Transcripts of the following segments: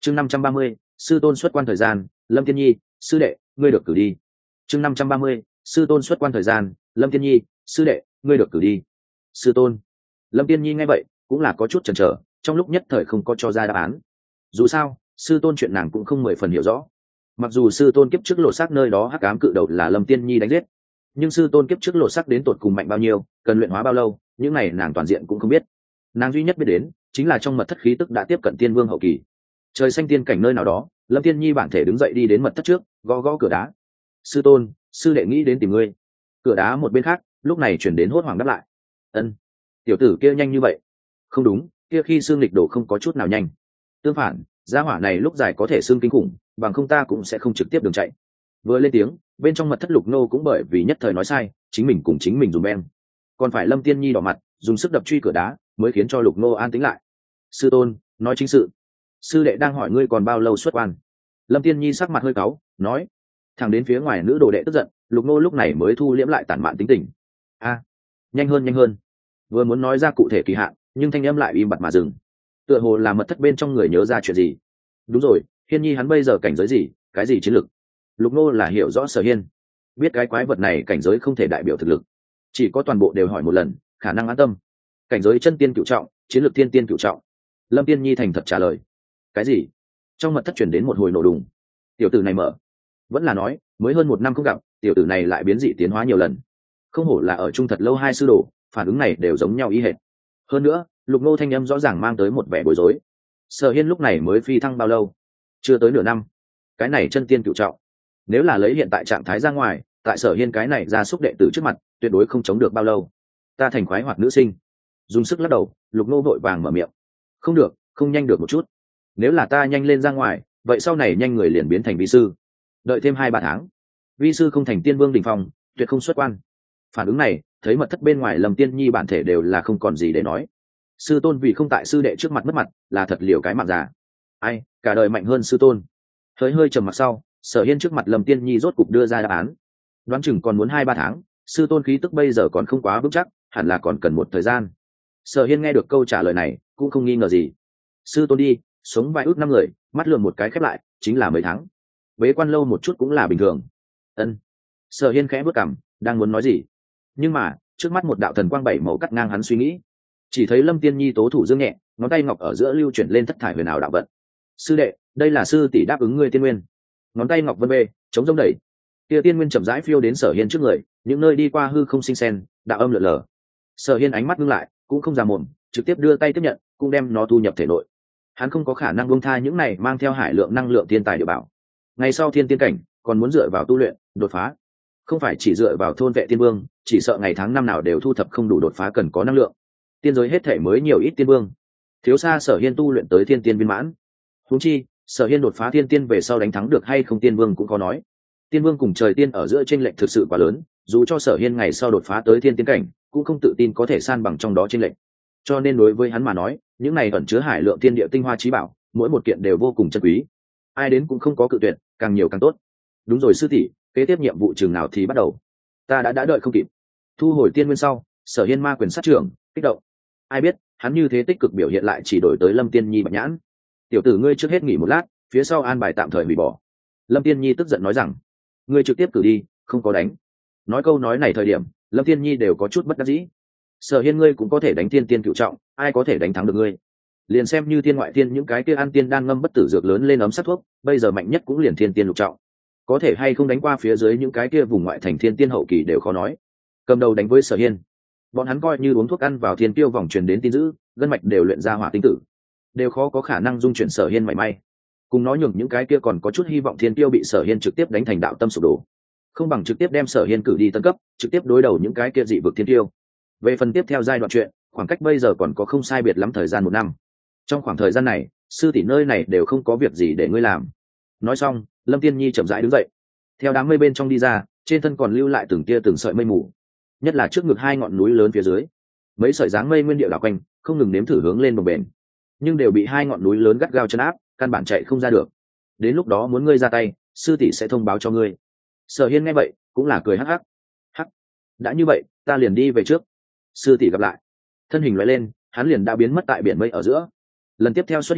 chương 530, sư tôn xuất quan thời gian, Lâm Tiên Nhi, sư đệ, ngươi được cử đi. chương 530, sư tôn xuất quan thời gian, Lâm Tiên Nhi, sư đệ, ngươi được cử đi. Sư tôn. Lâm Tiên Nhi nghe vậy cũng là có chút chần chờ, trong lúc nhất thời không có cho ra đáp án. Dù sao sư tôn chuyện nàng cũng không 10 phần hiểu rõ. Mặc dù sư tôn kiếp trước lột xác nơi đó hắc ám cự đầu là Lâm Tiên Nhi đánh giết, nhưng sư tôn kiếp trước lột xác đến tột cùng mạnh bao nhiêu, cần luyện hóa bao lâu, những này nàng toàn diện cũng không biết. Nàng duy nhất biết đến chính là trong mật thất khí tức đã tiếp cận tiên vương hậu kỳ. Trời xanh tiên cảnh nơi nào đó, Lâm Tiên Nhi bản thể đứng dậy đi đến mật thất trước, gõ gõ cửa đá. Sư tôn, sư đệ nghĩ đến tìm ngươi. Cửa đá một bên khác lúc này chuyển đến hốt hoảng đáp lại. Ân, tiểu tử kia nhanh như vậy? Không đúng, kia khi xương lịch đổ không có chút nào nhanh. Tương phản, gia hỏa này lúc dài có thể xương kinh khủng, bằng không ta cũng sẽ không trực tiếp đường chạy. Vừa lên tiếng, bên trong mật thất Lục Nô cũng bởi vì nhất thời nói sai, chính mình cùng chính mình dùng beng. Còn phải Lâm Tiên Nhi đỏ mặt, dùng sức đập truy cửa đá, mới khiến cho Lục Nô an tĩnh lại. Sư tôn, nói chính sự. Sư đệ đang hỏi ngươi còn bao lâu xuất quan. Lâm Tiên Nhi sắc mặt hơi cáu, nói. Thẳng đến phía ngoài nữ đồ đệ tức giận, Lục Nô lúc này mới thu liễm lại tản mạn tính tình. A, nhanh hơn nhanh hơn. Vừa muốn nói ra cụ thể kỳ hạn, nhưng thanh âm lại im bặt mà dừng. Tựa hồ là mật thất bên trong người nhớ ra chuyện gì. Đúng rồi, Hiên Nhi hắn bây giờ cảnh giới gì, cái gì chiến lực? Lục Nô là hiểu rõ Sở Hiên, biết cái quái vật này cảnh giới không thể đại biểu thực lực, chỉ có toàn bộ đều hỏi một lần, khả năng an tâm. Cảnh giới chân tiên cửu trọng, chiến lược thiên tiên cửu trọng. Lâm Tiên Nhi thành thật trả lời. Cái gì? Trong mật thất chuyển đến một hồi nổ đùng. Tiểu tử này mở, vẫn là nói mới hơn 1 năm không gặp, tiểu tử này lại biến dị tiến hóa nhiều lần. Không hổ là ở chung thật lâu hai sư đồ, phản ứng này đều giống nhau y hệt. Hơn nữa, Lục Nô thanh âm rõ ràng mang tới một vẻ bối rối. Sở Hiên lúc này mới phi thăng bao lâu? Chưa tới nửa năm. Cái này chân tiên cửu trọng, nếu là lấy hiện tại trạng thái ra ngoài, tại Sở Hiên cái này ra xúc đệ tử trước mặt, tuyệt đối không chống được bao lâu. Ta thành khoái hoặc nữ sinh. Dùng sức lắc đầu, Lục Nô vội vàng mở miệng. Không được, không nhanh được một chút. Nếu là ta nhanh lên ra ngoài, vậy sau này nhanh người liền biến thành vi sư. Đợi thêm 2-3 tháng, vi sư không thành tiên vương đỉnh phong, tuyệt không xuất quan. Phản ứng này, thấy mật thất bên ngoài Lâm Tiên Nhi bản thể đều là không còn gì để nói. Sư tôn vì không tại sư đệ trước mặt mất mặt, là thật liều cái mạng già. Ai, cả đời mạnh hơn sư tôn. Hơi trầm mặc sau, Sở Hiên trước mặt Lâm Tiên Nhi rốt cục đưa ra đáp án. Đoán chừng còn muốn 2-3 tháng, sư tôn khí tức bây giờ còn không quá vững chắc, hẳn là còn cần một thời gian. Sở Hiên nghe được câu trả lời này, cũng không nghi ngờ gì. Sư tôn đi, sống vài ước năm người, mắt lườm một cái khép lại, chính là mấy tháng. Bế quan lâu một chút cũng là bình thường. Ân. Sở Hiên khẽ bước cằm, đang muốn nói gì, nhưng mà trước mắt một đạo thần quang 7 màu cắt ngang hắn suy nghĩ. Chỉ thấy Lâm Tiên Nhi tố thủ dương nhẹ, ngón tay ngọc ở giữa lưu chuyển lên thất thải huyền ảo đạo vận. Sư đệ, đây là sư tỷ đáp ứng ngươi tiên nguyên. Ngón tay ngọc vân bê, chống rông đẩy, kia tiên nguyên chậm rãi phiêu đến Sở Hiên trước người, những nơi đi qua hư không sinh sen, đạo âm lượn lờ. Sở Hiên ánh mắt ngưng lại, cũng không già mồm, trực tiếp đưa tay tiếp nhận, cũng đem nó thu nhập thể nội. Hắn không có khả năng buông tha những này mang theo hải lượng năng lượng thiên tài địa bảo. Ngày sau thiên tiên cảnh, còn muốn dựa vào tu luyện, đột phá. Không phải chỉ dựa vào thôn vệ tiên vương, chỉ sợ ngày tháng năm nào đều thu thập không đủ đột phá cần có năng lượng. Tiên giới hết thể mới nhiều ít tiên vương, thiếu xa Sở Hiên tu luyện tới thiên tiên viên mãn. Huống chi, Sở Hiên đột phá thiên tiên về sau đánh thắng được hay không tiên vương cũng có nói. Tiên vương cùng trời tiên ở giữa chênh lệch thực sự quá lớn, dù cho Sở Hiên ngày sau đột phá tới thiên tiên cảnh, cũng không tự tin có thể san bằng trong đó chênh lệch. Cho nên đối với hắn mà nói, những này ẩn chứa hải lượng thiên địa tinh hoa chí bảo, mỗi một kiện đều vô cùng chân quý. Ai đến cũng không có cự tuyệt, càng nhiều càng tốt. Đúng rồi sư tỷ, kế tiếp nhiệm vụ trường nào thì bắt đầu? Ta đã đợi không kịp. Thu hồi tiên nguyên sau, Sở Hiên ma quyền sát trưởng, kích động. Ai biết, hắn như thế tích cực biểu hiện lại chỉ đổi tới Lâm Tiên Nhi bạch nhãn. Tiểu tử ngươi trước hết nghỉ một lát, phía sau an bài tạm thời hủy bỏ. Lâm Tiên Nhi tức giận nói rằng, ngươi trực tiếp cử đi, không có đánh. Nói câu nói này thời điểm, Lâm Tiên Nhi đều có chút bất đắc dĩ. Sở Hiên ngươi cũng có thể đánh tiên tiên cửu trọng, ai có thể đánh thắng được ngươi? Liền xem như tiên ngoại tiên những cái kia ăn tiên đan ngâm bất tử dược lớn lên ấm sát thuốc, bây giờ mạnh nhất cũng liền thiên tiên lục trọng. Có thể hay không đánh qua phía dưới những cái kia vùng ngoại thành thiên tiên hậu kỳ đều khó nói. Cầm đầu đánh với Sở Hiên, bọn hắn coi như uống thuốc ăn vào thiên tiêu vòng truyền đến tin dữ, gân mạch đều luyện ra hỏa tinh tử, đều khó có khả năng dung chuyển Sở Hiên mảy may. Cùng nói nhường những cái kia còn có chút hy vọng thiên tiêu bị Sở Hiên trực tiếp đánh thành đạo tâm sụp đổ, không bằng trực tiếp đem Sở Hiên cử đi tân cấp, trực tiếp đối đầu những cái kia dị vực thiên tiêu. Về phần tiếp theo giai đoạn chuyện, khoảng cách bây giờ còn có không sai biệt lắm thời gian 1 năm. Trong khoảng thời gian này, sư tỷ nơi này đều không có việc gì để ngươi làm. Nói xong, Lâm Tiên Nhi chậm rãi đứng dậy, theo đám mây bên trong đi ra, trên thân còn lưu lại từng tia từng sợi mây mù, nhất là trước ngực 2 ngọn núi lớn phía dưới, mấy sợi dáng mây nguyên địa đảo quanh, không ngừng nếm thử hướng lên bồng bềnh, nhưng đều bị 2 ngọn núi lớn gắt gao chân áp, căn bản chạy không ra được. Đến lúc đó muốn ngươi ra tay, sư tỷ sẽ thông báo cho ngươi. Sở Hiên nghe vậy cũng là cười hắc hắc. Hắc, đã như vậy, ta liền đi về trước. Sư tỷ gặp lại. Thân hình lóe lên, hắn liền đã biến mất tại biển mây ở giữa. Lần tiếp theo xuất hiện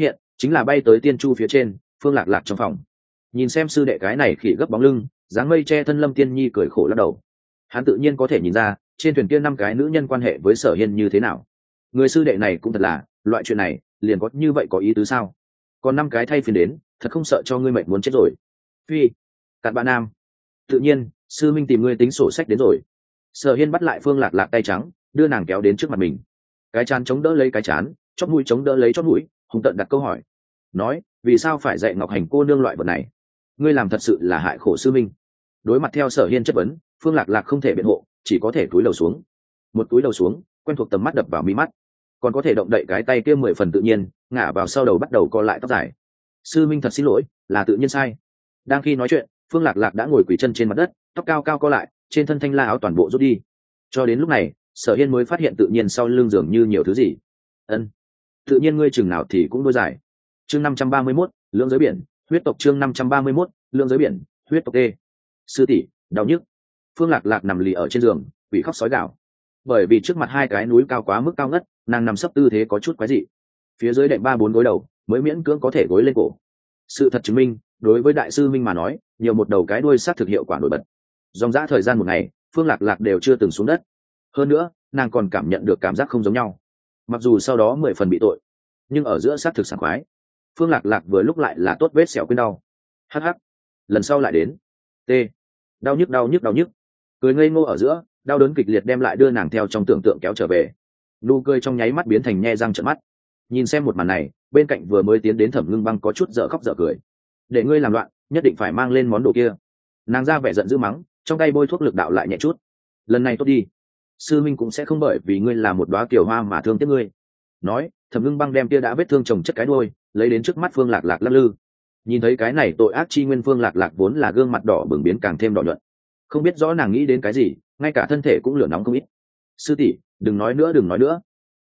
chính là bay tới tiên chu phía trên. Phương Lạc Lạc trong phòng nhìn xem sư đệ cái này khỉ gấp bóng lưng, dáng mây che thân, Lâm Tiên Nhi cười khổ lắc đầu. Hắn tự nhiên có thể nhìn ra trên thuyền kia 5 cái nữ nhân quan hệ với Sở Hiên như thế nào. Người sư đệ này cũng thật là, loại chuyện này liền có như vậy có ý tứ sao? Còn 5 cái thay phiên đến, thật không sợ cho ngươi mệt muốn chết rồi. Phi, cặn bạn nam. Tự nhiên, sư minh tìm ngươi tính sổ sách đến rồi. Sở Hiên bắt lại Phương Lạc Lạc tay trắng, đưa nàng kéo đến trước mặt mình. Cái chán chống đỡ lấy cái chán, chóp mũi chống đỡ lấy chóp mũi, hùng tận đặt câu hỏi. Nói, vì sao phải dạy Ngọc Hành cô nương loại vật này? Ngươi làm thật sự là hại khổ sư minh. Đối mặt theo Sở Hiên chất vấn, Phương Lạc Lạc không thể biện hộ, chỉ có thể cúi đầu xuống. Một cúi đầu xuống, quen thuộc tầm mắt đập vào mi mắt, còn có thể động đậy cái tay kia 10 phần tự nhiên, ngả vào sau đầu bắt đầu co lại tóc dài. Sư minh thật xin lỗi, là tự nhiên sai. Đang khi nói chuyện, Phương Lạc Lạc đã ngồi quỳ chân trên mặt đất, tóc cao cao co lại, trên thân thanh la áo toàn bộ rút đi. Cho đến lúc này, Sở Hiên mới phát hiện tự nhiên sau lưng dường như nhiều thứ gì. Ân, tự nhiên ngươi chừng nào thì cũng đôi dài. Chương 531, lưỡng giới biển, huyết tộc. Chương 531, lưỡng giới biển, huyết tộc. Sư tỷ, đau nhức. Phương Lạc Lạc nằm lì ở trên giường, quỷ khóc sói gào. Bởi vì trước mặt 2 cái núi cao quá mức cao ngất, nàng nằm sấp tư thế có chút quái dị. Phía dưới đệm 3-4 gối đầu, mới miễn cưỡng có thể gối lên cổ. Sự thật chứng minh, đối với đại sư minh mà nói, nhiều một đầu cái đuôi sát thực hiệu quả nổi bật. Dòng dã thời gian 1 ngày, Phương Lạc Lạc đều chưa từng xuống đất. Hơn nữa, nàng còn cảm nhận được cảm giác không giống nhau. Mặc dù sau đó 10 phần bị tội, nhưng ở giữa sát thực sảng khoái. Phương Lạc Lạc vừa lúc lại là tốt vết sẹo quên đau. Hắc hắc, lần sau lại đến. T, đau nhức đau nhức đau nhức. Cười ngây ngô ở giữa, đau đớn kịch liệt đem lại đưa nàng theo trong tưởng tượng kéo trở về. Nụ cười trong nháy mắt biến thành nhe răng trợn mắt. Nhìn xem một màn này, bên cạnh vừa mới tiến đến Thẩm Ngưng Băng có chút dở khóc dở cười. Để ngươi làm loạn, nhất định phải mang lên món đồ kia. Nàng ra vẻ giận dữ mắng, trong tay bôi thuốc lực đạo lại nhẹ chút. Lần này tốt đi, sư minh cũng sẽ không bởi vì ngươi là một đóa kiều hoa mà thương tiếc ngươi. Nói, Thẩm Ngưng Băng đem kia đã vết thương chồng chất cái đuôi lấy đến trước mắt Phương Lạc Lạc lắc lư. Nhìn thấy cái này tội ác chi nguyên, Phương Lạc Lạc vốn là gương mặt đỏ bừng biến càng thêm đỏ nhuận. Không biết rõ nàng nghĩ đến cái gì, ngay cả thân thể cũng lửa nóng không ít. Sư tỷ, đừng nói nữa đừng nói nữa.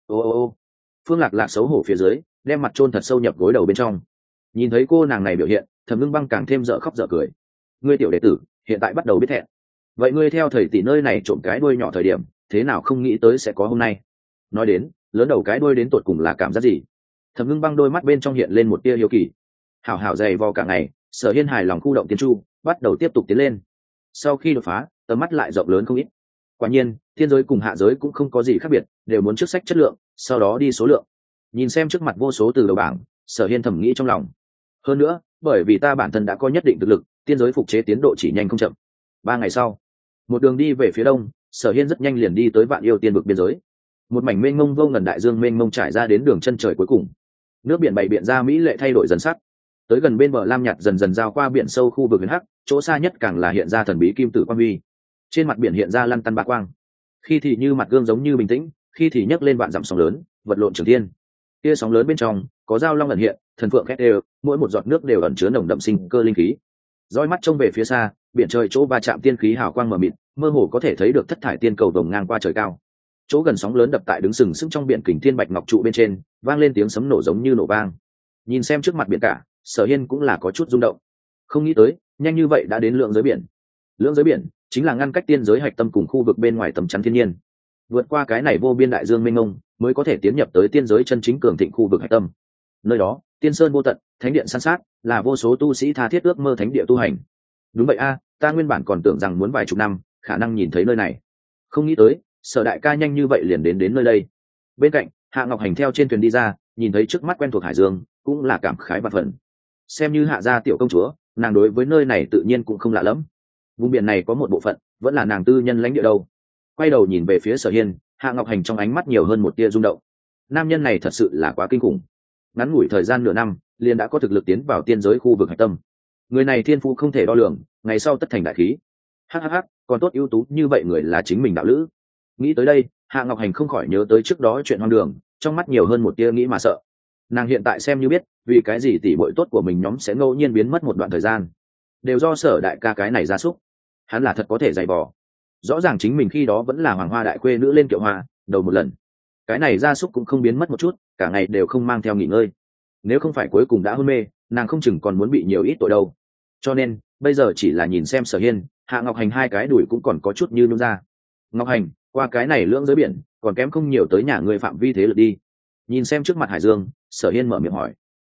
Ô. Phương Lạc Lạc xấu hổ phía dưới, đem mặt chôn thật sâu nhập gối đầu bên trong. Nhìn thấy cô nàng này biểu hiện, Thẩm Ngưng Băng càng thêm dở khóc dở cười. Ngươi tiểu đệ tử hiện tại bắt đầu biết thẹn. Vậy ngươi theo thầy tỷ nơi này trộm cái đuôi nhỏ thời điểm, thế nào không nghĩ tới sẽ có hôm nay? Nói đến, lớn đầu cái đuôi đến tột cùng là cảm giác gì? Thẩm Ngưng Băng đôi mắt bên trong hiện lên một tia hiếu kỳ. Hảo hảo dày vò cả ngày, Sở Hiên hài lòng khu động tiến chu, bắt đầu tiếp tục tiến lên. Sau khi đột phá, tầm mắt lại rộng lớn không ít. Quả nhiên, thiên giới cùng hạ giới cũng không có gì khác biệt, đều muốn trước sách chất lượng, sau đó đi số lượng. Nhìn xem trước mặt vô số từ đầu bảng, Sở Hiên thầm nghĩ trong lòng. Hơn nữa, bởi vì ta bản thân đã có nhất định thực lực, tiên giới phục chế tiến độ chỉ nhanh không chậm. 3 ngày sau, một đường đi về phía đông, Sở Hiên rất nhanh liền đi tới Vạn Yêu Tiên vực biên giới. Một mảnh mênh mông vô ngần đại dương mênh mông trải ra đến đường chân trời cuối cùng. Nước biển bảy biển ra mỹ lệ thay đổi dần sắc. Tới gần bên bờ lam nhạt dần dần giao qua biển sâu khu vực huyền hắc, chỗ xa nhất càng là hiện ra thần bí kim tử quang huy. Trên mặt biển hiện ra lăn tăn bạc quang, khi thì như mặt gương giống như bình tĩnh, khi thì nhấc lên vạn dặm sóng lớn, vật lộn trường thiên. Kia sóng lớn bên trong có dao long ẩn hiện, thần phượng khét đều, mỗi một giọt nước đều ẩn chứa nồng đậm sinh cơ linh khí. Dõi mắt trông về phía xa, biển trời chỗ va chạm tiên khí hào quang mờ mịt, mơ hồ có thể thấy được thất thải tiên cầu vồng ngang qua trời cao. Chỗ gần sóng lớn đập tại đứng sừng sững trong biển kình thiên bạch ngọc trụ bên trên, vang lên tiếng sấm nổ giống như nổ vang. Nhìn xem trước mặt biển cả, Sở Hiên cũng là có chút rung động. Không nghĩ tới, nhanh như vậy đã đến lượng giới biển. Lượng giới biển chính là ngăn cách tiên giới hạch tâm cùng khu vực bên ngoài tầm chắn thiên nhiên. Vượt qua cái này vô biên đại dương mênh mông, mới có thể tiến nhập tới tiên giới chân chính cường thịnh khu vực hạch tâm. Nơi đó, tiên sơn vô tận, thánh điện san sát, là vô số tu sĩ tha thiết ước mơ thánh địa tu hành. Đúng vậy a, ta nguyên bản còn tưởng rằng muốn vài chục năm, khả năng nhìn thấy nơi này. Không nghĩ tới, Sở đại ca nhanh như vậy liền đến nơi đây. Bên cạnh, Hạ Ngọc Hành theo trên thuyền đi ra, nhìn thấy trước mắt quen thuộc hải dương, cũng là cảm khái vạn phần. Xem như Hạ gia tiểu công chúa, nàng đối với nơi này tự nhiên cũng không lạ lắm. Vùng biển này có một bộ phận vẫn là nàng tư nhân lãnh địa đâu. Quay đầu nhìn về phía Sở Hiên, Hạ Ngọc Hành trong ánh mắt nhiều hơn một tia rung động. Nam nhân này thật sự là quá kinh khủng. Ngắn ngủi thời gian nửa năm, liền đã có thực lực tiến vào tiên giới khu vực hạch tâm. Người này thiên phú không thể đo lường, ngày sau tất thành đại khí. Hhh, còn tốt ưu tú như vậy người là chính mình đạo lữ. Nghĩ tới đây, Hạ Ngọc Hành không khỏi nhớ tới trước đó chuyện hoang đường, trong mắt nhiều hơn một tia nghĩ mà sợ. Nàng hiện tại xem như biết, vì cái gì tỷ muội tốt của mình nhóm sẽ ngẫu nhiên biến mất một đoạn thời gian, đều do Sở đại ca cái này ra súc. Hắn là thật có thể dày vò. Rõ ràng chính mình khi đó vẫn là hoàng hoa đại khuê nữ lên kiệu hoa, đầu một lần. Cái này ra súc cũng không biến mất một chút, cả ngày đều không mang theo nghỉ ngơi. Nếu không phải cuối cùng đã hôn mê, nàng không chừng còn muốn bị nhiều ít tội đâu. Cho nên, bây giờ chỉ là nhìn xem Sở Hiên, Hạ Ngọc Hành hai cái đùi cũng còn có chút như nhún ra. Ngọc Hành, qua cái này lưỡng giới biển, còn kém không nhiều tới nhà người phạm vi thế lực đi. Nhìn xem trước mặt hải dương, Sở Hiên mở miệng hỏi.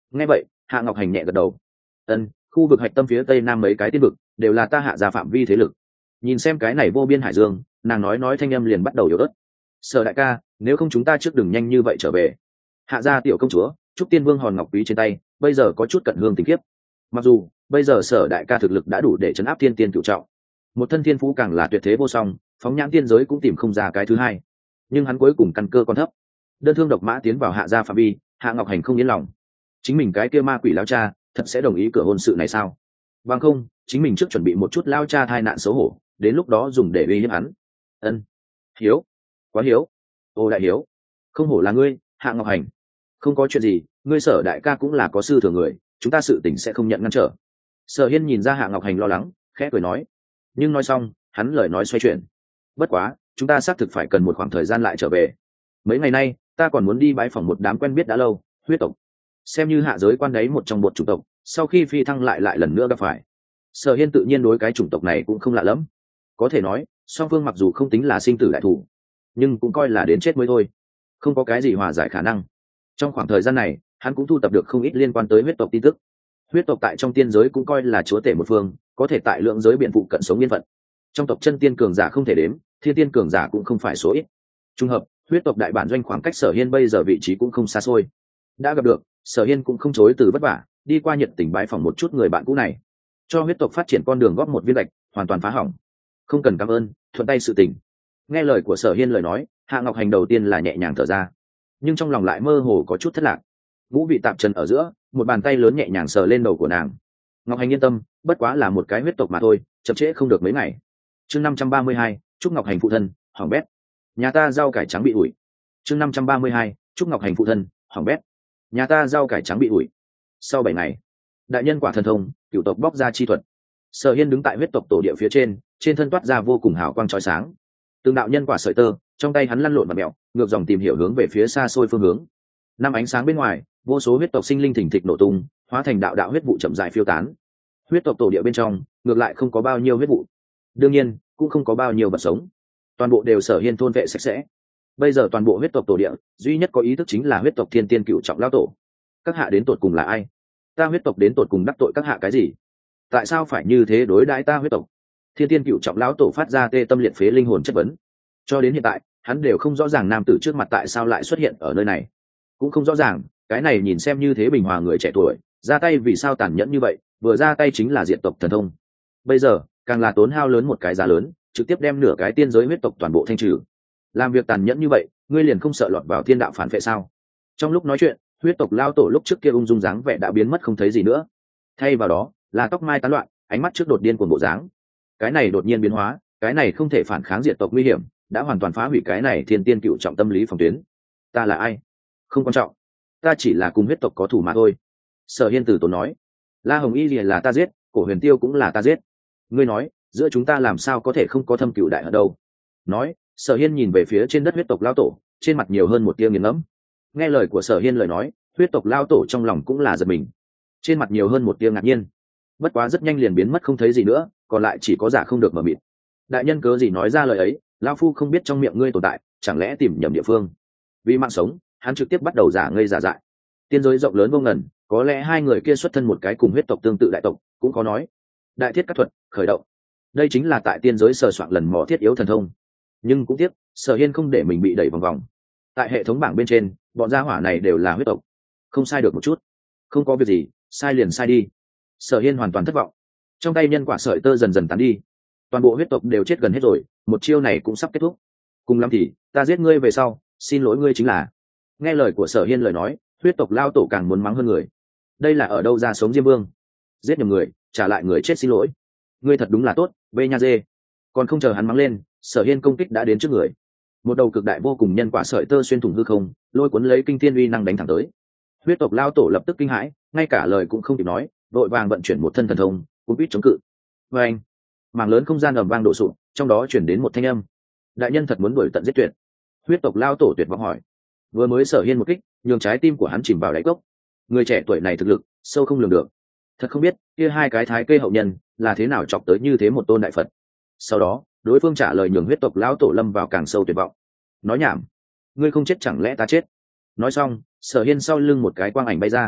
Nghe vậy Hạ Ngọc Hành nhẹ gật đầu. Ân, khu vực hạch tâm phía tây nam mấy cái tiên vực đều là ta Hạ gia phạm vi thế lực. Nhìn xem cái này vô biên hải dương, nàng nói thanh âm liền bắt đầu yếu ớt. Sở đại ca, nếu không chúng ta trước đừng nhanh như vậy trở về. Hạ gia tiểu công chúa trúc tiên vương hòn ngọc quý trên tay bây giờ có chút cận hương tình kiếp. Mặc dù bây giờ Sở đại ca thực lực đã đủ để chấn áp thiên tiên cửu trọng, một thân thiên phú càng là tuyệt thế vô song, phóng nhãn tiên giới cũng tìm không ra cái thứ hai, nhưng hắn cuối cùng căn cơ còn thấp. Đơn thương độc mã tiến vào Hạ gia phạm vi, Hạ Ngọc Hành không yên lòng. Chính mình cái kia ma quỷ lao cha thật sẽ đồng ý cửa hôn sự này sao? Bằng không chính mình trước chuẩn bị một chút lao cha thai nạn xấu hổ, đến lúc đó dùng để uy hiếp hắn. Ân, hiếu, quá hiếu. Ô đại hiếu, không hổ là ngươi, Hạ Ngọc Hành. Không có chuyện gì, ngươi Sở đại ca cũng là có sư thừa người, chúng ta sự tình sẽ không nhận ngăn trở. Sở Hiên nhìn ra Hạ Ngọc Hành lo lắng, khẽ cười nói. Nhưng nói xong hắn lời nói xoay chuyển. Bất quá chúng ta xác thực phải cần một khoảng thời gian lại trở về. Mấy ngày nay ta còn muốn đi bái phỏng một đám quen biết đã lâu, huyết tộc, xem như hạ giới quan đấy một trong một chủng tộc, sau khi phi thăng lại lần nữa gặp phải. Sở Hiên tự nhiên đối cái chủng tộc này cũng không lạ lắm. Có thể nói song phương mặc dù không tính là sinh tử đại thủ, nhưng cũng coi là đến chết mới thôi, không có cái gì hòa giải khả năng. Trong khoảng thời gian này hắn cũng thu tập được không ít liên quan tới huyết tộc tin tức. Huyết tộc tại trong tiên giới cũng coi là chúa tể một phương, có thể tại lượng giới biện phụ cận sống yên phận. Trong tộc chân tiên cường giả không thể đếm, thiên tiên cường giả cũng không phải số ít. Trùng hợp huyết tộc đại bản doanh khoảng cách Sở Hiên bây giờ vị trí cũng không xa xôi. Đã gặp được, Sở Hiên cũng không chối từ vất vả, đi qua nhiệt tình bái phỏng một chút người bạn cũ này, cho huyết tộc phát triển con đường góp một viên gạch, hoàn toàn phá hỏng. Không cần cảm ơn, thuận tay sự tình. Nghe lời của Sở Hiên lời nói, Hạ Ngọc Hành đầu tiên là nhẹ nhàng thở ra, nhưng trong lòng lại mơ hồ có chút thất lạc. Vũ vị tạm trần ở giữa, một bàn tay lớn nhẹ nhàng sờ lên đầu của nàng. Ngọc Hành yên tâm, bất quá là một cái huyết tộc mà thôi, chậm trễ không được mấy ngày. Chương 532, Trúc Ngọc Hành phụ thân, hỏng bét. Nhà ta rau cải trắng bị ủi. Chương 532, Trúc Ngọc Hành phụ thân, hỏng bét. Nhà ta rau cải trắng bị ủi. Sau 7 ngày, đại nhân quả thần thông, cửu tộc bóc ra chi thuật. Sở Hiên đứng tại huyết tộc tổ địa phía trên, trên thân toát ra vô cùng hào quang chói sáng. Từng đạo nhân quả sợi tơ, trong tay hắn lăn lộn và mèo, ngược dòng tìm hiểu hướng về phía xa xôi phương hướng. Năm ánh sáng bên ngoài, vô số huyết tộc sinh linh thỉnh thịch nổ tung, hóa thành đạo đạo huyết vụ chậm rãi phiêu tán. Huyết tộc tổ địa bên trong, ngược lại không có bao nhiêu huyết vụ, đương nhiên cũng không có bao nhiêu vật sống, toàn bộ đều Sở Hiên thôn vệ sạch sẽ. Bây giờ toàn bộ huyết tộc tổ địa duy nhất có ý thức chính là huyết tộc thiên tiên cửu trọng lão tổ. Các hạ đến tột cùng là ai? Ta huyết tộc đến tột cùng đắc tội các hạ cái gì? Tại sao phải như thế đối đãi ta huyết tộc? Thiên tiên cửu trọng lão tổ phát ra tê tâm liệt phế linh hồn chất vấn. Cho đến hiện tại hắn đều không rõ ràng nam tử trước mặt tại sao lại xuất hiện ở nơi này, cũng không rõ ràng cái này nhìn xem như thế bình hòa người trẻ tuổi ra tay vì sao tàn nhẫn như vậy, vừa ra tay chính là diệt tộc thần thông. Bây giờ càng là tốn hao lớn một cái giá lớn, trực tiếp đem nửa cái tiên giới huyết tộc toàn bộ thanh trừ. Làm việc tàn nhẫn như vậy, ngươi liền không sợ lọt vào thiên đạo phản vệ sao? Trong lúc nói chuyện, huyết tộc lao tổ lúc trước kia ung dung dáng vẻ đã biến mất không thấy gì nữa, thay vào đó là tóc mai tán loạn, ánh mắt trước đột điên cuồng bộ dáng. Cái này đột nhiên biến hóa, cái này không thể phản kháng diệt tộc nguy hiểm, đã hoàn toàn phá hủy cái này thiên tiên cựu trọng tâm lý phòng tuyến. Ta là ai không quan trọng, ta chỉ là cùng huyết tộc có thủ mà thôi. Sở Hiên từ tốn nói. La Hồng Y lìa là ta giết, Cổ Huyền Tiêu cũng là ta giết. Ngươi nói giữa chúng ta làm sao có thể không có thâm cựu đại ở đâu? Nói, Sở Hiên nhìn về phía trên đất huyết tộc lao tổ, trên mặt nhiều hơn một tia nghiền ngẫm. Nghe lời của Sở Hiên lời nói, huyết tộc lao tổ trong lòng cũng là giật mình, trên mặt nhiều hơn một tia ngạc nhiên. Bất quá rất nhanh liền biến mất không thấy gì nữa, còn lại chỉ có giả không được mở miệng. Đại nhân cớ gì nói ra lời ấy, lão phu không biết trong miệng ngươi tồn tại, chẳng lẽ tìm nhầm địa phương? Vì mạng sống, hắn trực tiếp bắt đầu giả ngây giả dại. Tiên giới rộng lớn vô ngần, có lẽ hai người kia xuất thân một cái cùng huyết tộc tương tự đại tộc, cũng có nói. Đại thiết các thuật khởi động, đây chính là tại tiên giới sờ soạn lần mò thiết yếu thần thông. Nhưng cũng tiếc, Sở Hiên không để mình bị đẩy vòng vòng. Tại hệ thống bảng bên trên, bọn gia hỏa này đều là huyết tộc, không sai được một chút. Không có việc gì, sai liền sai đi. Sở Hiên hoàn toàn thất vọng, trong tay nhân quả sợi tơ dần dần tán đi, toàn bộ huyết tộc đều chết gần hết rồi, một chiêu này cũng sắp kết thúc. Cùng lắm thì ta giết ngươi về sau, xin lỗi ngươi chính là. Nghe lời của Sở Hiên lời nói, huyết tộc lao tổ càng muốn mắng hơn người. Đây là ở đâu ra sống Diêm Vương, giết nhầm người trả lại người chết xin lỗi. Ngươi thật đúng là tốt, bê nha dê. Còn không chờ hắn mắng lên, Sở Hiên công kích đã đến trước người. Một đầu cực đại vô cùng nhân quả sợi tơ xuyên thủng hư không, lôi cuốn lấy kinh thiên uy năng đánh thẳng tới. Huyết tộc lao tổ lập tức kinh hãi, ngay cả lời cũng không kịp nói, vội vàng vận chuyển một thân thần thông, cũng biết chống cự. Và anh, mảng lớn không gian ầm vang đổ sụp, trong đó chuyển đến một thanh âm. Đại nhân thật muốn đuổi tận giết tuyệt? Huyết tộc lao tổ tuyệt vọng hỏi. Vừa mới Sở Hiên một kích, nhường trái tim của hắn chìm vào đáy cốc. Người trẻ tuổi này thực lực sâu không lường được, thật không biết kia hai cái thái kê hậu nhân là thế nào chọc tới như thế một tôn đại Phật. Sau đó đối phương trả lời nhường huyết tộc lão tổ lâm vào càng sâu tuyệt vọng. Nói nhảm, ngươi không chết chẳng lẽ ta chết? Nói xong, Sở Hiên sau lưng một cái quang ảnh bay ra.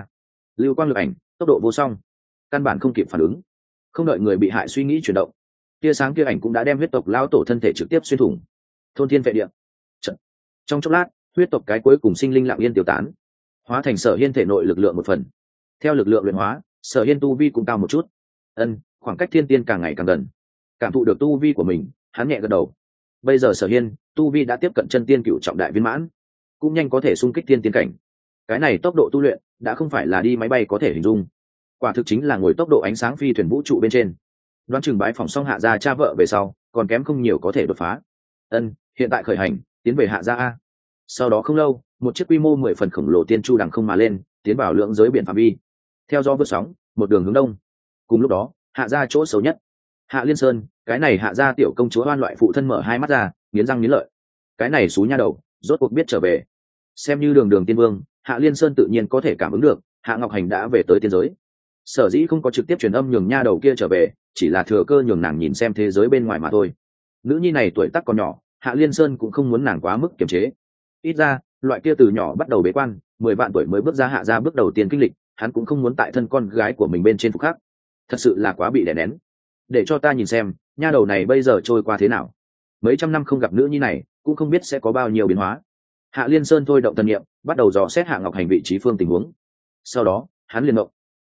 lưu quang lực ảnh tốc độ vô song, căn bản không kịp phản ứng. Không đợi người bị hại suy nghĩ chuyển động, tia sáng kia ảnh cũng đã đem huyết tộc lão tổ thân thể trực tiếp xuyên thủng. Thôn thiên vệ địa. Trận. Trong chốc lát, huyết tộc cái cuối cùng sinh linh lặng yên tiêu tán, hóa thành Sở Hiên thể nội lực lượng một phần. Theo lực lượng luyện hóa, Sở Hiên tu vi cũng cao một chút. Khoảng cách thiên tiên càng ngày càng gần. Cảm thụ được tu vi của mình, hắn nhẹ gật đầu. Bây giờ Sở Hiên tu vi đã tiếp cận chân tiên cửu trọng đại viên mãn, cũng nhanh có thể xung kích thiên tiên cảnh. Cái này tốc độ tu luyện đã không phải là đi máy bay có thể hình dung, quả thực chính là ngồi tốc độ ánh sáng phi thuyền vũ trụ bên trên. Đoán chừng bái phòng xong Hạ gia cha vợ về sau, còn kém không nhiều có thể đột phá. Hiện tại khởi hành, tiến về Hạ gia a. Sau đó không lâu, một chiếc quy mô 10 phần khổng lồ tiên chu đằng không mà lên, tiến vào lượng giới biển phạm vi. Theo gió vượt sóng, một đường hướng đông. Cùng lúc đó, Hạ gia chỗ xấu nhất, Hạ Liên Sơn, cái này Hạ gia tiểu công chúa oan loại phụ thân mở hai mắt ra, nghiến răng nghiến lợi. Cái này xú nha đầu, rốt cuộc biết trở về. Xem như đường đường tiên vương, Hạ Liên Sơn tự nhiên có thể cảm ứng được, Hạ Ngọc Hành đã về tới tiên giới. Sở dĩ không có trực tiếp truyền âm nhường nha đầu kia trở về, chỉ là thừa cơ nhường nàng nhìn xem thế giới bên ngoài mà thôi. Nữ nhi này tuổi tác còn nhỏ, Hạ Liên Sơn cũng không muốn nàng quá mức kiềm chế. Ít ra, loại kia từ nhỏ bắt đầu bế quan, 10 vạn tuổi mới bước ra Hạ gia bước đầu tiên kinh lịch, hắn cũng không muốn tại thân con gái của mình bên trên phục khắc. Thật sự là quá bị đè nén. Để cho ta nhìn xem, nha đầu này bây giờ trôi qua thế nào. Mấy trăm năm không gặp nữ nhi này, cũng không biết sẽ có bao nhiêu biến hóa. Hạ Liên Sơn thôi động thần niệm, bắt đầu dò xét Hạ Ngọc Hành vị trí phương tình huống. Sau đó, hắn liền động.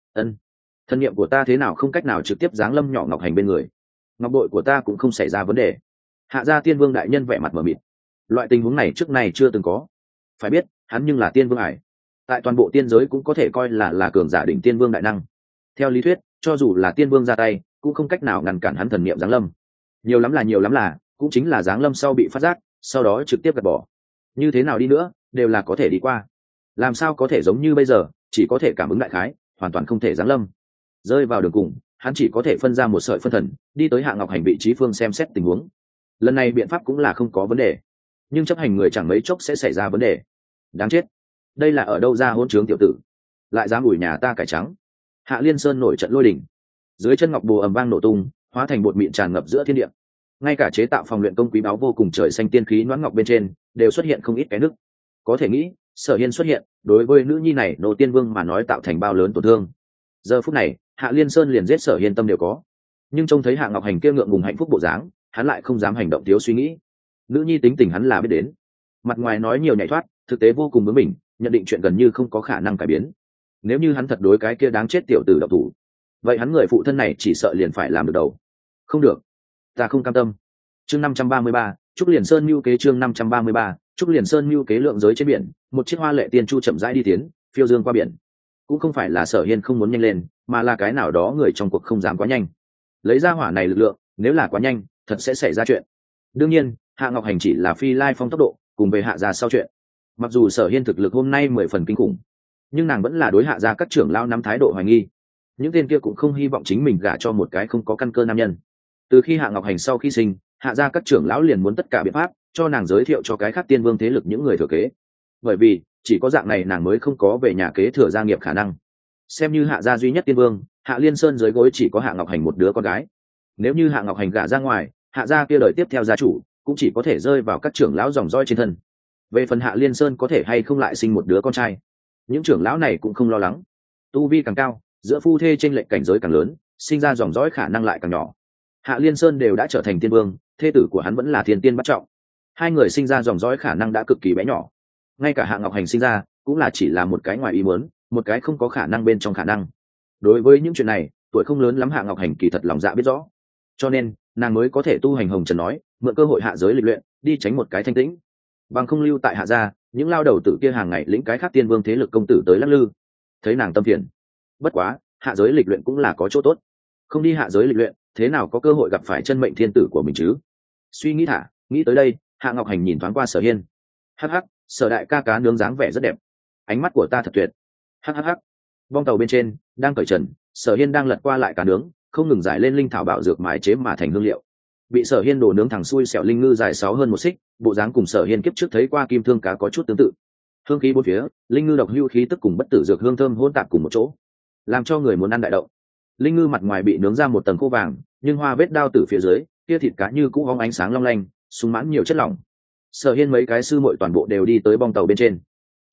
Thần niệm của ta thế nào không cách nào trực tiếp giáng lâm nhỏ Ngọc Hành bên người. Ngọc bội của ta cũng không xảy ra vấn đề. Hạ gia tiên vương đại nhân vẻ mặt mờ mịt. Loại tình huống này trước này chưa từng có. Phải biết, hắn nhưng là tiên vương ải. Tại toàn bộ tiên giới cũng có thể coi là cường giả đỉnh tiên vương đại năng. Theo lý thuyết, cho dù là tiên vương ra tay, cũng không cách nào ngăn cản hắn thần niệm giáng lâm. Nhiều lắm là, cũng chính là giáng lâm sau bị phát giác, sau đó trực tiếp gạt bỏ. Như thế nào đi nữa, đều là có thể đi qua. Làm sao có thể giống như bây giờ, chỉ có thể cảm ứng đại khái, hoàn toàn không thể giáng lâm. Rơi vào đường cùng, hắn chỉ có thể phân ra một sợi phân thần, đi tới Hạ Ngọc Hành vị trí phương xem xét tình huống. Lần này biện pháp cũng là không có vấn đề, nhưng chấp hành người chẳng mấy chốc sẽ xảy ra vấn đề. Đáng chết, đây là ở đâu ra hỗn trướng tiểu tử, lại dám ủi nhà ta cải trắng. Hạ Liên Sơn nổi trận lôi đình, dưới chân ngọc bồ ầm vang nổ tung, hóa thành bột mịn tràn ngập giữa thiên địa. Ngay cả chế tạo phòng luyện công quý báu vô cùng trời xanh tiên khí noãn ngọc bên trên đều xuất hiện không ít cái nứt. Có thể nghĩ, Sở Hiên xuất hiện đối với nữ nhi này nô tiên vương mà nói tạo thành bao lớn tổn thương. Giờ phút này, Hạ Liên Sơn liền giết Sở Hiên tâm đều có, nhưng trông thấy Hạ Ngọc Hành kia ngượng ngùng hạnh phúc bộ dáng, hắn lại không dám hành động thiếu suy nghĩ. Nữ nhi tính tình hắn là biết đến, mặt ngoài nói nhiều nhảy thoát, thực tế vô cùng bướng bỉnh, nhận định chuyện gần như không có khả năng cải biến. Nếu như hắn thật đối cái kia đáng chết tiểu tử động thủ, vậy hắn người phụ thân này chỉ sợ liền phải làm được đầu. Không được, ta không cam tâm. Chương 533, Trúc Liền Sơn mưu kế. Chương 533, Trúc Liền Sơn mưu kế. Lượng giới trên biển, một chiếc hoa lệ tiên chu chậm rãi đi tiến, phiêu dương qua biển. Cũng không phải là Sở Hiên không muốn nhanh lên, mà là cái nào đó người trong cuộc không dám quá nhanh. Lấy ra hỏa này lực lượng, nếu là quá nhanh, thật sẽ xảy ra chuyện. Đương nhiên, Hạ Ngọc Hành chỉ là phi lai phong tốc độ, cùng về Hạ gia sau chuyện. Mặc dù Sở Hiên thực lực hôm nay 10 phần kinh khủng, nhưng nàng vẫn là đối Hạ gia các trưởng lao nắm thái độ hoài nghi. Những tên kia cũng không hy vọng chính mình gả cho một cái không có căn cơ nam nhân. Từ khi Hạ Ngọc Hành sau khi sinh, Hạ gia các trưởng lão liền muốn tất cả biện pháp cho nàng giới thiệu cho cái khác tiên vương thế lực những người thừa kế, bởi vì chỉ có dạng này nàng mới không có về nhà kế thừa gia nghiệp khả năng. Xem như Hạ gia duy nhất tiên vương, Hạ Liên Sơn dưới gối chỉ có Hạ Ngọc Hành một đứa con gái. Nếu như Hạ Ngọc Hành gả ra ngoài, Hạ gia kia đời tiếp theo gia chủ cũng chỉ có thể rơi vào các trưởng lão dòng dõi trên thân. Về phần Hạ Liên Sơn có thể hay không lại sinh một đứa con trai, những trưởng lão này cũng không lo lắng. Tu vi càng cao, giữa phu thê chênh lệch cảnh giới càng lớn, sinh ra dòng dõi khả năng lại càng nhỏ. Hạ Liên Sơn đều đã trở thành tiên vương, thê tử của hắn vẫn là thiên tiên bắt trọng, hai người sinh ra dòng dõi khả năng đã cực kỳ bé nhỏ. Ngay cả Hạ Ngọc Hành sinh ra cũng là chỉ là một cái ngoài ý muốn, một cái không có khả năng bên trong khả năng. Đối với những chuyện này, tuổi không lớn lắm Hạ Ngọc Hành kỳ thật lòng dạ biết rõ, cho nên nàng mới có thể tu hành hồng trần nói, mượn cơ hội hạ giới lịch luyện, đi tránh một cái thanh tĩnh. Bằng không lưu tại Hạ gia, những lao đầu tử kia hàng ngày lĩnh cái khác tiên vương thế lực công tử tới lắc lư, thấy nàng tâm phiền. Bất quá, hạ giới lịch luyện cũng là có chỗ tốt, không đi hạ giới lịch luyện, thế nào có cơ hội gặp phải chân mệnh thiên tử của mình chứ. Suy nghĩ thả, nghĩ tới đây, Hạ Ngọc Hành nhìn thoáng qua Sở Hiên. Hắc hắc, Sở đại ca cá nướng dáng vẻ rất đẹp, ánh mắt của ta thật tuyệt. Hắc hắc hắc. Bong tàu bên trên đang cởi trần, Sở Hiên đang lật qua lại cá nướng, không ngừng giải lên linh thảo bảo dược mài chế mà thành hương liệu. Bị Sở Hiên đổ nướng thẳng xuôi xẻo linh ngư dài 6 hơn 1 xích, bộ dáng cùng Sở Hiên kiếp trước thấy qua kim thương cá có chút tương tự. Hương khí bốn phía, linh ngư độc hưu khí tức cùng bất tử dược hương thơm hỗn tạp cùng một chỗ, làm cho người muốn ăn đại động. Linh ngư mặt ngoài bị nướng ra một tầng khô vàng, nhưng hoa vết đao từ phía dưới, kia thịt cá như cũ hóng ánh sáng long lanh, sung mãn nhiều chất lỏng. Sở Hiên mấy cái sư muội toàn bộ đều đi tới bong tàu bên trên.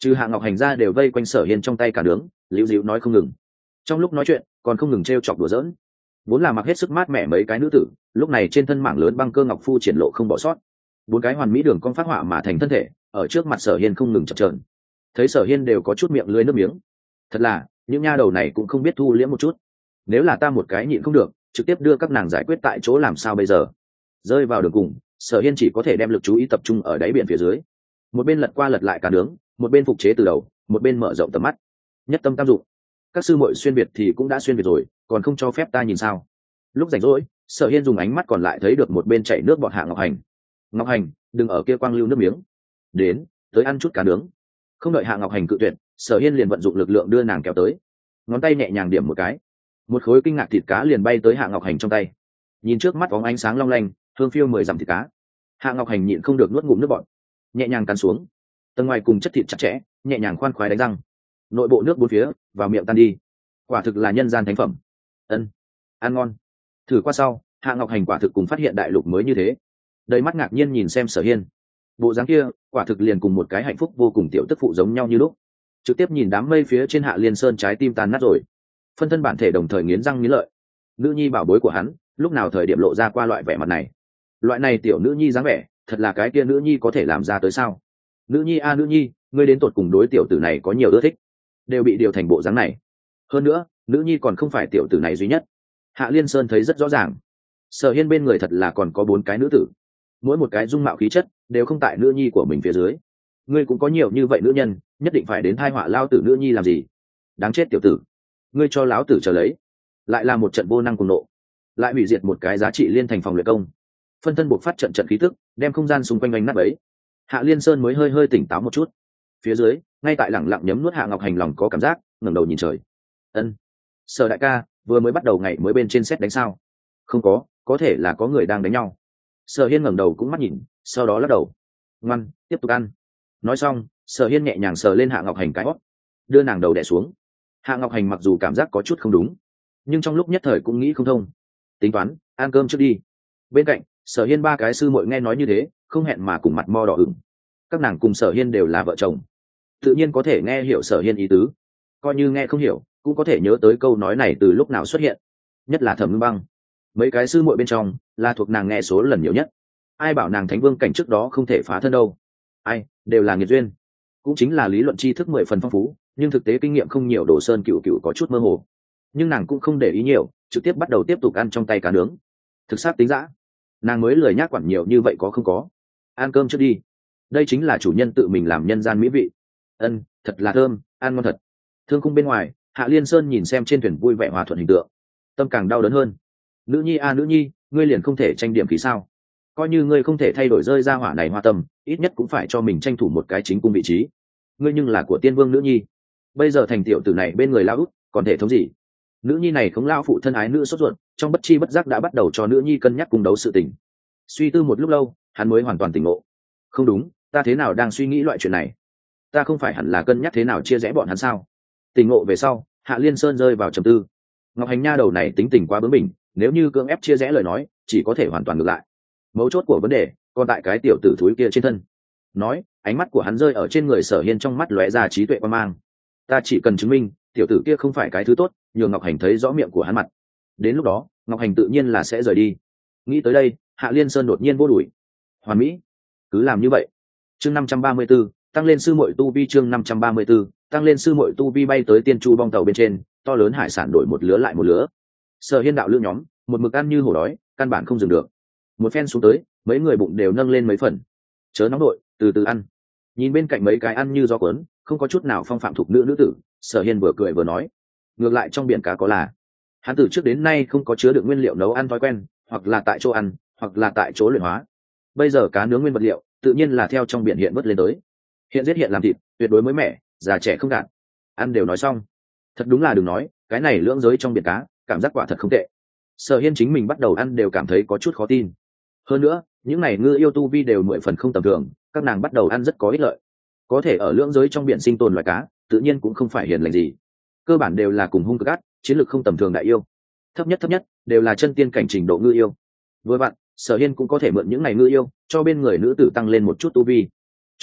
trừ Hạ Ngọc Hành ra đều vây quanh Sở Hiên trong tay cả nướng, líu díu nói không ngừng. Trong lúc nói chuyện còn không ngừng t chọc đùa giỡn. Vốn là mặc hết sức mát mẻ mấy cái nữ tử, lúc này trên thân mảng lớn băng cơ ngọc phu triển lộ không bỏ sót. Bốn cái hoàn mỹ đường cong phát họa mà thành thân thể, ở trước mặt Sở Hiên không ngừng chập chờn. Thấy Sở Hiên đều có chút miệng lưỡi nước miếng. Thật là, những nha đầu này cũng không biết thu liễm một chút. Nếu là ta một cái nhịn không được, trực tiếp đưa các nàng giải quyết tại chỗ làm sao bây giờ? Rơi vào đường cùng, Sở Hiên chỉ có thể đem lực chú ý tập trung ở đáy biển phía dưới. Một bên lật qua lật lại cả nướng, một bên phục chế từ đầu, một bên mở rộng tầm mắt. Nhất tâm tam dụng. Các sư muội xuyên việt thì cũng đã xuyên việt rồi, còn không cho phép ta nhìn sao? Lúc rảnh rỗi, Sở Hiên dùng ánh mắt còn lại thấy được một bên chảy nước bọt Hạ Ngọc Hành. Ngọc Hành, đừng ở kia quang lưu nước miếng. Đến, tới ăn chút cá nướng. Không đợi Hạ Ngọc Hành cự tuyệt, Sở Hiên liền vận dụng lực lượng đưa nàng kéo tới. Ngón tay nhẹ nhàng điểm một cái, một khối kinh ngạc thịt cá liền bay tới Hạ Ngọc Hành trong tay. Nhìn trước mắt bóng ánh sáng long lanh, hương phiêu 10 dặm thịt cá. Hạ Ngọc Hành nhịn không được nuốt ngụm nước bọt, nhẹ nhàng cắn xuống. Tầng ngoài cùng chất thịt chặt chẽ, nhẹ nhàng khoan khoái đánh răng. Nội bộ nước bốn phía, vào miệng tan đi. Quả thực là nhân gian thánh phẩm. Ân, ăn ngon. Thử qua sau, Hạ Ngọc Hành quả thực cùng phát hiện đại lục mới như thế. Đầy mắt ngạc nhiên nhìn xem Sở Hiên. Bộ dáng kia, quả thực liền cùng một cái hạnh phúc vô cùng tiểu tức phụ giống nhau như lúc. Trực tiếp nhìn đám mây phía trên Hạ Liên Sơn trái tim tan nát rồi. Phân thân bản thể đồng thời nghiến răng nghiến lợi. Nữ nhi bảo bối của hắn, lúc nào thời điểm lộ ra qua loại vẻ mặt này. Loại này tiểu nữ nhi dáng vẻ, thật là cái kia nữ nhi có thể làm ra tới sao? Nữ nhi a nữ nhi, ngươi đến tột cùng đối tiểu tử này có nhiều ưa thích, đều bị điều thành bộ dáng này. Hơn nữa, nữ nhi còn không phải tiểu tử này duy nhất. Hạ Liên Sơn thấy rất rõ ràng, Sở Hiên bên người thật là còn có 4 cái nữ tử, mỗi một cái dung mạo khí chất đều không tại nữ nhi của mình phía dưới. Ngươi cũng có nhiều như vậy nữ nhân, nhất định phải đến thai họa lao tử nữ nhi làm gì? Đáng chết tiểu tử, ngươi cho láo tử chờ lấy. Lại là một trận vô năng cùng nộ, lại hủy diệt một cái giá trị liên thành phòng luyện công. Phân thân buộc phát trận trận khí tức, đem không gian xung quanh anh nát bấy. Hạ Liên Sơn mới hơi hơi tỉnh táo một chút. Phía dưới, ngay tại lẳng lặng nhấm nuốt Hạ Ngọc Hành lòng có cảm giác, ngẩng đầu nhìn trời. Ân, Sở đại ca, vừa mới bắt đầu ngày mới bên trên xét đánh sao? Không có thể là có người đang đánh nhau. Sở Hiên ngẩng đầu cũng mắt nhìn, sau đó lắc đầu. Ngoan, tiếp tục ăn. Nói xong, Sở Hiên nhẹ nhàng sờ lên Hạ Ngọc Hành cái hót, đưa nàng đầu đè xuống. Hạ Ngọc Hành mặc dù cảm giác có chút không đúng, nhưng trong lúc nhất thời cũng nghĩ không thông. Tính toán, ăn cơm trước đi. Bên cạnh, Sở Hiên 3 cái sư muội nghe nói như thế, không hẹn mà cùng mặt mo đỏ ửng. Các nàng cùng Sở Hiên đều là vợ chồng, tự nhiên có thể nghe hiểu Sở Hiên ý tứ. Coi như nghe không hiểu, cũng có thể nhớ tới câu nói này từ lúc nào xuất hiện. Nhất là Thẩm Ngưng Băng, mấy cái sư muội bên trong là thuộc nàng nghe số lần nhiều nhất. Ai bảo nàng thánh vương cảnh trước đó không thể phá thân đâu? Ai, đều là nghiệt duyên. Cũng chính là lý luận tri thức 10 phần phong phú, nhưng thực tế kinh nghiệm không nhiều. Đồ Sơn Cựu Cựu có chút mơ hồ, nhưng nàng cũng không để ý nhiều, trực tiếp bắt đầu tiếp tục ăn trong tay cá nướng. Thực sát tính dã, nàng mới lười nhác quản nhiều như vậy có không có. Ăn cơm trước đi, đây chính là chủ nhân tự mình làm nhân gian mỹ vị. Ân, thật là thơm, ăn ngon thật. Thương khung bên ngoài, Hạ Liên Sơn nhìn xem trên thuyền vui vẻ hòa thuận hình tượng, tâm càng đau đớn hơn. Nữ nhi a nữ nhi, ngươi liền không thể tranh điểm khí sao? Coi như ngươi không thể thay đổi rơi ra hỏa này hoa tâm, ít nhất cũng phải cho mình tranh thủ một cái chính cung vị trí. Ngươi nhưng là của tiên vương nữ nhi, bây giờ thành tiểu tử này bên người lão út, còn thể thống gì? Nữ nhi này không lao phụ thân ái nữ sốt ruột, trong bất chi bất giác đã bắt đầu cho nữ nhi cân nhắc cung đấu sự tình. Suy tư một lúc lâu, hắn mới hoàn toàn tỉnh ngộ. Không đúng, ta thế nào đang suy nghĩ loại chuyện này? Ta không phải hẳn là cân nhắc thế nào chia rẽ bọn hắn sao? Tỉnh ngộ về sau, Hạ Liên Sơn rơi vào trầm tư. Ngọc Hành nha đầu này tính tình quá bướng bỉnh, nếu như cưỡng ép chia rẽ lời nói, chỉ có thể hoàn toàn ngược lại. Mấu chốt của vấn đề còn tại cái tiểu tử thúi kia trên thân. Nói, ánh mắt của hắn rơi ở trên người Sở Hiên, trong mắt lóe ra trí tuệ quan mang. Ta chỉ cần chứng minh tiểu tử kia không phải cái thứ tốt, nhường Ngọc Hành thấy rõ miệng của hắn mặt. Đến lúc đó, Ngọc Hành tự nhiên là sẽ rời đi. Nghĩ tới đây, Hạ Liên Sơn đột nhiên vô đuổi. Hoàn mỹ, cứ làm như vậy. Chương 534, tăng lên sư muội tu vi. Chương 534, tăng lên sư muội tu vi. Bay tới Tiên Chu bong tàu bên trên, to lớn hải sản đổi một lứa lại một lứa. Sở Hiên đạo lữ nhóm, một mực ăn như hổ đói, căn bản không dừng được. Một phen xuống tới, mấy người bụng đều nâng lên mấy phần. Chớ nóng đội, từ từ ăn. Nhìn bên cạnh mấy cái ăn như gió cuốn, không có chút nào phong phạm thuộc nữ nữ tử, Sở Hiên vừa cười vừa nói, ngược lại trong biển cá có là, hắn từ trước đến nay không có chứa được nguyên liệu nấu ăn thói quen, hoặc là tại chỗ ăn, hoặc là tại chỗ luyện hóa. Bây giờ cá nướng nguyên vật liệu, tự nhiên là theo trong biển hiện vớt lên tới. Hiện giết hiện làm thịt, tuyệt đối mới mẻ, già trẻ không gạt. Ăn đều nói xong. Thật đúng là đừng nói, cái này lưỡng giới trong biển cá, cảm giác quả thật không tệ. Sở Hiên chính mình bắt đầu ăn đều cảm thấy có chút khó tin. Hơn nữa, những này ngư yêu tu vi đều 10 phần không tầm thường, các nàng bắt đầu ăn rất có ích lợi. Có thể ở lưỡng giới trong biển sinh tồn loài cá, tự nhiên cũng không phải hiền lành gì. Cơ bản đều là cùng hung cực ác, chiến lược không tầm thường đại yêu. Thấp nhất đều là chân tiên cảnh trình độ ngư yêu. Vừa vặn, Sở Hiên cũng có thể mượn những này ngư yêu, cho bên người nữ tử tăng lên một chút tu vi. Cho nên,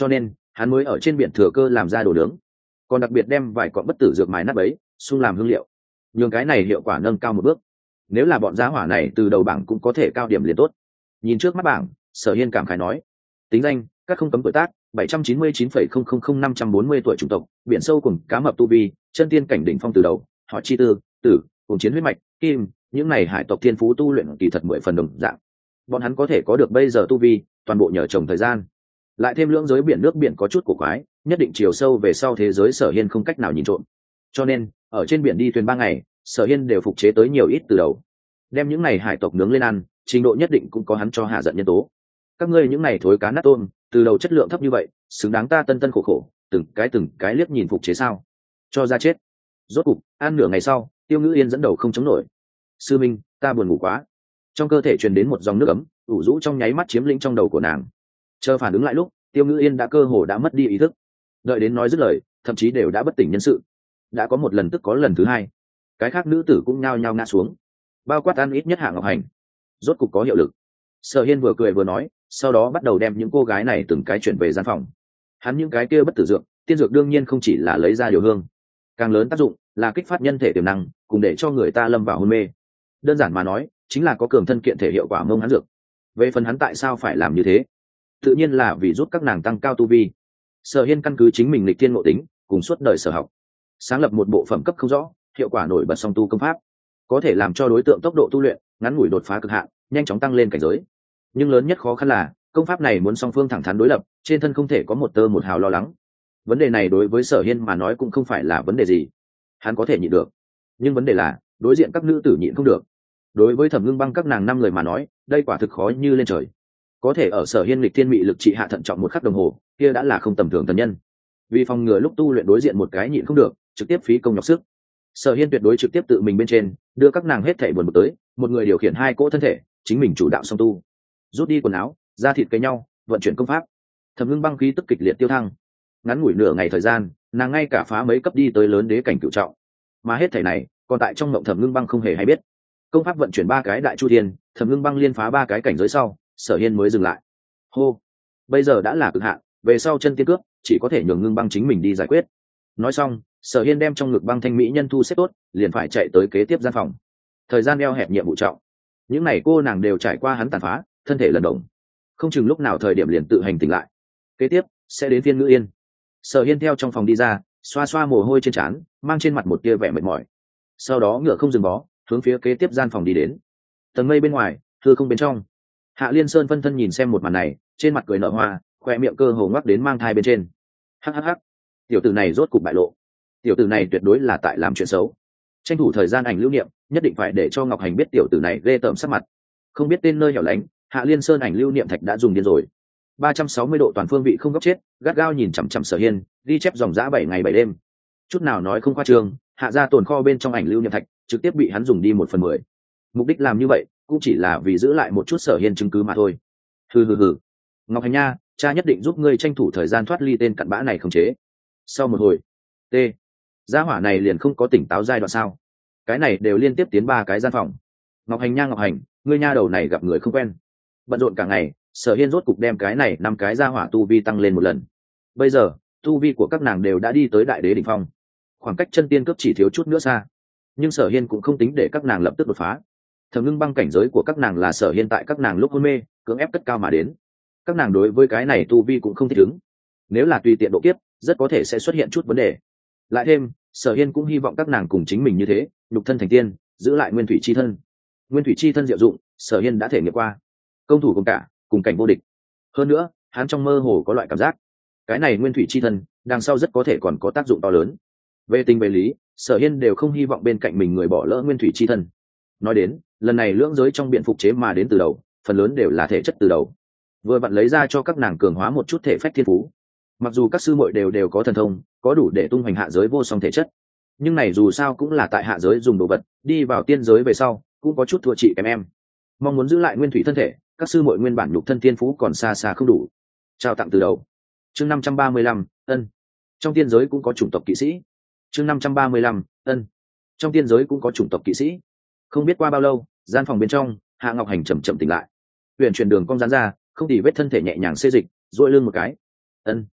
hắn mới ở trên biển thừa cơ làm ra đồ nướng, còn đặc biệt đem vài cọn bất tử dược mài nát bấy xung làm hương liệu, nhường cái này hiệu quả nâng cao một bước. Nếu là bọn giá hỏa này từ đầu bảng cũng có thể cao điểm liền tốt. Nhìn trước mắt bảng, Sở Hiên cảm khái nói: tính danh các không cấm tuổi tác 799,000-540 tuổi, chủng tộc biển sâu cùng cá mập, tu vi chân tiên cảnh đỉnh phong từ đầu, họ chi tư tử cùng chiến huyết mạch kim. Những này hải tộc thiên phú tu luyện kỳ thật 10 phần đồng dạng, bọn hắn có thể có được bây giờ tu vi toàn bộ nhờ trồng thời gian, lại thêm lưỡng giới biển nước biển có chút cổ quái, nhất định chiều sâu về sau thế giới Sở Hiên không cách nào nhìn trộm. Cho nên ở trên biển đi thuyền 3 ngày, Sở Hiên đều phục chế tới nhiều ít từ đầu, đem những này hải tộc nướng lên ăn, trình độ nhất định cũng có hắn cho hạ giận nhân tố. Các ngươi những này thối cá nát tôm từ đầu chất lượng thấp như vậy, xứng đáng ta tân tân khổ khổ từng cái liếc nhìn phục chế sao? Cho ra chết. Rốt cục ăn nửa ngày sau, Tiêu Ngữ Yên dẫn đầu không chống nổi: sư minh, ta buồn ngủ quá. Trong cơ thể truyền đến một dòng nước ấm, ủ rũ trong nháy mắt chiếm lĩnh trong đầu của nàng. Chờ phản ứng lại lúc, Tiêu Ngữ Yên đã cơ hồ đã mất đi ý thức, đợi đến nói dứt lời thậm chí đều đã bất tỉnh nhân sự. Đã có một lần tức có lần thứ hai, cái khác nữ tử cũng nhao nhao ngã xuống, bao quát ăn ít nhất Hạ Ngọc Hành. Rốt cục có hiệu lực. Sở Hiên vừa cười vừa nói, sau đó bắt đầu đem những cô gái này từng cái chuyển về gian phòng. Hắn những cái kia bất tử dược, tiên dược đương nhiên không chỉ là lấy ra điều hương, càng lớn tác dụng là kích phát nhân thể tiềm năng, cùng để cho người ta lâm vào hôn mê. Đơn giản mà nói, chính là có cường thân kiện thể hiệu quả mông hắn dược. Về phần hắn tại sao phải làm như thế, tự nhiên là vì giúp các nàng tăng cao tu vi. Sở Hiên căn cứ chính mình lịch thiên ngộ tính cùng suốt đời sở học, sáng lập một bộ phẩm cấp không rõ, hiệu quả nổi bật song tu công pháp, có thể làm cho đối tượng tốc độ tu luyện ngắn ngủi đột phá cực hạn, nhanh chóng tăng lên cảnh giới. Nhưng lớn nhất khó khăn là công pháp này muốn song phương thẳng thắn đối lập, trên thân không thể có một tơ một hào lo lắng. Vấn đề này đối với Sở Hiên mà nói cũng không phải là vấn đề gì, hắn có thể nhịn được. Nhưng vấn đề là đối diện các nữ tử nhịn không được. Đối với Thẩm Ngưng Băng các nàng 5 người mà nói, đây quả thực khó như lên trời. Có thể ở Sở Hiên lịch thiên mị lực trị hạ thận trọng một khắc đồng hồ, kia đã là không tầm thường thần nhân. Vì phòng ngừa lúc tu luyện đối diện một cái nhịn không được, trực tiếp phí công nhọc sức, Sở Hiên tuyệt đối trực tiếp tự mình bên trên, đưa các nàng hết thảy buồn một tới, một người điều khiển 2 cỗ thân thể, chính mình chủ đạo song tu. Rút đi quần áo, da thịt cấy nhau, vận chuyển công pháp. Thẩm Ngưng Băng khí tức kịch liệt tiêu thăng. Ngắn ngủi nửa ngày thời gian, nàng ngay cả phá mấy cấp đi tới lớn đế cảnh cửu trọng. Mà hết thảy này, còn tại trong mộng Thẩm Ngưng Băng không hề hay biết. Công pháp vận chuyển 3 cái đại chu thiên, Thẩm Ngưng Băng liên phá 3 cái cảnh giới sau, Sở Hiên mới dừng lại. Hô, bây giờ đã là cực hạn, về sau chân tiên cướp, chỉ có thể nhường Ngưng Băng chính mình đi giải quyết. Nói xong, Sở Hiên đem trong ngực băng thanh mỹ nhân thu xếp tốt, liền phải chạy tới kế tiếp gian phòng. Thời gian eo hẹp nhiệm vụ trọng, những này cô nàng đều trải qua hắn tàn phá, thân thể lần động, không chừng lúc nào thời điểm liền tự hành tỉnh lại. Kế tiếp sẽ đến phiên Ngữ Yên. Sở Hiên theo trong phòng đi ra, xoa xoa mồ hôi trên trán, mang trên mặt một tia vẻ mệt mỏi. Sau đó ngựa không dừng bó, hướng phía kế tiếp gian phòng đi đến. Tầng mây bên ngoài, hư không bên trong, Hạ Liên Sơn phân thân nhìn xem một màn này, trên mặt cười nở hoa, khoe miệng cơ hồ ngoắc đến mang thai bên trên. Hắc hắc hắc, tiểu tử này rốt cục bại lộ. Tiểu tử này tuyệt đối là tại làm chuyện xấu. Tranh thủ thời gian ảnh lưu niệm, nhất định phải để cho Ngọc Hành biết tiểu tử này ghê tởm sắc mặt. Không biết tên nơi hẻo lánh, Hạ Liên Sơn ảnh lưu niệm thạch đã dùng điên rồi. 360 độ toàn phương vị không góc chết, gắt gao nhìn chằm chằm Sở Hiên, ghi chép dòng dã 7 ngày 7 đêm. Chút nào nói không khoa trương, hạ ra tồn kho bên trong ảnh lưu niệm thạch trực tiếp bị hắn dùng đi 1/10. Mục đích làm như vậy cũng chỉ là vì giữ lại một chút Sở Hiên chứng cứ mà thôi. Hừ, Ngọc Hành nha, cha nhất định giúp ngươi tranh thủ thời gian thoát ly tên cặn bã này không chế. Sau một hồi, gia hỏa này liền không có tỉnh táo giai đoạn sao? Cái này đều liên tiếp tiến 3 cái gian phòng. Ngọc Hành nha, Ngọc Hành, ngươi nha đầu này gặp người không quen. Bận rộn cả ngày, Sở Hiên rốt cục đem cái này 5 cái gia hỏa tu vi tăng lên một lần. Bây giờ tu vi của các nàng đều đã đi tới đại đế đỉnh phong, khoảng cách chân tiên cấp chỉ thiếu chút nữa xa. Nhưng Sở Hiên cũng không tính để các nàng lập tức đột phá. Thẩm Ngưng Băng cảnh giới của các nàng là Sở Hiên tại các nàng lúc hôn mê cưỡng ép cất cao mà đến. Các nàng đối với cái này tu vi cũng không thích ứng. Nếu là tùy tiện độ kiếp, rất có thể sẽ xuất hiện chút vấn đề. Lại thêm, Sở Hiên cũng hy vọng các nàng cùng chính mình như thế, nhục thân thành tiên, giữ lại nguyên thủy chi thân. Nguyên thủy chi thân diệu dụng, Sở Hiên đã thể nghiệm qua. Công thủ cùng cả, cùng cảnh vô địch. Hơn nữa, hắn trong mơ hồ có loại cảm giác, cái này nguyên thủy chi thân đằng sau rất có thể còn có tác dụng to lớn. Về tình về lý, Sở Hiên đều không hy vọng bên cạnh mình người bỏ lỡ nguyên thủy chi thân. Nói đến, lần này lưỡng giới trong biện phục chế mà đến từ đầu, phần lớn đều là thể chất từ đầu. Vừa vặn lấy ra cho các nàng cường hóa một chút thể phách thiên phú. Mặc dù các sư muội đều có thần thông, có đủ để tung hoành hạ giới vô song thể chất, nhưng này dù sao cũng là tại hạ giới dùng đồ vật, đi vào tiên giới về sau cũng có chút thua chị kém em. Mong muốn giữ lại nguyên thủy thân thể, các sư muội nguyên bản nhục thân thiên phú còn xa xa không đủ. Trao tặng từ đầu. Chương 535, ân. Trong tiên giới cũng có chủng tộc kỵ sĩ. Chương 535, ân. Trong tiên giới cũng có chủng tộc kỵ sĩ. Không biết qua bao lâu, gian phòng bên trong, Hạ Ngọc Hành chậm chậm tỉnh lại. Huyền chuyển đường cong giãn ra, không tì vết thân thể nhẹ nhàng xê dịch, duỗi lưng một cái. Ân.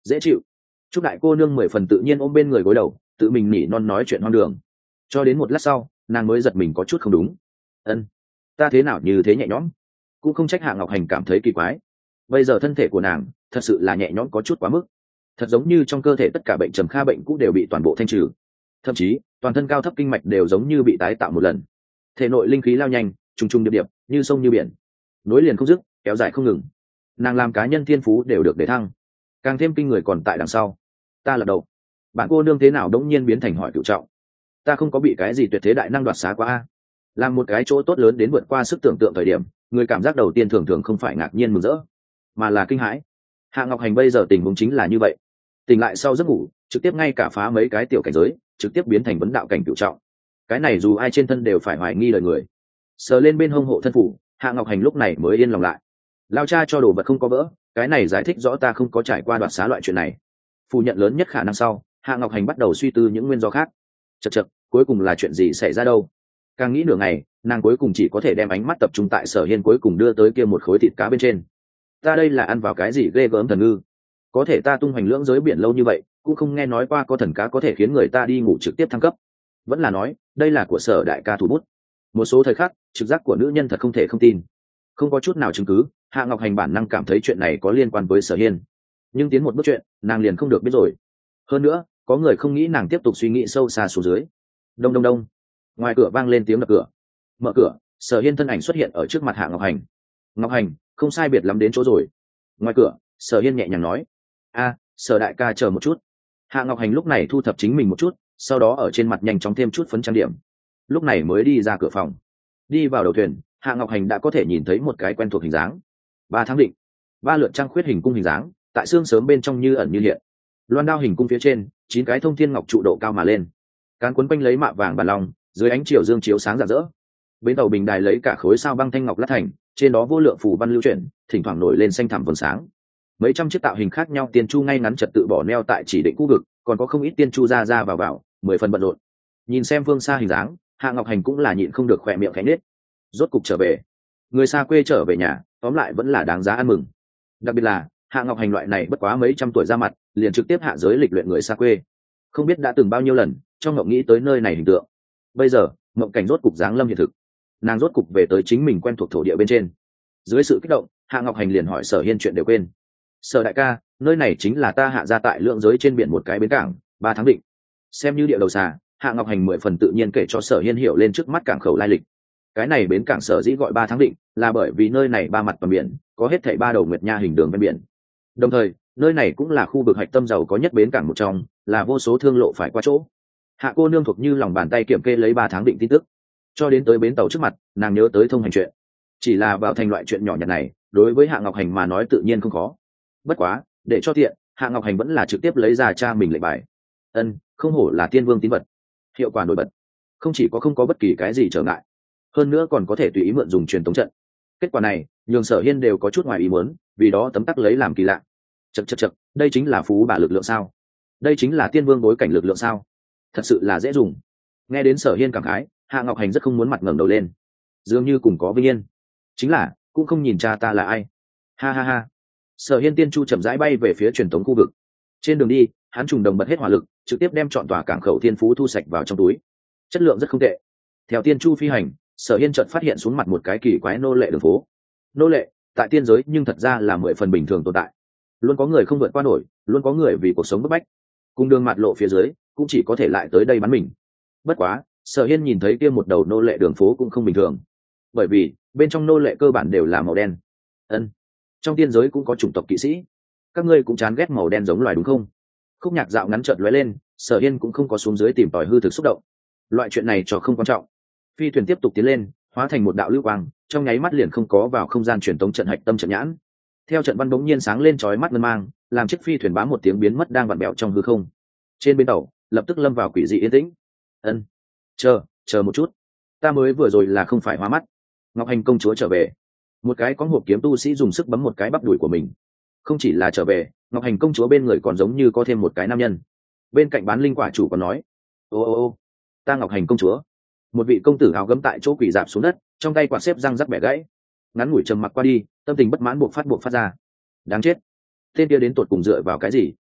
dễ chịu. Trúc đại cô nương 10 phần tự nhiên ôm bên người gối đầu, tự mình nỉ non nói chuyện hoang đường. Cho đến một lát sau, nàng mới giật mình có chút không đúng. Ân, ta thế nào như thế nhẹ nhõm? Cũng không trách Hạ Ngọc Hành cảm thấy kỳ quái. Bây giờ thân thể của nàng thật sự là nhẹ nhõm có chút quá mức, thật giống như trong cơ thể tất cả bệnh trầm kha bệnh cũ đều bị toàn bộ thanh trừ, thậm chí toàn thân cao thấp kinh mạch đều giống như bị tái tạo một lần. Thể nội linh khí lao nhanh, trùng trùng điệp điệp, như sông như biển, nối liền không dứt, kéo dài không ngừng. Nàng làm cá nhân thiên phú đều được để thăng, càng thêm kinh người còn tại đằng sau. Ta là đầu, bạn cô nương thế nào đống nhiên biến thành hỏi cựu trọng? Ta không có bị cái gì tuyệt thế đại năng đoạt xá quá a. Làm một cái chỗ tốt lớn đến vượt qua sức tưởng tượng thời điểm, người cảm giác đầu tiên thường thường không phải ngạc nhiên mừng rỡ, mà là kinh hãi. Hạ Ngọc Hành bây giờ tình huống chính là như vậy. Tỉnh lại sau giấc ngủ, trực tiếp ngay cả phá mấy cái tiểu cảnh giới, trực tiếp biến thành vấn đạo cảnh cửu trọng. Cái này dù ai trên thân đều phải hoài nghi lời người. Sờ lên bên hông hộ thân phủ, Hạ Ngọc Hành lúc này mới yên lòng lại. Lao cha cho đồ vật không có vỡ, cái này giải thích rõ ta không có trải qua đoạt xá loại chuyện này. Phủ nhận lớn nhất khả năng sau, Hạ Ngọc Hành bắt đầu suy tư những nguyên do khác. Chậc chậc, cuối cùng là chuyện gì xảy ra đâu? Càng nghĩ nửa ngày, nàng cuối cùng chỉ có thể đem ánh mắt tập trung tại Sở Hiên cuối cùng đưa tới kia một khối thịt cá bên trên. Ta đây là ăn vào cái gì ghê gớm thần ngư? Có thể ta tung hoành lưỡng giới biển lâu như vậy, cũng không nghe nói qua có thần cá có thể khiến người ta đi ngủ trực tiếp thăng cấp. Vẫn là nói đây là của Sở đại ca thủ bút. Một số thời khắc, trực giác của nữ nhân thật không thể không tin. Không có chút nào chứng cứ, Hạ Ngọc Hành bản năng cảm thấy chuyện này có liên quan với Sở Hiên, nhưng tiến một bước chuyện, nàng liền không được biết rồi. Hơn nữa, có người không nghĩ nàng tiếp tục suy nghĩ sâu xa xuống dưới. Đông đông đông, ngoài cửa vang lên tiếng đập cửa. Mở cửa, Sở Hiên thân ảnh xuất hiện ở trước mặt Hạ Ngọc Hành. Ngọc Hành, không sai biệt lắm đến chỗ rồi. Ngoài cửa, Sở Hiên nhẹ nhàng nói. A, Sở đại ca chờ một chút. Hạ Ngọc Hành lúc này thu thập chính mình một chút, sau đó ở trên mặt nhanh chóng thêm chút phấn trang điểm, lúc này mới đi ra cửa phòng. Đi vào đầu thuyền, Hạ Ngọc Hành đã có thể nhìn thấy một cái quen thuộc hình dáng. 3 tháng định, 3 lượt trăng khuyết hình cung hình dáng, tại xương sớm bên trong như ẩn như hiện. Loan đao hình cung phía trên, 9 cái thông thiên ngọc trụ độ cao mà lên, cán cuốn quanh lấy mạ vàng bàn long, dưới ánh chiều dương chiếu sáng rạng rỡ. Bến tàu bình đài lấy cả khối sao băng thanh ngọc lát thành, trên đó vô lượng phù văn lưu chuyển, thỉnh thoảng nổi lên xanh thẳm vầng sáng. Mấy trăm chiếc tạo hình khác nhau tiên chu ngay ngắn trật tự bỏ neo tại chỉ định khu vực, còn có không ít tiên chu ra ra vào vào, 10 phần bận rộn. Nhìn xem phương xa hình dáng, Hạ Ngọc Hành cũng là nhịn không được khỏe miệng khẽ nết. Rốt cục trở về, người xa quê trở về nhà, tóm lại vẫn là đáng giá ăn mừng. Đặc biệt là Hạ Ngọc Hành loại này bất quá mấy trăm tuổi ra mặt, liền trực tiếp hạ giới lịch luyện người xa quê, không biết đã từng bao nhiêu lần trong ngộng nghĩ tới nơi này hình tượng. Bây giờ ngộng cảnh rốt cục giáng lâm hiện thực, nàng rốt cục về tới chính mình quen thuộc thổ địa bên trên. Dưới sự kích động, Hạ Ngọc Hành liền hỏi Sở Hiên chuyện đều quên. Sở đại ca, nơi này chính là ta hạ ra tại lượng giới trên biển một cái bến cảng, 3 tháng định. Xem như địa đầu xà, Hạ Ngọc Hành 10 phần tự nhiên kể cho Sở Hiên hiểu lên trước mắt cảng khẩu lai lịch. Cái này bến cảng sở dĩ gọi 3 tháng định, là bởi vì nơi này ba mặt toàn biển, có hết thảy 3 đầu nguyệt nha hình đường ven biển. Đồng thời, nơi này cũng là khu vực hạch tâm giàu có nhất bến cảng một trong, là vô số thương lộ phải qua chỗ. Hạ cô nương thuộc như lòng bàn tay kiểm kê lấy 3 tháng định tin tức. Cho đến tới bến tàu trước mặt, nàng nhớ tới thông hành chuyện. Chỉ là vào thành loại chuyện nhỏ nhặt này, đối với Hạ Ngọc Hành mà nói tự nhiên không khó. Bất quá, để cho tiện, Hạ Ngọc Hành vẫn là trực tiếp lấy ra cha mình lệnh bài. Không hổ là tiên vương tín vật, hiệu quả nổi bật, không chỉ có không có bất kỳ cái gì trở ngại, hơn nữa còn có thể tùy ý mượn dùng truyền tống trận. Kết quả này nhường Sở Hiên đều có chút ngoài ý muốn, vì đó tấm tắc lấy làm kỳ lạ. Chậc, đây chính là phú bà lực lượng sao? Đây chính là tiên vương bối cảnh lực lượng sao? Thật sự là dễ dùng. Nghe đến Sở Hiên cảm khái, Hạ Ngọc Hành rất không muốn mặt ngẩng đầu lên, dường như cùng có vinh yên. Chính là cũng không nhìn cha ta là ai. Ha ha ha. Sở Hiên tiên chu chậm rãi bay về phía truyền tống khu vực. Trên đường đi, hắn trùng đồng bật hết hỏa lực, trực tiếp đem trọn tòa cảng khẩu thiên phú thu sạch vào trong túi. Chất lượng rất không tệ. Theo tiên chu phi hành, Sở Hiên chợt phát hiện xuống mặt một cái kỳ quái nô lệ đường phố. Nô lệ tại tiên giới nhưng thật ra là 10 phần bình thường tồn tại, luôn có người không vượt qua nổi, luôn có người vì cuộc sống bức bách, cùng đường mạt lộ phía dưới cũng chỉ có thể lại tới đây bắn mình. Bất quá Sở Hiên nhìn thấy kia một đầu nô lệ đường phố cũng không bình thường, bởi vì bên trong nô lệ cơ bản đều là màu đen. Trong tiên giới cũng có chủng tộc kỵ sĩ, các ngươi cũng chán ghét màu đen giống loài đúng không? Khúc nhạc dạo ngắn chợt lóe lên, Sở Hiên cũng không có xuống dưới tìm tòi hư thực xúc động, loại chuyện này cho không quan trọng. Phi thuyền tiếp tục tiến lên, hóa thành một đạo lưu quang, trong nháy mắt liền không có vào không gian truyền tống trận hạch tâm trận nhãn. Theo trận văn bỗng nhiên sáng lên chói mắt ngân mang, làm chiếc phi thuyền bám một tiếng biến mất đang vặn bẹo trong hư không. Trên bến tàu lập tức lâm vào quỷ dị yên tĩnh. Chờ một chút, ta mới vừa rồi là không phải hoa mắt. Ngọc Hành công chúa trở về. Một cái có hộp kiếm tu sĩ dùng sức bấm một cái bắp đùi của mình. Không chỉ là trở về, Ngọc Hành công chúa bên người còn giống như có thêm một cái nam nhân. Bên cạnh bán linh quả chủ còn nói: ô, ta Ngọc Hành công chúa. Một vị công tử áo gấm tại chỗ quỳ dạp xuống đất, trong tay quạt xếp răng rắc bẻ gãy. Ngắn ngủi trầm mặc qua đi, tâm tình bất mãn buộc phát ra. Đáng chết, tên kia đến tột cùng dựa vào cái gì?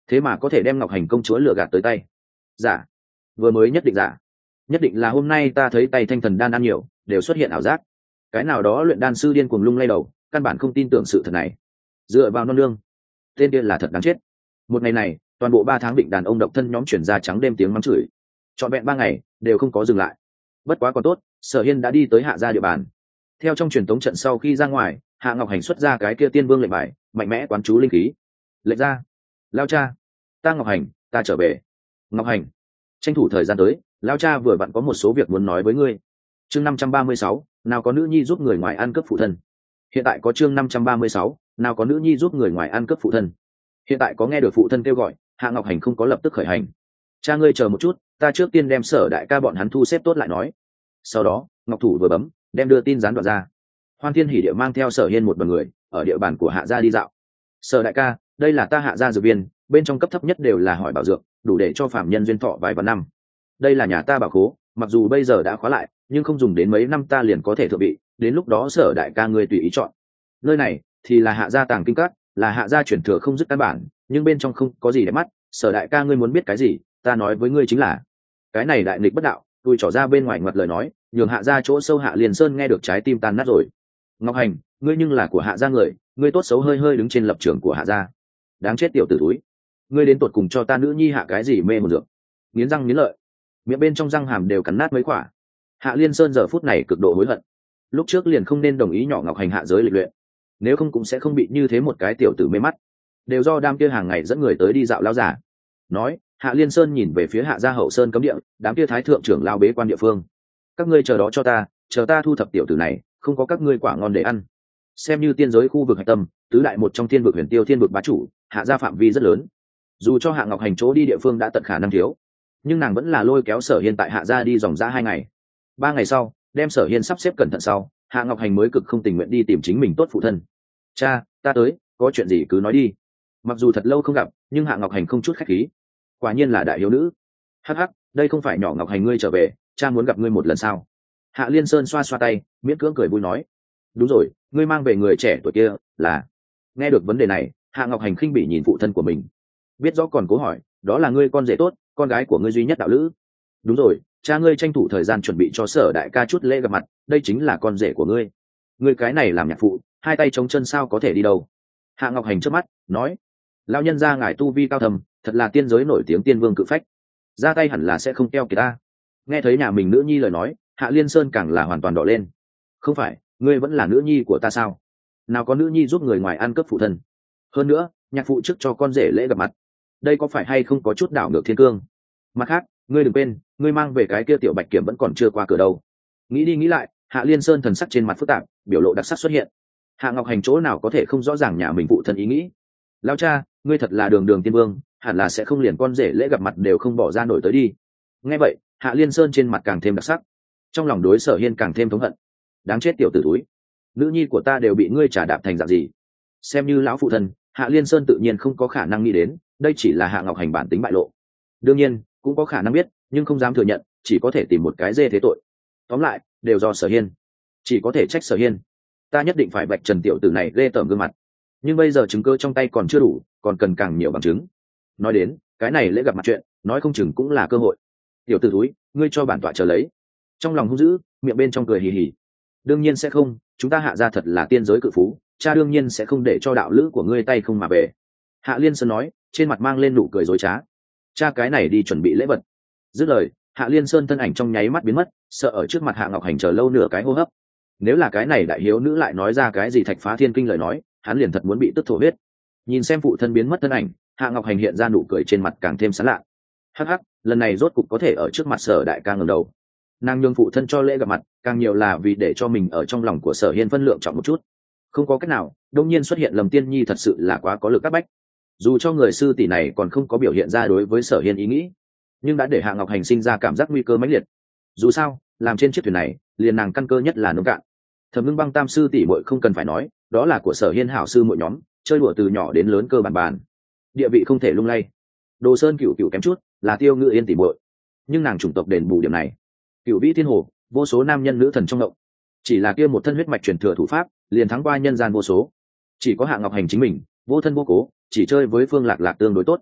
thế mà có thể đem Ngọc Hành công chúa lừa gạt tới tay. Giả, vừa mới nhất định giả, nhất định là hôm nay ta thấy tay thanh thần đan ăn nhiều, đều xuất hiện ảo giác. Cái nào đó luyện đan sư điên cuồng lung lay đầu, căn bản không tin tưởng sự thật này. Dựa vào non nương, tên kia là thật đáng chết. Một ngày này, toàn bộ 3 tháng định đàn ông độc thân nhóm chuyển ra trắng đêm tiếng mắng chửi, trọn vẹn 3 ngày đều không có dừng lại. Bất quá còn tốt, Sở Hiên đã đi tới Hạ gia địa bàn. Theo trong truyền tống trận sau khi ra ngoài, Hạ Ngọc Hành xuất ra cái kia tiên vương lệnh bài, mạnh mẽ quán chú linh khí. Lệnh ra, lao cha, ta Ngọc Hành, ta trở về. Ngọc Hành, tranh thủ thời gian tới, lao cha vừa vặn có một số việc muốn nói với ngươi. Chương 536, nào có nữ nhi giúp người ngoài ăn cướp phụ thân. Hiện tại có chương 536, nào có nữ nhi giúp người ngoài ăn cướp phụ thân. Hiện tại có nghe được phụ thân kêu gọi, Hạ Ngọc Hành không có lập tức khởi hành. Cha ngươi chờ một chút, ta trước tiên đem Sở đại ca bọn hắn thu xếp tốt lại nói. Sau đó, Ngọc Thủ vừa bấm, đem đưa tin gián đoạn ra. Hoan Thiên Hỉ địa mang theo Sở Hiên một đoàn người ở địa bàn của Hạ gia đi dạo. Sở đại ca, đây là ta Hạ gia dược viên, bên trong cấp thấp nhất đều là hỏi bảo dược, đủ để cho phạm nhân duyên thọ vài vạn năm. Đây là nhà ta bảo khố, mặc dù bây giờ đã khóa lại, nhưng không dùng đến mấy năm ta liền có thể thượng vị, đến lúc đó Sở đại ca ngươi tùy ý chọn. Nơi này thì là Hạ gia tàng kinh các, là Hạ gia truyền thừa không dứt căn bản, nhưng bên trong không có gì để mắt. Sở đại ca ngươi muốn biết cái gì, ta nói với ngươi chính là cái này đại nghịch bất đạo, tôi trỏ ra bên ngoài ngoặt lời nói, nhường Hạ gia chỗ sâu Hạ Liên Sơn nghe được trái tim tan nát rồi. Ngọc Hành, ngươi nhưng là của Hạ gia người, ngươi tốt xấu hơi hơi đứng trên lập trường của Hạ gia. Đáng chết tiểu tử túi, ngươi đến tột cùng cho ta nữ nhi hạ cái gì mê một dược. Nghiến răng nghiến lợi, miệng bên trong răng hàm đều cắn nát mấy quả. Hạ Liên Sơn giờ phút này cực độ hối hận, lúc trước liền không nên đồng ý nhỏ Ngọc Hành hạ giới lịch luyện, nếu không cũng sẽ không bị như thế một cái tiểu tử mê mắt. Đều do đám kia hàng ngày dẫn người tới đi dạo lao giả. Nói, Hạ Liên Sơn nhìn về phía Hạ gia hậu sơn cấm địa, đám kia thái thượng trưởng lao bế quan địa phương. Các ngươi chờ đó cho ta, chờ ta thu thập tiểu tử này, không có các ngươi quả ngon để ăn. Xem như tiên giới khu vực hạch tâm, tứ đại một trong thiên vực Huyền Tiêu thiên vực bá chủ, Hạ gia phạm vi rất lớn. Dù cho Hạ Ngọc Hành chỗ đi địa phương đã tận khả năng thiếu, nhưng nàng vẫn là lôi kéo Sở Hiên tại Hạ gia đi dòng dã 2 ngày. 3 ngày sau, đem Sở Hiên sắp xếp cẩn thận sau, Hạ Ngọc Hành mới cực không tình nguyện đi tìm chính mình tốt phụ thân. Cha, ta tới, có chuyện gì cứ nói đi. Mặc dù thật lâu không gặp, nhưng Hạ Ngọc Hành không chút khách khí. Quả nhiên là đại hiếu nữ. Hắc hắc, đây không phải nhỏ Ngọc Hành ngươi trở về, cha muốn gặp ngươi một lần sao? Hạ Liên Sơn xoa xoa tay, miễn cưỡng cười vui nói. Đúng rồi, ngươi mang về người trẻ tuổi kia là. Nghe được vấn đề này, Hạ Ngọc Hành khinh bỉ nhìn phụ thân của mình, biết rõ còn cố hỏi, đó là ngươi con rể tốt, con gái của ngươi duy nhất đạo lữ. Đúng rồi, cha ngươi tranh thủ thời gian chuẩn bị cho Sở đại ca chút lễ gặp mặt, đây chính là con rể của ngươi. Ngươi cái này làm nhạc phụ, 2 tay chống chân sao có thể đi đâu? Hạ Ngọc Hành trước mắt nói, lão nhân gia ngài tu vi cao thầm, thật là tiên giới nổi tiếng tiên vương cự phách, ra tay hẳn là sẽ không keo kiệt ta. Nghe thấy nhà mình nữ nhi lời nói, Hạ Liên Sơn càng là hoàn toàn đỏ lên. Không phải, ngươi vẫn là nữ nhi của ta sao? Nào có nữ nhi giúp người ngoài ăn cướp phụ thân. Hơn nữa, nhạc phụ trước cho con rể lễ gặp mặt, đây có phải hay không có chút đảo ngược thiên cương? Mặt khác, ngươi đừng quên, ngươi mang về cái kia tiểu bạch kiểm vẫn còn chưa qua cửa đâu. Nghĩ đi nghĩ lại, Hạ Liên Sơn thần sắc trên mặt phức tạp, biểu lộ đặc sắc xuất hiện. Hạ Ngọc Hành chỗ nào có thể không rõ ràng nhà mình phụ thân ý nghĩ. Lão cha, ngươi thật là đường đường tiên vương, hẳn là sẽ không liền con rể lễ gặp mặt đều không bỏ ra nổi tới đi. Nghe vậy, Hạ Liên Sơn trên mặt càng thêm đặc sắc, trong lòng đối Sở Hiên càng thêm thống hận. Đáng chết tiểu tử túi, nữ nhi của ta đều bị ngươi trả đạp thành dạng gì? Xem như lão phụ thân, Hạ Liên Sơn tự nhiên không có khả năng nghĩ đến, đây chỉ là Hạ Ngọc Hành bản tính bại lộ. Đương nhiên, cũng có khả năng biết, nhưng không dám thừa nhận, chỉ có thể tìm một cái dê thế tội. Tóm lại, đều do Sở Hiên, chỉ có thể trách Sở Hiên. Ta nhất định phải vạch trần tiểu tử này ghê tởm gương mặt, nhưng bây giờ chứng cứ trong tay còn chưa đủ, còn cần càng nhiều bằng chứng. Nói đến cái này lễ gặp mặt chuyện, nói không chừng cũng là cơ hội. Tiểu tử túi, ngươi cho bản tọa chờ lấy. Trong lòng hung dữ, miệng bên trong cười hì hì. Đương nhiên sẽ không, chúng ta Hạ gia thật là tiên giới cự phú, cha đương nhiên sẽ không để cho đạo lữ của ngươi tay không mà về. Hạ Liên Sơn nói, trên mặt mang lên nụ cười dối trá. Cha cái này đi chuẩn bị lễ vật. Dứt lời, Hạ Liên Sơn thân ảnh trong nháy mắt biến mất, sợ ở trước mặt Hạ Ngọc Hành chờ lâu nửa cái hô hấp. Nếu là cái này đại hiếu nữ lại nói ra cái gì thạch phá thiên kinh lời nói, hắn liền thật muốn bị tức thổ huyết. Nhìn xem phụ thân biến mất thân ảnh, Hạ Ngọc Hành hiện ra nụ cười trên mặt càng thêm sán lạ. Hắc hắc, lần này rốt cục có thể ở trước mặt Sở đại ca ngẩng đầu. Nàng nhường phụ thân cho lễ gặp mặt, càng nhiều là vì để cho mình ở trong lòng của Sở Hiên phân lượng trọng một chút. Không có cách nào, đương nhiên xuất hiện Lâm Tiên Nhi thật sự là quá có lực áp bách. Dù cho người sư tỷ này còn không có biểu hiện ra đối với Sở Hiên ý nghĩ, nhưng đã để Hạ Ngọc Hành sinh ra cảm giác nguy cơ mãnh liệt. Dù sao, làm trên chiếc thuyền này, liền nàng căn cơ nhất là nông cạn. Thẩm Ngưng Băng tam sư tỷ muội không cần phải nói, đó là của Sở Hiên hảo sư muội nhóm, chơi đùa từ nhỏ đến lớn cơ bản bàn, địa vị không thể lung lay. Đồ Sơn Cửu Cửu kém chút, là Tiêu Ngự Yên tỷ muội, nhưng nàng chủng tộc đền bù điểm này. Cửu Vĩ Thiên Hồ, vô số nam nhân nữ thần trong động, chỉ là kia một thân huyết mạch truyền thừa thủ pháp, liền thắng qua nhân gian vô số. Chỉ có Hạ Ngọc Hành chính mình, vô thân vô cố, chỉ chơi với Phương Lạc Lạc tương đối tốt.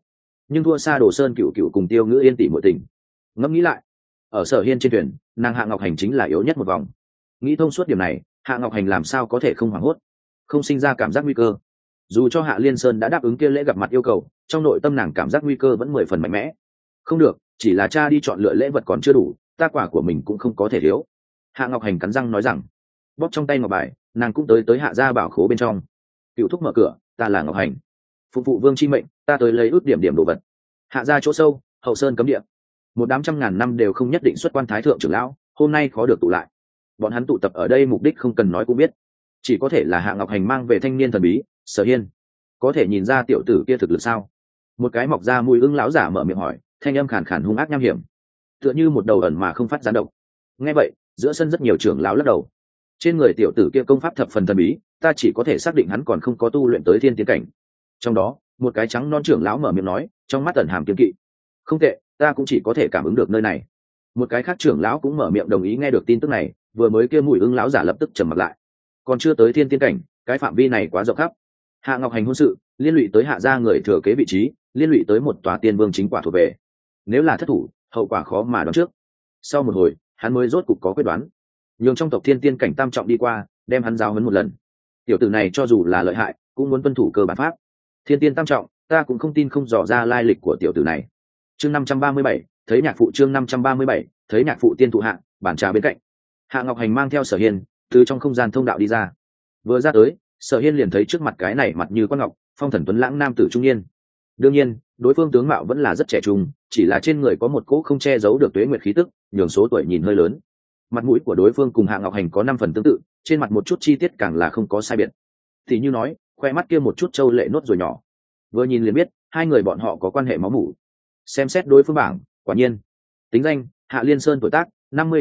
nhưng thua xa Đồ Sơn Cựu Cựu cùng Tiêu Ngữ Yên tỷ muội tình. Ngẫm nghĩ lại, ở Sở Hiên trên thuyền, nàng Hạ Ngọc Hành chính là yếu nhất một vòng. Nghĩ thông suốt điểm này, Hạ Ngọc Hành làm sao có thể không hoảng hốt, không sinh ra cảm giác nguy cơ. Dù cho Hạ Liên Sơn đã đáp ứng kia lễ gặp mặt yêu cầu, trong nội tâm nàng cảm giác nguy cơ vẫn 10 phần mạnh mẽ. Không được, chỉ là cha đi chọn lựa lễ vật còn chưa đủ, ta quả của mình cũng không có thể thiếu. Hạ Ngọc Hành cắn răng nói rằng, bóp trong tay ngọc bài, nàng cũng tới hạ gia bảo khố bên trong. Cựu thúc mở cửa, ta là Ngọc Hành, phục vụ vương chi mệnh, ta tới lấy ước điểm đồ vật. Hạ gia chỗ sâu, hậu sơn cấm địa, một đám trăm ngàn năm đều không nhất định xuất quan thái thượng trưởng lão, hôm nay khó được tụ lại. Bọn hắn tụ tập ở đây mục đích không cần nói cũng biết, chỉ có thể là Hạ Ngọc Hành mang về thanh niên thần bí Sở Hiên. Có thể nhìn ra tiểu tử kia thực lực sao? Một cái mọc ra mùi ưng lão giả mở miệng hỏi, thanh âm khàn khàn hung ác nham hiểm, tựa như một đầu ẩn mà không phát gián độc. Nghe vậy, giữa sân rất nhiều trưởng lão lắc đầu. Trên người tiểu tử kia công pháp thập phần thần bí, ta chỉ có thể xác định hắn còn không có tu luyện tới thiên tiến cảnh. Trong đó, một cái trắng non trưởng lão mở miệng nói, trong mắt ẩn hàm kiên kỵ. Không tệ, ta cũng chỉ có thể cảm ứng được nơi này. Một cái khác trưởng lão cũng mở miệng đồng ý nghe được tin tức này, vừa mới kia mùi ưng lão giả lập tức trầm mặt lại. Còn chưa tới thiên tiến cảnh, cái phạm vi này quá rộng khắp. Hạ Ngọc Hành hôn sự, liên lụy tới Hạ gia người thừa kế vị trí, liên lụy tới một tòa tiên vương chính quả thuộc về. Nếu là thất thủ, hậu quả khó mà đoán trước. Sau một hồi, hắn mới rốt cục có quyết đoán, nhường trong tộc thiên tiên cảnh tam trọng đi qua, đem hắn giáo huấn một lần. Tiểu tử này cho dù là lợi hại, cũng muốn tuân thủ cơ bản pháp. Thiên tiên tam trọng, ta cũng không tin không dò ra lai lịch của tiểu tử này. Chương 537, thấy nhạc phụ. Chương 537, thấy nhạc phụ tiên thụ hạ, bản trà bên cạnh. Hạ Ngọc Hành mang theo Sở Hiên từ trong không gian thông đạo đi ra. Vừa ra tới, Sở Hiên liền thấy trước mặt cái này mặt như quan ngọc, phong thần tuấn lãng nam tử trung niên. Đương nhiên, đối phương tướng mạo vẫn là rất trẻ trung, chỉ là trên người có một cỗ không che giấu được tuế nguyệt khí tức, nhường số tuổi nhìn hơi lớn. Mặt mũi của đối phương cùng Hạ Ngọc Hành có 5 phần tương tự, trên mặt một chút chi tiết càng là không có sai biệt. Thì như nói, khoe mắt kia một chút trâu lệ nốt rồi nhỏ, vừa nhìn liền biết hai người bọn họ có quan hệ máu mủ. Xem xét đối phương bảng, quả nhiên tính danh Hạ Liên Sơn, tuổi tác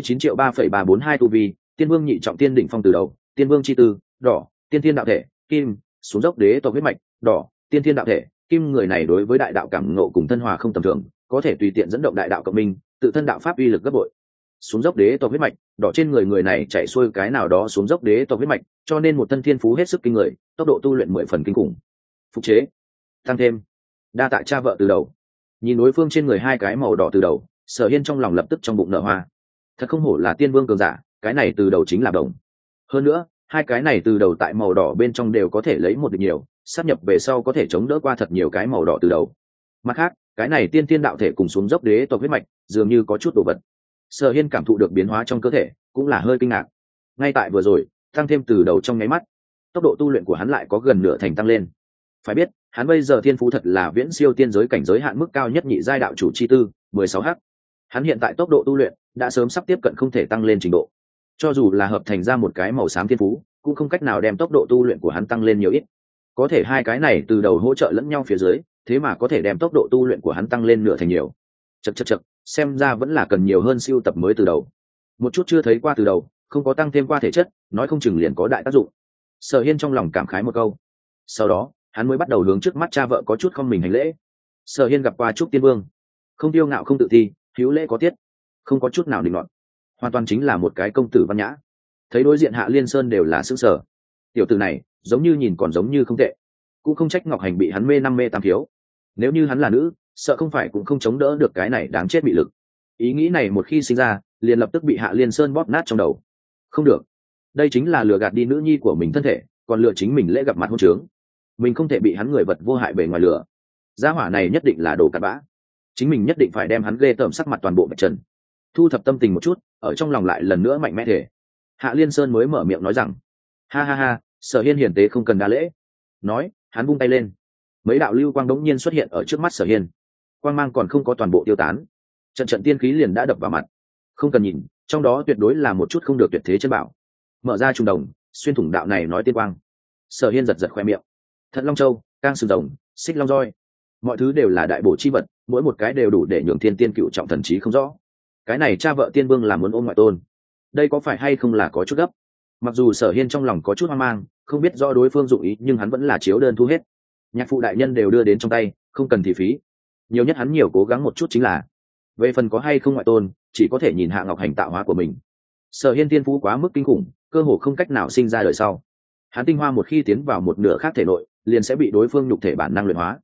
59.3,342 tu vi, tiên vương nhị trọng tiên đỉnh phong từ đầu, tiên vương chi tư đỏ, tiên thiên đạo thể kim, xuống dốc đế tộc huyết mạch đỏ, tiên thiên đạo thể kim. Người này đối với đại đạo cảm ngộ cùng thân hòa không tầm thường, có thể tùy tiện dẫn động đại đạo cộng minh, tự thân đạo pháp uy lực gấp bội. Xuống dốc đế tộc huyết mạch đỏ, trên người này chạy xuôi cái nào đó xuống dốc đế tộc huyết mạch, cho nên một thân thiên phú hết sức kinh người, tốc độ tu luyện 10 phần kinh khủng. Phục chế tăng thêm, đa tạ cha vợ từ đầu. Nhìn đối phương trên người hai cái màu đỏ từ đầu, Sở Hiên trong lòng lập tức trong bụng nở hoa. Thật không hổ là tiên vương cường giả, cái này từ đầu chính là đồng. Hơn nữa, hai cái này từ đầu tại màu đỏ bên trong đều có thể lấy một được nhiều, sáp nhập về sau có thể chống đỡ qua thật nhiều cái màu đỏ từ đầu. Mặt khác, cái này tiên thiên đạo thể cùng xuống dốc đế tộc huyết mạch dường như có chút đồ vật. Sở Hiên cảm thụ được biến hóa trong cơ thể, cũng là hơi kinh ngạc. Ngay tại vừa rồi, tăng thêm từ đầu trong nháy mắt, tốc độ tu luyện của hắn lại có gần nửa thành tăng lên. Phải biết, hắn bây giờ thiên phú thật là viễn siêu tiên giới cảnh giới hạn mức cao nhất nhị giai đạo chủ chi tư 16h. Hắn hiện tại tốc độ tu luyện đã sớm sắp tiếp cận không thể tăng lên trình độ. Cho dù là hợp thành ra một cái màu xám thiên phú, cũng không cách nào đem tốc độ tu luyện của hắn tăng lên nhiều ít. Có thể hai cái này từ đầu hỗ trợ lẫn nhau phía dưới, thế mà có thể đem tốc độ tu luyện của hắn tăng lên nửa thành nhiều. Chậc, xem ra vẫn là cần nhiều hơn siêu tập mới từ đầu. Một chút chưa thấy qua từ đầu, không có tăng thêm qua thể chất, nói không chừng liền có đại tác dụng. Sở Hiên trong lòng cảm khái một câu. Sau đó, hắn mới bắt đầu hướng trước mắt cha vợ có chút không mình hành lễ. Sở Hiên gặp qua Trúc Tiên Vương, không tiêu ngạo không tự thi, hữu lễ có tiết, không có chút nào định luận, hoàn toàn chính là một cái công tử văn nhã. Thấy đối diện Hạ Liên Sơn đều là sững sờ. Tiểu tử này giống như nhìn còn giống như không tệ, cũng không trách Ngọc Hành bị hắn mê 5 mê 8 thiếu. Nếu như hắn là nữ, sợ không phải cũng không chống đỡ được cái này đáng chết bị lực. Ý nghĩ này một khi sinh ra, liền lập tức bị Hạ Liên Sơn bóp nát trong đầu. Không được, đây chính là lừa gạt đi nữ nhi của mình thân thể, còn lừa chính mình lễ gặp mặt hôn trướng. Mình không thể bị hắn người vật vô hại bề ngoài lừa. Gia hỏa này nhất định là đồ cặn bã, chính mình nhất định phải đem hắn ghê tởm sắc mặt toàn bộ bạch trần. Thu thập tâm tình một chút, ở trong lòng lại lần nữa mạnh mẽ thể. Hạ Liên Sơn mới mở miệng nói rằng, ha ha ha, Sở Hiên hiền tế không cần đa lễ. Nói, hắn vung tay lên, mấy đạo lưu quang đống nhiên xuất hiện ở trước mắt Sở Hiên. Quang mang còn không có toàn bộ tiêu tán, trận tiên khí liền đã đập vào mặt. Không cần nhìn, trong đó tuyệt đối là một chút không được tuyệt thế chân bảo. Mở ra trùng đồng, xuyên thủng đạo này nói tiên quang. Sở Hiên giật giật khoe miệng. Thận Long Châu, Cang Sừng Rồng, Xích Long Roi, mọi thứ đều là đại bổ chi vật, mỗi một cái đều đủ để nhường thiên tiên cựu trọng thần trí không rõ. Cái này cha vợ tiên vương làm muốn ôm ngoại tôn, đây có phải hay không là có chút gấp? Mặc dù Sở Hiên trong lòng có chút hoang mang, không biết do đối phương dụng ý, nhưng hắn vẫn là chiếu đơn thu hết. Nhạc phụ đại nhân đều đưa đến trong tay, không cần thị phí. Nhiều nhất hắn nhiều cố gắng một chút chính là, về phần có hay không ngoại tôn, chỉ có thể nhìn Hạ Ngọc Hành tạo hóa của mình. Sở Hiên tiên phú quá mức kinh khủng, cơ hồ không cách nào sinh ra đời sau. Hắn tinh hoa một khi tiến vào một nửa khác thể nội, liền sẽ bị đối phương nhục thể bản năng luyện hóa.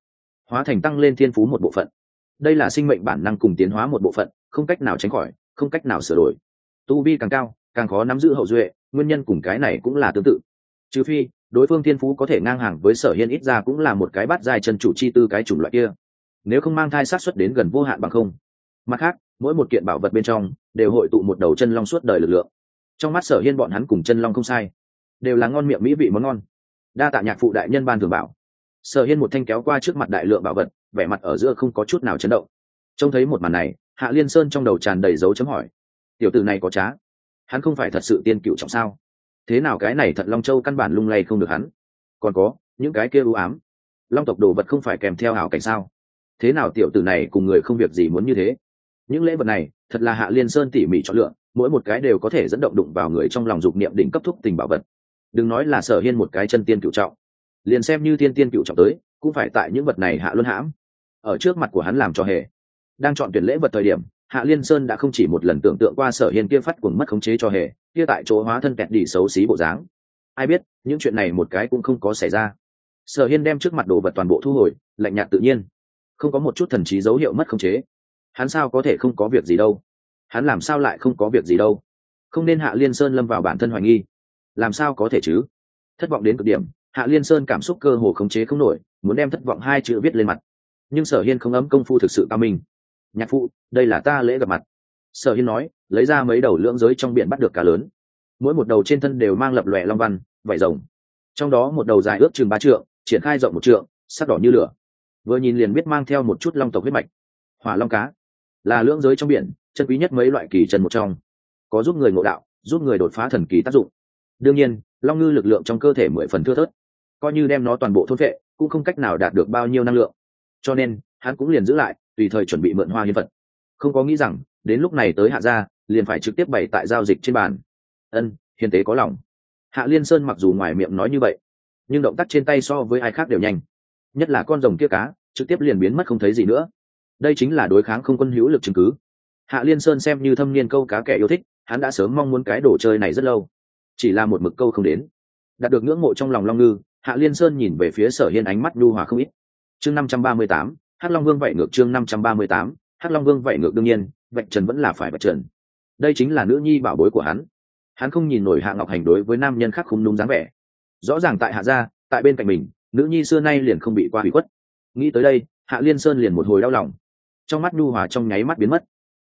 hóa thành tăng lên thiên phú một bộ phận. Đây là sinh mệnh bản năng cùng tiến hóa một bộ phận, không cách nào tránh khỏi, không cách nào sửa đổi. Tu vi càng cao càng khó nắm giữ hậu duệ, nguyên nhân cùng cái này cũng là tương tự. Trừ phi đối phương thiên phú có thể ngang hàng với Sở Hiên, ít ra cũng là một cái bát giai chân chủ chi tư cái chủng loại kia, nếu không mang thai sát xuất đến gần vô hạn bằng không. Mặt khác, mỗi một kiện bảo vật bên trong đều hội tụ một đầu chân long suốt đời lực lượng. Trong mắt Sở Hiên bọn hắn cùng chân long không sai, đều là ngon miệng mỹ vị món ngon. Đa tạ nhạc phụ đại nhân ban thường bảo. Sở Hiên một thanh kéo qua trước mặt đại lượng bảo vật, vẻ mặt ở giữa không có chút nào chấn động. Trông thấy một màn này, Hạ Liên Sơn trong đầu tràn đầy dấu chấm hỏi. Tiểu tử này có trá, hắn không phải thật sự tiên cựu trọng sao? Thế nào cái này thật Long Châu căn bản lung lay không được hắn. Còn có những cái kia u ám, long tộc đồ vật không phải kèm theo hảo cảnh sao? Thế nào tiểu tử này cùng người không việc gì muốn như thế? Những lễ vật này thật là Hạ Liên Sơn tỉ mỉ chọn lựa, mỗi một cái đều có thể dẫn động đụng vào người trong lòng dục niệm đỉnh cấp thúc tình bảo vật. Đừng nói là Sở Hiên một cái chân tiên cựu trọng, liền xem như tiên cựu trọng tới cũng phải tại những vật này hạ luân hãm ở trước mặt của hắn làm cho hề. Đang chọn tuyển lễ vật thời điểm, Hạ Liên Sơn đã không chỉ một lần tưởng tượng qua Sở Hiên kia phát cuồng mất khống chế cho hề, kia tại chỗ hóa thân kẹt đi xấu xí bộ dáng. Ai biết những chuyện này một cái cũng không có xảy ra. Sở Hiên đem trước mặt đồ vật toàn bộ thu hồi, lạnh nhạt tự nhiên, không có một chút thần trí dấu hiệu mất khống chế. Hắn sao có thể không có việc gì đâu? Hắn làm sao lại không có việc gì đâu? Không nên Hạ Liên Sơn lâm vào bản thân hoài nghi. Làm sao có thể chứ? Thất vọng đến cực điểm, Hạ Liên Sơn cảm xúc cơ hồ khống chế không nổi, muốn đem thất vọng hai chữ viết lên mặt. Nhưng Sở Hiên không ấm công phu thực sự cao minh. Nhạc phụ, đây là ta lễ gặp mặt. Sở Hiên nói, lấy ra mấy đầu lưỡng giới trong biển bắt được cá lớn. Mỗi một đầu trên thân đều mang lập lòe long văn, vảy rồng. Trong đó một đầu dài ước chừng 3 trượng, triển khai rộng 1 trượng, sắc đỏ như lửa. Vừa nhìn liền biết mang theo một chút long tộc huyết mạch. Hỏa long cá là lưỡng giới trong biển chân quý nhất mấy loại kỳ chân một trong, có giúp người ngộ đạo, giúp người đột phá thần kỳ tác dụng. Đương nhiên, long ngư lực lượng trong cơ thể 10 phần thưa thớt, coi như đem nó toàn bộ thôn phệ cũng không cách nào đạt được bao nhiêu năng lượng, cho nên hắn cũng liền giữ lại, tùy thời chuẩn bị mượn hoa hiến vật. Không có nghĩ rằng đến lúc này tới Hạ gia liền phải trực tiếp bày tại giao dịch trên bàn. Hiền tế có lòng. Hạ Liên Sơn mặc dù ngoài miệng nói như vậy, nhưng động tác trên tay so với ai khác đều nhanh, nhất là con rồng kia cá trực tiếp liền biến mất không thấy gì nữa. Đây chính là đối kháng không quân hữu lực chứng cứ. Hạ Liên Sơn xem như thâm niên câu cá kẻ yêu thích, hắn đã sớm mong muốn cái đồ chơi này rất lâu, chỉ là một mực câu không đến. Đạt được ngưỡng mộ trong lòng long ngư, Hạ Liên Sơn nhìn về phía Sở Hiên ánh mắt nhu hòa không ít. Chương 538, Hắc Long Vương vậy ngược. Chương 538, Hắc Long Vương vậy ngược. Đương nhiên, vạch trần vẫn là phải vạch trần. Đây chính là nữ nhi bảo bối của hắn. Hắn không nhìn nổi Hạ Ngọc Hành đối với nam nhân khác không đúng dáng vẻ. Rõ ràng tại Hạ gia, tại bên cạnh mình, nữ nhi xưa nay liền không bị qua hủy khuất. Nghĩ tới đây, Hạ Liên Sơn liền một hồi đau lòng, trong mắt nhu hòa trong nháy mắt biến mất.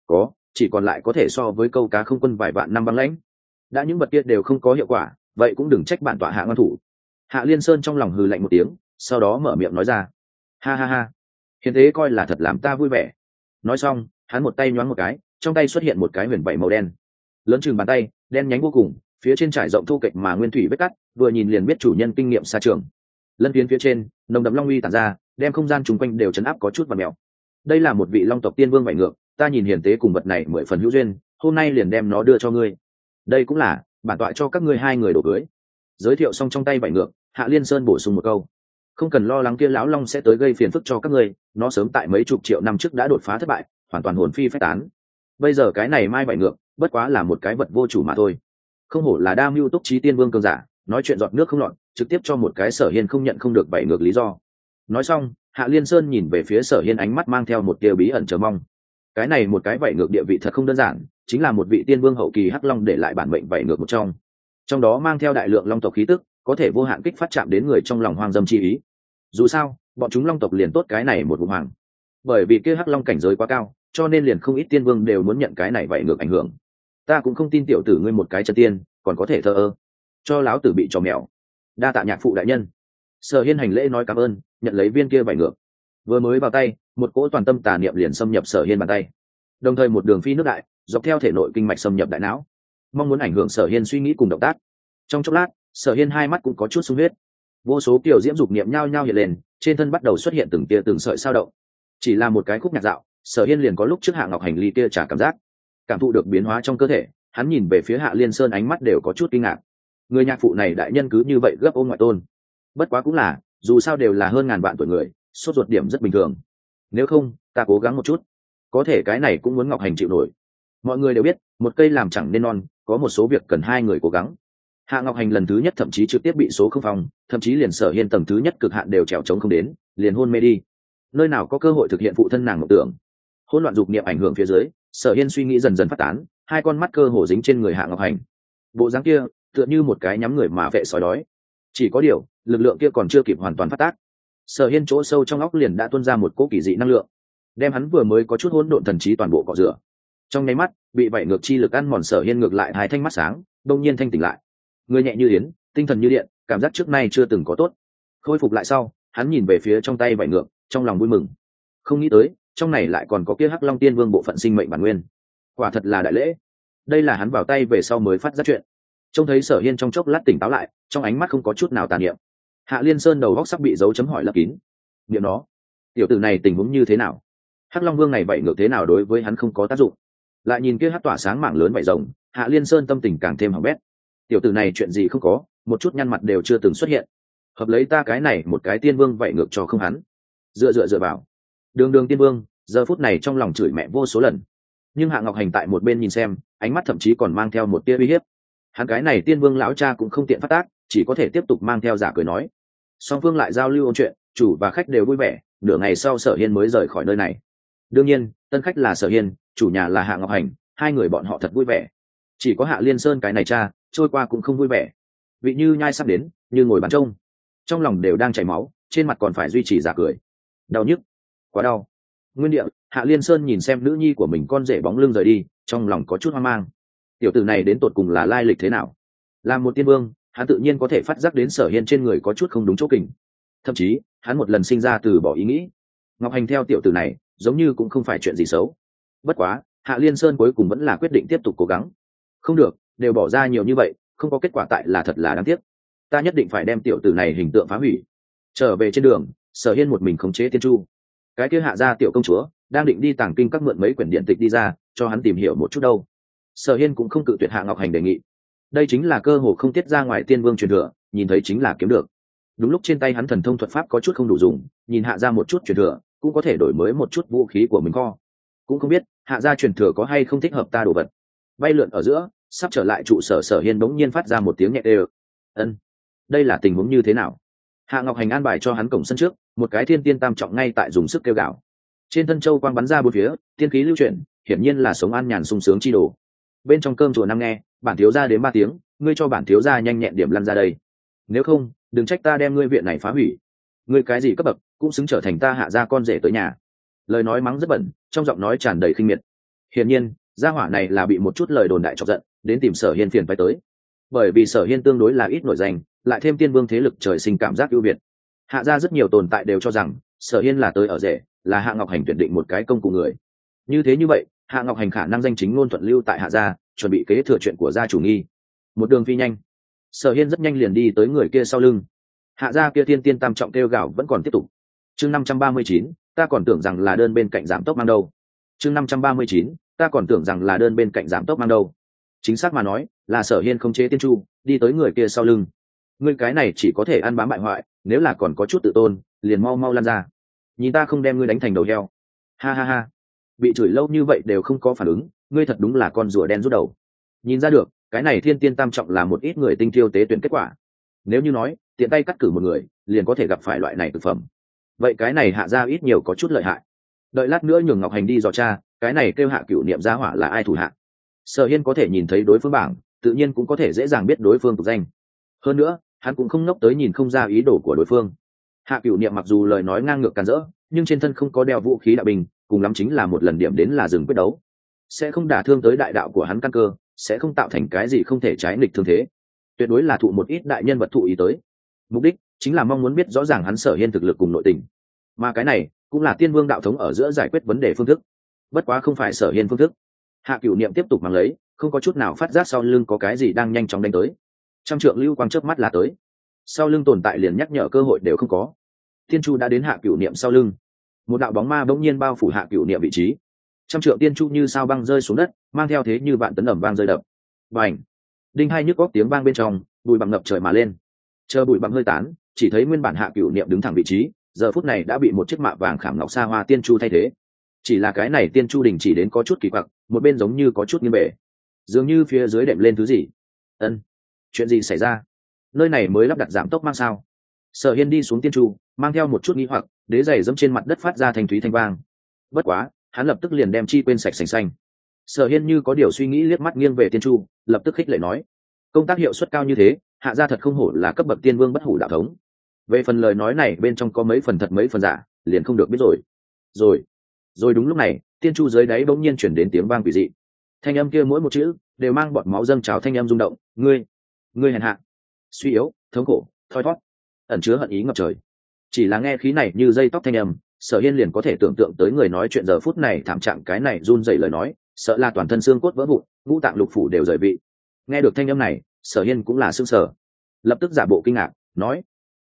Chỉ còn lại có thể so với câu cá không quân vài vạn năm băng lãnh. Đã những vật kia đều không có hiệu quả, vậy cũng đừng trách bản tọa Hạ ngon thủ. Hạ Liên Sơn trong lòng hừ lạnh một tiếng, sau đó mở miệng nói ra, ha ha ha, hiền thế coi là thật làm ta vui vẻ. Nói xong, hắn một tay nhoáng một cái, trong tay xuất hiện một cái huyền vảy màu đen, lớn chừng bàn tay, đen nhánh vô cùng, phía trên trải rộng thu kệch mà nguyên thủy vết cắt, vừa nhìn liền biết chủ nhân kinh nghiệm xa trường. Lân phiến phía trên nồng đậm long uy tản ra, đem không gian chung quanh đều chấn áp có chút và mèo. Đây là một vị long tộc tiên vương vảy ngược, ta nhìn hiền tế cùng vật này 10 phần hữu duyên, hôm nay liền đem nó đưa cho ngươi. Đây cũng là bản tọa cho các ngươi 2 người đổ cưới. Giới thiệu xong trong tay vảy ngược, Hạ Liên Sơn bổ sung một câu, không cần lo lắng kia lão long sẽ tới gây phiền phức cho các ngươi, nó sớm tại mấy chục triệu năm trước đã đột phá thất bại, hoàn toàn hồn phi phách tán. Bây giờ cái này mai vảy ngược bất quá là một cái vật vô chủ mà thôi. Không hổ là đa mưu túc trí tiên vương cường giả, nói chuyện giọt nước không lọt, trực tiếp cho một cái Sở Hiên không nhận không được vảy ngược lý do. Nói xong, Hạ Liên Sơn nhìn về phía Sở Hiên ánh mắt mang theo một tia bí ẩn chờ mong. Cái này một cái vảy ngược địa vị thật không đơn giản, chính là một vị tiên vương hậu kỳ hắc long để lại bản mệnh vảy ngược một trong đó mang theo đại lượng long tộc khí tức, có thể vô hạn kích phát chạm đến người trong lòng hoang dâm chi ý. Dù sao, bọn chúng long tộc liền tốt cái này một vùng hoàng. Bởi vì kia hắc long cảnh giới quá cao, cho nên liền không ít tiên vương đều muốn nhận cái này vảy ngược ảnh hưởng. Ta cũng không tin tiểu tử ngươi một cái chân tiên, còn có thể thờ ơ, cho láo tử bị trò mèo. Đa tạ nhạc phụ đại nhân. Sở Hiên hành lễ nói cảm ơn, nhận lấy viên kia vảy ngược. Vừa mới vào tay, một cỗ toàn tâm tà niệm liền xâm nhập Sở Hiên bàn tay, đồng thời một đường phi nước đại, dọc theo thể nội kinh mạch xâm nhập đại não, mong muốn ảnh hưởng Sở Hiên suy nghĩ cùng động tác. Trong chốc lát, Sở Hiên hai mắt cũng có chút sung huyết, vô số kiểu diễm dục niệm nhao nhao hiện lên, trên thân bắt đầu xuất hiện từng tia từng sợi sao động. Chỉ là một cái khúc nhạc dạo, Sở Hiên liền có lúc trước Hạ Ngọc Hành ly kia trả cảm giác, cảm thụ được biến hóa trong cơ thể. Hắn nhìn về phía Hạ Liên Sơn ánh mắt đều có chút kinh ngạc. Người nhạc phụ này đại nhân cứ như vậy gấp ôm ngoại tôn. Bất quá cũng là, dù sao đều là hơn ngàn vạn tuổi người, sốt ruột điểm rất bình thường. Nếu không, ta cố gắng một chút, có thể cái này cũng muốn Ngọc Hành chịu nổi. Mọi người đều biết, một cây làm chẳng nên non, có một số việc cần 2 người cố gắng. Hạ Ngọc Hành lần thứ nhất thậm chí trực tiếp bị số không phòng, thậm chí liền Sở Hiên tầng thứ nhất cực hạn đều trèo trống không đến, liền hôn mê đi. nơi nào có cơ hội thực hiện phụ thân nàng mộng tưởng. Hỗn loạn dục niệm ảnh hưởng phía dưới, Sở Hiên suy nghĩ dần dần phát tán, hai con mắt cơ hồ dính trên người Hạ Ngọc Hành. Bộ dáng kia tựa như một cái nhắm người mà vệ sói đói. Chỉ có điều lực lượng kia còn chưa kịp hoàn toàn phát tác, Sở Hiên chỗ sâu trong óc liền đã tuôn ra một cỗ kỳ dị năng lượng, đem hắn vừa mới có chút hỗn độn thần trí toàn bộ cọ rửa. Trong nháy mắt bị vảy ngược chi lực ăn mòn, Sở Hiên ngược lại hai thanh mắt sáng, đông nhiên thanh tỉnh lại, người nhẹ như yến, tinh thần như điện, cảm giác trước nay chưa từng có tốt. Khôi phục lại sau, hắn nhìn về phía trong tay vảy ngược, trong lòng vui mừng. Không nghĩ tới trong này lại còn có kia Hắc Long Tiên Vương bộ phận sinh mệnh bản nguyên, quả thật là đại lễ. Đây là hắn vào tay về sau mới phát giác chuyện. Trông thấy Sở Hiên trong chốc lát tỉnh táo lại, trong ánh mắt không có chút nào tà niệm. Hạ Liên Sơn đầu góc sắp bị dấu chấm hỏi lấp kín. Niệm nó, tiểu tử này tình huống như thế nào? Hắc Long Vương này vậy ngược thế nào đối với hắn không có tác dụng? Lại nhìn kia hắc tỏa sáng mảng lớn vậy rồng, Hạ Liên Sơn tâm tình càng thêm hỏng bét. Tiểu tử này chuyện gì không có, một chút nhăn mặt đều chưa từng xuất hiện. Hợp lấy ta cái này một cái tiên vương vậy ngược cho không hắn. Dựa vào. Đường tiên vương, giờ phút này trong lòng chửi mẹ vô số lần. Nhưng Hạ Ngọc Hành tại một bên nhìn xem, ánh mắt thậm chí còn mang theo một tia uy hiếp. Hắn cái này tiên vương lão cha cũng không tiện phát tác, chỉ có thể tiếp tục mang theo giả cười nói. Song phương lại giao lưu ôn chuyện, chủ và khách đều vui vẻ. Nửa ngày sau Sở Hiên mới rời khỏi nơi này. Đương nhiên tân khách là Sở Hiên, chủ nhà là Hạ Ngọc Hành, hai người bọn họ thật vui vẻ. Chỉ có Hạ Liên Sơn cái này cha trôi qua cũng không vui vẻ. Vị Như Nhai sắp đến, như ngồi bàn trông, trong lòng đều đang chảy máu, trên mặt còn phải duy trì giả cười. Đau nhức, quá đau. Nguyên địa, Hạ Liên Sơn nhìn xem nữ nhi của mình con rể bóng lưng rời đi, trong lòng có chút hoang mang. Tiểu tử này đến tột cùng là lai lịch thế nào? Làm một tiên vương, hắn tự nhiên có thể phát giác đến Sở Hiên trên người có chút không đúng chỗ kình. Thậm chí hắn một lần sinh ra từ bỏ ý nghĩ Ngọc Hành theo tiểu tử này giống như cũng không phải chuyện gì xấu. Bất quá Hạ Liên Sơn cuối cùng vẫn là quyết định tiếp tục cố gắng. Không được, đều bỏ ra nhiều như vậy, không có kết quả tại là thật là đáng tiếc. Ta nhất định phải đem tiểu tử này hình tượng phá hủy. Trở về trên đường, Sở Hiên một mình khống chế tiên chu. Cái kia Hạ gia tiểu công chúa đang định đi tàng kinh các mượn mấy quyển điện tịch đi ra cho hắn tìm hiểu một chút đâu. Sở Hiên cũng không cự tuyệt Hạ Ngọc Hành đề nghị. Đây chính là cơ hội không tiết ra ngoài tiên vương truyền thừa, nhìn thấy chính là kiếm được. Đúng lúc trên tay hắn thần thông thuật pháp có chút không đủ dùng, nhìn Hạ gia một chút truyền thừa cũng có thể đổi mới một chút vũ khí của mình kho. Cũng không biết Hạ gia truyền thừa có hay không thích hợp ta đồ vật. Bay lượn ở giữa, sắp trở lại trụ sở, Sở Hiên bỗng nhiên phát ra một tiếng nhẹ đều. Ân, đây là tình huống như thế nào? Hạ Ngọc Hành an bài cho hắn cổng sân trước, một cái thiên tiên tam trọng ngay tại dùng sức kêu gào. Trên thân châu quang bắn ra bốn phía, tiên khí lưu chuyển, hiển nhiên là sống an nhàn sung sướng chi đồ. Bên trong cơm chùa năm nghe, bản thiếu gia đến 3 tiếng, ngươi cho bản thiếu gia nhanh nhẹn điểm lăn ra đây. Nếu không, đừng trách ta đem ngươi viện này phá hủy. Ngươi cái gì cấp bậc, cũng xứng trở thành ta Hạ gia con rể tới nhà. Lời nói mắng rất bẩn, trong giọng nói tràn đầy khinh miệt. Hiển nhiên, gia hỏa này là bị một chút lời đồn đại chọc giận, đến tìm Sở Hiên phiền phải tới. Bởi vì Sở Hiên tương đối là ít nổi danh, lại thêm tiên vương thế lực trời sinh cảm giác ưu việt. Hạ gia rất nhiều tồn tại đều cho rằng Sở Hiên là tới ở rể, là Hạ Ngọc Hành tuyển định một cái công cụ người. Như vậy, Hạ Ngọc Hành khả năng danh chính ngôn thuận lưu tại Hạ gia, chuẩn bị kế thừa chuyện của gia chủ nghi. Một đường phi nhanh, Sở Hiên rất nhanh liền đi tới người kia sau lưng. Hạ gia kia thiên tiên tam trọng kêu gào vẫn còn tiếp tục. Chương 539, ta còn tưởng rằng là đơn bên cạnh giảm tốc mang đâu. Chương 539, ta còn tưởng rằng là đơn bên cạnh giảm tốc mang đâu. Chính xác mà nói, là Sở Hiên không chế tiên chu, đi tới người kia sau lưng. Ngươi cái này chỉ có thể ăn bám bại hoại, nếu là còn có chút tự tôn, liền mau lăn ra. Nhìn ta không đem ngươi đánh thành đầu heo. Ha ha ha. Bị chửi lâu như vậy đều không có phản ứng, ngươi thật đúng là con rùa đen rút đầu. Nhìn ra được, cái này thiên tiên tam trọng là một ít người tinh thiêu tế tuyển kết quả. Nếu như nói tiện tay cắt cử một người liền có thể gặp phải loại này thực phẩm, vậy cái này Hạ gia ít nhiều có chút lợi hại. Đợi lát nữa nhường Ngọc Hành đi dò tra, cái này kêu Hạ Cửu Niệm gia hỏa là ai thủ hạ. Sở Hiên có thể nhìn thấy đối phương bảng, tự nhiên cũng có thể dễ dàng biết đối phương tục danh. Hơn nữa hắn cũng không ngốc tới nhìn không ra ý đồ của đối phương. Hạ Cửu Niệm mặc dù lời nói ngang ngược càn rỡ, nhưng trên thân không có đeo vũ khí đạo binh, cùng lắm chính là một lần điểm đến là dừng quyết đấu, sẽ không đả thương tới đại đạo của hắn căn cơ, sẽ không tạo thành cái gì không thể trái nghịch thương thế. Tuyệt đối là thụ một ít đại nhân vật thụ ý tới, mục đích chính là mong muốn biết rõ ràng hắn Sở Hiên thực lực cùng nội tình, mà cái này cũng là tiên vương đạo thống ở giữa giải quyết vấn đề phương thức. Bất quá không phải Sở Hiên phương thức. Hạ Cửu Niệm tiếp tục mang lấy, không có chút nào phát giác sau lưng có cái gì đang nhanh chóng đánh tới. Trăm trượng lưu quang chớp mắt là tới, sau lưng tồn tại liền nhắc nhở cơ hội đều không có. Tiên chu đã đến Hạ Cửu Niệm sau lưng, một đạo bóng ma bỗng nhiên bao phủ Hạ Cửu Niệm vị trí. Trăm trượng tiên chu như sao băng rơi xuống đất, mang theo thế như vạn tấn ầm vang rơi đập. Bành! Đinh hai nhức góc tiếng vang bên trong, bụi bặm ngập trời mà lên. Chờ bụi bặm hơi tán, chỉ thấy nguyên bản Hạ Cửu Niệm đứng thẳng vị trí, giờ phút này đã bị một chiếc mạ vàng khảm ngọc sa hoa tiên chu thay thế. Chỉ là cái này tiên chu đình chỉ đến có chút kỳ quặc, một bên giống như có chút nghiêng bể, dường như phía dưới đệm lên thứ gì. Ân, chuyện gì xảy ra? Nơi này mới lắp đặt giảm tốc mang sao? Sở Hiên đi xuống tiên chu, mang theo một chút nghi hoặc, đế giày dẫm trên mặt đất phát ra thanh thúy thanh vang. Bất quá hắn lập tức liền đem chi quên sạch sành xanh. Sở Hiên như có điều suy nghĩ liếc mắt nghiêng về Tiên Chu, lập tức khích lệ nói: công tác hiệu suất cao như thế, hạ gia thật không hổ là cấp bậc tiên vương bất hủ đạo thống. Về phần lời nói này bên trong có mấy phần thật mấy phần giả, liền không được biết rồi. Rồi đúng lúc này, Tiên Chu dưới đáy bỗng nhiên chuyển đến tiếng vang quỷ dị. Thanh âm kia mỗi một chữ đều mang bọt máu dâng trào, thanh âm rung động: ngươi hèn hạ, suy yếu, thống khổ, thoi thoát, ẩn chứa hận ý ngập trời. Chỉ là nghe khí này như dây tóc thanh âm, Sở Hiên liền có thể tưởng tượng tới người nói chuyện giờ phút này thảm trạng, cái này run rẩy lời nói, sợ là toàn thân xương cốt vỡ vụn, ngũ tạng lục phủ đều rời vị. Nghe được thanh âm này, Sở Hiên cũng là sững sờ, lập tức giả bộ kinh ngạc nói: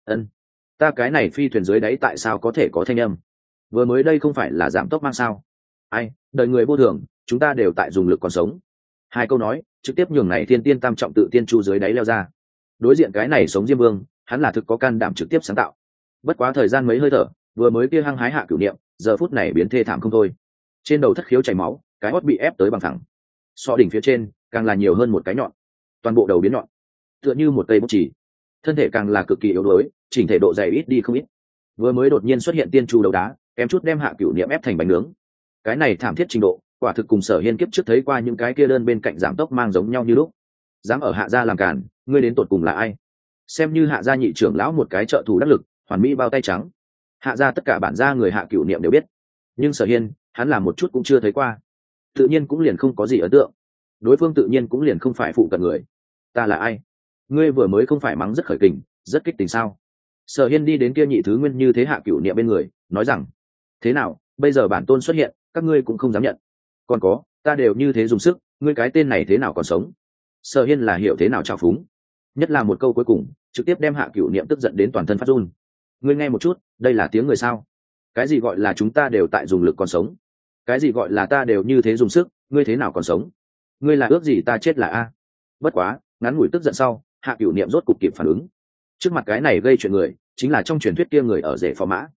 ta cái này phi thuyền dưới đáy tại sao có thể có thanh âm? Vừa mới đây không phải là giảm tốc mang sao? Ai, đời người vô thường, chúng ta đều tại dùng lực còn sống. Hai câu nói trực tiếp nhường này thiên tiên tam trọng tự Tiên Chu dưới đáy leo ra. Đối diện cái này sống Diêm Vương, hắn là thực có can đảm trực tiếp sáng tạo. Bất quá thời gian mấy hơi thở, vừa mới kia hăng hái hạ cửu niệm, giờ phút này biến thê thảm không thôi. Trên đầu thất khiếu chảy máu, cái hót bị ép tới bằng thẳng. So đỉnh phía trên càng là nhiều hơn một cái nhọn, toàn bộ đầu biến nhọn, tựa như một cây bút chì. Thân thể càng là cực kỳ yếu đuối, chỉnh thể độ dày ít đi không ít. Vừa mới đột nhiên xuất hiện Tiên Chu đầu đá, kém chút đem hạ cửu niệm ép thành bánh nướng. Cái này thảm thiết trình độ, quả thực cùng Sở Hiên kiếp trước thấy qua những cái kia đơn bên cạnh giảm tốc mang giống nhau như lúc. Dám ở hạ gia làm cản, ngươi đến tột cùng là ai? Xem như hạ gia nhị trưởng lão một cái trợ thủ đắc lực, hoàn mỹ bao tay trắng. Hạ gia tất cả bản gia người hạ cửu niệm đều biết, nhưng Sở Hiên, hắn là một chút cũng chưa thấy qua, tự nhiên cũng liền không có gì ấn tượng. Đối phương tự nhiên cũng liền không phải phụ cận người. Ta là ai? Ngươi vừa mới không phải mắng rất khởi kình, rất kích tình sao? Sở Hiên đi đến kia nhị thứ nguyên như thế hạ cửu niệm bên người, nói rằng: thế nào, bây giờ bản tôn xuất hiện, các ngươi cũng không dám nhận. Còn có, ta đều như thế dùng sức, ngươi cái tên này thế nào còn sống? Sở Hiên là hiểu thế nào trào phúng, nhất là một câu cuối cùng trực tiếp đem hạ cửu niệm tức giận đến toàn thân phát run. Ngươi nghe một chút, đây là tiếng người sao? Cái gì gọi là chúng ta đều tại dùng lực còn sống? Cái gì gọi là ta đều như thế dùng sức, ngươi thế nào còn sống? Ngươi là ước gì ta chết là a? Bất quá ngắn ngủi tức giận sau, hạ cửu niệm rốt cục kịp phản ứng. Trước mặt cái này gây chuyện người chính là trong truyền thuyết kia người ở rể phò mã.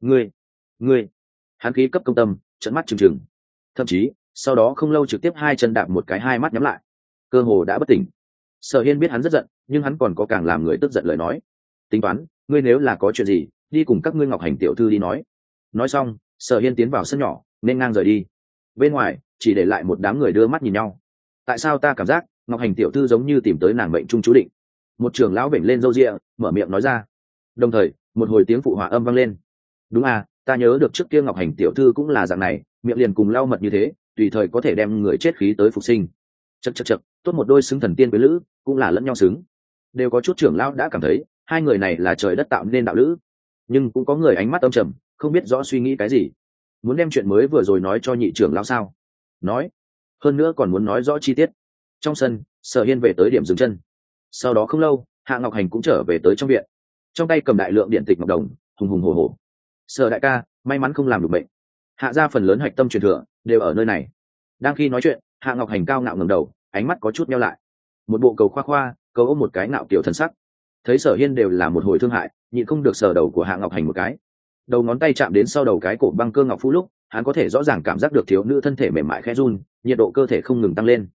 Ngươi hắn khí cấp công tâm, trợn mắt trừng trừng, thậm chí sau đó không lâu trực tiếp hai chân đạp một cái, hai mắt nhắm lại, cơ hồ đã bất tỉnh. Sở Hiên biết hắn rất giận, nhưng hắn còn có càng làm người tức giận lời nói: tính toán, ngươi nếu là có chuyện gì, đi cùng các ngươi Ngọc Hành tiểu thư đi nói. Nói xong, Sở Hiên tiến vào sân nhỏ, nên ngang rời đi. Bên ngoài chỉ để lại một đám người đưa mắt nhìn nhau. Tại sao ta cảm giác Ngọc Hành tiểu thư giống như tìm tới nàng mệnh trung chú định? Một trưởng lão bệnh lên râu ria, mở miệng nói ra. Đồng thời một hồi tiếng phụ họa âm vang lên: đúng à, ta nhớ được trước kia Ngọc Hành tiểu thư cũng là dạng này, miệng liền cùng lau mật như thế, tùy thời có thể đem người chết khí tới phục sinh. Chậc, tốt một đôi xứng thần tiên với lữ, cũng là lẫn nhau xứng. Đều có chút trưởng lão đã cảm thấy hai người này là trời đất tạo nên đạo lữ, nhưng cũng có người ánh mắt âm trầm, không biết rõ suy nghĩ cái gì. Muốn đem chuyện mới vừa rồi nói cho nhị trưởng lão sao? Nói, hơn nữa còn muốn nói rõ chi tiết. Trong sân, Sở Hiên về tới điểm dừng chân. Sau đó không lâu, Hạ Ngọc Hành cũng trở về tới trong viện, trong tay cầm đại lượng điện tịch ngọc đồng, hùng hùng hổ hổ. Sở đại ca, may mắn không làm được bệnh. Hạ gia phần lớn hạch tâm truyền thừa đều ở nơi này. Đang khi nói chuyện, Hạ Ngọc Hành cao ngạo ngẩng đầu, ánh mắt có chút meo lại, một bộ cầu khoa cầu ôm một cái ngạo kiểu thần sắc. Thấy Sở Hiên đều là một hồi thương hại, nhịn không được sờ đầu của Hạ Ngọc Hành một cái. Đầu ngón tay chạm đến sau đầu cái cổ băng cơ ngọc phú lúc, hắn có thể rõ ràng cảm giác được thiếu nữ thân thể mềm mại khẽ run, nhiệt độ cơ thể không ngừng tăng lên.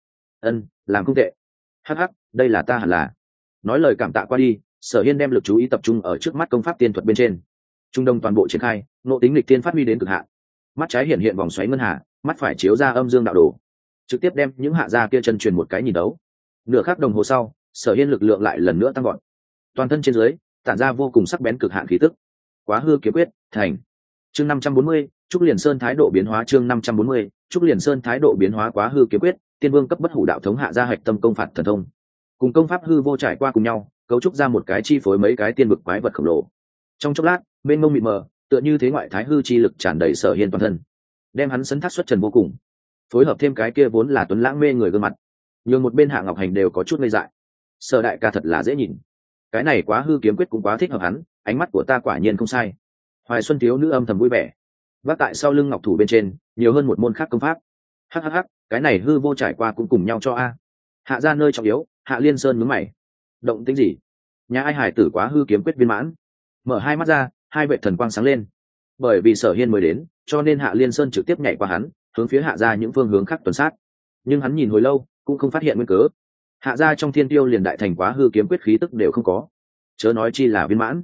Làm không tệ. Hắc, đây là ta hẳn là. Nói lời cảm tạ qua đi, Sở Hiên đem lực chú ý tập trung ở trước mắt công pháp tiên thuật bên trên. Trung đông toàn bộ triển khai, nộ tính lịch tiên phát huy đến cực hạn. Mắt trái hiện hiện vòng xoáy ngân hà, mắt phải chiếu ra âm dương đạo đồ, trực tiếp đem những hạ gia kia chân truyền một cái nhìn đấu. Nửa khắc đồng hồ sau, Sở Hiên lực lượng lại lần nữa tăng gọn, toàn thân trên dưới tản ra vô cùng sắc bén cực hạn khí tức. Quá hư kiếm quyết thành. Chương 540, Trúc Liền Sơn thái độ biến hóa. Chương 540, Trúc Liền Sơn thái độ biến hóa. Quá hư kiếm quyết, tiên vương cấp bất hủ đạo thống hạ gia hạch tâm công phạt thần thông, cùng công pháp hư vô trải qua cùng nhau, cấu trúc ra một cái chi phối mấy cái tiên vực quái vật khổng lồ. Trong chốc lát, mênh mông mịt mờ, tựa như thế ngoại thái hư chi lực tràn đầy Sở Hiên toàn thân, đem hắn sấn thác xuất trần vô cùng. Phối hợp thêm cái kia vốn là tuấn lãng mê người gương mặt, nhường một bên Hạ Ngọc Hành đều có chút ngây dại. Sở đại ca thật là dễ nhìn, cái này quá hư kiếm quyết cũng quá thích hợp hắn, ánh mắt của ta quả nhiên không sai. Hoài Xuân thiếu nữ âm thầm vui vẻ, vác tại sau lưng ngọc thủ bên trên nhiều hơn một môn khác công pháp. Hắc, cái này hư vô trải qua cũng cùng nhau cho a. Hạ ra nơi trọng yếu, Hạ Liên Sơn nhướng mày. Động tĩnh gì? Nhà ai hải tử quá hư kiếm quyết viên mãn? Mở hai mắt ra, hai vệ thần quang sáng lên. Bởi vì Sở Hiên mới đến, cho nên Hạ Liên Sơn trực tiếp nhảy qua hắn, hướng phía Hạ ra những phương hướng khác tuần sát. Nhưng hắn nhìn hồi lâu cũng không phát hiện nguyên cớ. Hạ ra trong thiên tiêu liền đại thành quá hư kiếm quyết khí tức đều không có, chớ nói chi là viên mãn.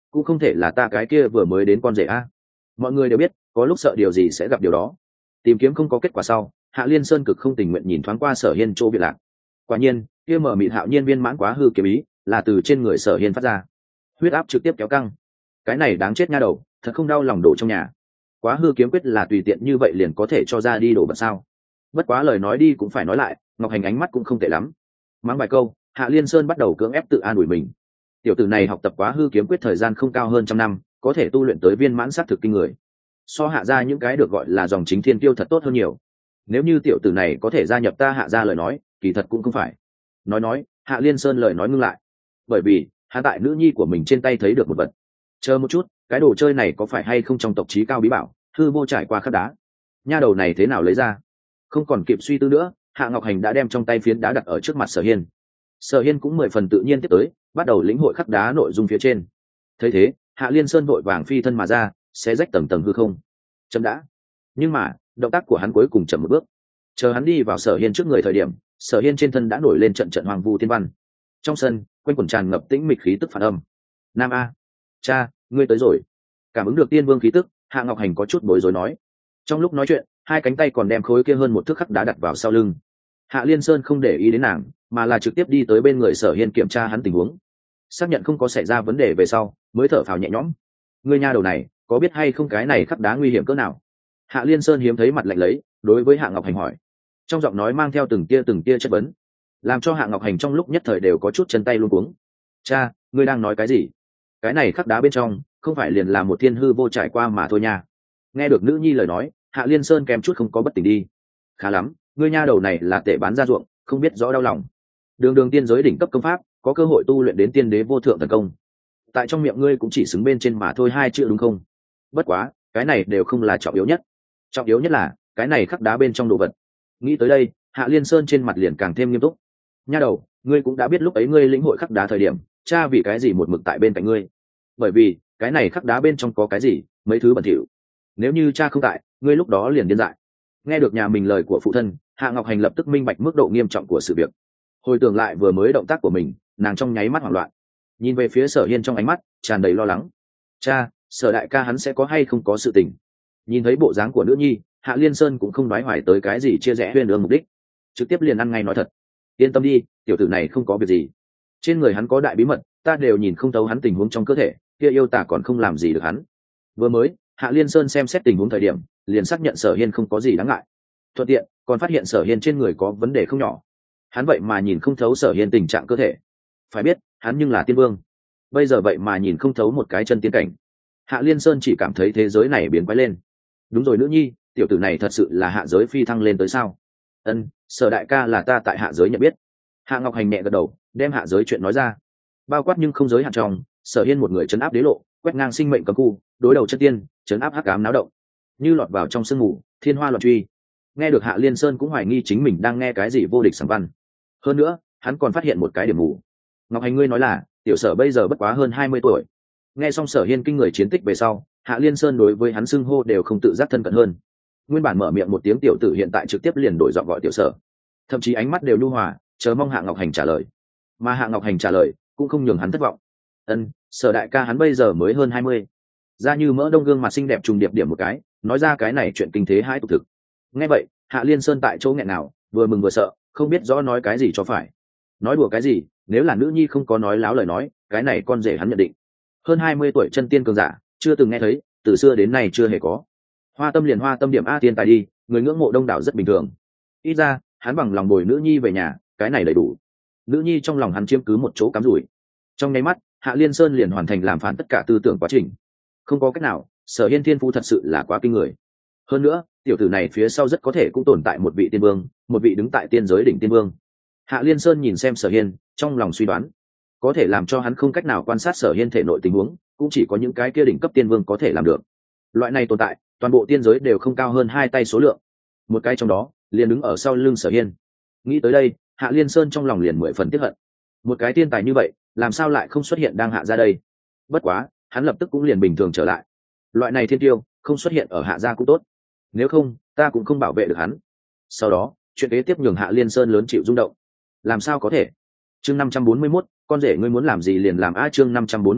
cũng không thể là ta cái kia vừa mới đến con rể a. Mọi người đều biết có lúc sợ điều gì sẽ gặp điều đó. Tìm kiếm không có kết quả sau, Hạ Liên Sơn cực không tình nguyện nhìn thoáng qua Sở Hiên chỗ biệt lạc. Quả nhiên kia mở mịt hạo nhiên viên mãn quá hư kiếm ý là từ trên người Sở Hiên phát ra, huyết áp trực tiếp kéo căng. Cái này đáng chết nha đầu, thật không đau lòng đổ trong nhà. Quá hư kiếm quyết là tùy tiện như vậy liền có thể cho ra đi đổ vật sao? Bất quá lời nói đi cũng phải nói lại, Ngọc Hành ánh mắt cũng không tệ lắm. Mắng vài câu, Hạ Liên Sơn bắt đầu cưỡng ép tự an ủi mình. Tiểu tử này học tập quá hư kiếm quyết thời gian không cao hơn 100 năm, có thể tu luyện tới viên mãn sát thực kinh người. So Hạ gia những cái được gọi là dòng chính thiên tiêu thật tốt hơn nhiều. Nếu như tiểu tử này có thể gia nhập ta Hạ gia lời nói, kỳ thật cũng không phải. Nói, Hạ Liên Sơn lời nói ngưng lại. Bởi vì, hắn tại nữ nhi của mình trên tay thấy được một vật. Chờ một chút, cái đồ chơi này có phải hay không trong tộc chí cao bí bảo, hư vô trải qua khắc đá. Nha đầu này thế nào lấy ra? Không còn kịp suy tư nữa, Hạ Ngọc Hành đã đem trong tay phiến đá đặt ở trước mặt Sở Hiên. Sở Hiên cũng 10 phần tự nhiên tiếp tới, bắt đầu lĩnh hội khắc đá nội dung phía trên. Thấy thế, Hạ Liên Sơn vội vàng phi thân mà ra, xé rách tầng tầng hư không. Chậm đã. Nhưng mà, động tác của hắn cuối cùng chậm một bước. Chờ hắn đi vào Sở Hiên trước người thời điểm, Sở Hiên trên thân đã nổi lên trận trận hoàng vu tiên văn. Trong sân, quanh quẩn tràn ngập tĩnh mịch khí tức phản âm. Nam a, cha, ngươi tới rồi. Cảm ứng được tiên vương khí tức, Hạ Ngọc Hành có chút bối rối nói. Trong lúc nói chuyện, hai cánh tay còn đem khối kia hơn một thước khắc đá đặt vào sau lưng. Hạ Liên Sơn không để ý đến nàng, mà là trực tiếp đi tới bên người Sở Hiên kiểm tra hắn tình huống. Xác nhận không có xảy ra vấn đề về sau, mới thở phào nhẹ nhõm. Ngươi nha đầu này, có biết hay không cái này khắc đá nguy hiểm cỡ nào? Hạ Liên Sơn hiếm thấy mặt lạnh lấy, đối với Hạ Ngọc Hành hỏi. Trong giọng nói mang theo từng tia chất vấn, làm cho Hạ Ngọc Hành trong lúc nhất thời đều có chút chân tay luống cuống. Cha, ngươi đang nói cái gì? Cái này khắc đá bên trong, không phải liền là một thiên hư vô trải qua mà thôi nha. Nghe được nữ nhi lời nói, Hạ Liên Sơn kèm chút không có bất tỉnh đi. Khá lắm, ngươi nha đầu này là tệ bán ra ruộng, không biết rõ đau lòng. Đường tiên giới đỉnh cấp công pháp, có cơ hội tu luyện đến tiên đế vô thượng thần công. Tại trong miệng ngươi cũng chỉ xứng bên trên mà thôi 2 chữ đúng không? Bất quá, cái này đều không là trọng yếu nhất. Trọng yếu nhất là cái này khắc đá bên trong đồ vật. Nghĩ tới đây, Hạ Liên Sơn trên mặt liền càng thêm nghiêm túc. Nha đầu, ngươi cũng đã biết lúc ấy ngươi lĩnh hội khắc đá thời điểm, cha vì cái gì một mực tại bên cạnh ngươi? Bởi vì cái này khắc đá bên trong có cái gì, mấy thứ bẩn thỉu. Nếu như cha không tại, ngươi lúc đó liền điên dại. Nghe được nhà mình lời của phụ thân, Hạ Ngọc Hành lập tức minh bạch mức độ nghiêm trọng của sự việc. Hồi tưởng lại vừa mới động tác của mình, nàng trong nháy mắt hoảng loạn, nhìn về phía Sở Hiên trong ánh mắt tràn đầy lo lắng. Cha, Sở đại ca hắn sẽ có hay không có sự tình? Nhìn thấy bộ dáng của nữ nhi, Hạ Liên Sơn cũng không đoái hoài tới cái gì chia rẽ huyên ương mục đích, trực tiếp liền ăn ngay nói thật. Yên tâm đi, tiểu tử này không có việc gì. Trên người hắn có đại bí mật, ta đều nhìn không thấu hắn tình huống trong cơ thể, kia yêu tả còn không làm gì được hắn. Vừa mới, Hạ Liên Sơn xem xét tình huống thời điểm, liền xác nhận Sở Hiên không có gì đáng ngại. Thuận tiện, còn phát hiện Sở Hiên trên người có vấn đề không nhỏ. Hắn vậy mà nhìn không thấu Sở Hiên tình trạng cơ thể. Phải biết, hắn nhưng là tiên vương. Bây giờ vậy mà nhìn không thấu một cái chân tiên cảnh. Hạ Liên Sơn chỉ cảm thấy thế giới này biến quái lên. Đúng rồi nữ nhi, tiểu tử này thật sự là hạ giới phi thăng lên tới sao? Ân, Sở đại ca là ta tại hạ giới nhận biết. Hạ Ngọc Hành nhẹ gật đầu, đem hạ giới chuyện nói ra. Bao quát nhưng không giới hạn trong, Sở Hiên một người trấn áp đế lộ, quét ngang sinh mệnh cấm khu, đối đầu chân tiên, trấn áp hắc ám náo động, như lọt vào trong sương mù, thiên hoa loạn truy. Nghe được Hạ Liên Sơn cũng hoài nghi chính mình đang nghe cái gì vô địch sảng văn. Hơn nữa, hắn còn phát hiện một cái điểm mù. Ngọc Hành ngươi nói là, tiểu Sở bây giờ bất quá hơn 20 tuổi. Nghe xong Sở Hiên kinh người chiến tích về sau, Hạ Liên Sơn đối với hắn xưng hô đều không tự giác thân cận hơn. Nguyên bản mở miệng một tiếng tiểu tử hiện tại trực tiếp liền đổi giọng gọi tiểu Sở, thậm chí ánh mắt đều nhu hòa, chờ mong Hạ Ngọc Hành trả lời. Mà Hạ Ngọc Hành trả lời cũng không nhường hắn thất vọng. Ân, Sở đại ca hắn bây giờ mới hơn 20. Da như mỡ đông gương mặt xinh đẹp trùng điệp điểm một cái, nói ra cái này chuyện kinh thế hai tục thực. Nghe vậy, Hạ Liên Sơn tại chỗ nghẹn nào, vừa mừng vừa sợ, không biết rõ nói cái gì cho phải. Nói đùa cái gì, nếu là nữ nhi không có nói láo lời nói, cái này con rể hắn nhận định. Hơn 20 tuổi chân tiên cường giả, chưa từng nghe thấy, từ xưa đến nay chưa hề có. Hoa tâm liền hoa tâm điểm a tiên tài đi, người ngưỡng mộ đông đảo rất bình thường. Ít ra, hắn bằng lòng bồi nữ nhi về nhà, cái này đầy đủ. Nữ nhi trong lòng hắn chiếm cứ một chỗ cắm rủi. Trong nháy mắt, Hạ Liên Sơn liền hoàn thành làm phản tất cả tư tưởng quá trình. Không có cách nào, Sở Hiên thiên phú thật sự là quá kinh người. Hơn nữa, tiểu tử này phía sau rất có thể cũng tồn tại một vị tiên vương, một vị đứng tại tiên giới đỉnh tiên vương. Hạ Liên Sơn nhìn xem Sở Hiên, trong lòng suy đoán, có thể làm cho hắn không cách nào quan sát Sở Hiên thể nội tình huống, cũng chỉ có những cái kia đỉnh cấp tiên vương có thể làm được. Loại này tồn tại, toàn bộ tiên giới đều không cao hơn 2 tay số lượng. Một cái trong đó, liền đứng ở sau lưng Sở Hiên. Nghĩ tới đây, Hạ Liên Sơn trong lòng liền 10 phần tiếc hận. Một cái tiên tài như vậy, làm sao lại không xuất hiện đang hạ ra đây? Bất quá, hắn lập tức cũng liền bình thường trở lại. Loại này thiên tiêu, không xuất hiện ở hạ gia cũng tốt. Nếu không, ta cũng không bảo vệ được hắn. Sau đó, chuyện kế tiếp nhường Hạ Liên Sơn lớn chịu rung động. Làm sao có thể? Chương 541, con rể ngươi muốn làm gì liền làm a chương 541,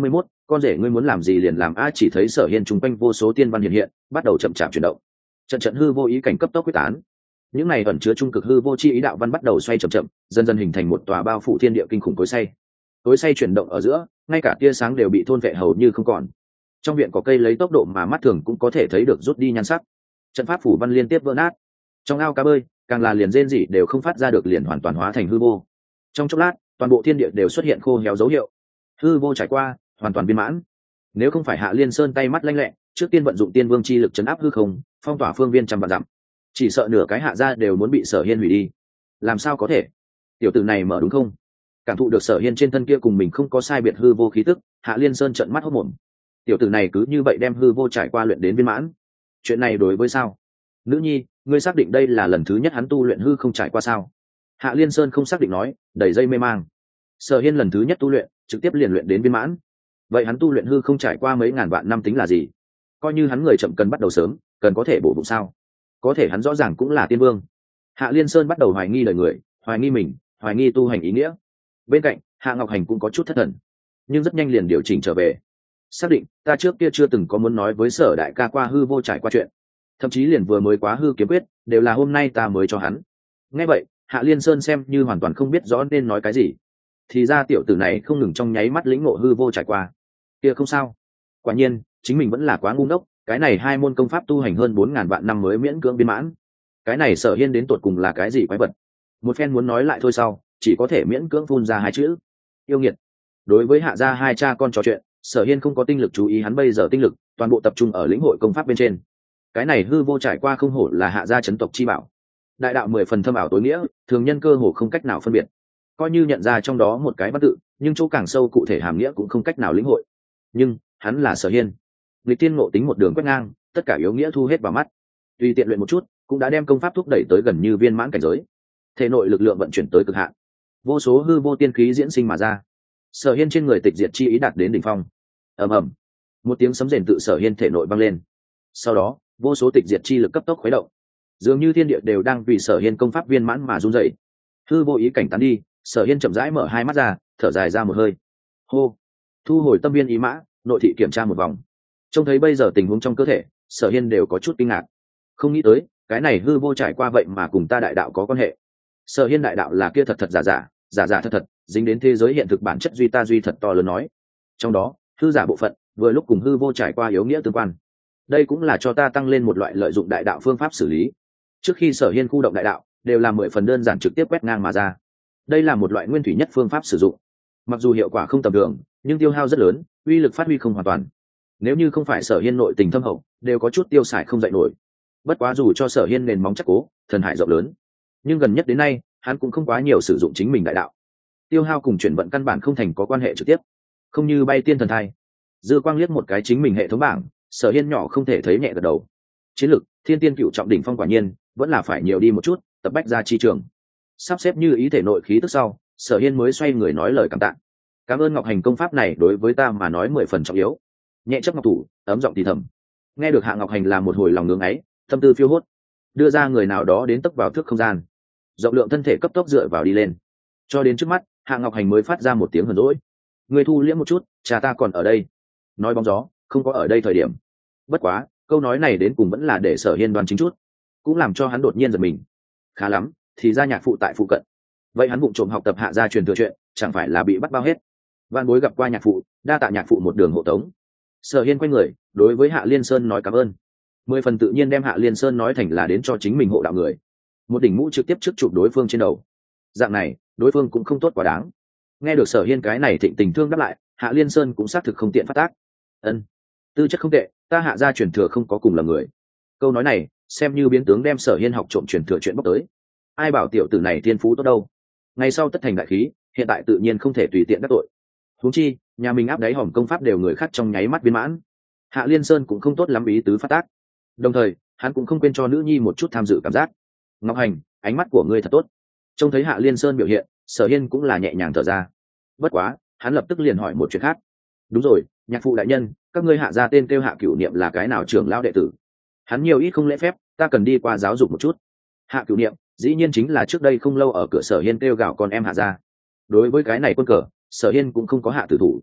con rể ngươi muốn làm gì liền làm a. Chỉ thấy Sở Hiên chung quanh vô số tiên văn hiện hiện, bắt đầu chậm chạp chuyển động. Trận trận hư vô ý cảnh cấp tốc quyết tán. Những này ẩn chứa trung cực hư vô chi ý đạo văn bắt đầu xoay chậm chậm, dần dần hình thành một tòa bao phủ thiên địa kinh khủng cối xay. Cối xay chuyển động ở giữa, ngay cả tia sáng đều bị thôn vệ hầu như không còn. Trong viện có cây lấy tốc độ mà mắt thường cũng có thể thấy được rút đi nhan sắc. Trận pháp phủ văn liên tiếp vỡ nát. Trong ao cá bơi, càng là liền rên rỉ đều không phát ra được, liền hoàn toàn hóa thành hư vô. Trong chốc lát, toàn bộ thiên địa đều xuất hiện khô héo dấu hiệu. Hư vô trải qua, hoàn toàn viên mãn. Nếu không phải Hạ Liên Sơn tay mắt lanh lẹ, trước tiên vận dụng tiên vương chi lực chấn áp hư không, phong tỏa phương viên trăm vạn dặm, chỉ sợ nửa cái Hạ gia đều muốn bị Sở Hiên hủy đi. Làm sao có thể? Tiểu tử này mở đúng không? Cảm thụ được Sở Hiên trên thân kia cùng mình không có sai biệt hư vô khí tức, Hạ Liên Sơn trợn mắt hốt mồm. Tiểu tử này cứ như vậy đem hư vô trải qua luyện đến viên mãn. Chuyện này đối với sao? Nữ nhi, ngươi xác định đây là lần thứ nhất hắn tu luyện hư không trải qua sao? Hạ Liên Sơn không xác định nói, đầy dây mê mang. Sở Hiên lần thứ nhất tu luyện, trực tiếp liền luyện đến viên mãn. Vậy hắn tu luyện hư không trải qua mấy ngàn vạn năm tính là gì? Coi như hắn người chậm cần bắt đầu sớm, cần có thể bổ bụng sao? Có thể hắn rõ ràng cũng là tiên vương. Hạ Liên Sơn bắt đầu hoài nghi lời người, hoài nghi mình, hoài nghi tu hành ý nghĩa. Bên cạnh, Hạ Ngọc Hành cũng có chút thất thần, nhưng rất nhanh liền điều chỉnh trở về. Xác định, ta trước kia chưa từng có muốn nói với Sở đại ca qua hư vô trải qua chuyện, thậm chí liền vừa mới quá hư kiếm quyết, đều là hôm nay ta mới cho hắn. Nghe vậy, Hạ Liên Sơn xem như hoàn toàn không biết rõ nên nói cái gì. Thì ra tiểu tử này không ngừng trong nháy mắt lĩnh ngộ hư vô trải qua. Kia không sao. Quả nhiên, chính mình vẫn là quá ngu ngốc, cái này hai môn công pháp tu hành hơn 4000 vạn năm mới miễn cưỡng viên mãn. Cái này Sở Hiên đến tột cùng là cái gì quái vật? Một phen muốn nói lại thôi sau, chỉ có thể miễn cưỡng phun ra hai chữ: yêu nghiệt. Đối với Hạ gia hai cha con trò chuyện, Sở Hiên không có tinh lực chú ý hắn bây giờ tinh lực toàn bộ tập trung ở lĩnh hội công pháp bên trên. Cái này hư vô trải qua không hổ là Hạ gia chấn tộc chi bảo. Đại đạo 10 phần thâm ảo tối nghĩa, thường nhân cơ hồ không cách nào phân biệt. Coi như nhận ra trong đó một cái văn tự, nhưng chỗ càng sâu cụ thể hàm nghĩa cũng không cách nào lĩnh hội. Nhưng hắn là Sở Hiên, lịch tiên ngộ tính một đường quét ngang, tất cả yếu nghĩa thu hết vào mắt. Tùy tiện luyện một chút, cũng đã đem công pháp thúc đẩy tới gần như viên mãn cảnh giới. Thể nội lực lượng vận chuyển tới cực hạn, vô số hư vô tiên khí diễn sinh mà ra. Sở Hiên trên người tịch diệt chi ý đạt đến đỉnh phong. Ầm ầm, một tiếng sấm rền tự Sở Hiên thể nội vang lên. Sau đó, vô số tịch diệt chi lực cấp tốc khuấy động, dường như thiên địa đều đang vì Sở Hiên công pháp viên mãn mà run rẩy. Hư vô ý cảnh tán đi, Sở Hiên chậm rãi mở hai mắt ra, thở dài ra một hơi. Hô, thu hồi tâm viên ý mã, nội thị kiểm tra một vòng, trông thấy bây giờ tình huống trong cơ thể, Sở Hiên đều có chút kinh ngạc. Không nghĩ tới, cái này hư vô trải qua vậy mà cùng ta đại đạo có quan hệ. Sở Hiên đại đạo là kia thật thật giả giả, giả giả thật thật, dính đến thế giới hiện thực bản chất duy ta duy thật to lớn nói. Trong đó, hư giả bộ phận vừa lúc cùng hư vô trải qua yếu nghĩa tương quan. Đây cũng là cho ta tăng lên một loại lợi dụng đại đạo phương pháp xử lý. Trước khi Sở Hiên khu động đại đạo, đều là 10 phần đơn giản trực tiếp quét ngang mà ra. Đây là một loại nguyên thủy nhất phương pháp sử dụng. Mặc dù hiệu quả không tầm thường, nhưng tiêu hao rất lớn, uy lực phát huy không hoàn toàn. Nếu như không phải Sở Hiên nội tình thâm hậu, đều có chút tiêu xài không dậy nổi. Bất quá dù cho Sở Hiên nền móng chắc cố, thần hải rộng lớn, nhưng gần nhất đến nay, hắn cũng không quá nhiều sử dụng chính mình đại đạo. Tiêu hao cùng chuyển vận căn bản không thành có quan hệ trực tiếp. Không như bay tiên thần thai. Dư Quang liếc một cái chính mình hệ thống bảng, Sở Hiên nhỏ không thể thấy nhẹ gật đầu. Chiến lực, thiên tiên cựu trọng đỉnh phong quả nhiên, vẫn là phải nhiều đi một chút, tập bách ra chi trường. Sắp xếp như ý thể nội khí tức sau, Sở Hiên mới xoay người nói lời cảm tạ. Cảm ơn Ngọc Hành công pháp này đối với ta mà nói 10 phần trọng yếu. Nhẹ chấp ngọc thủ, ấm giọng thì thầm. Nghe được Hạ Ngọc Hành là một hồi lòng ngưỡng ấy, tâm tư phiêu hốt, đưa ra người nào đó đến tấp vào thước không gian. Rộng lượng thân thể cấp tốc dựa vào đi lên, cho đến trước mắt, Hạ Ngọc Hành mới phát ra một tiếng hờn dỗi. Người thu liễm một chút, cha ta còn ở đây. Nói bóng gió, không có ở đây thời điểm. Bất quá, câu nói này đến cùng vẫn là để Sở Hiên đoán chính chút, cũng làm cho hắn đột nhiên giật mình. Khá lắm, thì ra nhạc phụ tại phụ cận. Vậy hắn vụng trộm học tập Hạ gia truyền thừa chuyện, chẳng phải là bị bắt bao hết. Vạn bối gặp qua nhạc phụ, đa tạ nhạc phụ một đường hộ tống. Sở Hiên quay người, đối với Hạ Liên Sơn nói cảm ơn. 10 phần tự nhiên đem Hạ Liên Sơn nói thành là đến cho chính mình hộ đạo người. Một đỉnh mũ trực tiếp trước chụp đối phương trên đầu. Dạng này, đối phương cũng không tốt quá đáng. Nghe được Sở Hiên cái này thịnh tình thương đáp lại, Hạ Liên Sơn cũng xác thực không tiện phát tác. Ân, tư chất không tệ, ta Hạ gia truyền thừa không có cùng là người. Câu nói này, xem như biến tướng đem Sở Hiên học trộm truyền thừa chuyện bóc tới. Ai bảo tiểu tử này thiên phú tốt đâu? Ngày sau tất thành đại khí, hiện tại tự nhiên không thể tùy tiện đắc tội. Huống chi, nhà mình áp đáy hòm công pháp đều người khác trong nháy mắt viên mãn. Hạ Liên Sơn cũng không tốt lắm ý tứ phát tác. Đồng thời, hắn cũng không quên cho nữ nhi một chút tham dự cảm giác. Ngọc Hành, ánh mắt của ngươi thật tốt. Trông thấy Hạ Liên Sơn biểu hiện, Sở Hiên cũng là nhẹ nhàng thở ra. Bất quá, hắn lập tức liền hỏi một chuyện khác. Đúng rồi, nhạc phụ đại nhân, các ngươi Hạ gia tên kêu Hạ Cửu Niệm là cái nào trưởng lão đệ tử? Hắn nhiều ít không lễ phép, ta cần đi qua giáo dục một chút. Hạ Cửu Niệm, dĩ nhiên chính là trước đây không lâu ở cửa Sở Hiên kêu gào con em Hạ gia. Đối với cái này quân cờ, Sở Hiên cũng không có hạ tử thủ.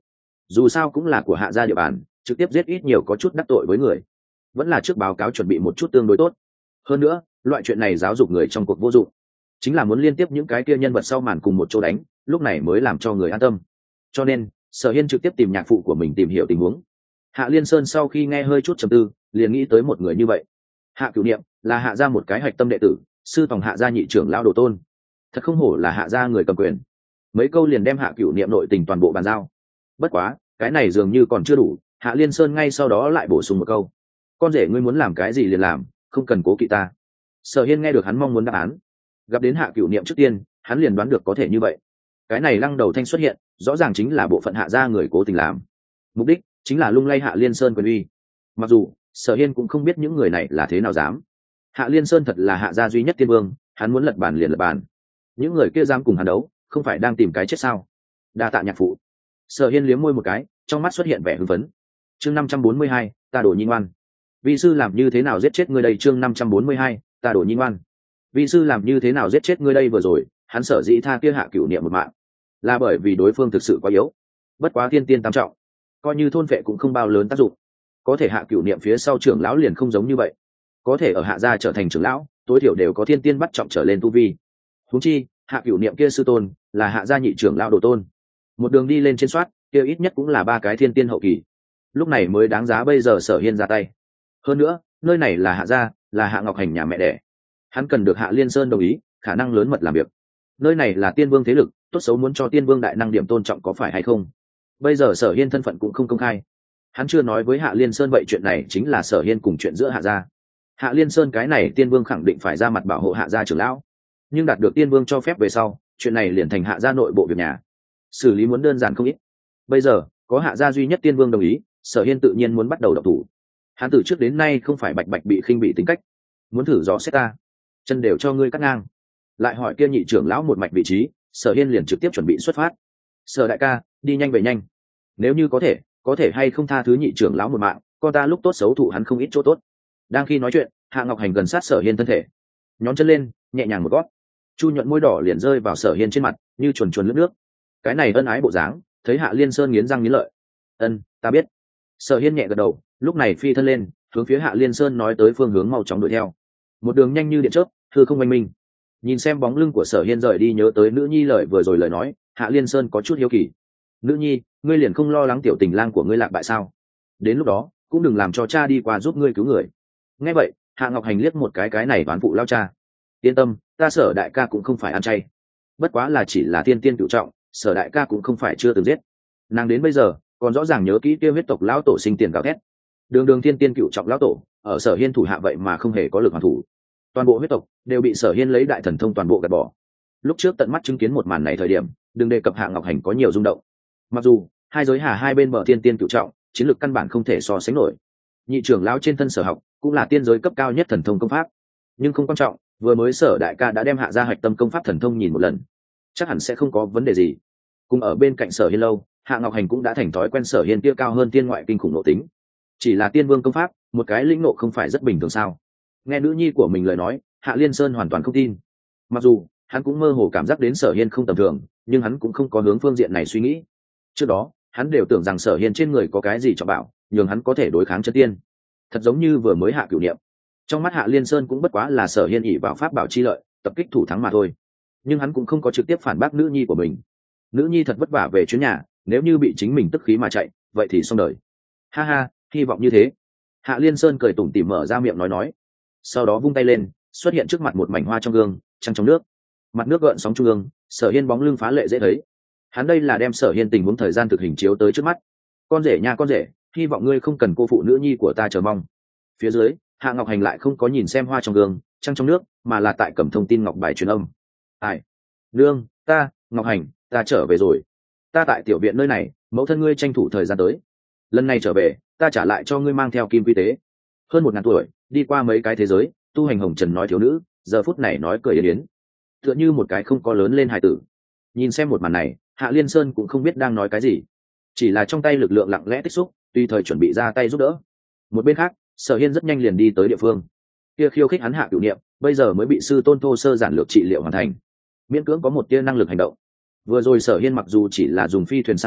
dù sao cũng là của hạ gia địa bàn, trực tiếp giết ít nhiều có chút đắc tội với người, vẫn là trước báo cáo chuẩn bị một chút tương đối tốt. Hơn nữa loại chuyện này giáo dục người trong cuộc vô dụng, chính là muốn liên tiếp những cái kia nhân vật sau màn cùng một chỗ đánh, lúc này mới làm cho người an tâm. Cho nên Sở Hiên trực tiếp tìm nhạc phụ của mình tìm hiểu tình huống. Hạ Liên Sơn sau khi nghe hơi chút trầm tư, liền nghĩ tới một người như vậy. Hạ Cửu Niệm là hạ gia một cái hạch tâm đệ tử, sư tòng hạ gia nhị trưởng lão Đồ Tôn, thật không hổ là hạ gia người cầm quyền. Mấy câu liền đem Hạ Cửu Niệm nội tình toàn bộ bàn giao. Bất quá cái này dường như còn chưa đủ, Hạ Liên Sơn ngay sau đó lại bổ sung một câu: con rể ngươi muốn làm cái gì liền làm, không cần cố kỵ ta. Sở Hiên nghe được hắn mong muốn đáp án, gặp đến Hạ Cửu Niệm trước tiên, hắn liền đoán được có thể như vậy. Cái này Lăng Đầu Thanh xuất hiện, rõ ràng chính là bộ phận hạ gia người cố tình làm, mục đích chính là lung lay Hạ Liên Sơn quyền uy. Mặc dù Sở Hiên cũng không biết những người này là thế nào dám. Hạ Liên Sơn thật là hạ gia duy nhất tiên vương, hắn muốn lật bàn liền lật bàn. Những người kia dám cùng hắn đấu, không phải đang tìm cái chết sao? Đa tạ nhạc phụ. Sở Hiên liếm môi một cái, trong mắt xuất hiện vẻ hưng phấn. Chương 542, ta đổ nhi ngoan. Vi sư làm như thế nào giết chết ngươi đây? Chương 542, ta đổ nhi ngoan. Vi sư làm như thế nào giết chết ngươi đây? Vừa rồi hắn sở dĩ tha kia Hạ Cửu Niệm một mạng, là bởi vì đối phương thực sự quá yếu. Bất quá thiên tiên tam trọng, coi như thôn vệ cũng không bao lớn tác dụng. Có thể Hạ Cửu Niệm phía sau trưởng lão liền không giống như vậy, có thể ở hạ gia trở thành trưởng lão, tối thiểu đều có thiên tiên bắt trọng trở lên tu vi. Huống chi Hạ Cửu Niệm kia sư tôn là hạ gia nhị trưởng lão Đồ Tôn, một đường đi lên trên soát, kia ít nhất cũng là 3 cái thiên tiên hậu kỳ, lúc này mới đáng giá bây giờ Sở Hiên ra tay. Hơn nữa nơi này là hạ gia, là Hạ Ngọc Hành nhà mẹ đẻ, hắn cần được Hạ Liên Sơn đồng ý, khả năng lớn mật làm việc. Nơi này là tiên vương thế lực, tốt xấu muốn cho tiên vương đại năng điểm tôn trọng có phải hay không? Bây giờ Sở Hiên thân phận cũng không công khai, hắn chưa nói với Hạ Liên Sơn, vậy chuyện này chính là Sở Hiên cùng chuyện giữa hạ gia. Hạ Liên Sơn cái này tiên vương khẳng định phải ra mặt bảo hộ hạ gia trưởng lão, nhưng đạt được tiên vương cho phép về sau, chuyện này liền thành hạ gia nội bộ việc nhà, xử lý muốn đơn giản không ít. Bây giờ có hạ gia duy nhất tiên vương đồng ý, Sở Hiên tự nhiên muốn bắt đầu động thủ. Hắn từ trước đến nay không phải bạch bạch bị khinh bị tính cách, muốn thử dò xét ta, chân đều cho ngươi cắt ngang. Lại hỏi kia nhị trưởng lão một mạch vị trí, Sở Hiên liền trực tiếp chuẩn bị xuất phát. Sở đại ca, đi nhanh về nhanh, nếu như có thể hay không tha thứ nhị trưởng lão một mạng, con ta lúc tốt xấu thụ hắn không ít chỗ tốt. Đang khi nói chuyện, Hạ Ngọc Hành gần sát Sở Hiên thân thể, nhón chân lên nhẹ nhàng một gót, chu nhuận môi đỏ liền rơi vào Sở Hiên trên mặt như chuồn chuồn lướt nước. Cái này ân ái bộ dáng, thấy Hạ Liên Sơn nghiến răng nghiến lợi. Ta biết. Sở Hiên nhẹ gật đầu, lúc này phi thân lên, hướng phía Hạ Liên Sơn nói tới phương hướng mau chóng đuổi theo. Một đường nhanh như điện chớp, hư không oanh minh. Nhìn xem bóng lưng của Sở Hiên rời đi, nhớ tới nữ nhi lời vừa rồi lời nói, Hạ Liên Sơn có chút hiếu kỳ. Nữ nhi, ngươi liền không lo lắng tiểu tình lang của ngươi lạc bại sao? Đến lúc đó cũng đừng làm cho cha đi qua giúp ngươi cứu người. Nghe vậy, Hạ Ngọc Hành liếc một cái này đoán phụ lao cha. Yên tâm, ta Sở đại ca cũng không phải ăn chay, bất quá là chỉ là tiên tiên cửu trọng, Sở đại ca cũng không phải chưa từng giết. Nàng đến bây giờ còn rõ ràng nhớ kỹ tiêu huyết tộc lão tổ sinh tiền gào thét. Đường thiên tiên cửu trọng lão tổ ở Sở Hiên thủ hạ vậy mà không hề có lực hoàn thủ, toàn bộ huyết tộc đều bị Sở Hiên lấy đại thần thông toàn bộ gạt bỏ. Lúc trước tận mắt chứng kiến một màn này thời điểm, đừng đề cập Hạ Ngọc Hành có nhiều rung động. Mặc dù hai giới hà hai bên bờ tiên tiên cửu trọng, chiến lược căn bản không thể so sánh nổi. Nhị trưởng lão trên thân Sở học cũng là tiên giới cấp cao nhất thần thông công pháp, nhưng không quan trọng, vừa mới Sở đại ca đã đem hạ gia hạch tâm công pháp thần thông nhìn một lần, chắc hẳn sẽ không có vấn đề gì. Cùng ở bên cạnh Sở Hiên lâu, Hạ Ngọc Hành cũng đã thành thói quen Sở Hiên kia cao hơn tiên ngoại kinh khủng nội tính. Chỉ là tiên vương công pháp, một cái lĩnh ngộ không phải rất bình thường sao? Nghe nữ nhi của mình lời nói, Hạ Liên Sơn hoàn toàn không tin. Mặc dù hắn cũng mơ hồ cảm giác đến Sở Hiên không tầm thường, nhưng hắn cũng không có hướng phương diện này suy nghĩ. Trước đó hắn đều tưởng rằng Sở Hiên trên người có cái gì trọng bảo, nhường hắn có thể đối kháng chân tiên. Thật giống như vừa mới Hạ Cửu Niệm, trong mắt Hạ Liên Sơn cũng bất quá là Sở Hiên ỷ vào pháp bảo chi lợi, tập kích thủ thắng mà thôi. Nhưng hắn cũng không có trực tiếp phản bác nữ nhi của mình. Nữ nhi thật vất vả về chuyến nhà, nếu như bị chính mình tức khí mà chạy, vậy thì xong đời. Ha ha, hy vọng như thế. Hạ Liên Sơn cười tủm tỉm mở ra miệng nói, sau đó vung tay lên, xuất hiện trước mặt một mảnh hoa trong gương, trăng trong nước. Mặt nước gợn sóng trung ương, Sở Hiên bóng lưng phá lệ dễ thấy. Hắn đây là đem Sở Hiên tình huống thời gian thực hình chiếu tới trước mắt. Con rể nha con rể, hy vọng ngươi không cần cô phụ nữ nhi của ta chờ mong. Phía dưới, Hạ Ngọc Hành lại không có nhìn xem hoa trong gương, trăng trong nước, mà là tại cầm thông tin ngọc bài truyền âm. Ai? Nương, ta, Ngọc Hành, ta trở về rồi. Ta tại tiểu viện nơi này, mẫu thân ngươi tranh thủ thời gian tới. Lần này trở về, ta trả lại cho ngươi mang theo kim quy tế. Hơn 1000 tuổi, đi qua mấy cái thế giới, tu hành hồng trần nói thiếu nữ, giờ phút này nói cười yến, tựa như một cái không có lớn lên hài tử. Nhìn xem một màn này, Hạ Liên Sơn cũng không biết đang nói cái gì, chỉ là trong tay lực lượng lặng lẽ tích xúc, tùy thời chuẩn bị ra tay giúp đỡ. Một bên khác, Sở Hiên rất nhanh liền đi tới địa phương kia khiêu khích hắn Hạ Cửu Niệm, bây giờ mới bị sư tôn Thô Sơ giản lược trị liệu hoàn thành, miễn cưỡng có một tia năng lực hành động. Vừa rồi Sở Hiên mặc dù chỉ là dùng phi thuyền sang hắn,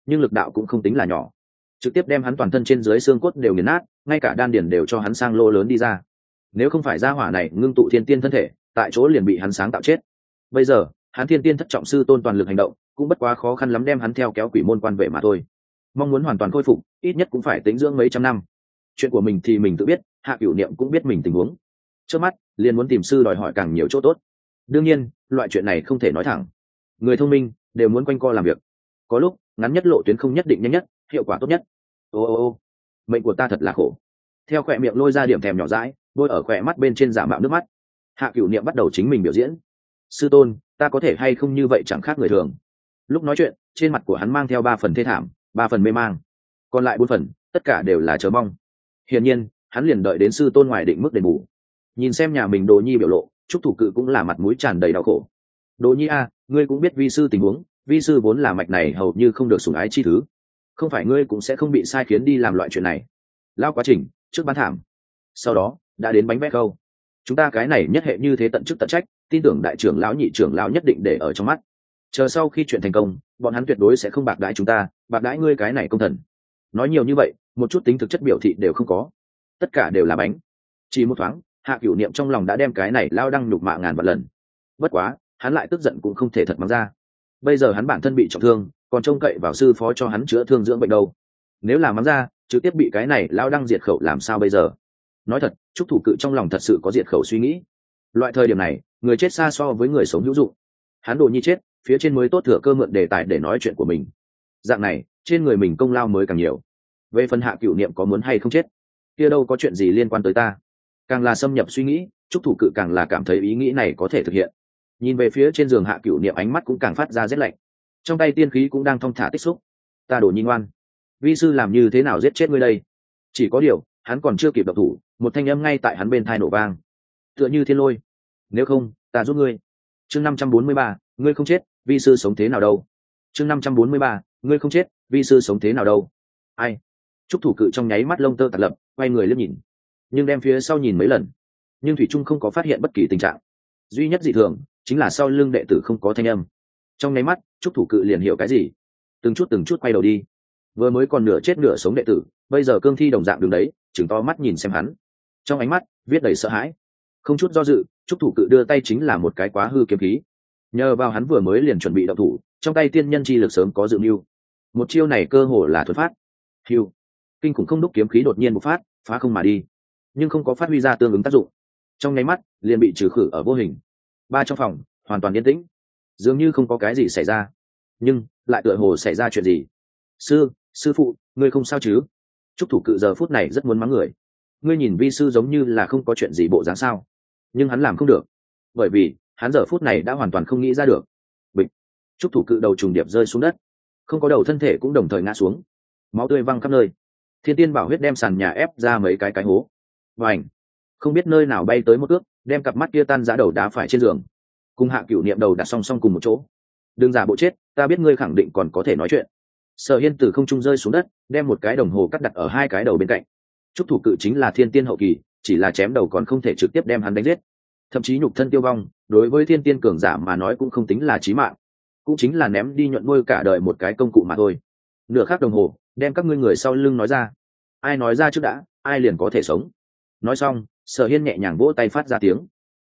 nhưng lực đạo cũng không tính là nhỏ, trực tiếp đem hắn toàn thân trên dưới xương cốt đều nghiền nát, ngay cả đan điền đều cho hắn sang lô lớn đi ra. Nếu không phải gia hỏa này ngưng tụ thiên tiên thân thể, tại chỗ liền bị hắn sáng tạo chết. Bây giờ hắn thiên tiên thất trọng sư tôn toàn lực hành động, cũng bất quá khó khăn lắm đem hắn theo kéo quỷ môn quan vệ mà thôi. Mong muốn hoàn toàn khôi phục, ít nhất cũng phải tính dưỡng mấy trăm năm. Chuyện của mình thì mình tự biết, Hạ Cửu Niệm cũng biết mình tình huống, trước mắt liền muốn tìm sư đòi hỏi càng nhiều chỗ tốt. Đương nhiên loại chuyện này không thể nói thẳng, người thông minh đều muốn quanh co làm việc, có lúc ngắn nhất lộ tuyến không nhất định nhanh nhất, hiệu quả tốt nhất. Ô, mệnh của ta thật là khổ. Theo khỏe miệng lôi ra điểm thèm nhỏ dãi, bôi ở khỏe mắt bên trên giả mạo nước mắt, Hạ Cửu Niệm bắt đầu chính mình biểu diễn. Sư tôn, ta có thể hay không như vậy chẳng khác người thường. Lúc nói chuyện, trên mặt của hắn mang theo 3 phần thê thảm, 3 phần mê mang, còn lại 4 phần tất cả đều là chờ mong. Hiển nhiên hắn liền đợi đến sư tôn ngoài định mức đền bù. Nhìn xem nhà mình Đồ Nhi biểu lộ, Trúc Thủ Cự cũng là mặt mũi tràn đầy đau khổ. Đồ Nhi a, ngươi cũng biết vi sư tình huống, vi sư vốn là mạch này hầu như không được sủng ái chi thứ, không phải ngươi cũng sẽ không bị sai khiến đi làm loại chuyện này. Lao quá trình trước bán thảm, sau đó đã đến bánh vẽ câu. Chúng ta cái này nhất hệ như thế tận chức tận trách, tin tưởng đại trưởng lão nhị trưởng lão nhất định để ở trong mắt. Chờ sau khi chuyện thành công, bọn hắn tuyệt đối sẽ không bạc đãi chúng ta, bạc đãi ngươi cái này công thần. Nói nhiều như vậy, một chút tính thực chất biểu thị đều không có, tất cả đều là bánh. Chỉ một thoáng, Hạ Cửu Niệm trong lòng đã đem cái này lao đăng nhục mạ ngàn vạn lần. Bất quá hắn lại tức giận cũng không thể thật mắng ra. Bây giờ hắn bản thân bị trọng thương, còn trông cậy vào sư phó cho hắn chữa thương dưỡng bệnh đâu. Nếu là mắng ra, trực tiếp bị cái này lao đăng diệt khẩu làm sao bây giờ. Nói thật, Trúc Thủ Cự trong lòng thật sự có diệt khẩu suy nghĩ. Loại thời điểm này, người chết xa so với người sống hữu dụng. Hắn Đồ Nhi chết, phía trên mới tốt thừa cơ mượn đề tài để nói chuyện của mình. Dạng này, trên người mình công lao mới càng nhiều. Về phần Hạ Cửu Niệm có muốn hay không chết, kia đâu có chuyện gì liên quan tới ta. Càng là xâm nhập suy nghĩ, Trúc Thủ Cự càng là cảm thấy ý nghĩ này có thể thực hiện. Nhìn về phía trên giường Hạ Cửu Niệm, ánh mắt cũng càng phát ra rét lạnh, trong tay tiên khí cũng đang thong thả tích xúc. Ta Đồ Nhi ngoan, vi sư làm như thế nào giết chết ngươi đây? Chỉ có điều hắn còn chưa kịp động thủ, một thanh âm ngay tại hắn bên tai nổ vang, tựa như thiên lôi. Nếu không, ta giúp ngươi. Chương 543, ngươi không chết, vi sư sống thế nào đâu? Chương 543, ngươi không chết, vi sư sống thế nào đâu? Ai? Trúc Thủ Cự trong nháy mắt lông tơ tạt lập, quay người liếc nhìn, nhưng đem phía sau nhìn mấy lần, nhưng thủy trung không có phát hiện bất kỳ tình trạng. Duy nhất dị thường chính là sau lưng đệ tử không có thanh âm. Trong nháy mắt, Trúc Thủ Cự liền hiểu cái gì, từng chút quay đầu đi. Vừa mới còn nửa chết nửa sống đệ tử, bây giờ cương thi đồng dạng đứng đấy, chừng to mắt nhìn xem hắn, trong ánh mắt viết đầy sợ hãi. Không chút do dự, Trúc Thủ Cự đưa tay chính là một cái quá hư kiếm khí. Nhờ vào hắn vừa mới liền chuẩn bị động thủ, trong tay tiên nhân chi lực sớm có dự mưu. Một chiêu này cơ hồ là thuật phát. Hưu, kinh khủng không đúc kiếm khí đột nhiên bộc phát, phá không mà đi, nhưng không có phát huy ra tương ứng tác dụng. Trong nháy mắt liền bị trừ khử ở vô hình. Trong phòng hoàn toàn yên tĩnh, dường như không có cái gì xảy ra, nhưng lại tựa hồ xảy ra chuyện gì. Sư phụ, ngươi không sao chứ? Trúc Thủ Cự giờ phút này rất muốn mắng người. Ngươi nhìn vi sư giống như là không có chuyện gì bộ dáng sao? Nhưng hắn làm không được, bởi vì hắn giờ phút này đã hoàn toàn không nghĩ ra được. Bịch! Trúc Thủ Cự đầu trùng điệp rơi xuống đất, không có đầu thân thể cũng đồng thời ngã xuống, máu tươi văng khắp nơi. Thiên Tiên Bảo Huyết đem sàn nhà ép ra mấy cái hố. Vành! Không biết nơi nào bay tới một ước, đem cặp mắt kia tan rã đầu đá phải trên giường, cùng Hạ Cửu Niệm đầu đặt song song cùng một chỗ. Đừng giả bộ chết, ta biết ngươi khẳng định còn có thể nói chuyện. Sở Hiên từ không trung rơi xuống đất, đem một cái đồng hồ cắt đặt ở hai cái đầu bên cạnh. Trúc Thủ Cự chính là thiên tiên hậu kỳ, chỉ là chém đầu còn không thể trực tiếp đem hắn đánh giết, thậm chí nhục thân tiêu vong, đối với thiên tiên cường giả mà nói cũng không tính là chí mạng, cũng chính là ném đi nhuận nuôi cả đời một cái công cụ mà thôi. Nửa khắc đồng hồ, đem các ngươi người sau lưng nói ra. Ai nói ra trước đã, ai liền có thể sống. Nói xong, Sở Hiên nhẹ nhàng vỗ tay phát ra tiếng.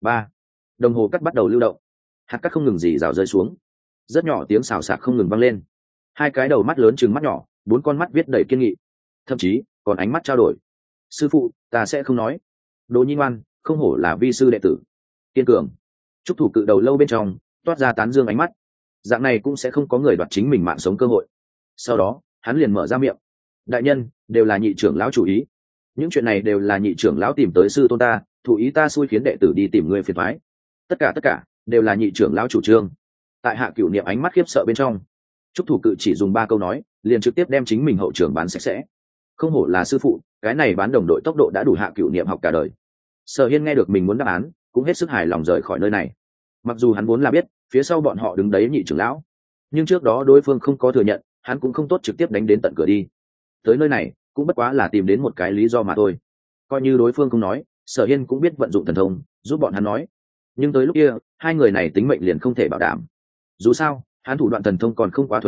Đồng hồ cắt bắt đầu lưu động, hạt cát không ngừng rỉ rào rơi xuống, rất nhỏ tiếng xào xạc không ngừng vang lên. Hai cái đầu mắt lớn chừng mắt nhỏ, 4 con mắt viết đầy kiên nghị, thậm chí còn ánh mắt trao đổi. Sư phụ, ta sẽ không nói. Đồ Nhi ngoan, không hổ là vi sư đệ tử kiên cường. Trúc Thủ Cự đầu lâu bên trong toát ra tán dương ánh mắt, dạng này cũng sẽ không có người đoạt chính mình mạng sống cơ hội. Sau đó hắn liền mở ra miệng. Đại nhân, đều là nhị trưởng lão chủ ý, những chuyện này đều là nhị trưởng lão tìm tới sư tôn ta, thủ ý ta xui khiến đệ tử đi tìm ngươi phiền toái. Tất cả đều là nhị trưởng lão chủ trương. Tại Hạ Cửu Niệm ánh mắt khiếp sợ bên trong, Trúc Thủ Cự chỉ dùng 3 câu nói, liền trực tiếp đem chính mình hậu trưởng bán sạch sẽ. Không hổ là sư phụ, cái này bán đồng đội tốc độ đã đủ Hạ Cửu Niệm học cả đời. Sở Hiên nghe được mình muốn đáp án, cũng hết sức hài lòng rời khỏi nơi này. Mặc dù hắn vốn là biết phía sau bọn họ đứng đấy nhị trưởng lão, nhưng trước đó đối phương không có thừa nhận, hắn cũng không tốt trực tiếp đánh đến tận cửa đi. Tới nơi này cũng bất quá là tìm đến một cái lý do mà thôi. Coi như đối phương không nói, Sở Hiên cũng biết vận dụng thần thông giúp bọn hắn nói. Nhưng tới lúc kia, hai người này tính mệnh liền không thể bảo đảm. Dù sao, hắn thủ đoạn thần thông còn không quá thuần thục,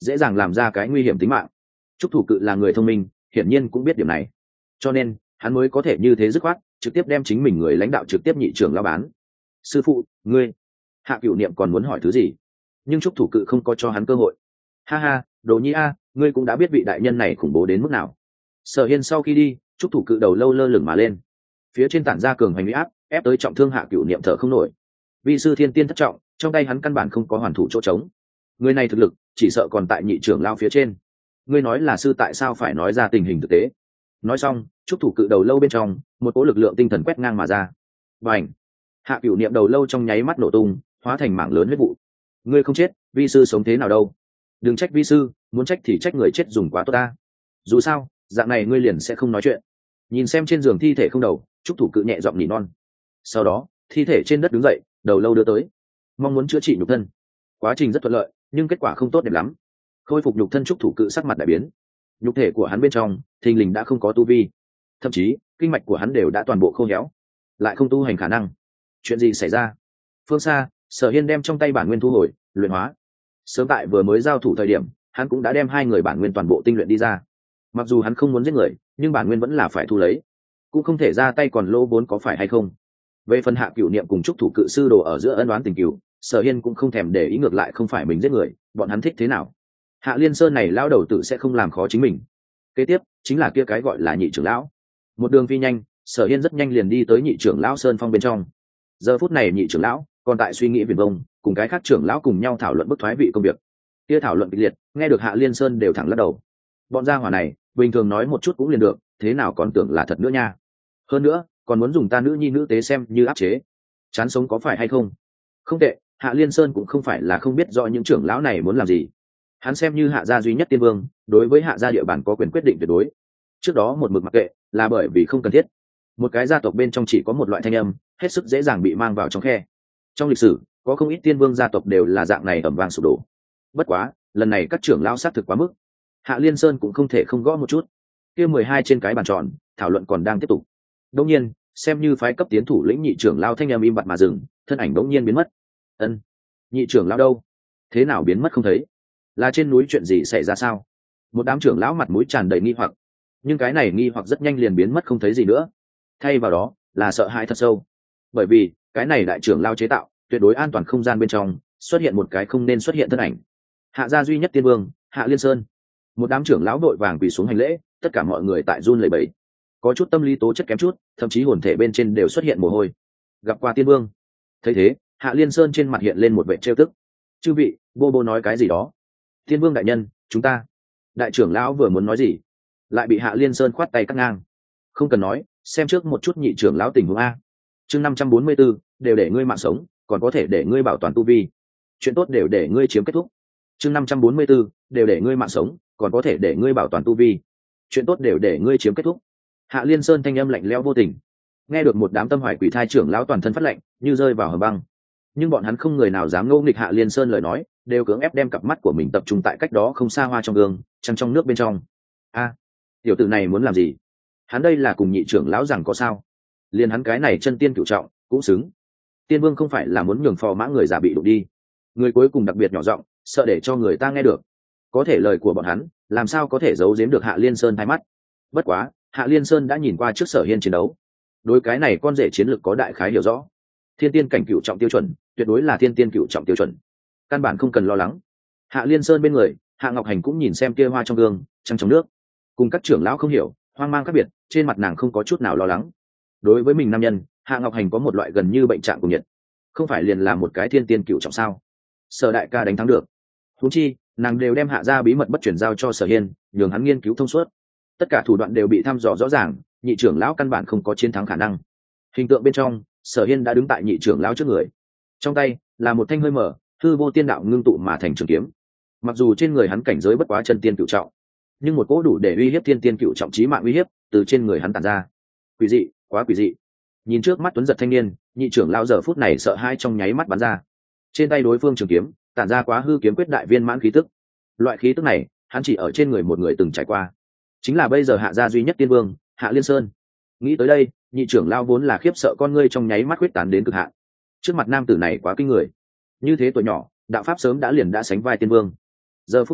dễ dàng làm ra cái nguy hiểm tính mạng. Trúc thủ cự là người thông minh, hiển nhiên cũng biết điểm này, cho nên hắn mới có thể như thế dứt khoát trực tiếp đem chính mình người lãnh đạo trực tiếp nhị trưởng lao bán. Sư phụ, ngươi. Hạ Cửu Niệm còn muốn hỏi thứ gì, nhưng Trúc thủ cự không có cho hắn cơ hội. Ha ha, Đồ Nhi a, ngươi cũng đã biết vị đại nhân này khủng bố đến mức nào. Sở Hiên sau khi đi, Trúc thủ cự đầu lâu lơ lửng mà lên, phía trên tản ra cường hành uy áp, ép tới trọng thương Hạ Cửu Niệm thở không nổi. Vi sư thiên tiên thất trọng, trong tay hắn căn bản không có hoàn thủ chỗ trống. Người này thực lực chỉ sợ còn tại nhị trưởng lao phía trên. Ngươi nói là sư, tại sao phải nói ra tình hình thực tế? Nói xong, Trúc thủ cự đầu lâu bên trong một cỗ lực lượng tinh thần quét ngang mà ra. Bành! Hạ Cửu Niệm đầu lâu trong nháy mắt nổ tung, hóa thành mảng lớn huyết vụ. Ngươi không chết, vi sư sống thế nào đâu? Đừng trách vi sư, muốn trách thì trách người chết dùng quá tốt ta. Dù sao, dạng này ngươi liền sẽ không nói chuyện. Nhìn xem trên giường thi thể không đầu, Trúc thủ cự nhẹ giọng nỉ non. Sau đó, thi thể trên đất đứng dậy, đầu lâu đưa tới, mong muốn chữa trị nhục thân. Quá trình rất thuận lợi, nhưng kết quả không tốt đẹp lắm. Khôi phục nhục thân, Trúc thủ cự sắc mặt đại biến. Nhục thể của hắn bên trong thình lình đã không có tu vi, thậm chí kinh mạch của hắn đều đã toàn bộ khô héo, lại không tu hành khả năng. Chuyện gì xảy ra? Phương xa, Sở Hiên đem trong tay bản nguyên thu hồi, luyện hóa. Sớm tại vừa mới giao thủ thời điểm, hắn cũng đã đem hai người bản nguyên toàn bộ tinh luyện đi ra. Mặc dù hắn không muốn giết người, nhưng bản nguyên vẫn là phải thu lấy, cũng không thể ra tay còn lỗ vốn, có phải hay không? Về phần Hạ Cửu Niệm cùng Trúc thủ cự sư đồ ở giữa ân oán tình cừu, Sở Hiên cũng không thèm để ý, ngược lại không phải mình giết người, bọn hắn thích thế nào. Hạ Liên Sơn này lão đầu tử sẽ không làm khó chính mình. Kế tiếp chính là kia cái gọi là nhị trưởng lão. Một đường phi nhanh, Sở Hiên rất nhanh liền đi tới nhị trưởng lão sơn phong bên trong. Giờ phút này nhị trưởng lão còn tại suy nghĩ viển vông, cùng cái khác trưởng lão cùng nhau thảo luận bức thoái vị công việc. Kia thảo luận kịch liệt, nghe được Hạ Liên Sơn đều thẳng lắc đầu. Bọn gia hỏa này bình thường nói một chút cũng liền được, thế nào còn tưởng là thật nữa nha. Hơn nữa còn muốn dùng ta nữ nhi nữ tế xem như áp chế, chán sống có phải hay không? Không tệ, Hạ Liên Sơn cũng không phải là không biết rõ những trưởng lão này muốn làm gì. Hắn xem như Hạ gia duy nhất tiên vương, đối với Hạ gia địa bàn có quyền quyết định tuyệt đối. Trước đó một mực mặc kệ là bởi vì không cần thiết. Một cái gia tộc bên trong chỉ có một loại thanh âm, hết sức dễ dàng bị mang vào trong khe. Trong lịch sử có không ít tiên vương gia tộc đều là dạng này, ầm vang sụp đổ. Bất quá lần này các trưởng lão sát thực quá mức, Hạ Liên Sơn cũng không thể không gõ một chút. Kia 12 trên cái bàn tròn, thảo luận còn đang tiếp tục. Đương nhiên, xem như phái cấp tiến thủ lĩnh nhị trưởng lão thanh âm im bặt mà dừng, thân ảnh đột nhiên biến mất. Ân, nhị trưởng lão đâu? Thế nào biến mất không thấy? Là trên núi chuyện gì xảy ra sao? Một đám trưởng lão mặt mũi tràn đầy nghi hoặc, nhưng cái này nghi hoặc rất nhanh liền biến mất không thấy gì nữa. Thay vào đó là sợ hãi thật sâu, bởi vì cái này đại trưởng lão chế tạo tuyệt đối an toàn không gian bên trong xuất hiện một cái không nên xuất hiện thân ảnh. Hạ gia duy nhất tiên vương Hạ Liên Sơn. Một đám trưởng lão đội vàng quỳ xuống hành lễ, tất cả mọi người tại run lẩy bẩy, có chút tâm lý tố chất kém chút, thậm chí hồn thể bên trên đều xuất hiện mồ hôi. Gặp qua tiên vương. Thấy thế, Hạ Liên Sơn trên mặt hiện lên một vẻ trêu tức. Chư vị, bô nói cái gì đó? Tiên vương đại nhân, chúng ta. Đại trưởng lão vừa muốn nói gì, lại bị Hạ Liên Sơn khoát tay cắt ngang. Không cần nói, xem trước một chút nhị trưởng lão tình huống a. Chương 544, đều để ngươi mạng sống, còn có thể để ngươi bảo toàn tu vi. Chuyện tốt đều để ngươi chiếm kết thúc. Chương 544, đều để ngươi mạng sống, còn có thể để ngươi bảo toàn tu vi. Chuyện tốt đều để ngươi chiếm kết thúc. Hạ Liên Sơn thanh âm lạnh lẽo vô tình, nghe được một đám tâm hoài quỷ thai trưởng lão toàn thân phát lạnh, như rơi vào hầm băng. Nhưng bọn hắn không người nào dám ngỗ nghịch Hạ Liên Sơn lời nói, đều cưỡng ép đem cặp mắt của mình tập trung tại cách đó không xa hoa trong gương, trăng trong nước bên trong. A, tiểu tử này muốn làm gì? Hắn đây là cùng nhị trưởng lão rằng có sao? Liền hắn cái này chân tiên cửu trọng cũng xứng. Tiên vương không phải là muốn nhường phò mã người già bị đụng đi. Người cuối cùng đặc biệt nhỏ giọng, sợ để cho người ta nghe được. Có thể lời của bọn hắn làm sao có thể giấu giếm được Hạ Liên Sơn thay mắt. Bất quá Hạ Liên Sơn đã nhìn qua trước Sở Hiên chiến đấu, đối cái này con rể chiến lược có đại khái hiểu rõ. Thiên tiên cảnh cửu trọng tiêu chuẩn, tuyệt đối là thiên tiên cửu trọng tiêu chuẩn, căn bản không cần lo lắng. Hạ Liên Sơn bên người, Hạ Ngọc Hành cũng nhìn xem kia hoa trong gương, trăng trong nước, cùng các trưởng lão không hiểu, hoang mang khác biệt, trên mặt nàng không có chút nào lo lắng. Đối với mình nam nhân, Hạ Ngọc Hành có một loại gần như bệnh trạng của nhiệt, không phải liền là một cái thiên tiên cửu trọng sao? Sở đại ca đánh thắng được. Huống chi, nàng đều đem Hạ gia bí mật bất chuyển giao cho Sở Hiên, nhường hắn nghiên cứu thông suốt. Tất cả thủ đoạn đều bị thăm dò rõ ràng, nhị trưởng lão căn bản không có chiến thắng khả năng. Hình tượng bên trong, Sở Hiên đã đứng tại nhị trưởng lão trước người, trong tay là một thanh hơi mở hư vô tiên đạo ngưng tụ mà thành trường kiếm. Mặc dù trên người hắn cảnh giới bất quá chân tiên cửu trọng, nhưng một cỗ đủ để uy hiếp thiên tiên cửu trọng chí mạng uy hiếp từ trên người hắn tản ra. Quỷ dị, quá quỷ dị. Nhìn trước mắt tuấn giật thanh niên, nhị trưởng lão giờ phút này sợ hãi trong nháy mắt bắn ra. Trên tay đối phương trường kiếm tản ra quá hư kiếm quyết đại viên mãn khí tức. Loại khí tức này hắn chỉ ở trên người một người từng trải qua, chính là bây giờ Hạ gia duy nhất tiên vương Hạ Liên Sơn. Nghĩ tới đây, nhị trưởng lão vốn là khiếp sợ con ngươi trong nháy mắt huyết tán đến cực hạn. Trước mặt nam tử này quá kinh người, như thế tuổi nhỏ đạo pháp sớm đã liền đã sánh vai tiên vương. Giờ phút này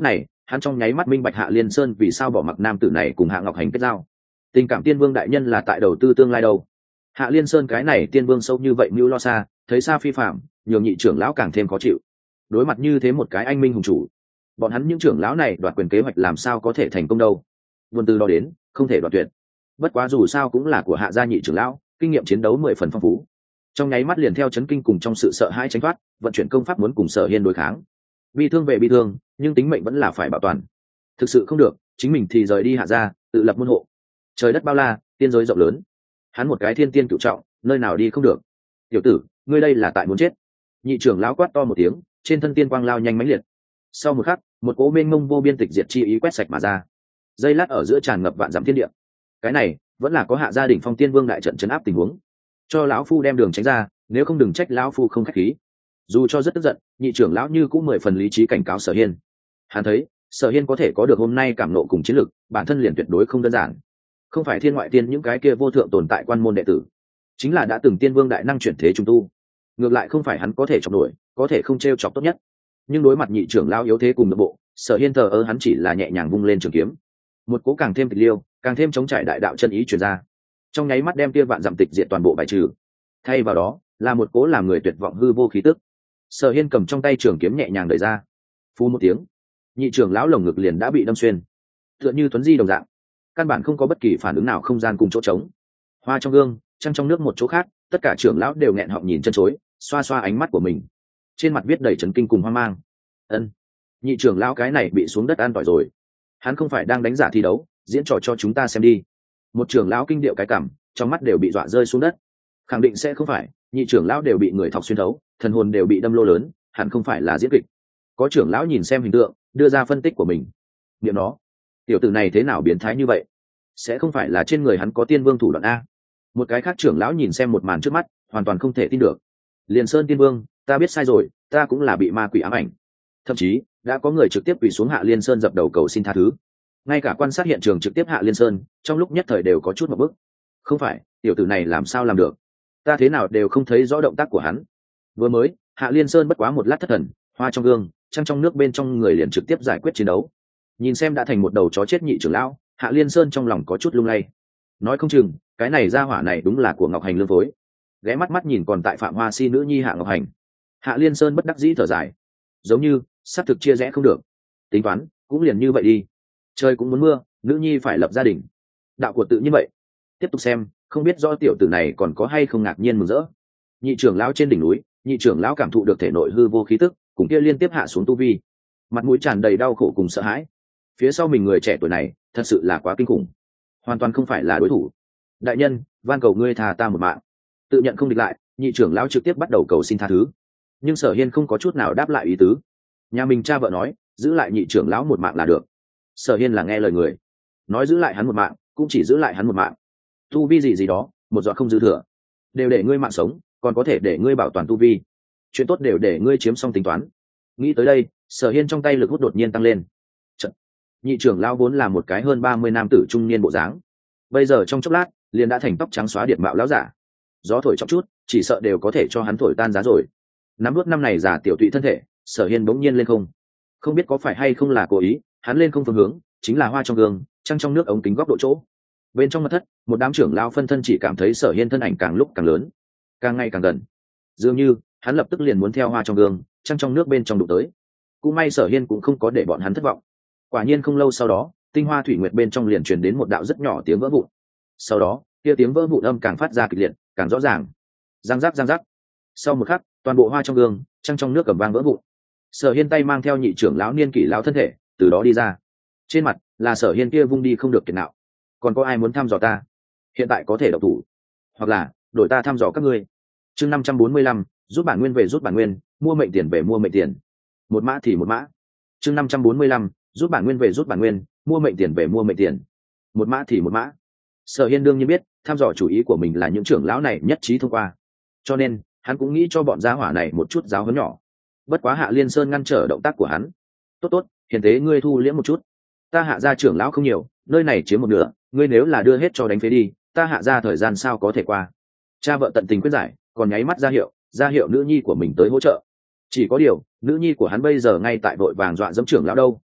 hắn trong nháy mắt minh bạch Hạ Liên Sơn vì sao bỏ mặc nam tử này cùng Hạ Ngọc Hành kết giao. Tình cảm tiên vương đại nhân là tại đầu tư tương lai đâu. Hạ Liên Sơn cái này tiên vương sâu như vậy mưu lo xa, thấy xa phi phạm, nhường nhị trưởng lão càng thêm khó chịu. Đối mặt như thế một cái anh minh hùng chủ, bọn hắn những trưởng lão này đoạt quyền kế hoạch làm sao có thể thành công đâu. Vốn từ đó đến không thể đoạt tuyệt. Bất quá dù sao cũng là của Hạ gia nhị trưởng lão, kinh nghiệm chiến đấu 10 phần phong phú. Trong nháy mắt liền theo chấn kinh cùng trong sự sợ hãi tránh thoát, vận chuyển công pháp muốn cùng Sở Hiên đối kháng. Bi thương về bi thương, nhưng tính mệnh vẫn là phải bảo toàn. Thực sự không được, chính mình thì rời đi Hạ gia, tự lập môn hộ. Trời đất bao la, tiên giới rộng lớn, hắn một cái thiên tiên cửu trọng, nơi nào đi không được. Tiểu tử, ngươi đây là tại muốn chết. Nhị trưởng lão quát to một tiếng, trên thân tiên quang lao nhanh mãnh liệt. Sau một khắc, một cỗ mênh mông vô biên tịch diệt chi ý quét sạch mà ra. Dây lát ở giữa tràn ngập vạn dặm thiên địa. Cái này vẫn là có Hạ gia đỉnh phong tiên vương đại trận trấn áp tình huống. Cho lão phu đem đường tránh ra, nếu không đừng trách lão phu không khách khí. Dù cho rất tức giận, nhị trưởng lão như cũng 10 phần lý trí cảnh cáo Sở Hiên. Hắn thấy Sở Hiên có thể có được hôm nay cảm nộ cùng chiến lực, bản thân liền tuyệt đối không đơn giản. Không phải thiên ngoại tiên những cái kia vô thượng tồn tại quan môn đệ tử, chính là đã từng tiên vương đại năng chuyển thế trung tu. Ngược lại không phải hắn có thể chọc nổi, có thể không trêu chọc tốt nhất. Nhưng đối mặt nhị trưởng lão yếu thế cùng nội bộ, Sở Hiên thờ ơ, hắn chỉ là nhẹ nhàng vung lên trường kiếm, một cố càng thêm tịch liêu, càng thêm chống trải đại đạo chân ý truyền ra, trong nháy mắt đem kia vạn dặm tịch diệt toàn bộ bài trừ. Thay vào đó là một cố làm người tuyệt vọng hư vô khí tức. Sở Hiên cầm trong tay trường kiếm nhẹ nhàng đẩy ra, phu một tiếng, nhị trưởng lão lồng ngực liền đã bị đâm xuyên, tựa như tuấn di đồng dạng, căn bản không có bất kỳ phản ứng nào, không gian cùng chỗ trống. Hoa trong gương, trăng trong nước một chỗ khác, tất cả trưởng lão đều nghẹn họng nhìn chân chối, xoa xoa ánh mắt của mình, trên mặt viết đầy chấn kinh cùng hoang mang. Ân, nhị trưởng lão cái này bị xuống đất an tỏi rồi, hắn không phải đang đánh giả thi đấu, diễn trò cho chúng ta xem đi. Một trưởng lão kinh điệu cái cảm, trong mắt đều bị dọa rơi xuống đất. Khẳng định sẽ không phải, nhị trưởng lão đều bị người thọc xuyên thấu, thần hồn đều bị đâm lô lớn, hẳn không phải là diễn kịch. Có trưởng lão nhìn xem hình tượng, đưa ra phân tích của mình. Niệm nó, tiểu tử này thế nào biến thái như vậy? Sẽ không phải là trên người hắn có tiên vương thủ đoạn a? Một cái khác trưởng lão nhìn xem một màn trước mắt, hoàn toàn không thể tin được. Liền Sơn tiên vương, ta biết sai rồi, ta cũng là bị ma quỷ ám ảnh. Thậm chí đã có người trực tiếp quỳ xuống Hạ Liên Sơn dập đầu cầu xin tha thứ. Ngay cả quan sát hiện trường trực tiếp Hạ Liên Sơn, trong lúc nhất thời đều có chút một bức. Không phải, tiểu tử này làm sao làm được? Ta thế nào đều không thấy rõ động tác của hắn. Vừa mới Hạ Liên Sơn bất quá một lát thất thần, hoa trong gương, trăng trong nước bên trong người liền trực tiếp giải quyết chiến đấu. Nhìn xem đã thành một đầu chó chết nhị trưởng lão, Hạ Liên Sơn trong lòng có chút lung lay. Nói không chừng cái này gia hỏa này đúng là của Ngọc Hành lương phối. Ghé mắt mắt nhìn còn tại Phạm Hoa Si nữ nhi Hạ Ngọc Hành, Hạ Liên Sơn bất đắc dĩ thở dài, giống như xác thực chia rẽ không được. Tính toán cũng liền như vậy đi, trời cũng muốn mưa, nữ nhi phải lập gia đình, đạo của tự như vậy. Tiếp tục xem, không biết do tiểu tử này còn có hay không ngạc nhiên mừng rỡ. Nhị trưởng lão trên đỉnh núi, nhị trưởng lão cảm thụ được thể nội hư vô khí tức, cùng kia liên tiếp hạ xuống tu vi, mặt mũi tràn đầy đau khổ cùng sợ hãi. Phía sau mình người trẻ tuổi này thật sự là quá kinh khủng, hoàn toàn không phải là đối thủ. Đại nhân, van cầu ngươi tha ta một mạng. Tự nhận không địch lại, nhị trưởng lão trực tiếp bắt đầu cầu xin tha thứ. Nhưng Sở Hiên không có chút nào đáp lại ý tứ. Nhà mình cha vợ nói giữ lại nhị trưởng lão một mạng là được. Sở Hiên là nghe lời người, nói giữ lại hắn một mạng cũng chỉ giữ lại hắn một mạng. Tu vi gì gì đó một giọt không dư thừa, đều để ngươi mạng sống, còn có thể để ngươi bảo toàn tu vi. Chuyện tốt đều để ngươi chiếm xong tính toán. Nghĩ tới đây, Sở Hiên trong tay lực hút đột nhiên tăng lên. Chật. Nhị trưởng lão vốn là một cái hơn 30 nam tử trung niên bộ dáng, bây giờ trong chốc lát liền đã thành tóc trắng xóa điện mạo lão giả. Gió thổi trọng chút, chỉ sợ đều có thể cho hắn thổi tan giá rồi. Nắm bước năm này giả tiểu tụy thân thể, Sở Hiên bỗng nhiên lên không. Không biết có phải hay không là cố ý, hắn lên không phương hướng chính là hoa trong gương, trăng trong nước ống kính góc độ chỗ. Bên trong mật thất, một đám trưởng lão phân thân chỉ cảm thấy Sở Hiên thân ảnh càng lúc càng lớn, càng ngày càng gần. Dường như hắn lập tức liền muốn theo hoa trong gương, trăng trong nước bên trong đụng tới. Cũng may Sở Hiên cũng không có để bọn hắn thất vọng. Quả nhiên không lâu sau đó, tinh hoa thủy nguyệt bên trong liền truyền đến một đạo rất nhỏ tiếng vỡ vụn. Sau đó, kia tiếng vỡ vụn âm càng phát ra kịch liệt, càng rõ ràng. Giang giác giang giác. Sau một khắc, toàn bộ hoa trong gương, trăng trong nước cầm vang vỡ vụn. Sở Hiên tay mang theo nhị trưởng lão niên kỷ lão thân thể, từ đó đi ra. Trên mặt là Sở Hiên kia vung đi không được kiệt nào. Còn có ai muốn thăm dò ta? Hiện tại có thể độc thủ, hoặc là đổi ta thăm dò các ngươi. Chương 545, rút bản nguyên về rút bản nguyên, mua mệnh tiền về mua mệnh tiền. Một mã thì một mã. Chương 545, rút bản nguyên về rút bản nguyên, mua mệnh tiền về mua mệnh tiền. Một mã thì một mã. Sở Hiên đương nhiên biết, thăm dò chủ ý của mình là những trưởng lão này nhất trí thông qua, cho nên hắn cũng nghĩ cho bọn gia hỏa này một chút giáo huấn nhỏ. Bất quá Hạ Liên Sơn ngăn trở động tác của hắn. Tốt, hiền tế ngươi thu liễm một chút. Ta Hạ gia trưởng lão không nhiều, nơi này chiếm một nửa, ngươi nếu là đưa hết cho đánh phế đi, ta Hạ gia thời gian sao có thể qua. Cha vợ tận tình quyết giải, còn nháy mắt ra hiệu nữ nhi của mình tới hỗ trợ. Chỉ có điều, nữ nhi của hắn bây giờ ngay tại vội vàng dọa dẫm trưởng lão đâu.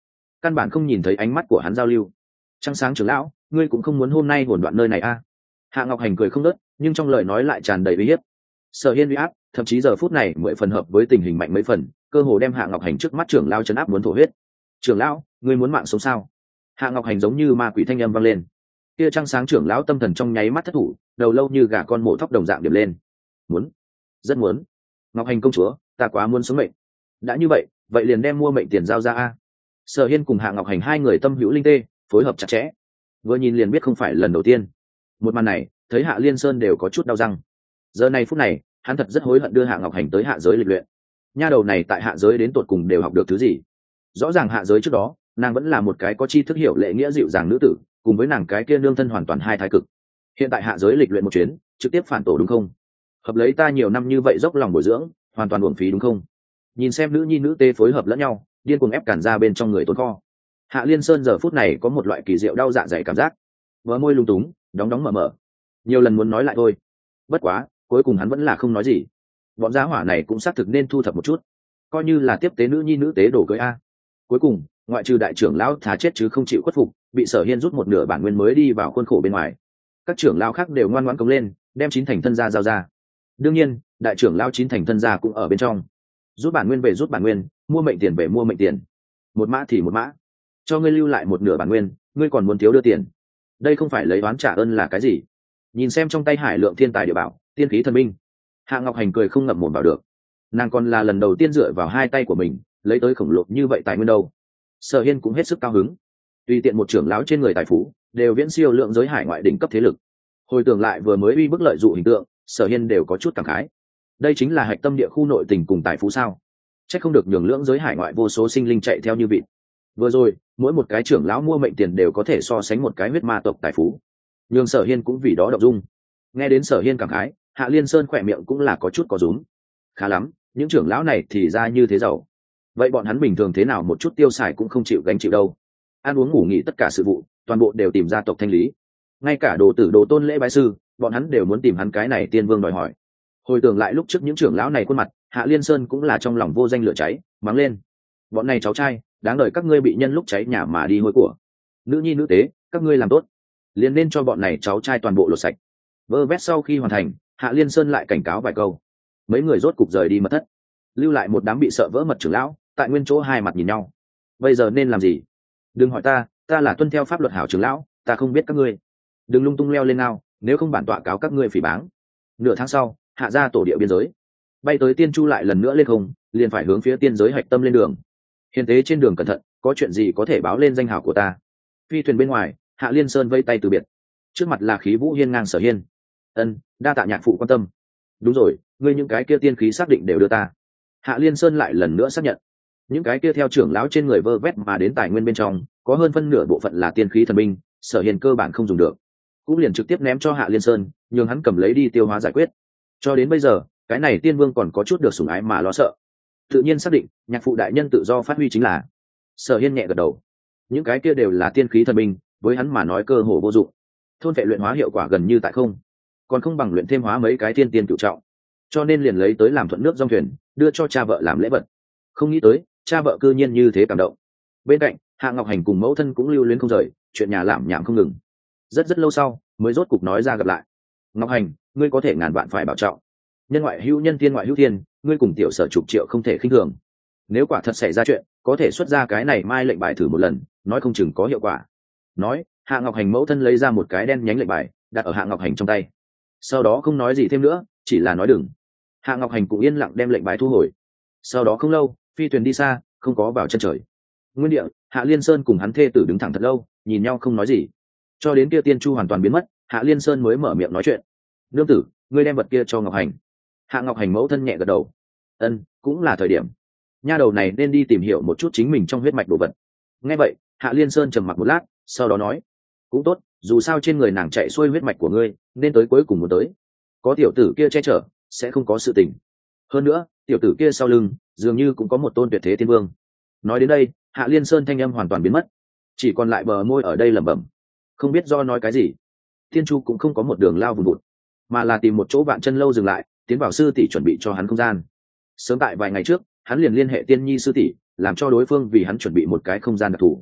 căn bản không nhìn thấy ánh mắt của hắn giao lưu. Trăng sáng trưởng lão, ngươi cũng không muốn hôm nay hỗn đoạn nơi này a? Hạ Ngọc Hành cười không ngớt, nhưng trong lời nói lại tràn đầy uy hiếp. Sở Hiên uy áp, thậm chí giờ phút này 10 phần hợp với tình hình mạnh mấy phần, cơ hồ đem Hạ Ngọc Hành trước mắt trưởng lão chấn áp muốn thổ huyết. Trưởng lão, ngươi muốn mạng sống sao? Hạ Ngọc Hành giống như ma quỷ thanh âm vang lên. Kia Trăng sáng trưởng lão tâm thần trong nháy mắt thất thủ, đầu lâu như gà con mổ thóc đồng dạng điểm lên. Muốn, rất muốn. Ngọc Hành công chúa, ta quá muốn sống mệnh. Đã như vậy, vậy liền đem mua mệnh tiền giao ra a. Sở Hiên cùng Hạ Ngọc Hành hai người tâm hữu linh tê, phối hợp chặt chẽ. Vừa nhìn liền biết không phải lần đầu tiên. Một màn này, thấy Hạ Liên Sơn đều có chút đau răng. Giờ này phút này, hắn thật rất hối hận đưa Hạ Ngọc Hành tới hạ giới lịch luyện. Nha đầu này tại hạ giới đến tột cùng đều học được thứ gì? Rõ ràng hạ giới trước đó, nàng vẫn là một cái có tri thức hiểu lễ nghĩa dịu dàng nữ tử, cùng với nàng cái kia nương thân hoàn toàn hai thái cực. Hiện tại hạ giới lịch luyện một chuyến, trực tiếp phản tổ đúng không? Hợp lấy ta nhiều năm như vậy dốc lòng bồi dưỡng, hoàn toàn uổng phí đúng không? Nhìn xem nữ nhi nữ tê phối hợp lẫn nhau, điên cuồng ép cản ra bên trong người tốn kho. Hạ Liên Sơn giờ phút này có một loại kỳ diệu đau dạ dày cảm giác, vỡ môi lung túng, đóng đóng mở mở, nhiều lần muốn nói lại thôi. Bất quá, cuối cùng hắn vẫn là không nói gì. Bọn gia hỏa này cũng xác thực nên thu thập một chút, coi như là tiếp tế nữ nhi nữ tế đổ cưới a. Cuối cùng, ngoại trừ đại trưởng lão thà chết chứ không chịu khuất phục, bị Sở Hiên rút một nửa bản nguyên mới đi vào khuôn khổ bên ngoài. Các trưởng lão khác đều ngoan ngoãn cống lên, đem chín thành thân gia giao ra. Đương nhiên, đại trưởng lão chín thành thân gia cũng ở bên trong. Rút bản nguyên về rút bản nguyên, mua mệnh tiền về mua mệnh tiền. Một mã thì một mã, cho ngươi lưu lại một nửa bản nguyên, ngươi còn muốn thiếu đưa tiền. Đây không phải lấy oán trả ơn là cái gì? Nhìn xem trong tay hải lượng thiên tài địa bảo, tiên khí thần binh, Hạ Ngọc Hành cười không ngậm mồm vào được. Nàng còn là lần đầu tiên dựa vào hai tay của mình lấy tới khổng lồ như vậy tài nguyên đâu. Sở Hiên cũng hết sức cao hứng, tùy tiện một trưởng lão trên người tài phú đều viễn siêu lượng giới hải ngoại đỉnh cấp thế lực. Hồi tưởng lại vừa mới uy bức lợi dụ hình tượng, Sở Hiên đều có chút cảm khái. Đây chính là hạch tâm địa khu nội tình cùng tài phú sao? Chắc không được nhường lượng giới hải ngoại vô số sinh linh chạy theo như vịt. Vừa rồi, mỗi một cái trưởng lão mua mệnh tiền đều có thể so sánh một cái huyết ma tộc tài phú. Nhưng Sở Hiên cũng vì đó động dung. Nghe đến Sở Hiên cảm khái, Hạ Liên Sơn khỏe miệng cũng là có chút có rúm. Khá lắm, những trưởng lão này thì ra như thế giàu. Vậy bọn hắn bình thường thế nào một chút tiêu xài cũng không chịu gánh chịu đâu. Ăn uống ngủ nghỉ tất cả sự vụ, toàn bộ đều tìm gia tộc thanh lý. Ngay cả đồ tử đồ tôn lễ bái sư, bọn hắn đều muốn tìm hắn cái này tiên vương đòi hỏi. Hồi tưởng lại lúc trước những trưởng lão này khuôn mặt, Hạ Liên Sơn cũng là trong lòng vô danh lửa cháy, mắng lên. Bọn này cháu trai, đáng đời các ngươi bị nhân lúc cháy nhà mà đi hôi của. Nữ nhi nữ tế, các ngươi làm tốt, liền nên cho bọn này cháu trai toàn bộ lột sạch. Vơ vét sau khi hoàn thành, Hạ Liên Sơn lại cảnh cáo vài câu. Mấy người rốt cục rời đi mật thất, lưu lại một đám bị sợ vỡ mật trưởng lão tại nguyên chỗ hai mặt nhìn nhau. Bây giờ nên làm gì? Đừng hỏi ta, ta là tuân theo pháp luật hảo trưởng lão, ta không biết các ngươi. Đừng lung tung leo lên nào, nếu không bản tọa cáo các ngươi phỉ báng. Nửa tháng sau, hạ ra tổ địa biên giới, bay tới tiên chu lại lần nữa lên không, liền phải hướng phía tiên giới hạch tâm lên đường. Hiền tế trên đường cẩn thận, có chuyện gì có thể báo lên danh hào của ta. Phi thuyền bên ngoài, Hạ Liên Sơn vây tay từ biệt. Trước mặt là khí vũ hiên ngang Sở Hiên. Ân, đa tạ nhạc phụ quan tâm. Đúng rồi, ngươi những cái kia tiên khí xác định đều đưa ta. Hạ Liên Sơn lại lần nữa xác nhận. Những cái kia theo trưởng lão trên người vơ vét mà đến tài nguyên bên trong, có hơn phân nửa bộ phận là tiên khí thần binh, Sở Hiên cơ bản không dùng được, cũng liền trực tiếp ném cho Hạ Liên Sơn, nhường hắn cầm lấy đi tiêu hóa giải quyết. Cho đến bây giờ, cái này tiên vương còn có chút được sủng ái mà lo sợ. Tự nhiên xác định, nhạc phụ đại nhân tự do phát huy chính là. Sở Hiên nhẹ gật đầu. Những cái kia đều là tiên khí thần binh, với hắn mà nói cơ hồ vô dụng. Thôn vệ luyện hóa hiệu quả gần như tại không, còn không bằng luyện thêm hóa mấy cái tiên tiên cửu trọng, cho nên liền lấy tới làm thuận nước dòng thuyền, đưa cho cha vợ làm lễ vật. Không nghĩ tới, cha vợ cư nhiên như thế cảm động. Bên cạnh, Hạ Ngọc Hành cùng mẫu thân cũng lưu luyến không rời, chuyện nhà lảm nhảm không ngừng. Rất lâu sau, mới rốt cục nói ra gặp lại. Ngọc Hành, ngươi có thể ngàn vạn phải bảo trọng. Nhân ngoại hữu nhân, thiên ngoại hữu thiên, ngươi cùng tiểu Sở chục triệu không thể khinh thường. Nếu quả thật xảy ra chuyện, có thể xuất ra cái này mai lệnh bài thử một lần, nói không chừng có hiệu quả. Nói, Hạ Ngọc Hành mẫu thân lấy ra một cái đen nhánh lệnh bài, đặt ở Hạ Ngọc Hành trong tay. Sau đó không nói gì thêm nữa, chỉ là nói đừng. Hạ Ngọc Hành cũng yên lặng đem lệnh bài thu hồi. Sau đó không lâu, phi thuyền đi xa, không có vào chân trời. Nguyên địa, Hạ Liên Sơn cùng hắn thê tử đứng thẳng thật lâu, nhìn nhau không nói gì. Cho đến kia tiên chu hoàn toàn biến mất, Hạ Liên Sơn mới mở miệng nói chuyện. Nương tử, ngươi đem vật kia cho Ngọc Hành. Hạ Ngọc Hành mẫu thân nhẹ gật đầu. Ân, cũng là thời điểm. Nha đầu này nên đi tìm hiểu một chút chính mình trong huyết mạch đồ vật. Nghe vậy, Hạ Liên Sơn trầm mặc một lát, sau đó nói, cũng tốt, dù sao trên người nàng chạy xuôi huyết mạch của ngươi, nên tới cuối cùng muốn tới. Có tiểu tử kia che chở, sẽ không có sự tình. Hơn nữa, tiểu tử kia sau lưng, dường như cũng có một tôn tuyệt thế tiên vương. Nói đến đây, Hạ Liên Sơn thanh âm hoàn toàn biến mất, chỉ còn lại bờ môi ở đây lẩm bẩm, không biết do nói cái gì. Thiên Chu cũng không có một đường lao vùn vụt, mà là tìm một chỗ vạn chân lâu dừng lại, tiến vào sư tỷ chuẩn bị cho hắn không gian. Sớm tại vài ngày trước, hắn liền liên hệ Tiên Nhi sư tỷ, làm cho đối phương vì hắn chuẩn bị một cái không gian đặc thù.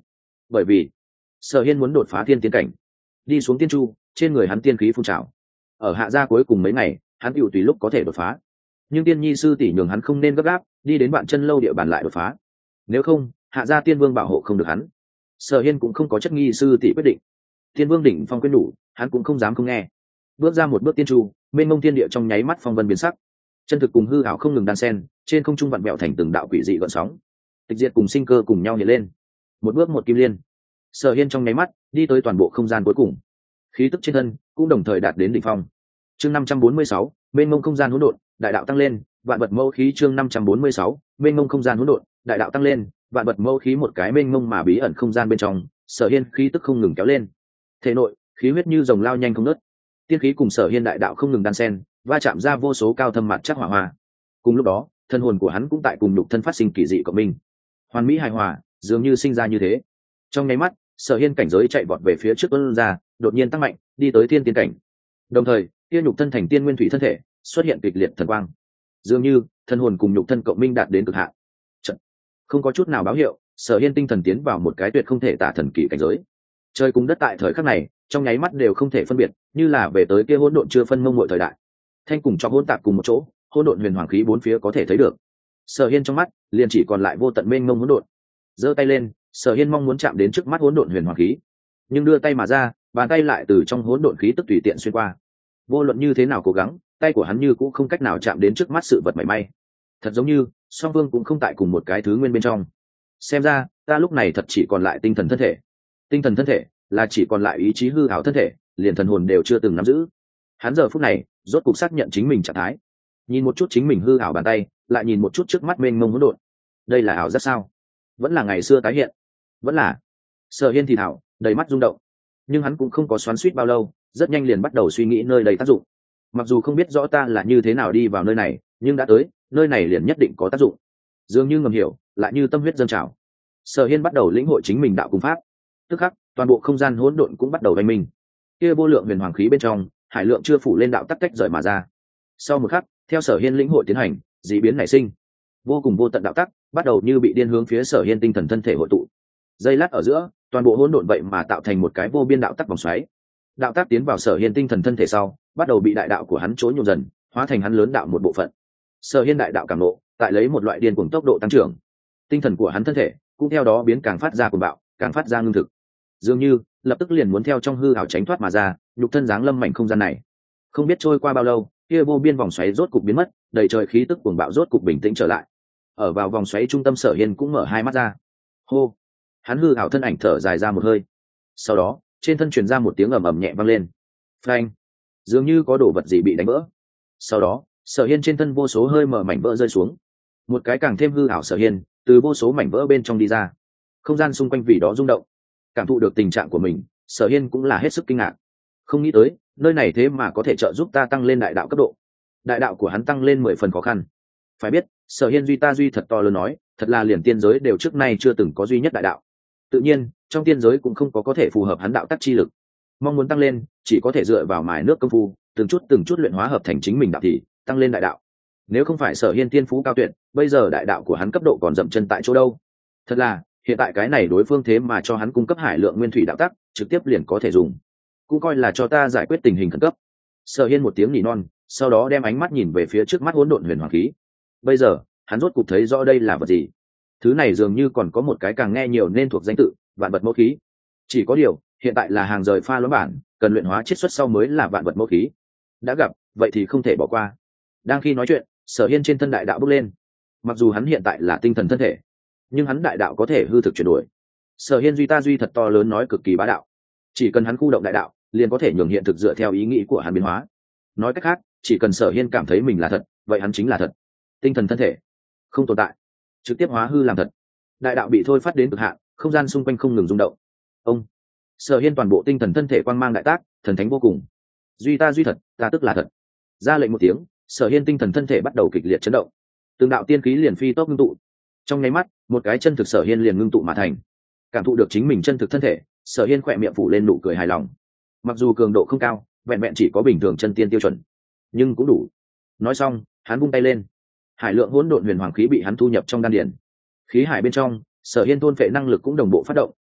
bởi vì Sở Hiên muốn đột phá thiên tiên cảnh, đi xuống tiên chu, trên người hắn tiên khí phun trào. Ở hạ gia cuối cùng mấy ngày, hắn tiểu tùy lúc có thể đột phá. Nhưng tiên nhi sư tỷ nhường hắn không nên gấp gáp, đi đến bạn chân lâu địa bàn lại đột phá. Nếu không, hạ gia tiên vương bảo hộ không được hắn. Sở Hiên cũng không có chất nghi sư tỷ quyết định. Tiên vương đỉnh phong quyết đủ, hắn cũng không dám không nghe. Bước ra một bước tiên chu, mênh mông thiên địa trong nháy mắt phong vân biến sắc. Chân thực cùng hư ảo không ngừng đan xen, trên không trung vặn vẹo thành từng đạo quỷ dị gợn sóng. Tịch diệt cùng sinh cơ cùng nhau hiện lên. Một bước một kim liên. Sở Hiên trong nháy mắt đi tới toàn bộ không gian cuối cùng, khí tức trên thân cũng đồng thời đạt đến đỉnh phong. Chương 546, mênh mông không gian hỗn độn, đại đạo tăng lên, vạn vật mâu khí. Chương 546, mênh mông không gian hỗn độn, đại đạo tăng lên, vạn vật mâu khí. Một cái mênh mông mà bí ẩn không gian bên trong, Sở Hiên khí tức không ngừng kéo lên. Thể nội, khí huyết như dòng lao nhanh không ngớt. Tiên khí cùng Sở Hiên đại đạo không ngừng đan xen, va chạm ra vô số cao thâm mặt chắc hỏa hoa. Cùng lúc đó, thân hồn của hắn cũng tại cùng nhục thân phát sinh kỳ dị cộng minh. Hoàn mỹ hài hòa, dường như sinh ra như thế. Trong nháy mắt, Sở Hiên cảnh giới chạy vọt về phía trước tuôn ra, đột nhiên tăng mạnh, đi tới thiên tiên cảnh. Đồng thời, kia nhục thân thành tiên nguyên thủy thân thể, xuất hiện kịch liệt thần quang. Dường như, thân hồn cùng nhục thân cộng minh đạt đến cực hạn. Chợt, không có chút nào báo hiệu, Sở Hiên tinh thần tiến vào một cái tuyệt không thể tả thần kỳ cảnh giới. Trời cùng đất tại thời khắc này, trong nháy mắt đều không thể phân biệt, như là về tới kia hỗn độn chưa phân mông muội thời đại. Thanh cùng cho hỗn tạp cùng một chỗ, hỗn độn huyền hoàng khí bốn phía có thể thấy được. Sở Hiên trong mắt, liền chỉ còn lại vô tận mênh mông hỗn độn. Giơ tay lên, Sở Hiên mong muốn chạm đến trước mắt hỗn độn huyền hoàng khí, nhưng đưa tay mà ra, bàn tay lại từ trong hỗn độn khí tức tùy tiện xuyên qua. Vô luận như thế nào cố gắng, tay của hắn như cũng không cách nào chạm đến trước mắt sự vật mảy may. Thật giống như song phương cũng không tại cùng một cái thứ nguyên bên trong. Xem ra, ta lúc này thật chỉ còn lại tinh thần thân thể. Tinh thần thân thể là chỉ còn lại ý chí hư ảo thân thể, liền thần hồn đều chưa từng nắm giữ. Hắn giờ phút này, rốt cục xác nhận chính mình trạng thái. Nhìn một chút chính mình hư ảo bàn tay, lại nhìn một chút trước mắt mênh mông hỗn độn. Đây là ảo giác sao? Vẫn là ngày xưa tái hiện? Vẫn là. Sở Hiên thì thảo, đầy mắt rung động. Nhưng hắn cũng không có xoắn xuýt bao lâu, rất nhanh liền bắt đầu suy nghĩ nơi đầy tác dụng. Mặc dù không biết rõ ta là như thế nào đi vào nơi này, nhưng đã tới, nơi này liền nhất định có tác dụng. Dường như ngầm hiểu, lại như tâm huyết dâng trào. Sở Hiên bắt đầu lĩnh hội chính mình đạo cung pháp. Tức khắc, toàn bộ không gian hỗn độn cũng bắt đầu vây mình. Kia vô lượng huyền hoàng khí bên trong, hải lượng chưa phủ lên đạo tắc tách rời mà ra. Sau một khắc, theo Sở Hiên lĩnh hội tiến hành, dị biến nảy sinh. Vô cùng vô tận đạo tắc bắt đầu như bị điên hướng phía Sở Hiên tinh thần thân thể hội tụ. Giây lát ở giữa, toàn bộ hỗn độn vậy mà tạo thành một cái vô biên đạo tắc vòng xoáy. Đạo tắc tiến vào Sở Hiên tinh thần thân thể sau, bắt đầu bị đại đạo của hắn chối nhộn dần, hóa thành hắn lớn đạo một bộ phận. Sở Hiên đại đạo cảm nộ, tại lấy một loại điên cuồng tốc độ tăng trưởng. Tinh thần của hắn thân thể cũng theo đó biến càng phát ra cuồng bạo, càng phát ra ngưng thực. Dường như lập tức liền muốn theo trong hư ảo tránh thoát mà ra, nhục thân giáng lâm mảnh không gian này. Không biết trôi qua bao lâu, kia vô biên vòng xoáy rốt cục biến mất, đầy trời khí tức cuồng bạo rốt cục bình tĩnh trở lại. Ở vào vòng xoáy trung tâm, Sở Hiên cũng mở hai mắt ra. Hô, hắn hư ảo thân ảnh thở dài ra một hơi. Sau đó, trên thân truyền ra một tiếng ầm ầm nhẹ vang lên. Phanh, dường như có đồ vật gì bị đánh vỡ. Sau đó, Sở Hiên trên thân vô số hơi mở mảnh vỡ rơi xuống. Một cái càng thêm hư ảo Sở Hiên từ vô số mảnh vỡ bên trong đi ra. Không gian xung quanh vì đó rung động. Cảm thụ được tình trạng của mình, Sở Hiên cũng là hết sức kinh ngạc. Không nghĩ tới, nơi này thế mà có thể trợ giúp ta tăng lên đại đạo cấp độ. Đại đạo của hắn tăng lên 10 phần khó khăn. Phải biết, Sở Hiên duy ta duy thật to lớn nói, thật là liền tiên giới đều trước nay chưa từng có duy nhất đại đạo. Tự nhiên, trong tiên giới cũng không có thể phù hợp hắn đạo tắc chi lực. Mong muốn tăng lên, chỉ có thể dựa vào mài nước công phu, từng chút luyện hóa hợp thành chính mình đạo thì tăng lên đại đạo. Nếu không phải Sở Hiên tiên phú cao tuyệt, bây giờ đại đạo của hắn cấp độ còn dậm chân tại chỗ đâu. Thật là, hiện tại cái này đối phương thế mà cho hắn cung cấp hải lượng nguyên thủy đạo tắc, trực tiếp liền có thể dùng. Cũng coi là cho ta giải quyết tình hình khẩn cấp. Sở Hiên một tiếng nỉ non, sau đó đem ánh mắt nhìn về phía trước mắt hỗn độn huyền hoàng khí. Bây giờ, hắn rốt cục thấy rõ đây là vật gì. Thứ này dường như còn có một cái càng nghe nhiều nên thuộc danh tự, vạn vật mẫu khí. Chỉ có điều, hiện tại là hàng rời pha loãng bản, cần luyện hóa chiết xuất sau mới là vạn vật mẫu khí. Đã gặp, vậy thì không thể bỏ qua. Đang khi nói chuyện, Sở Hiên trên thân đại đạo bốc lên. Mặc dù hắn hiện tại là tinh thần thân thể, nhưng hắn đại đạo có thể hư thực chuyển đổi. Sở Hiên duy ta duy thật to lớn nói cực kỳ bá đạo. Chỉ cần hắn khu động đại đạo, liền có thể nhường hiện thực dựa theo ý nghĩ của hắn biến hóa. Nói cách khác, chỉ cần Sở Hiên cảm thấy mình là thật, vậy hắn chính là thật. Tinh thần thân thể không tồn tại, trực tiếp hóa hư làm thật. Đại đạo bị thôi phát đến cực hạn, không gian xung quanh không ngừng rung động. Ông Sở Hiên toàn bộ tinh thần thân thể quang mang đại tác, thần thánh vô cùng. Duy ta duy thật, ta tức là thật. Ra lệnh một tiếng, Sở Hiên tinh thần thân thể bắt đầu kịch liệt chấn động. Từng đạo tiên khí liền phi tốc ngưng tụ. Trong nháy mắt, một cái chân thực Sở Hiên liền ngưng tụ mà thành. Cảm thụ được chính mình chân thực thân thể, Sở Hiên khỏe miệng phủ lên nụ cười hài lòng. Mặc dù cường độ không cao, vẹn vẹn chỉ có bình thường chân tiên tiêu chuẩn, nhưng cũng đủ. Nói xong, hắn vung tay lên. Hải lượng hỗn độn huyền hoàng khí bị hắn thu nhập trong đan điển. Khí hải bên trong, Sở Hiên thôn phệ năng lực cũng đồng bộ phát động,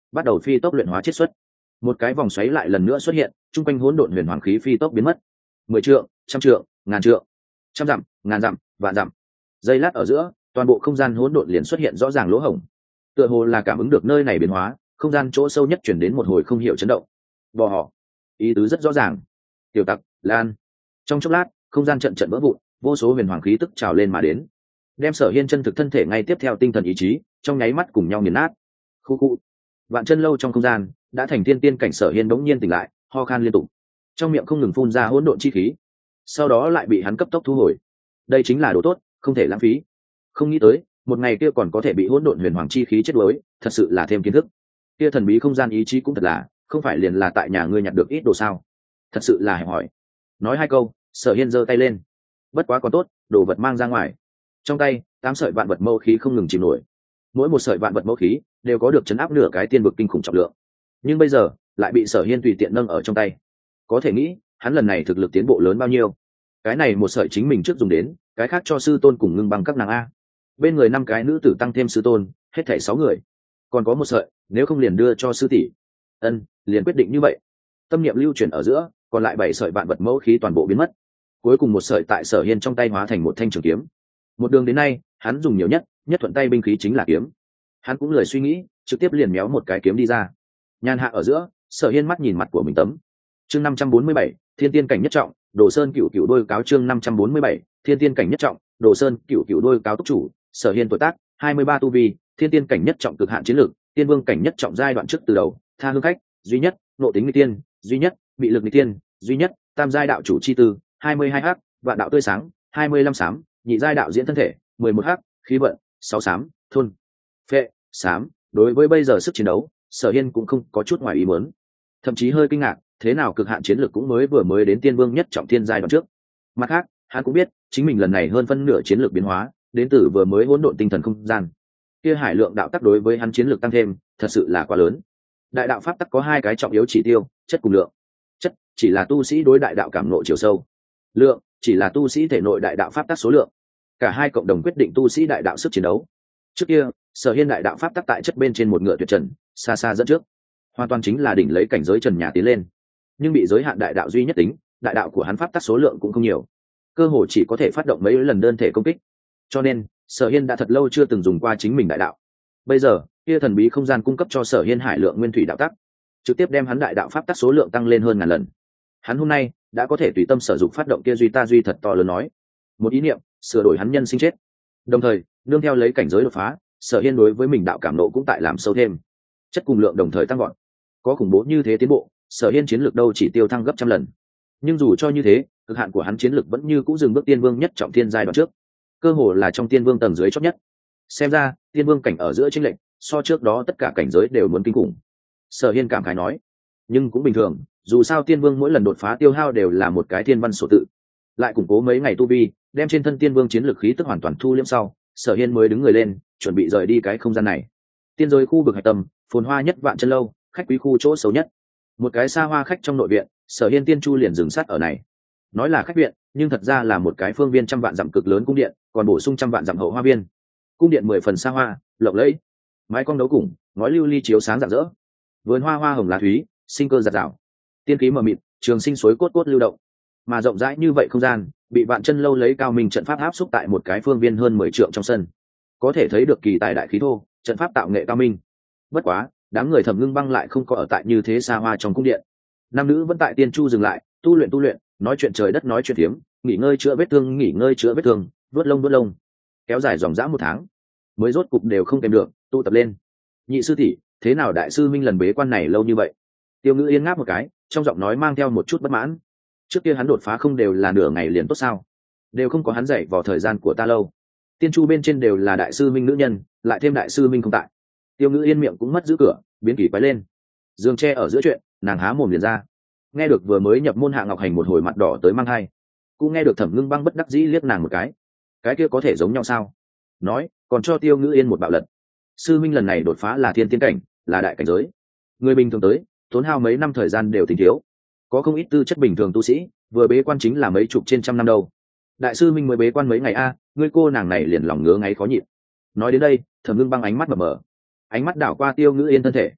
bắt đầu phi tốc luyện hóa chiết xuất. Một cái vòng xoáy lại lần nữa xuất hiện, trung quanh hỗn độn huyền hoàng khí phi tốc biến mất. 10 trượng, trăm trượng, ngàn trượng, trăm dặm, ngàn dặm, vạn dặm. Giây lát ở giữa, toàn bộ không gian hỗn độn liền xuất hiện rõ ràng lỗ hổng. Tựa hồ là cảm ứng được nơi này biến hóa, không gian chỗ sâu nhất chuyển đến một hồi không hiểu chấn động. Bò họ, ý tứ rất rõ ràng. Tiểu tặc, Lan. Trong chốc lát, không gian trận trận vỡ vụn, vô số huyền hoàng khí tức trào lên mà đến, đem Sở Hiên chân thực thân thể ngay tiếp theo tinh thần ý chí, trong nháy mắt cùng nhau nghiền nát. Khu khu. Vạn chân lâu trong không gian, đã thành tiên tiên cảnh Sở Hiên bỗng nhiên tỉnh lại, ho khan liên tục, trong miệng không ngừng phun ra hỗn độn chi khí, sau đó lại bị hắn cấp tốc thu hồi. Đây chính là đồ tốt, không thể lãng phí. Không nghĩ tới, một ngày kia còn có thể bị hỗn độn huyền hoàng chi khí chết đuối, thật sự là thêm kiến thức. Kia thần bí không gian ý chí cũng thật là, không phải liền là tại nhà ngươi nhặt được ít đồ sao? Thật sự là hẹp hỏi. Nói hai câu, Sở Hiên giơ tay lên. Bất quá còn tốt, đồ vật mang ra ngoài. Trong tay, 8 sợi vạn vật mâu khí không ngừng chìm nổi. Mỗi một sợi vạn vật mâu khí đều có được chấn áp nửa cái tiên vực kinh khủng trọng lượng. Nhưng bây giờ, lại bị Sở Hiên tùy tiện nâng ở trong tay. Có thể nghĩ, hắn lần này thực lực tiến bộ lớn bao nhiêu. Cái này một sợi chính mình trước dùng đến, cái khác cho sư tôn cùng ngưng băng các nàng a. Bên người 5 cái nữ tử tăng thêm sư tôn, hết thảy 6 người. Còn có một sợi, nếu không liền đưa cho sư tỷ. Ân, liền quyết định như vậy. Tâm niệm lưu chuyển ở giữa, còn lại 7 sợi vạn vật mâu khí toàn bộ biến mất. Cuối cùng một sợi tại Sở Hiên trong tay hóa thành một thanh trường kiếm. Một đường đến nay, hắn dùng nhiều nhất thuận tay binh khí chính là kiếm. Hắn cũng lười suy nghĩ, trực tiếp liền méo một cái kiếm đi ra. Nhàn hạ ở giữa, Sở Hiên mắt nhìn mặt của mình tấm. Chương 547, Thiên tiên cảnh nhất trọng, Đồ Sơn cửu cửu đôi cáo. Chương 547, Thiên tiên cảnh nhất trọng, Đồ Sơn cửu cửu đôi cáo. Túc chủ, Sở Hiên tuổi tác 23 tu vi, thiên tiên cảnh nhất trọng cực hạn chiến lược, tiên vương cảnh nhất trọng giai đoạn trước từ đầu, tha hương khách duy nhất, nộ tính nghịch tiên duy nhất, bị lực nghịch tiên duy nhất, tam giai đạo chủ chi tư 22h, vạn đạo tươi sáng 25 sám, nhị giai đạo diễn thân thể 11h, khí vận 6 sám, thôn phệ sám. Đối với bây giờ sức chiến đấu, Sở Hiên cũng không có chút ngoài ý muốn, thậm chí hơi kinh ngạc, thế nào cực hạn chiến lược cũng mới đến tiên vương nhất trọng thiên giai đoạn trước. Mặt khác, hắn cũng biết chính mình lần này hơn phân nửa chiến lược biến hóa đến từ vừa mới hỗn độn tinh thần không gian. Kia hải lượng đạo tắc đối với hắn chiến lược tăng thêm thật sự là quá lớn. Đại đạo pháp tắc có 2 cái trọng yếu chỉ tiêu, chất cùng lượng. Chất chỉ là tu sĩ đối đại đạo cảm ngộ chiều sâu, lượng chỉ là tu sĩ thể nội đại đạo pháp tắc số lượng. Cả hai cộng đồng quyết định tu sĩ đại đạo sức chiến đấu. Trước kia, Sở Hiên đại đạo pháp tắc tại chất bên trên một ngựa tuyệt trần, xa xa dẫn trước, hoàn toàn chính là đỉnh lấy cảnh giới trần nhà tiến lên. Nhưng bị giới hạn đại đạo duy nhất tính, đại đạo của hắn pháp tắc số lượng cũng không nhiều, cơ hồ chỉ có thể phát động mấy lần đơn thể công kích. Cho nên, Sở Hiên đã thật lâu chưa từng dùng qua chính mình đại đạo. Bây giờ, kia thần bí không gian cung cấp cho Sở Hiên hải lượng nguyên thủy đạo tắc, trực tiếp đem hắn đại đạo pháp tắc số lượng tăng lên hơn ngàn lần. Hắn hôm nay đã có thể tùy tâm sử dụng phát động kia duy ta duy thật to lớn nói, một ý niệm sửa đổi hắn nhân sinh chết. Đồng thời, nương theo lấy cảnh giới đột phá, Sở Hiên đối với mình đạo cảm nộ cũng tại làm sâu thêm, chất cùng lượng đồng thời tăng gọn. Có khủng bố như thế tiến bộ, Sở Hiên chiến lược đâu chỉ tiêu thăng gấp trăm lần. Nhưng dù cho như thế, cực hạn của hắn chiến lược vẫn như cũ dừng bước tiên vương nhất trọng thiên giai đoạn trước, cơ hồ là trong tiên vương tầng dưới chót nhất. Xem ra, tiên vương cảnh ở giữa chênh lệch, so trước đó tất cả cảnh giới đều muốn kinh khủng. Sở Hiên cảm khái nói, nhưng cũng bình thường, dù sao tiên vương mỗi lần đột phá tiêu hao đều là một cái thiên văn sổ tự. Lại củng cố mấy ngày tu vi, đem trên thân tiên vương chiến lược khí tức hoàn toàn thu liễm sau, Sở Hiên mới đứng người lên, chuẩn bị rời đi cái không gian này. Tiên giới khu vực hải tâm, phồn hoa nhất Vạn Chân lâu, khách quý khu chỗ xấu nhất. Một cái xa hoa khách trong nội viện, Sở Hiên tiên chu liền dừng sát ở này. Nói là khách viện, nhưng thật ra là một cái phương viên trăm vạn dặm cực lớn cung điện, còn bổ sung trăm vạn dặm hậu hoa viên. Cung điện 10 phần xa hoa, lộng lẫy, mái cong đấu củng, ngói lưu ly chiếu sáng rạng rỡ. Vườn hoa hoa hồng lá thúy, sinh cơ rạng rào. Tiên khí mờ mịt, trường sinh suối cốt cốt lưu động. Mà rộng rãi như vậy không gian, bị Vạn Chân lâu lấy cao minh trận pháp áp xúc tại một cái phương viên hơn 10 trượng trong sân. Có thể thấy được kỳ tài đại khí thô, trận pháp tạo nghệ cao minh. Bất quá, đám người Thẩm Ngưng Băng lại không có ở tại như thế xa hoa trong cung điện. Nam nữ vẫn tại tiên chu dừng lại, tu luyện, nói chuyện trời đất nói chuyện thiếm, nghỉ ngơi chữa vết thương, vuốt lông. Kéo dài dòng dã 1 tháng, mới rốt cục đều không kèm được, tụ tập lên. Nhị sư tỷ, thế nào đại sư minh lần bế quan này lâu như vậy? Tiêu Ngữ Yên ngáp một cái, trong giọng nói mang theo một chút bất mãn. Trước kia hắn đột phá không đều là nửa ngày liền tốt sao? Đều không có hắn dạy vào thời gian của ta lâu. Tiên chu bên trên đều là đại sư minh nữ nhân, lại thêm đại sư minh không tại. Tiêu Ngữ Yên miệng cũng mất giữ cửa, biến kỳ quái lên. Dương tre ở giữa chuyện, nàng há mồm liền ra. Nghe được vừa mới nhập môn Hạ Ngọc Hành một hồi mặt đỏ tới mang hai, cũng nghe được Thẩm Ngưng Băng bất đắc dĩ liếc nàng một cái kia có thể giống nhau sao? Nói, còn cho Tiêu Ngữ Yên một bạo lật. Sư minh lần này đột phá là thiên tiên cảnh, là đại cảnh giới. Người bình thường tới, tốn hao mấy năm thời gian đều tính thiếu. Có không ít tư chất bình thường tu sĩ, vừa bế quan chính là mấy chục trên trăm năm đâu. Đại sư minh mới bế quan mấy ngày a, ngươi cô nàng này liền lòng ngứa ngáy khó nhịn. Nói đến đây, Thẩm Ngưng Băng ánh mắt mờ mờ, ánh mắt đảo qua Tiêu Ngữ Yên thân thể.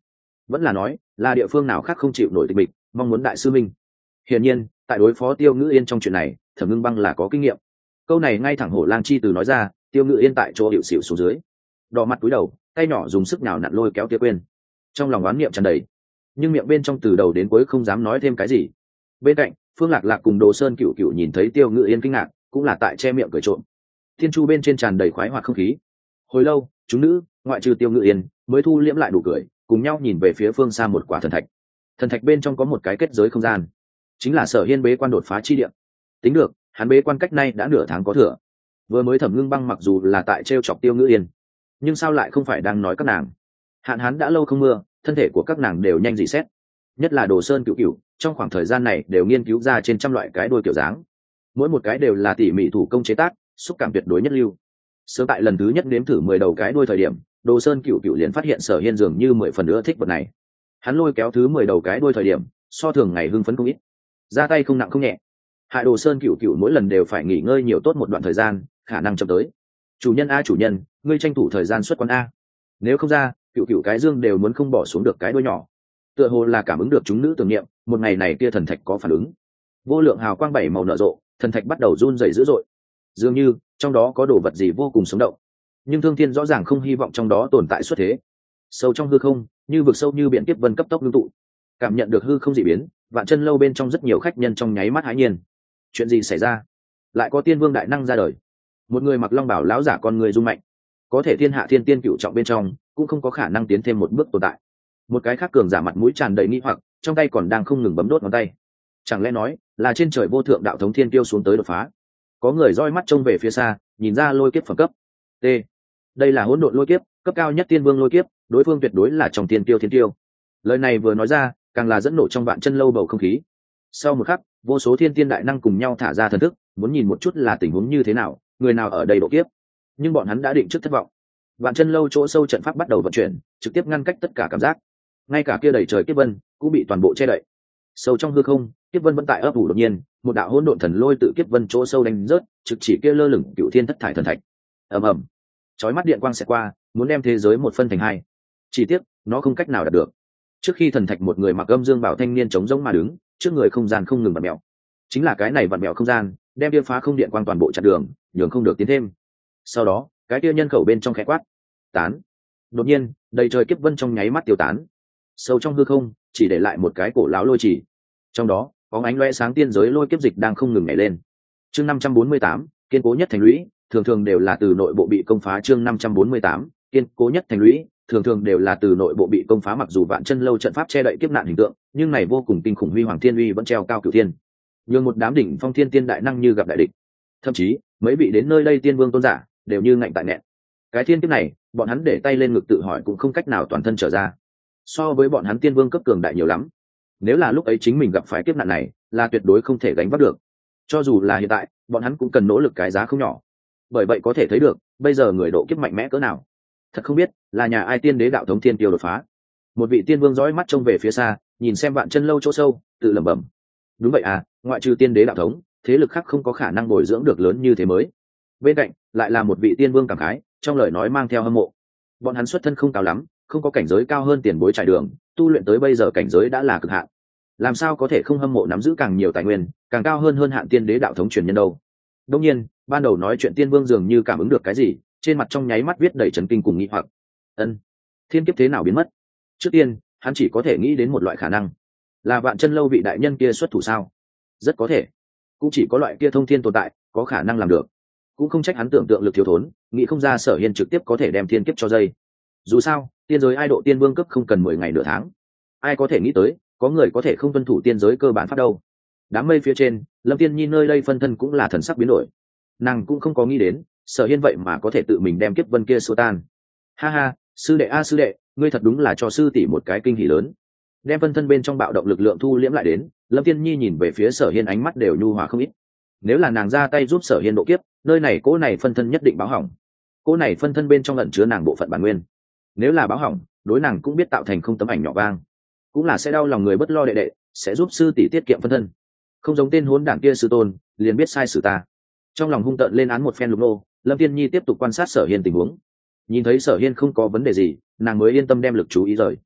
vẫn là nói là địa phương nào khác không chịu nổi tịch mịch, mong muốn đại sư minh? Hiển nhiên tại đối phó Tiêu Ngữ Yên trong chuyện này, Thẩm Ngưng Băng là có kinh nghiệm. Câu này ngay thẳng Hổ Lang chi từ nói ra, Tiêu Ngữ Yên tại chỗ hiệu xịu xuống dưới, đỏ mặt cúi đầu, tay nhỏ dùng sức nào nặn lôi kéo Tia Quyên, trong lòng oán niệm tràn đầy, nhưng miệng bên trong từ đầu đến cuối không dám nói thêm cái gì. Bên cạnh Phương Lạc Lạc cùng Đồ Sơn Cựu Cựu nhìn thấy Tiêu Ngữ Yên kinh ngạc, cũng là tại che miệng cười trộm. Thiên Chu bên trên tràn đầy khoái hoạt không khí. Hồi lâu chúng nữ ngoại trừ Tiêu Ngữ Yên mới thu liễm lại đủ cười, cùng nhau nhìn về phía phương xa một quả thần thạch. Thần thạch bên trong có một cái kết giới không gian, chính là Sở Hiên bế quan đột phá chi địa. Tính được hắn bế quan cách nay đã nửa tháng có thừa. Vừa mới Thẩm Ngưng Băng mặc dù là tại trêu chọc Tiêu Ngữ Yên, nhưng sao lại không phải đang nói các nàng. Hạn hán đã lâu không mưa, thân thể của các nàng đều nhanh dị xét, nhất là Đồ Sơn Cựu Cựu trong khoảng thời gian này đều nghiên cứu ra trên trăm loại cái đuôi kiểu dáng, mỗi một cái đều là tỉ mỉ thủ công chế tác, xúc cảm tuyệt đối nhất lưu. Sớm tại lần thứ nhất nếm thử 10 đầu cái đuôi thời điểm, Đồ Sơn Cựu Cựu liền phát hiện Sở Hiên dường như 10 phần nữa thích vật này. Hắn lôi kéo thứ 10 đầu cái đuôi thời điểm, so thường ngày hưng phấn không ít, ra tay không nặng không nhẹ, hại Đồ Sơn Cựu Cựu mỗi lần đều phải nghỉ ngơi nhiều tốt một đoạn thời gian, khả năng chậm tới. Chủ nhân a, chủ nhân, ngươi tranh thủ thời gian xuất quán a, nếu không ra Cựu Cựu cái dương đều muốn không bỏ xuống được cái đuôi nhỏ. Tựa hồ là cảm ứng được chúng nữ tưởng niệm, một ngày này kia thần thạch có phản ứng, vô lượng hào quang bảy màu nở rộ, thần thạch bắt đầu run rẩy dữ dội, dường như trong đó có đồ vật gì vô cùng sống động. Nhưng Thương Thiên rõ ràng không hy vọng trong đó tồn tại xuất thế. Sâu trong hư không, như vực sâu như biển kiếp vân cấp tốc ngưng tụ, cảm nhận được hư không dị biến, Vạn Chân Lâu bên trong rất nhiều khách nhân trong nháy mắt hãi nhiên. Chuyện gì xảy ra? Lại có tiên vương đại năng ra đời. Một người mặc long bào lão giả con người rung mạnh, có thể thiên hạ thiên tiên cựu trọng bên trong cũng không có khả năng tiến thêm một bước tồn tại. Một cái khác cường giả mặt mũi tràn đầy nghi hoặc, trong tay còn đang không ngừng bấm đốt ngón tay. Chẳng lẽ nói là trên trời vô thượng đạo thống thiên kiêu xuống tới đột phá? Có người roi mắt trông về phía xa, nhìn ra lôi kiếp phẩm cấp T. Đây là hỗn độn lôi kiếp, cấp cao nhất tiên vương lôi kiếp, đối phương tuyệt đối là trong tiên tiêu thiên tiêu. Lời này vừa nói ra, càng là dẫn nổ trong Vạn Chân Lâu bầu không khí. Sau một khắc, vô số thiên tiên đại năng cùng nhau thả ra thần thức, muốn nhìn một chút là tình huống như thế nào, người nào ở đây độ kiếp. Nhưng bọn hắn đã định trước thất vọng. Vạn Chân Lâu chỗ sâu trận pháp bắt đầu vận chuyển, trực tiếp ngăn cách tất cả cảm giác. Ngay cả kia đầy trời kiếp vân cũng bị toàn bộ che đậy. Sâu trong hư không, kiếp vân vẫn tại ấp ủ, đột nhiên một đạo hỗn độn thần lôi tự kiếp vân chỗ sâu đánh rớt, trực chỉ kia lơ lửng Cựu Thiên Thất Thải thần thạch. Ầm ầm, chói mắt điện quang sẽ qua, muốn đem thế giới một phân thành hai. Chỉ tiếc nó không cách nào đạt được. Trước khi thần thạch, một người mặc âm dương bảo thanh niên chống rỗng mà đứng, trước người không gian không ngừng vặn mèo. Chính là cái này vặn mèo không gian, đem kia phá không điện quang toàn bộ chặn đường, nhường không được tiến thêm. Sau đó, cái kia nhân khẩu bên trong khẽ quát, tán. Đột nhiên, đầy trời kiếp vân trong nháy mắt tiêu tán. Sâu trong hư không, chỉ để lại một cái cổ lão lôi chỉ. Trong đó, có ánh lóe sáng tiên giới lôi kiếp dịch đang không ngừng nhảy lên. Chương 548, kiên cố nhất thành lũy, thường thường đều là từ nội bộ bị công phá. Chương 548, kiên cố nhất thành lũy, thường thường đều là từ nội bộ bị công phá. Mặc dù Vạn Chân Lâu trận pháp che đậy kiếp nạn hình tượng, nhưng này vô cùng kinh khủng huy hoàng thiên uy vẫn treo cao cửu thiên, nhường một đám đỉnh phong thiên tiên đại năng như gặp đại địch. Thậm chí mấy vị đến nơi đây tiên vương tôn giả đều như ngạnh tại nẹn. Cái thiên kiếp này, bọn hắn để tay lên ngực tự hỏi cũng không cách nào toàn thân trở ra. So với bọn hắn tiên vương cấp cường đại nhiều lắm. Nếu là lúc ấy chính mình gặp phải kiếp nạn này, là tuyệt đối không thể gánh vác được. Cho dù là hiện tại, bọn hắn cũng cần nỗ lực cái giá không nhỏ. Bởi vậy có thể thấy được, bây giờ người độ kiếp mạnh mẽ cỡ nào. Thật không biết là nhà ai tiên đế đạo thống thiên tiêu đột phá. Một vị tiên vương dõi mắt trông về phía xa, nhìn xem Vạn Chân Lâu chỗ sâu, tự lẩm bẩm. Đúng vậy à, ngoại trừ tiên đế đạo thống, thế lực khác không có khả năng bồi dưỡng được lớn như thế mới. Bên cạnh lại là một vị tiên vương cảm khái, trong lời nói mang theo hâm mộ. Bọn hắn xuất thân không cao lắm, không có cảnh giới cao hơn tiền bối trải đường, tu luyện tới bây giờ cảnh giới đã là cực hạn, làm sao có thể không hâm mộ nắm giữ càng nhiều tài nguyên, càng cao hơn hạn tiên đế đạo thống truyền nhân đâu. Đương nhiên, ban đầu nói chuyện tiên vương dường như cảm ứng được cái gì, trên mặt trong nháy mắt viết đầy chấn kinh cùng nghi hoặc. Ân, thiên kiếp thế nào biến mất? Trước tiên, hắn chỉ có thể nghĩ đến một loại khả năng, là Vạn Chân Lâu vị đại nhân kia xuất thủ sao? Rất có thể, cũng chỉ có loại kia thông thiên tồn tại có khả năng làm được. Cũng không trách hắn tưởng tượng lực thiếu thốn, nghĩ không ra Sở Hiên trực tiếp có thể đem thiên kiếp cho dây. Dù sao, tiên giới ai độ tiên vương cấp không cần 10 ngày nửa tháng. Ai có thể nghĩ tới, có người có thể không tuân thủ tiên giới cơ bản pháp đâu. Đám mây phía trên, Lâm Tiên Nhi nơi đây phân thân cũng là thần sắc biến đổi. Nàng cũng không có nghĩ đến, Sở Hiên vậy mà có thể tự mình đem kiếp vân kia xua tan. Ha ha, sư đệ a sư đệ, ngươi thật đúng là cho sư tỷ một cái kinh hỉ lớn. Đem phân thân bên trong bạo động lực lượng thu liễm lại đến, Lâm Tiên Nhi nhìn về phía Sở Hiên, ánh mắt đều nhu hòa không ít. Nếu là nàng ra tay giúp Sở Hiên độ kiếp, nơi này cỗ này phân thân nhất định báo hỏng. Cỗ này phân thân bên trong ẩn chứa nàng bộ phận bản nguyên. Nếu là báo hỏng, đối nàng cũng biết tạo thành không tấm ảnh nhỏ vang, cũng là sẽ đau lòng người bất lo đệ đệ, sẽ giúp sư tỷ tiết kiệm phân thân. Không giống tên hỗn đảng kia sư tôn, liền biết sai sử ta. Trong lòng hung tợn lên án một phen lục nô, Lâm Tiên Nhi tiếp tục quan sát Sở Hiên tình huống. Nhìn thấy Sở Hiên không có vấn đề gì, nàng mới yên tâm đem lực chú ý rời.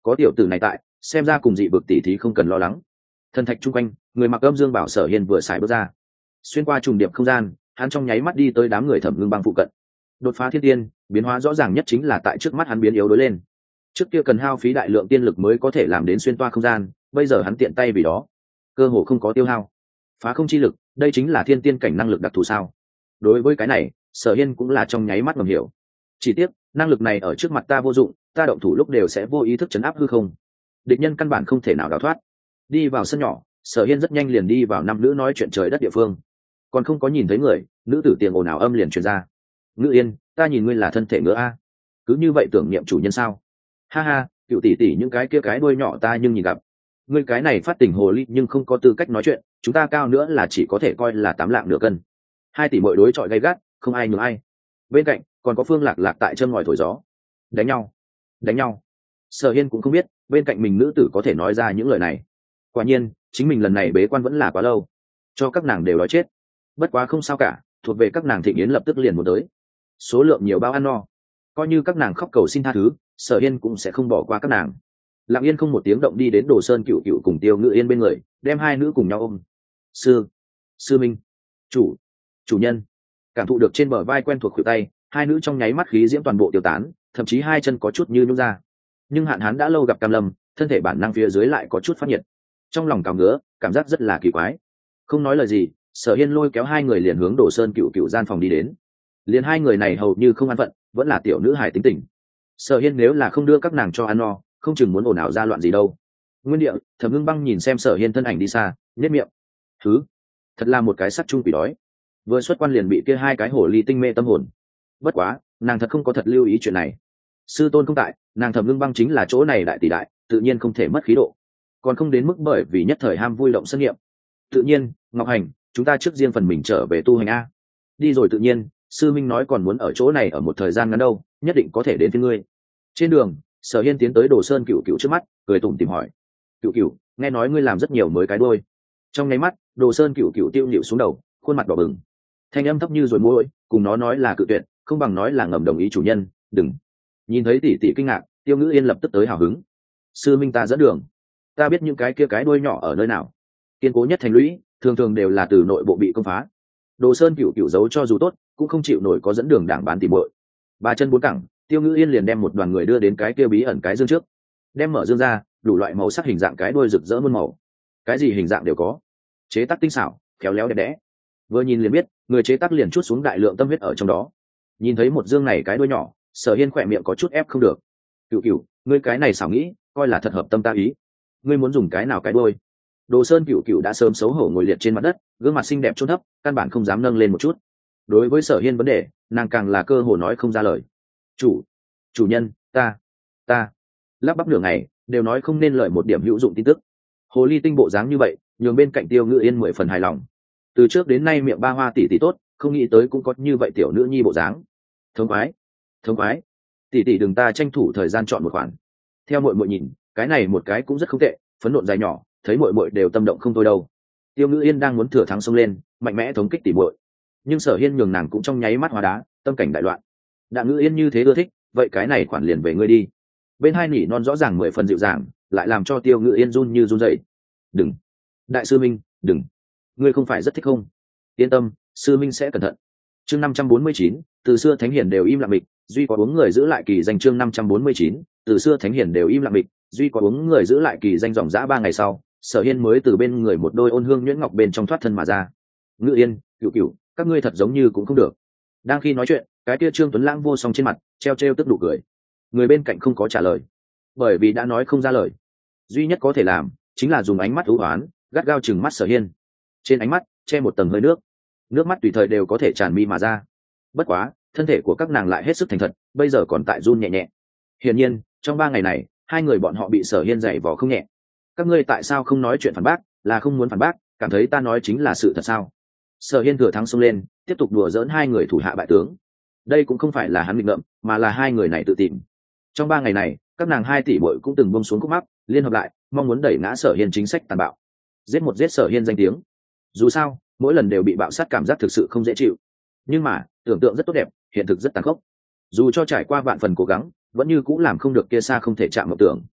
có tiểu tử này tại, xem ra cùng dị vực tỷ thí không cần lo lắng. Thần thạch chung quanh, người mặc âm dương bảo Sở Hiên vừa xài bước ra, xuyên qua trùng điệp không gian, hắn trong nháy mắt đi tới đám người Thẩm Ngưng Băng phụ cận. Đột phá thiên tiên, biến hóa rõ ràng nhất chính là tại trước mắt hắn biến yếu đối lên. Trước kia cần hao phí đại lượng tiên lực mới có thể làm đến xuyên toa không gian, bây giờ hắn tiện tay vì đó, cơ hồ không có tiêu hao. Phá không chi lực, đây chính là thiên tiên cảnh năng lực đặc thù sao? Đối với cái này, Sở Hiên cũng là trong nháy mắt ngầm hiểu. Chỉ tiếc, năng lực này ở trước mặt ta vô dụng, ta động thủ lúc đều sẽ vô ý thức chấn áp hư không. Địch nhân căn bản không thể nào đào thoát. Đi vào sân nhỏ, Sở Hiên rất nhanh liền đi vào năm nữ nói chuyện trời đất địa phương. Còn không có nhìn thấy người, nữ tử tiền ồn ào âm liền truyền ra. Ngữ Yên, ta nhìn ngươi là thân thể ngựa a, cứ như vậy tưởng niệm chủ nhân sao? Ha ha, cựu tỷ tỷ những cái kia cái đuôi nhỏ ta nhưng nhìn gặp. Ngươi cái này phát tình hồ ly nhưng không có tư cách nói chuyện, chúng ta cao nữa là chỉ có thể coi là 8 lạng nửa cân. Hai tỷ muội đối chọi gay gắt, không ai nhường ai. Bên cạnh còn có Phương Lạc Lạc tại chân ngòi thổi gió. Đánh nhau, đánh nhau. Sở Hiên cũng không biết bên cạnh mình nữ tử có thể nói ra những lời này. Quả nhiên chính mình lần này bế quan vẫn là quá lâu, cho các nàng đều đói chết. Bất quá không sao cả, thuộc về các nàng Thịnh Yến lập tức liền muốn tới, số lượng nhiều bao ăn no. Coi như các nàng khóc cầu xin tha thứ, Sở Hiên cũng sẽ không bỏ qua các nàng. Lặng yên không một tiếng động đi đến Đồ Sơn Cựu Cựu cùng Tiêu Ngự Yên bên người, đem hai nữ cùng nhau ôm. Sư minh, chủ nhân. Cảm thụ được trên bờ vai quen thuộc khuỷu tay, hai nữ trong nháy mắt khí diễm toàn bộ tiêu tán, thậm chí hai chân có chút như nhũn ra. Nhưng Hạn Hán đã lâu gặp Cam Lâm, thân thể bản năng phía dưới lại có chút phát nhiệt, trong lòng cào ngứa, cảm giác rất là kỳ quái. Không nói lời gì, Sở Hiên lôi kéo hai người liền hướng Đồ Sơn Cựu Cựu gian phòng đi đến. Liền hai người này hầu như không an phận, vẫn là tiểu nữ hài tính tình. Sở Hiên nếu là không đưa các nàng cho ăn no, không chừng muốn ồn ào ra loạn gì đâu. Nguyên địa, Thẩm Ngưng Băng nhìn xem Sở Hiên thân ảnh đi xa, nhếch miệng. Thứ, thật là một cái sắt chung quỷ đói. Vừa xuất quan liền bị kia hai cái hổ ly tinh mê tâm hồn. Bất quá, nàng thật không có thật lưu ý chuyện này. Sư tôn không tại, nàng Thẩm Ngưng Băng chính là chỗ này đại tỷ đại, tự nhiên không thể mất khí độ. Còn không đến mức bởi vì nhất thời ham vui động sân nghiệm. Tự nhiên, Ngọc Hành, chúng ta trước riêng phần mình trở về tu hành a. Đi rồi tự nhiên, sư minh nói còn muốn ở chỗ này ở một thời gian ngắn đâu, nhất định có thể đến với ngươi. Trên đường, Sở Hiên tiến tới Đồ Sơn Cựu Cựu trước mắt, cười tủm tỉm hỏi: Cựu Cựu, nghe nói ngươi làm rất nhiều mới cái đuôi. Trong nháy mắt, Đồ Sơn Cựu Cựu tiêu nhịu xuống đầu, khuôn mặt đỏ bừng, thanh âm thấp như rồi môi, cùng nó nói là cự tuyệt, không bằng nói là ngầm đồng ý chủ nhân. Đừng. Nhìn thấy tỷ tỷ kinh ngạc, Tiêu Ngữ Yên lập tức tới hào hứng. Sư minh ta dẫn đường, ta biết những cái kia cái đuôi nhỏ ở nơi nào. Kiên cố nhất thành lũy, thường thường đều là từ nội bộ bị công phá. Đồ Sơn Cựu Cựu giấu cho dù tốt, cũng không chịu nổi có dẫn đường đảng bán tìm muội. Ba chân bốn cẳng, Tiêu Ngữ Yên liền đem một đoàn người đưa đến cái kia bí ẩn cái dương trước, đem mở dương ra, đủ loại màu sắc hình dạng cái đuôi rực rỡ muôn màu, cái gì hình dạng đều có, chế tác tinh xảo, khéo léo đẹp đẽ. Vừa nhìn liền biết, người chế tác liền chút xuống đại lượng tâm huyết ở trong đó. Nhìn thấy một dương này cái đuôi nhỏ, Sở Hiên khỏe miệng có chút ép không được. Cựu Cựu, ngươi cái này xảo nghĩ, coi là thật hợp tâm ta ý. Ngươi muốn dùng cái nào cái đuôi? Đồ Sơn Cựu Cựu đã sớm xấu hổ ngồi liệt trên mặt đất, gương mặt xinh đẹp chôn thấp, căn bản không dám nâng lên một chút. Đối với Sở Hiên vấn đề, nàng càng là cơ hồ nói không ra lời. Chủ nhân, ta lắp bắp nửa ngày, đều nói không nên lời một điểm hữu dụng tin tức. Hồ ly tinh bộ dáng như vậy, nhường bên cạnh Tiêu Ngự Yên 10 phần hài lòng. Từ trước đến nay miệng ba hoa tỷ tỷ tốt, không nghĩ tới cũng có như vậy tiểu nữ nhi bộ dáng. Thống khoái, tỷ tỷ đừng ta tranh thủ thời gian chọn một khoản. Theo muội muội nhìn, cái này một cái cũng rất không tệ, phấn nộn dài nhỏ, thấy muội muội đều tâm động không thôi đâu. Tiêu Ngự Yên đang muốn thừa thắng xông lên, mạnh mẽ thống kích tỷ muội, nhưng Sở Hiên nhường nàng cũng trong nháy mắt hóa đá, tâm cảnh đại loạn. Đặng Ngự Yên như thế ưa thích, vậy cái này khoản liền về ngươi đi. Bên hai nỉ non rõ ràng 10 phần dịu dàng, lại làm cho Tiêu Ngự Yên run như run dậy. Đừng, đại sư minh, đừng, ngươi không phải rất thích không? Yên tâm, sư minh sẽ cẩn thận. Chương 549, từ xưa thánh hiền đều im lặng mịch, duy có uống người giữ lại kỳ danh. Chương 549, từ xưa thánh hiền đều im lặng mịch, duy có uống người giữ lại kỳ danh. Dòng dã 3 ngày sau, Sở Hiên mới từ bên người một đôi ôn hương nhuyễn ngọc bên trong thoát thân mà ra. Ngự Yên, Cựu Cựu, các ngươi thật giống như cũng không được. Đang khi nói chuyện, cái kia Trương Tuấn Lãng vô song trên mặt treo tức nụ cười. Người bên cạnh không có trả lời, bởi vì đã nói không ra lời. Duy nhất có thể làm chính là dùng ánh mắt u oán gắt gao chừng mắt Sở Hiên. Trên ánh mắt che một tầng hơi nước, nước mắt tùy thời đều có thể tràn mi mà ra. Bất quá thân thể của các nàng lại hết sức thành thật, bây giờ còn tại run nhẹ nhẹ. Hiển nhiên trong 3 ngày này, hai người bọn họ bị Sở Hiên dày vò không nhẹ. Các ngươi tại sao không nói chuyện phản bác? Là không muốn phản bác, cảm thấy ta nói chính là sự thật sao? Sở Hiên thừa thắng xông lên, tiếp tục đùa giỡn hai người thủ hạ bại tướng. Đây cũng không phải là hắn nghịch ngợm, mà là hai người này tự tìm. Trong 3 ngày này, các nàng 2 tỷ muội cũng từng buông xuống khúc mắc, liên hợp lại, mong muốn đẩy ngã Sở Hiên chính sách tàn bạo, giết Sở Hiên danh tiếng. Dù sao, mỗi lần đều bị bạo sát, cảm giác thực sự không dễ chịu. Nhưng mà, tưởng tượng rất tốt đẹp, hiện thực rất tàn khốc. Dù cho trải qua vạn phần cố gắng, vẫn như cũng làm không được kia xa không thể chạm mộng tưởng.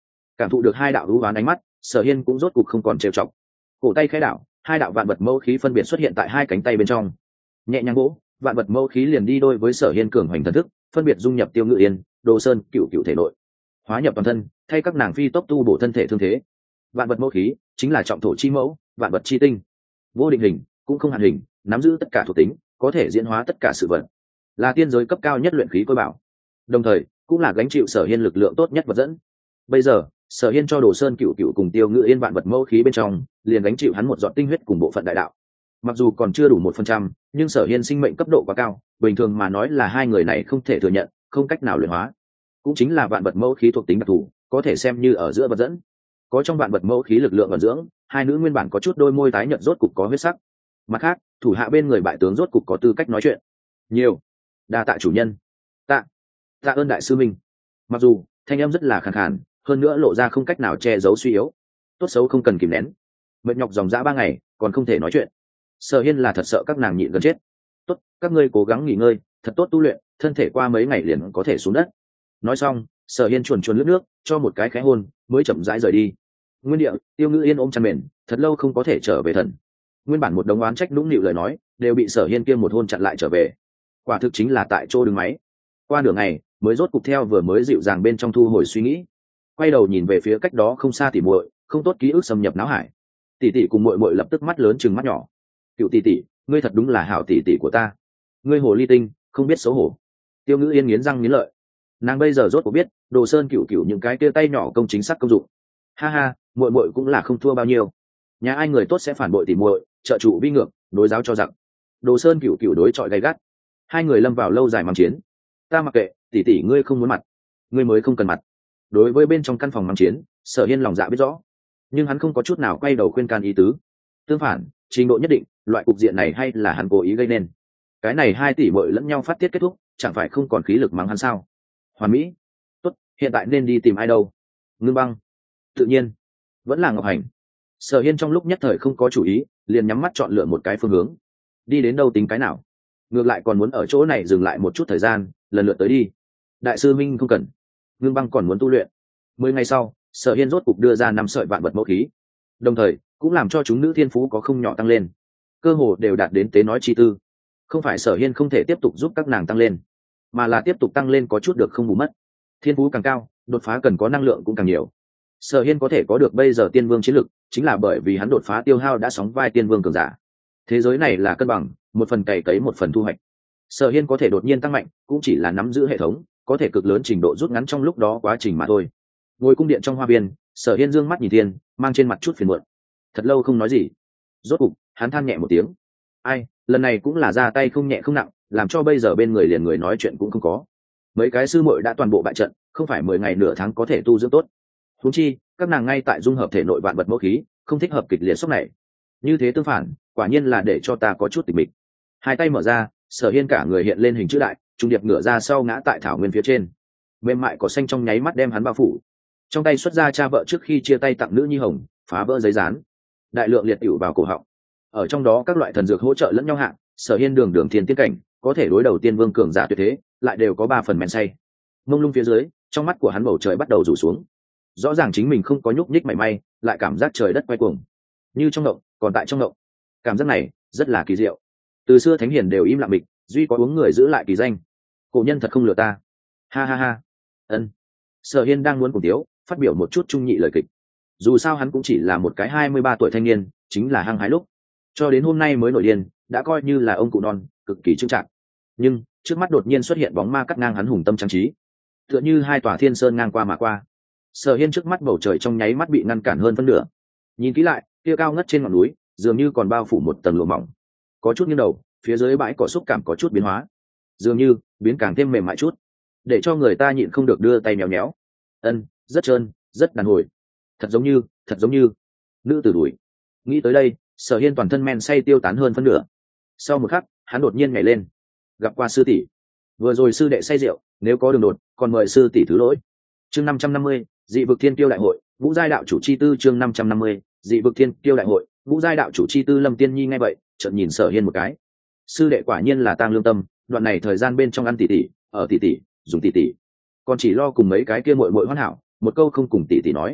Cảm thụ được hai đạo hữu oán ánh mắt, Sở Hiên cũng rốt cục không còn trêu chọc. Cổ tay khẽ đảo, hai đạo vạn vật mâu khí phân biệt xuất hiện tại hai cánh tay bên trong. Nhẹ nhàng vỗ, vạn vật mâu khí liền đi đôi với Sở Hiên cường hoành thần thức, phân biệt dung nhập Tiêu Ngự Yên, Đồ Sơn cựu cựu thể nội, hóa nhập toàn thân, thay các nàng phi tốc tu bổ thân thể thương thế. Vạn vật mâu khí chính là trọng thổ chi mẫu, vạn vật chi tinh, vô định hình, cũng không hạn hình, nắm giữ tất cả thuộc tính, có thể diễn hóa tất cả sự vật, là tiên giới cấp cao nhất luyện khí cơ bảo, đồng thời cũng là gánh chịu Sở Hiên lực lượng tốt nhất vật dẫn. Bây giờ Sở Hiên cho Đồ Sơn cựu cựu cùng Tiêu Ngự Yên vạn vật mâu khí bên trong liền gánh chịu hắn một giọt tinh huyết cùng bộ phận đại đạo. Mặc dù còn chưa đủ 1%, nhưng Sở Hiên sinh mệnh cấp độ quá cao, bình thường mà nói là hai người này không thể thừa nhận, không cách nào luyện hóa. Cũng chính là vạn vật mâu khí thuộc tính đặc thù, có thể xem như ở giữa vật dẫn. Có trong vạn vật mâu khí lực lượng vận dưỡng, hai nữ nguyên bản có chút đôi môi tái nhợt rốt cục có huyết sắc. Mặt khác, thủ hạ bên người bại tướng rốt cục có tư cách nói chuyện. Nhiều, đa tạ chủ nhân. Tạ ơn đại sư minh. Mặc dù thanh âm rất là khàn khàn, hơn nữa lộ ra không cách nào che giấu suy yếu. Tốt xấu không cần kìm nén. Mệt nhọc dòng dã 3 ngày, còn không thể nói chuyện. Sở Hiên là thật sợ các nàng nhịn gần chết. Tốt, các ngươi cố gắng nghỉ ngơi, thật tốt tu luyện, thân thể qua mấy ngày liền có thể xuống đất. Nói xong, Sở Hiên chuồn chuồn lướt nước, cho một cái khẽ hôn, mới chậm rãi rời đi. Nguyên địa, Tiêu Ngự Yên ôm chăn mền, thật lâu không có thể trở về thần. Nguyên bản một đống oán trách nũng nịu lời nói, đều bị Sở Hiên kia một hôn chặn lại trở về. Quả thực chính là tại chỗ đứng máy. Qua nửa ngày, mới rốt cục theo vừa mới dịu dàng bên trong thu hồi suy nghĩ, quay đầu nhìn về phía cách đó không xa tỉ muội, không tốt ký ức xâm nhập não hải. Tỷ tỷ cùng muội muội lập tức mắt lớn trừng mắt nhỏ. Cựu tỷ tỷ, ngươi thật đúng là hảo tỷ tỷ của ta. Ngươi hồ ly tinh, không biết xấu hổ. Tiêu Ngữ Yên nghiến răng nghiến lợi. Nàng bây giờ rốt cuộc biết, Đồ Sơn cựu cựu những cái kia tay nhỏ công chính xác công dụng. Ha ha, muội muội cũng là không thua bao nhiêu. Nhà ai người tốt sẽ phản bội tỷ muội, trợ trụ vi ngược, đối giáo cho giặc. Đồ Sơn cựu cựu đối chọi gay gắt. Hai người lâm vào lâu dài mắng chiến. Ta mặc kệ, tỷ tỷ ngươi không muốn mặt, ngươi mới không cần mặt. Đối với bên trong căn phòng mắng chiến, Sở Hiên lòng dạ biết rõ, nhưng hắn không có chút nào quay đầu khuyên can ý tứ. Tương phản, trình độ nhất định, loại cục diện này hay là hắn cố ý gây nên. Cái này hai tỷ muội lẫn nhau phát tiết kết thúc, chẳng phải không còn khí lực mắng hắn sao? Hoàn mỹ. Tốt, hiện tại nên đi tìm ai đâu? Ngưng Băng. Tự nhiên, vẫn là Ngọc Hành. Sở Hiên trong lúc nhất thời không có chủ ý, liền nhắm mắt chọn lựa một cái phương hướng. Đi đến đâu tính cái nào? Ngược lại còn muốn ở chỗ này dừng lại một chút thời gian, lần lượt tới đi. Đại sư Minh không cần. Ngưng Băng còn muốn tu luyện. 10 ngày sau, Sở Hiên rốt cục đưa ra 5 sợi vạn vật mẫu khí, đồng thời cũng làm cho chúng nữ thiên phú có không nhỏ tăng lên, cơ hồ đều đạt đến tế nói chi tư. Không phải Sở Hiên không thể tiếp tục giúp các nàng tăng lên, mà là tiếp tục tăng lên có chút được không bù mất. Thiên phú càng cao, đột phá cần có năng lượng cũng càng nhiều. Sở Hiên có thể có được bây giờ tiên vương chiến lực, chính là bởi vì hắn đột phá tiêu hao đã sóng vai tiên vương cường giả. Thế giới này là cân bằng, một phần cày cấy một phần thu hoạch. Sở Hiên có thể đột nhiên tăng mạnh, cũng chỉ là nắm giữ hệ thống, có thể cực lớn trình độ rút ngắn trong lúc đó quá trình mà thôi. Ngồi cung điện trong hoa viên, Sở Hiên dương mắt nhìn thiên, mang trên mặt chút phiền muộn. Thật lâu không nói gì, rốt cục hắn than nhẹ một tiếng. Ai, lần này cũng là ra tay không nhẹ không nặng, làm cho bây giờ bên người liền người nói chuyện cũng không có. Mấy cái sư muội đã toàn bộ bại trận, không phải 10 ngày nửa tháng có thể tu dưỡng tốt. Huống chi, các nàng ngay tại dung hợp thể nội vạn vật mẫu khí, không thích hợp kịch liệt sốc này. Như thế tương phản, quả nhiên là để cho ta có chút tịch mịch. Hai tay mở ra, Sở Hiên cả người hiện lên hình chữ đại, trung điệp ngửa ra sau ngã tại thảo nguyên phía trên. Mềm mại cỏ xanh trong nháy mắt đem hắn bao phủ. Trong tay xuất ra cha vợ trước khi chia tay tặng nữ nhi hồng, phá vỡ giấy dán, đại lượng liệt hữu vào cổ họng. Ở trong đó các loại thần dược hỗ trợ lẫn nhau hạng, Sở Hiên đường đường thiên tiên cảnh, có thể đối đầu tiên vương cường giả tuyệt thế, lại đều có 3 phần men say. Mông lung phía dưới, trong mắt của hắn bầu trời bắt đầu rủ xuống. Rõ ràng chính mình không có nhúc nhích mảy may, lại cảm giác trời đất quay cuồng, như trong động, còn tại trong động. Cảm giác này rất là kỳ diệu. Từ xưa thánh hiền đều im lặng bịch, duy có uống người giữ lại kỳ danh. Cổ nhân thật không lừa ta. Ha ha ha. Ân. Sở Hiên đang muốn cùng tiếu, phát biểu một chút trung nhị lời kịch. Dù sao hắn cũng chỉ là một cái 23 tuổi thanh niên, chính là hăng hái lúc. Cho đến hôm nay mới nổi điên, đã coi như là ông cụ non, cực kỳ trưng trạng. Nhưng trước mắt đột nhiên xuất hiện bóng ma cắt ngang hắn hùng tâm trang trí, tựa như hai tòa thiên sơn ngang qua mà qua. Sở Hiên trước mắt bầu trời trong nháy mắt bị ngăn cản hơn phân nửa. Nhìn kỹ lại, kia cao ngất trên ngọn núi, dường như còn bao phủ một tầng lụa mỏng. Có chút nghiêng đầu, phía dưới bãi cỏ xúc cảm có chút biến hóa, dường như biến càng thêm mềm mại chút, để cho người ta nhịn không được đưa tay méo méo. Ân, rất trơn, rất đàn hồi, thật giống như nữ tử đuổi. Nghĩ tới đây, Sở Hiên toàn thân men say tiêu tán hơn phân nửa. Sau một khắc, hắn đột nhiên nhảy lên. Gặp qua sư tỷ. Vừa rồi sư đệ say rượu, nếu có đường đột, còn mời sư tỷ thứ lỗi. Chương 550, dị vực thiên tiêu đại hội, ngũ giai đạo chủ chi tư. Chương 550, dị vực thiên tiêu đại hội, ngũ giai đạo chủ chi tư. Lâm Tiên Nhi nghe vậy, chợt nhìn Sở Hiên một cái. Sư đệ quả nhiên là tang lương tâm, đoạn này thời gian bên trong ăn tỷ tỷ, ở tỷ tỷ, dùng tỷ tỷ, còn chỉ lo cùng mấy cái kia muội muội hoàn hảo, một câu không cùng tỷ tỷ nói.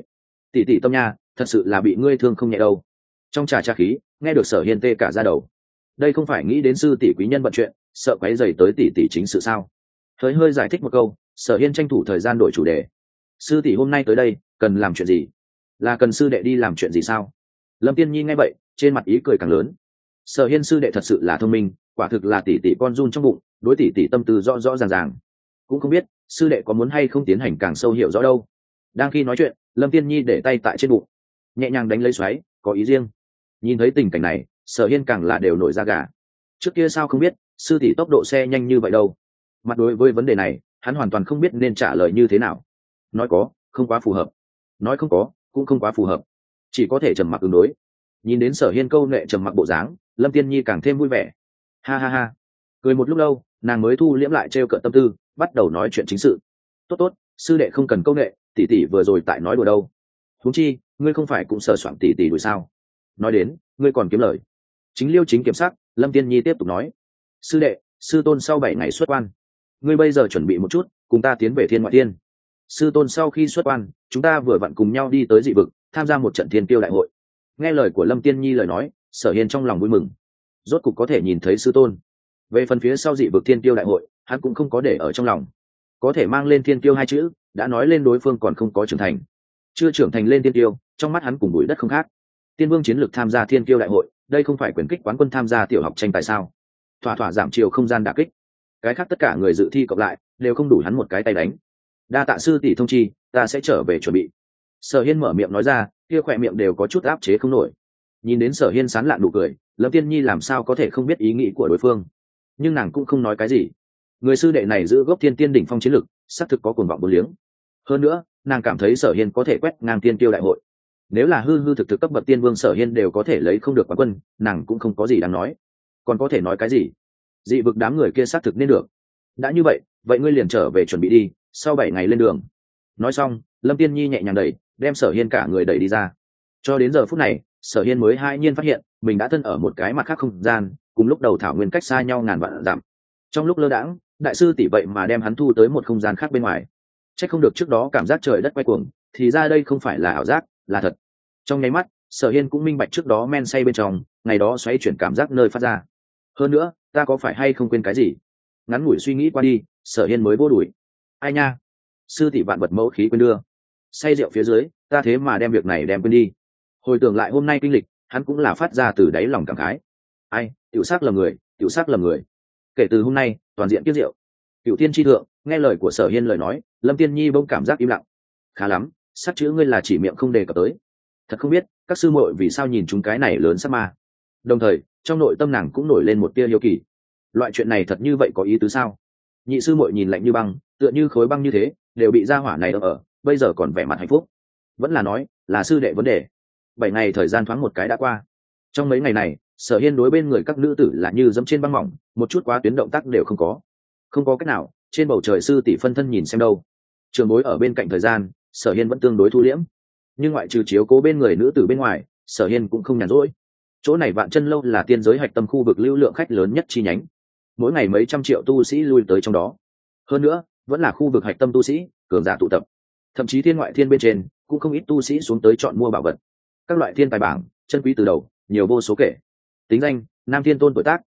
tỷ tỷ tâm nha, thật sự là bị ngươi thương không nhẹ đâu. Trong trà trà khí, nghe được Sở Hiên tê cả da đầu. Đây không phải nghĩ đến sư tỷ quý nhân bận chuyện, sợ quấy rầy tới tỷ tỷ chính sự sao? Hơi hơi giải thích một câu, Sở Hiên tranh thủ thời gian đổi chủ đề. Sư tỷ hôm nay tới đây, cần làm chuyện gì? Là cần sư đệ đi làm chuyện gì sao? Lâm Tiên Nhi nghe vậy, trên mặt ý cười càng lớn. Sở Hiên sư đệ thật sự là thông minh, quả thực là tỷ tỷ con run trong bụng, đối tỷ tỷ tâm tư rõ rõ ràng ràng. Cũng không biết sư đệ có muốn hay không tiến hành càng sâu hiểu rõ đâu. Đang khi nói chuyện, Lâm Tiên Nhi để tay tại trên bụng, nhẹ nhàng đánh lấy xoáy, có ý riêng. Nhìn thấy tình cảnh này, Sở Hiên càng là đều nổi da gà. Trước kia sao không biết sư tỷ tốc độ xe nhanh như vậy đâu. Mặt đối với vấn đề này, hắn hoàn toàn không biết nên trả lời như thế nào. Nói có, không quá phù hợp. Nói không có, cũng không quá phù hợp. Chỉ có thể trầm mặc ứng đối. Nhìn đến Sở Hiên câu nệ trầm mặc bộ dáng, Lâm Tiên Nhi càng thêm vui vẻ. Ha ha ha. Cười một lúc lâu, nàng mới thu liễm lại trêu cợt tâm tư, bắt đầu nói chuyện chính sự. Tốt tốt, sư đệ không cần câu nệ, tỷ tỷ vừa rồi tại nói đùa đâu. Huống chi, ngươi không phải cũng sờ soạn tỷ tỷ đuổi sao? Nói đến, ngươi còn kiếm lời. Chính liêu chính kiểm sắc, Lâm Tiên Nhi tiếp tục nói. Sư đệ, sư tôn sau 7 ngày xuất quan. Ngươi bây giờ chuẩn bị một chút, cùng ta tiến về thiên ngoại thiên. Sư tôn sau khi xuất quan, chúng ta vừa vặn cùng nhau đi tới dị vực, tham gia một trận thiên kiêu đại hội. Nghe lời của Lâm Tiên Nhi lời nói, Sở Hiên trong lòng vui mừng. Rốt cục có thể nhìn thấy sư tôn. Về phần phía sau dị vực thiên kiêu đại hội, hắn cũng không có để ở trong lòng. Có thể mang lên thiên kiêu 2 chữ, đã nói lên đối phương còn không có trưởng thành. Chưa trưởng thành lên thiên kiêu, trong mắt hắn cùng bụi đất không khác. Tiên vương chiến lược tham gia thiên kiêu đại hội, đây không phải quyền kích quán quân tham gia tiểu học tranh tài sao? Thỏa thỏa giảm chiều không gian đả kích. Cái khác tất cả người dự thi cộng lại đều không đủ hắn một cái tay đánh. Đa tạ sư tỷ thông chi, ta sẽ trở về chuẩn bị. Sở Hiên mở miệng nói ra, kia khỏe miệng đều có chút áp chế không nổi. Nhìn đến Sở Hiên sán lạn nụ cười, Lâm Tiên Nhi làm sao có thể không biết ý nghĩ của đối phương. Nhưng nàng cũng không nói cái gì. Người sư đệ này giữ gốc thiên tiên đỉnh phong chiến lực, xác thực có cuồng vọng vô liếng. Hơn nữa, nàng cảm thấy Sở Hiên có thể quét ngang tiên tiêu đại hội. Nếu là hư hư thực thực cấp bậc tiên vương Sở Hiên đều có thể lấy không được quán quân, nàng cũng không có gì đáng nói. Còn có thể nói cái gì? Dị vực đám người kia xác thực nên được. Đã như vậy, vậy ngươi liền trở về chuẩn bị đi, sau 7 ngày lên đường. Nói xong, Lâm Tiên Nhi nhẹ nhàng đẩy, đem Sở Hiên cả người đẩy đi ra. Cho đến giờ phút này, Sở Hiên mới hai nhiên phát hiện mình đã thân ở một cái mặt khác không gian, cùng lúc đầu thảo nguyên cách xa nhau ngàn vạn dặm. Trong lúc lơ đãng, đại sư tỷ vậy mà đem hắn thu tới một không gian khác bên ngoài. Chắc không được trước đó cảm giác trời đất quay cuồng, thì ra đây không phải là ảo giác, là thật. Trong nháy mắt, Sở Hiên cũng minh bạch trước đó men say bên trong, ngày đó xoay chuyển cảm giác nơi phát ra. Hơn nữa, ta có phải hay không quên cái gì? Ngắn ngủi suy nghĩ qua đi, Sở Hiên mới vô đuổi. Ai nha, sư tỷ vạn vật mẫu khí quên đưa. Say rượu phía dưới, ta thế mà đem việc này đem quên đi. Hồi tưởng lại hôm nay kinh lịch, hắn cũng là phát ra từ đáy lòng cảm khái. Ai, tiểu sắc lầm người, tiểu sắc lầm người. Kể từ hôm nay, toàn diện kiếp rượu. Cửu Tiên chi thượng, nghe lời của Sở Hiên lời nói, Lâm Tiên Nhi bỗng cảm giác im lặng. Khá lắm, sắc chữ ngươi là chỉ miệng không đề cập tới. Thật không biết, các sư muội vì sao nhìn chúng cái này lớn sắc ma. Đồng thời, trong nội tâm nàng cũng nổi lên một tia hiếu kỳ. Loại chuyện này thật như vậy có ý tứ sao? Nhị sư muội nhìn lạnh như băng, tựa như khối băng như thế, đều bị gia hỏa này ở, bây giờ còn vẻ mặt hạnh phúc. Vẫn là nói, là sư đệ vấn đề. 7 ngày thời gian thoáng một cái đã qua. Trong mấy ngày này, Sở Hiên đối bên người các nữ tử là như dẫm trên băng mỏng, một chút quá tuyến động tác đều không có. Không có cách nào, trên bầu trời sư tỷ phân thân nhìn xem đâu. Trường bối ở bên cạnh thời gian, Sở Hiên vẫn tương đối thu liễm. Nhưng ngoại trừ chiếu cố bên người nữ tử bên ngoài, Sở Hiên cũng không nhàn rỗi. Chỗ này Vạn Chân lâu là tiên giới hạch tâm khu vực lưu lượng khách lớn nhất chi nhánh. Mỗi ngày mấy trăm triệu tu sĩ lui tới trong đó. Hơn nữa, vẫn là khu vực hạch tâm tu sĩ, cường giả tụ tập. Thậm chí thiên ngoại thiên bên trên, cũng không ít tu sĩ xuống tới chọn mua bảo vật. Các loại thiên tài bảng, chân quý từ đầu, nhiều vô số kể. Tính danh: Nam Thiên Tôn, tuổi tác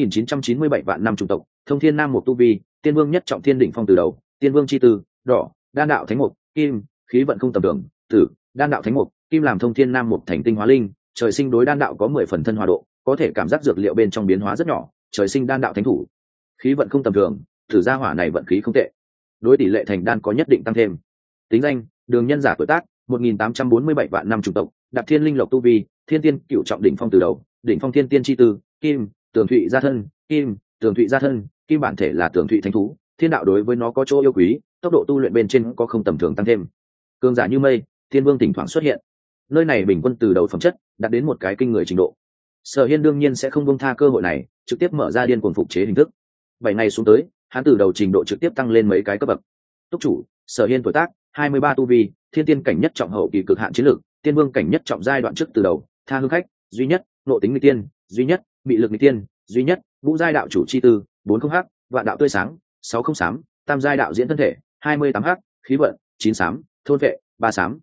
9997 vạn năm chủng tộc, Thông Thiên Nam Mục tu vi, Tiên Vương nhất trọng thiên đỉnh phong từ đầu, Tiên Vương chi tư, đỏ, đan đạo thánh mục, kim, khí vận không tầm thường, tử, đan đạo thánh mục, kim làm Thông Thiên Nam Mục thành tinh hóa linh, trời sinh đối đan đạo có 10 phần thân hòa độ, có thể cảm giác dược liệu bên trong biến hóa rất nhỏ, trời sinh đan đạo thánh thủ. Khí vận không tầm thường, thử gia hỏa này vận khí không tệ. Đối tỷ lệ thành đan có nhất định tăng thêm. Tính danh: Đường Nhân Giả, tuổi tác 1847 vạn năm chủng tộc, Đạp Thiên Linh Lộc tu vi, Thiên Tiên cửu trọng đỉnh phong từ đầu, đỉnh phong Thiên Tiên chi tư, kim, Tường Thụy gia thân, kim, Tường Thụy gia thân, kim bản thể là Tường Thụy thánh thú, thiên đạo đối với nó có chỗ yêu quý, tốc độ tu luyện bên trên có không tầm thường tăng thêm. Cường giả như mây, Thiên Vương thỉnh thoảng xuất hiện. Nơi này bình quân từ đầu phẩm chất đạt đến một cái kinh người trình độ. Sở Hiên đương nhiên sẽ không buông tha cơ hội này, trực tiếp mở ra điên cuồng phục chế hình thức. 7 ngày xuống tới, hắn từ đầu trình độ trực tiếp tăng lên mấy cái cấp bậc. Túc chủ: Sở Hiên, tuổi tác 23 tu vi, Thiên Tiên cảnh nhất trọng hậu kỳ cực hạn chiến lược, Tiên Vương cảnh nhất trọng giai đoạn trước từ đầu, tha hương khách duy nhất, nộ tính nghịch tiên duy nhất, bị lực nghịch tiên duy nhất, ngũ giai đạo chủ chi tư 40h, vạn đạo tươi sáng 60 xám, tam giai đạo diễn thân thể 28h, khí vận 9 xám, thôn vệ 3 xám.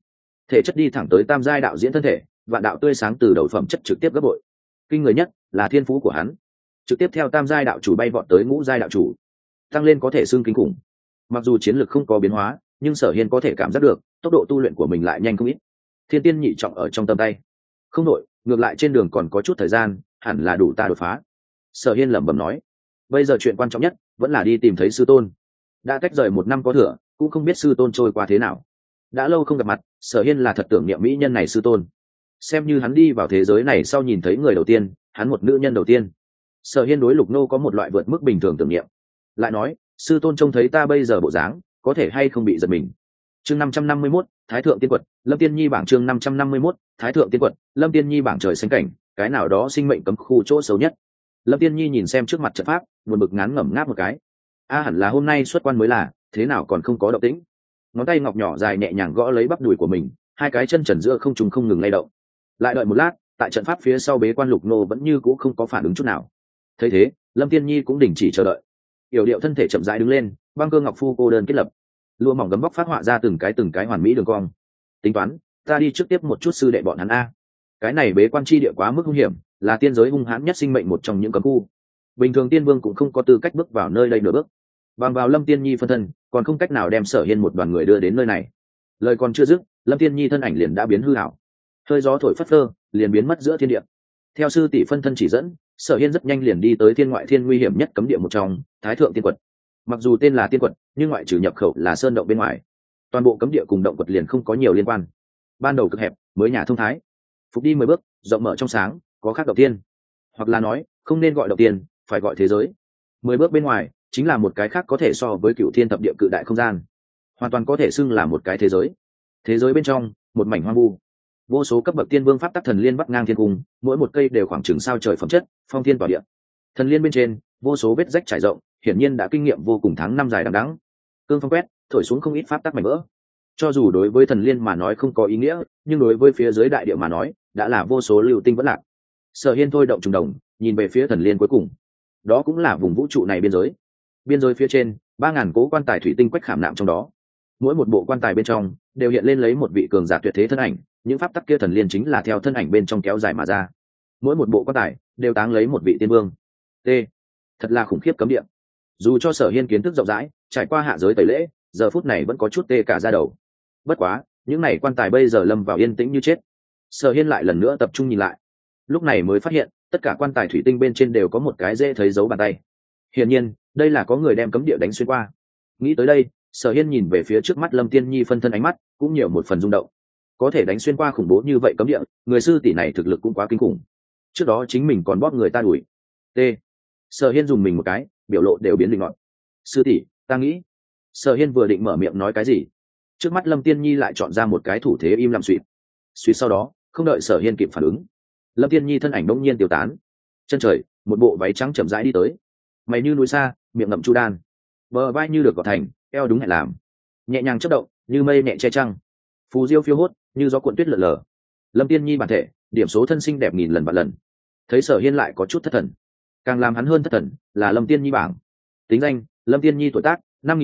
thể chất đi thẳng tới tam giai đạo diễn thân thể, vạn đạo tươi sáng từ đầu phẩm chất trực tiếp gấp bội. Kinh người nhất là thiên phú của hắn, trực tiếp theo tam giai đạo chủ bay vọt tới ngũ giai đạo chủ, tăng lên có thể xưng kinh khủng. Mặc dù chiến lược không có biến hóa, nhưng Sở Hiên có thể cảm giác được tốc độ tu luyện của mình lại nhanh không ít. Thiên tiên nhị trọng ở trong tầm tay, không đội, ngược lại trên đường còn có chút thời gian, hẳn là đủ ta đột phá. Sở Hiên lẩm bẩm nói, bây giờ chuyện quan trọng nhất vẫn là đi tìm thấy sư tôn. Đã tách rời 1 năm có thừa, cũng không biết sư tôn trôi qua thế nào. Đã lâu không gặp mặt, Sở Hiên là thật tưởng niệm mỹ nhân này sư tôn. Xem như hắn đi vào thế giới này sau nhìn thấy người đầu tiên, hắn một nữ nhân đầu tiên. Sở Hiên đối Lục Nô có một loại vượt mức bình thường tưởng niệm. Lại nói, sư tôn trông thấy ta bây giờ bộ dáng, có thể hay không bị giật mình. Chương 551, Thái thượng tiên quật, Lâm Tiên Nhi bảng. Chương 551, Thái thượng tiên quật, Lâm Tiên Nhi bảng. Trời xanh cảnh, cái nào đó sinh mệnh cấm khu chỗ xấu nhất. Lâm Tiên Nhi nhìn xem trước mặt trận pháp, buồn bực ngán ngẩm ngáp một cái. Hẳn là hôm nay xuất quan mới là, thế nào còn không có động tĩnh. Ngón tay ngọc nhỏ dài nhẹ nhàng gõ lấy bắp đùi của mình, hai cái chân trần giữa không trùng không ngừng lay động. Lại đợi một lát, tại trận pháp phía sau bế quan Lục Nô vẫn như cũ không có phản ứng chút nào. Thấy thế, Lâm Tiên Nhi cũng đình chỉ chờ đợi. Yểu điệu thân thể chậm rãi đứng lên, băng cơ ngọc phu cô đơn kết lập, lụa mỏng gấm vóc phát họa ra từng cái hoàn mỹ đường cong. Tính toán, ta đi trước tiếp một chút sư đệ bọn hắn a. Cái này bế quan chi địa quá mức hung hiểm, là tiên giới hung hãn nhất sinh mệnh một trong những cấm khu. Bình thường tiên vương cũng không có tư cách bước vào nơi đây nửa bước. Bằng vào Lâm Tiên Nhi phân thân, còn không cách nào đem Sở Hiên một đoàn người đưa đến nơi này. Lời còn chưa dứt, Lâm Tiên Nhi thân ảnh liền đã biến hư ảo. Hơi gió thổi phất phơ, liền biến mất giữa thiên địa. Theo sư tỷ phân thân chỉ dẫn, Sở Hiên rất nhanh liền đi tới thiên ngoại thiên nguy hiểm nhất cấm địa một trong, Thái thượng tiên quật. Mặc dù tên là tiên quật, nhưng ngoại trừ nhập khẩu là sơn động bên ngoài, toàn bộ cấm địa cùng động quật liền không có nhiều liên quan. Ban đầu cực hẹp, mới nhà thông thái. Phục đi 10 bước, rộng mở trong sáng, có khác động tiên. Hoặc là nói, không nên gọi động tiên, phải gọi thế giới. 10 bước bên ngoài, chính là một cái khác có thể so với Cửu Thiên thập địa cự đại không gian, hoàn toàn có thể xưng là một cái thế giới. Thế giới bên trong, một mảnh hoang vu, vô số cấp bậc tiên vương pháp tắc thần liên vắt ngang thiên cung, mỗi một cây đều khoảng chừng sao trời phẩm chất, phong thiên tỏa địa. Thần liên bên trên, vô số vết rách trải rộng, hiển nhiên đã kinh nghiệm vô cùng tháng năm dài đằng đẵng. Cương phong quét, thổi xuống không ít pháp tắc mảnh vỡ. Cho dù đối với thần liên mà nói không có ý nghĩa, nhưng đối với phía dưới đại địa mà nói, đã là vô số lưu tinh vẫn lạc. Sở Hiên thôi động trùng đồng, nhìn về phía thần liên cuối cùng. Đó cũng là vùng vũ trụ này biên giới. Biên giới phía trên, 3000 cố quan tài thủy tinh quách khảm nạm trong đó. Mỗi một bộ quan tài bên trong đều hiện lên lấy một vị cường giả tuyệt thế thân ảnh, những pháp tắc kia thần liên chính là theo thân ảnh bên trong kéo dài mà ra. Mỗi một bộ quan tài đều táng lấy một vị tiên vương. T. Thật là khủng khiếp cấm địa. Dù cho Sở Hiên kiến thức rộng rãi, trải qua hạ giới tẩy lễ, giờ phút này vẫn có chút tê cả da đầu. Bất quá, những này quan tài bây giờ lâm vào yên tĩnh như chết. Sở Hiên lại lần nữa tập trung nhìn lại, lúc này mới phát hiện tất cả quan tài thủy tinh bên trên đều có một cái dễ thấy dấu bàn tay. Hiển nhiên, đây là có người đem cấm địa đánh xuyên qua. Nghĩ tới đây, Sở Hiên nhìn về phía trước mắt Lâm Tiên Nhi phân thân, ánh mắt cũng nhiều một phần rung động. Có thể đánh xuyên qua khủng bố như vậy cấm địa, người sư tỷ này thực lực cũng quá kinh khủng. Trước đó chính mình còn bóp người ta đuổi. T. Sở Hiên dùng mình một cái, biểu lộ đều biến định ngọn. Sư tỷ, ta nghĩ. Sở Hiên vừa định mở miệng nói cái gì, trước mắt Lâm Tiên Nhi lại chọn ra một cái thủ thế im lặng suỵt. Suýt sau đó, không đợi Sở Hiên kịp phản ứng, Lâm Tiên Nhi thân ảnh đống nhiên tiêu tán. Chân trời, một bộ váy trắng chậm rãi đi tới, mày như núi xa, miệng ngậm chu đan, bờ vai như được gọt thành, eo đúng hẹn làm, nhẹ nhàng chớp động như mây nhẹ che trăng, phù diêu phiêu hốt như gió cuộn tuyết lở lờ. Lâm Tiên Nhi bản thể, điểm số thân xinh đẹp nghìn lần vạn lần. Thấy Sở Hiên lại có chút thất thần, càng làm hắn hơn thất thần là Lâm Tiên Nhi bảng. Tính danh: Lâm Tiên Nhi, tuổi tác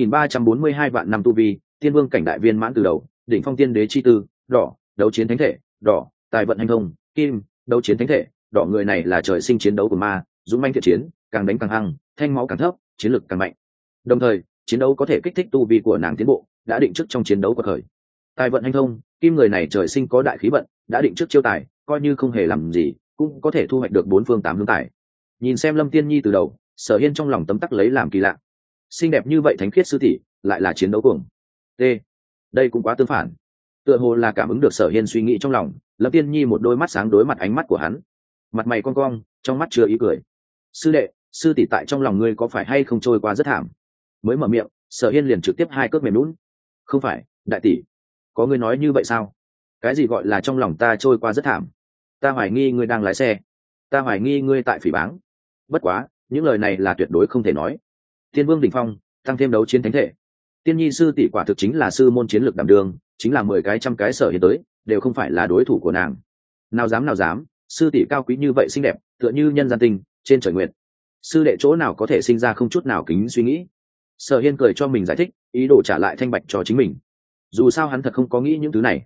5342 vạn năm, tu vi tiên vương cảnh đại viên mãn từ đầu, đỉnh phong tiên đế chi tư, đỏ, đấu chiến thánh thể, đỏ, tài vận hành thông, kim, đấu chiến thánh thể, đỏ. Người này là trời sinh chiến đấu của ma, dũng manh thiện chiến, càng đánh càng hăng, thanh máu càng thấp, chiến lực càng mạnh. Đồng thời, chiến đấu có thể kích thích tu vi của nàng tiến bộ, đã định trước trong chiến đấu quật khởi. Tài vận hành thông, kim. Người này trời sinh có đại khí vận, đã định trước chiêu tài, coi như không hề làm gì cũng có thể thu hoạch được 4 phương 8 hướng tài. Nhìn xem Lâm Tiên Nhi từ đầu, Sở Hiên trong lòng tấm tắc lấy làm kỳ lạ. Xinh đẹp như vậy thánh khiết sư tỷ, lại là chiến đấu cuồng. T. Đây cũng quá tương phản. Tựa hồ là cảm ứng được Sở Hiên suy nghĩ trong lòng, Lâm Tiên Nhi một đôi mắt sáng đối mặt ánh mắt của hắn, mặt mày cong cong, trong mắt chứa ý cười. Sư đệ, sư tỷ tại trong lòng ngươi có phải hay không trôi qua rất thảm? Mới mở miệng, Sở Hiên liền trực tiếp hai cước mềm nhũn. Không phải, đại tỷ, có ngươi nói như vậy sao? Cái gì gọi là trong lòng ta trôi qua rất thảm? Ta hoài nghi ngươi đang lái xe, ta hoài nghi ngươi tại phỉ báng. Bất quá, những lời này là tuyệt đối không thể nói. Tiên vương đỉnh phong, tăng thêm đấu chiến thánh thể, Tiên Nhi sư tỷ quả thực chính là sư môn chiến lược đảm đương, chính là 10 cái trăm cái Sở Hiên tới đều không phải là đối thủ của nàng. Nào dám, sư tỷ cao quý như vậy, xinh đẹp tựa như nhân gian tinh trên trời nguyện, sư đệ chỗ nào có thể sinh ra không chút nào kính suy nghĩ. Sở Hiên cười cho mình giải thích, ý đồ trả lại thanh bạch cho chính mình. Dù sao hắn thật không có nghĩ những thứ này.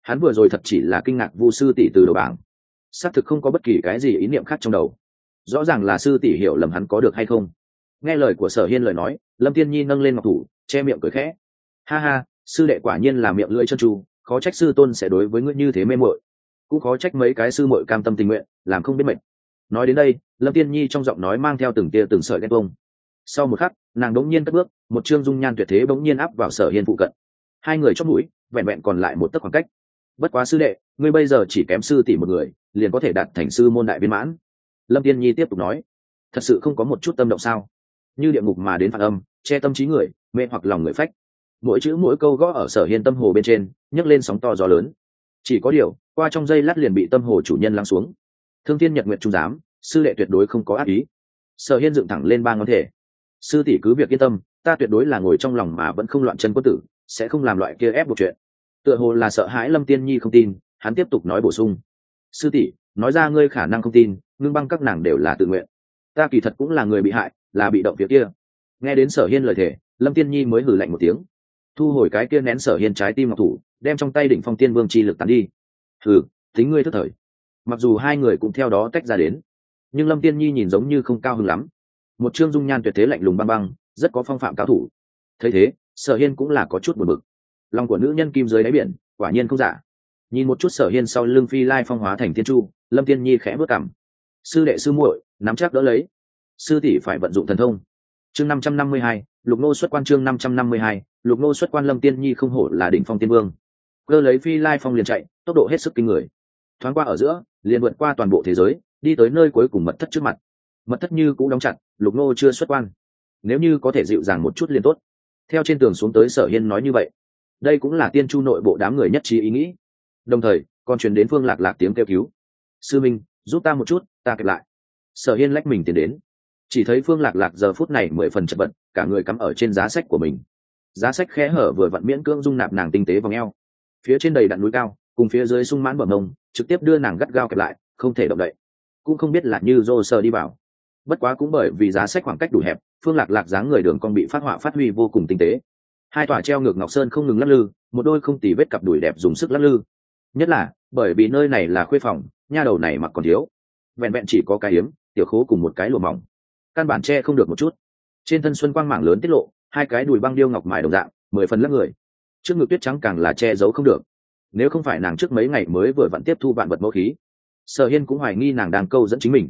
Hắn vừa rồi thật chỉ là kinh ngạc Vu sư tỷ từ đầu bảng, xác thực không có bất kỳ cái gì ý niệm khác trong đầu. Rõ ràng là sư tỷ hiểu lầm hắn có được hay không. Nghe lời của Sở Hiên lời nói, Lâm Tiên Nhi nâng lên ngọc thủ, che miệng cười khẽ. Ha ha, sư đệ quả nhiên là miệng lưỡi chân tru, khó trách sư tôn sẽ đối với ngươi như thế mê muội, cũng khó trách mấy cái sư muội cam tâm tình nguyện làm không biết mệt. Nói đến đây, Lâm Tiên Nhi trong giọng nói mang theo từng tia từng sợi ghen tuông. Sau một khắc, nàng đống nhiên cất bước, một trương dung nhan tuyệt thế bỗng nhiên áp vào Sở Hiên phụ cận. Hai người chóp mũi, vẹn vẹn còn lại một tấc khoảng cách. Bất quá sư đệ, ngươi bây giờ chỉ kém sư tỷ một người, liền có thể đạt thành sư môn đại viên mãn. Lâm Tiên Nhi tiếp tục nói, thật sự không có một chút tâm động sao? Như địa ngục mà đến phản âm, che tâm trí người, mê hoặc lòng người phách. Mỗi chữ mỗi câu gõ ở Sở Hiên tâm hồ bên trên, nhấc lên sóng to gió lớn. Chỉ có điều, qua trong giây lát liền bị tâm hồ chủ nhân lắng xuống. Thương Thiên Nhật Nguyệt trung giám, sư đệ tuyệt đối không có ác ý. Sở Hiên dựng thẳng lên ba ngón thể. Sư tỷ cứ việc yên tâm, ta tuyệt đối là ngồi trong lòng mà vẫn không loạn chân quân tử, sẽ không làm loại kia ép buộc chuyện. Tựa hồ là sợ hãi Lâm Tiên Nhi không tin, hắn tiếp tục nói bổ sung. Sư tỷ, nói ra ngươi khả năng không tin, ngưng băng các nàng đều là tự nguyện. Ta kỳ thật cũng là người bị hại, là bị động phía kia. Nghe đến Sở Hiên lời thể, Lâm Tiên Nhi mới hừ lạnh một tiếng, thu hồi cái kia nén Sở Hiên trái tim ngọc thủ, đem trong tay đỉnh phong tiên vương chi lực tán đi. Hừ, tính ngươi thức thời. Mặc dù hai người cũng theo đó tách ra đến, nhưng Lâm Tiên Nhi nhìn giống như không cao hứng lắm. Một trương dung nhan tuyệt thế lạnh lùng băng băng, rất có phong phạm cao thủ. Thấy thế, Sở Hiên cũng là có chút buồn bực. Lòng của nữ nhân kim dưới đáy biển, quả nhiên không giả. Nhìn một chút Sở Hiên sau lưng phi lai phong hóa thành tiên chu, Lâm Tiên Nhi khẽ bước cằm. Sư đệ sư muội, nắm chắc đỡ lấy. Sư tỷ phải vận dụng thần thông. Chương 552, Lục Nô xuất quan. Chương 552, Lục Nô xuất quan. Lâm Tiên Nhi không hổ là đỉnh phong tiên vương, cơ lấy phi lai phong liền chạy, tốc độ hết sức kinh người. Thoáng qua ở giữa, liền vượt qua toàn bộ thế giới, đi tới nơi cuối cùng mật thất trước mặt. Mật thất như cũng đóng chặt, Lục Nô chưa xuất quan. Nếu như có thể dịu dàng một chút liền tốt. Theo trên tường xuống tới Sở Hiên nói như vậy. Đây cũng là tiên chu nội bộ đám người nhất trí ý nghĩ. Đồng thời, còn truyền đến Phương Lạc Lạc tiếng kêu cứu. Sư minh, giúp ta một chút, ta kịp lại. Sở Hiên lách mình tiến đến. Chỉ thấy Phương Lạc Lạc giờ phút này 10 phần chật vật, cả người cắm ở trên giá sách của mình. Giá sách khẽ hở vừa vặn miễn cưỡng dung nạp nàng tinh tế vòng eo. Phía trên đầy đặn núi cao, cùng phía dưới sung mãn bờ mông, trực tiếp đưa nàng gắt gao kẹp lại, không thể động đậy. Cũng không biết là như rô sờ đi vào. Bất quá cũng bởi vì giá sách khoảng cách đủ hẹp, Phương Lạc Lạc dáng người đường cong bị phát họa phát huy vô cùng tinh tế. Hai tòa treo ngược ngọc sơn không ngừng lắc lư, một đôi không tì vết cặp đùi đẹp dùng sức lắc lư. Nhất là, bởi vì nơi này là khuê phòng, nha đầu này mặc còn thiếu, vẹn vẹn chỉ có cái yếm, tiểu khố cùng một cái lụa mỏng, căn bản che không được một chút. Trên thân xuân quang mảng lớn tiết lộ, hai cái đùi băng điêu ngọc mài đồng dạng, 10 phần lắc người. Trước ngực tuyết trắng càng là che giấu không được. Nếu không phải nàng trước mấy ngày mới vừa vặn tiếp thu vạn vật mẫu khí, Sở Hiên cũng hoài nghi nàng đang câu dẫn chính mình.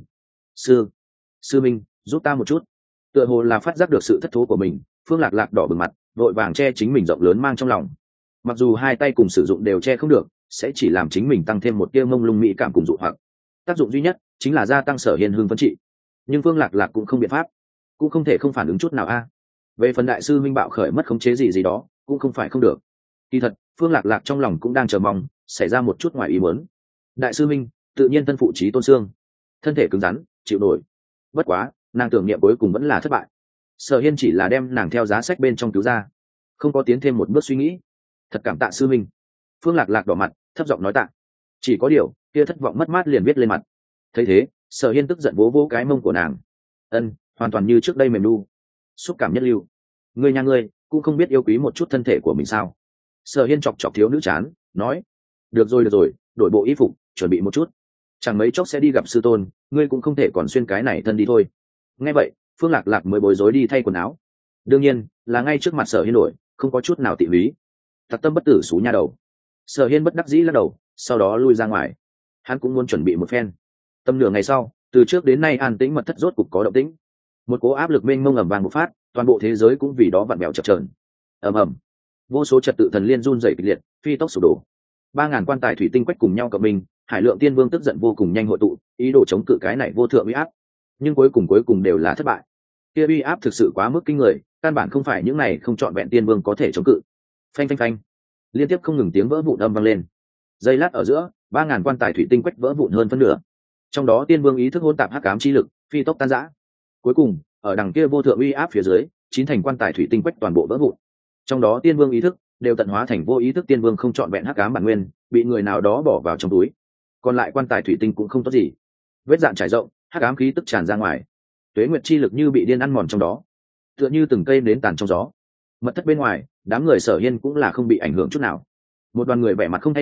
Sư minh, giúp ta một chút. Tựa hồ là phát giác được sự thất thố của mình, Phương Lạc Lạc đỏ bừng mặt, vội vàng che chính mình rộng lớn mang trong lòng. Mặc dù hai tay cùng sử dụng đều che không được, sẽ chỉ làm chính mình tăng thêm một tia mông lung mỹ cảm cùng dụ hoặc. Tác dụng duy nhất chính là gia tăng Sở Hiên hưng phấn trị. Nhưng Phương Lạc Lạc cũng không biện pháp, cũng không thể không phản ứng chút nào a. Về phần đại sư minh bạo khởi mất khống chế gì đó, cũng không phải không được. Kỳ thật, Phương Lạc Lạc trong lòng cũng đang chờ mong xảy ra một chút ngoài ý muốn. Đại sư minh tự nhiên thân phụ trí tôn xương, thân thể cứng rắn chịu nổi. Bất quá, nàng tưởng niệm cuối cùng vẫn là thất bại. Sở Hiên chỉ là đem nàng theo giá sách bên trong cứu ra, không có tiến thêm một bước suy nghĩ. Thật cảm tạ sư minh. Phương Lạc Lạc đỏ mặt, thấp giọng nói tạ. Chỉ có điều, kia thất vọng mất mát liền viết lên mặt. Thấy thế, Sở Hiên tức giận vỗ vỗ cái mông của nàng. Ân, hoàn toàn như trước đây mềm nu, xúc cảm nhất lưu. Ngươi nhà ngươi cũng không biết yêu quý một chút thân thể của mình sao? Sở Hiên chọc chọc thiếu nữ chán, nói. Được rồi, đổi bộ y phục, chuẩn bị một chút. Chẳng mấy chốc sẽ đi gặp sư tôn, ngươi cũng không thể còn xuyên cái này thân đi thôi. Nghe vậy, Phương Lạc Lạc mới bối rối đi thay quần áo. Đương nhiên là ngay trước mặt Sở Hiên đổi, không có chút nào tị lý. Thật tâm bất tử xú nha đầu. Sở Hiên bất đắc dĩ lắc đầu, sau đó lui ra ngoài. Hắn cũng muốn chuẩn bị một phen. Tầm nửa ngày sau, từ trước đến nay an tĩnh mật thất rốt cục có động tĩnh. Một cỗ áp lực mênh mông ầm vang một phát, toàn bộ thế giới cũng vì đó vặn vẹo chập chờn. Ầm ầm, vô số trật tự thần liên run rẩy kịch liệt, phi tốc sụp đổ. 3000 quan tài thủy tinh quách cùng nhau cộng mình, Hải Lượng Tiên Vương tức giận vô cùng nhanh hội tụ, ý đồ chống cự cái này vô thượng uy áp, nhưng cuối cùng đều là thất bại. Kia uy áp thực sự quá mức kinh người, căn bản không phải những này không chọn vẹn tiên vương có thể chống cự. Phanh phanh phanh, liên tiếp không ngừng tiếng vỡ vụn âm vang lên. Giây lát ở giữa, 3000 quan tài thủy tinh quách vỡ vụn hơn phân nửa. Trong đó tiên vương ý thức hỗn tạp hắc ám chi lực, phi tốc tan rã. Cuối cùng, ở đằng kia vô thượng uy áp phía dưới, chín thành quan tài thủy tinh quách toàn bộ vỡ vụn. Trong đó tiên vương ý thức đều tận hóa thành vô ý thức tiên vương không chọn vẹn hắc ám bản nguyên, bị người nào đó bỏ vào trong túi. Còn lại quan tài thủy tinh cũng không tốt gì, vết dạn trải rộng, hắc ám khí tức tràn ra ngoài. Tuế nguyệt chi lực như bị điên ăn mòn trong đó, tựa như từng cây nến tàn trong gió. Mật thất bên ngoài, đám người Sở Hiên cũng là không bị ảnh hưởng chút nào. Một đoàn người vẻ mặt không thay đổi,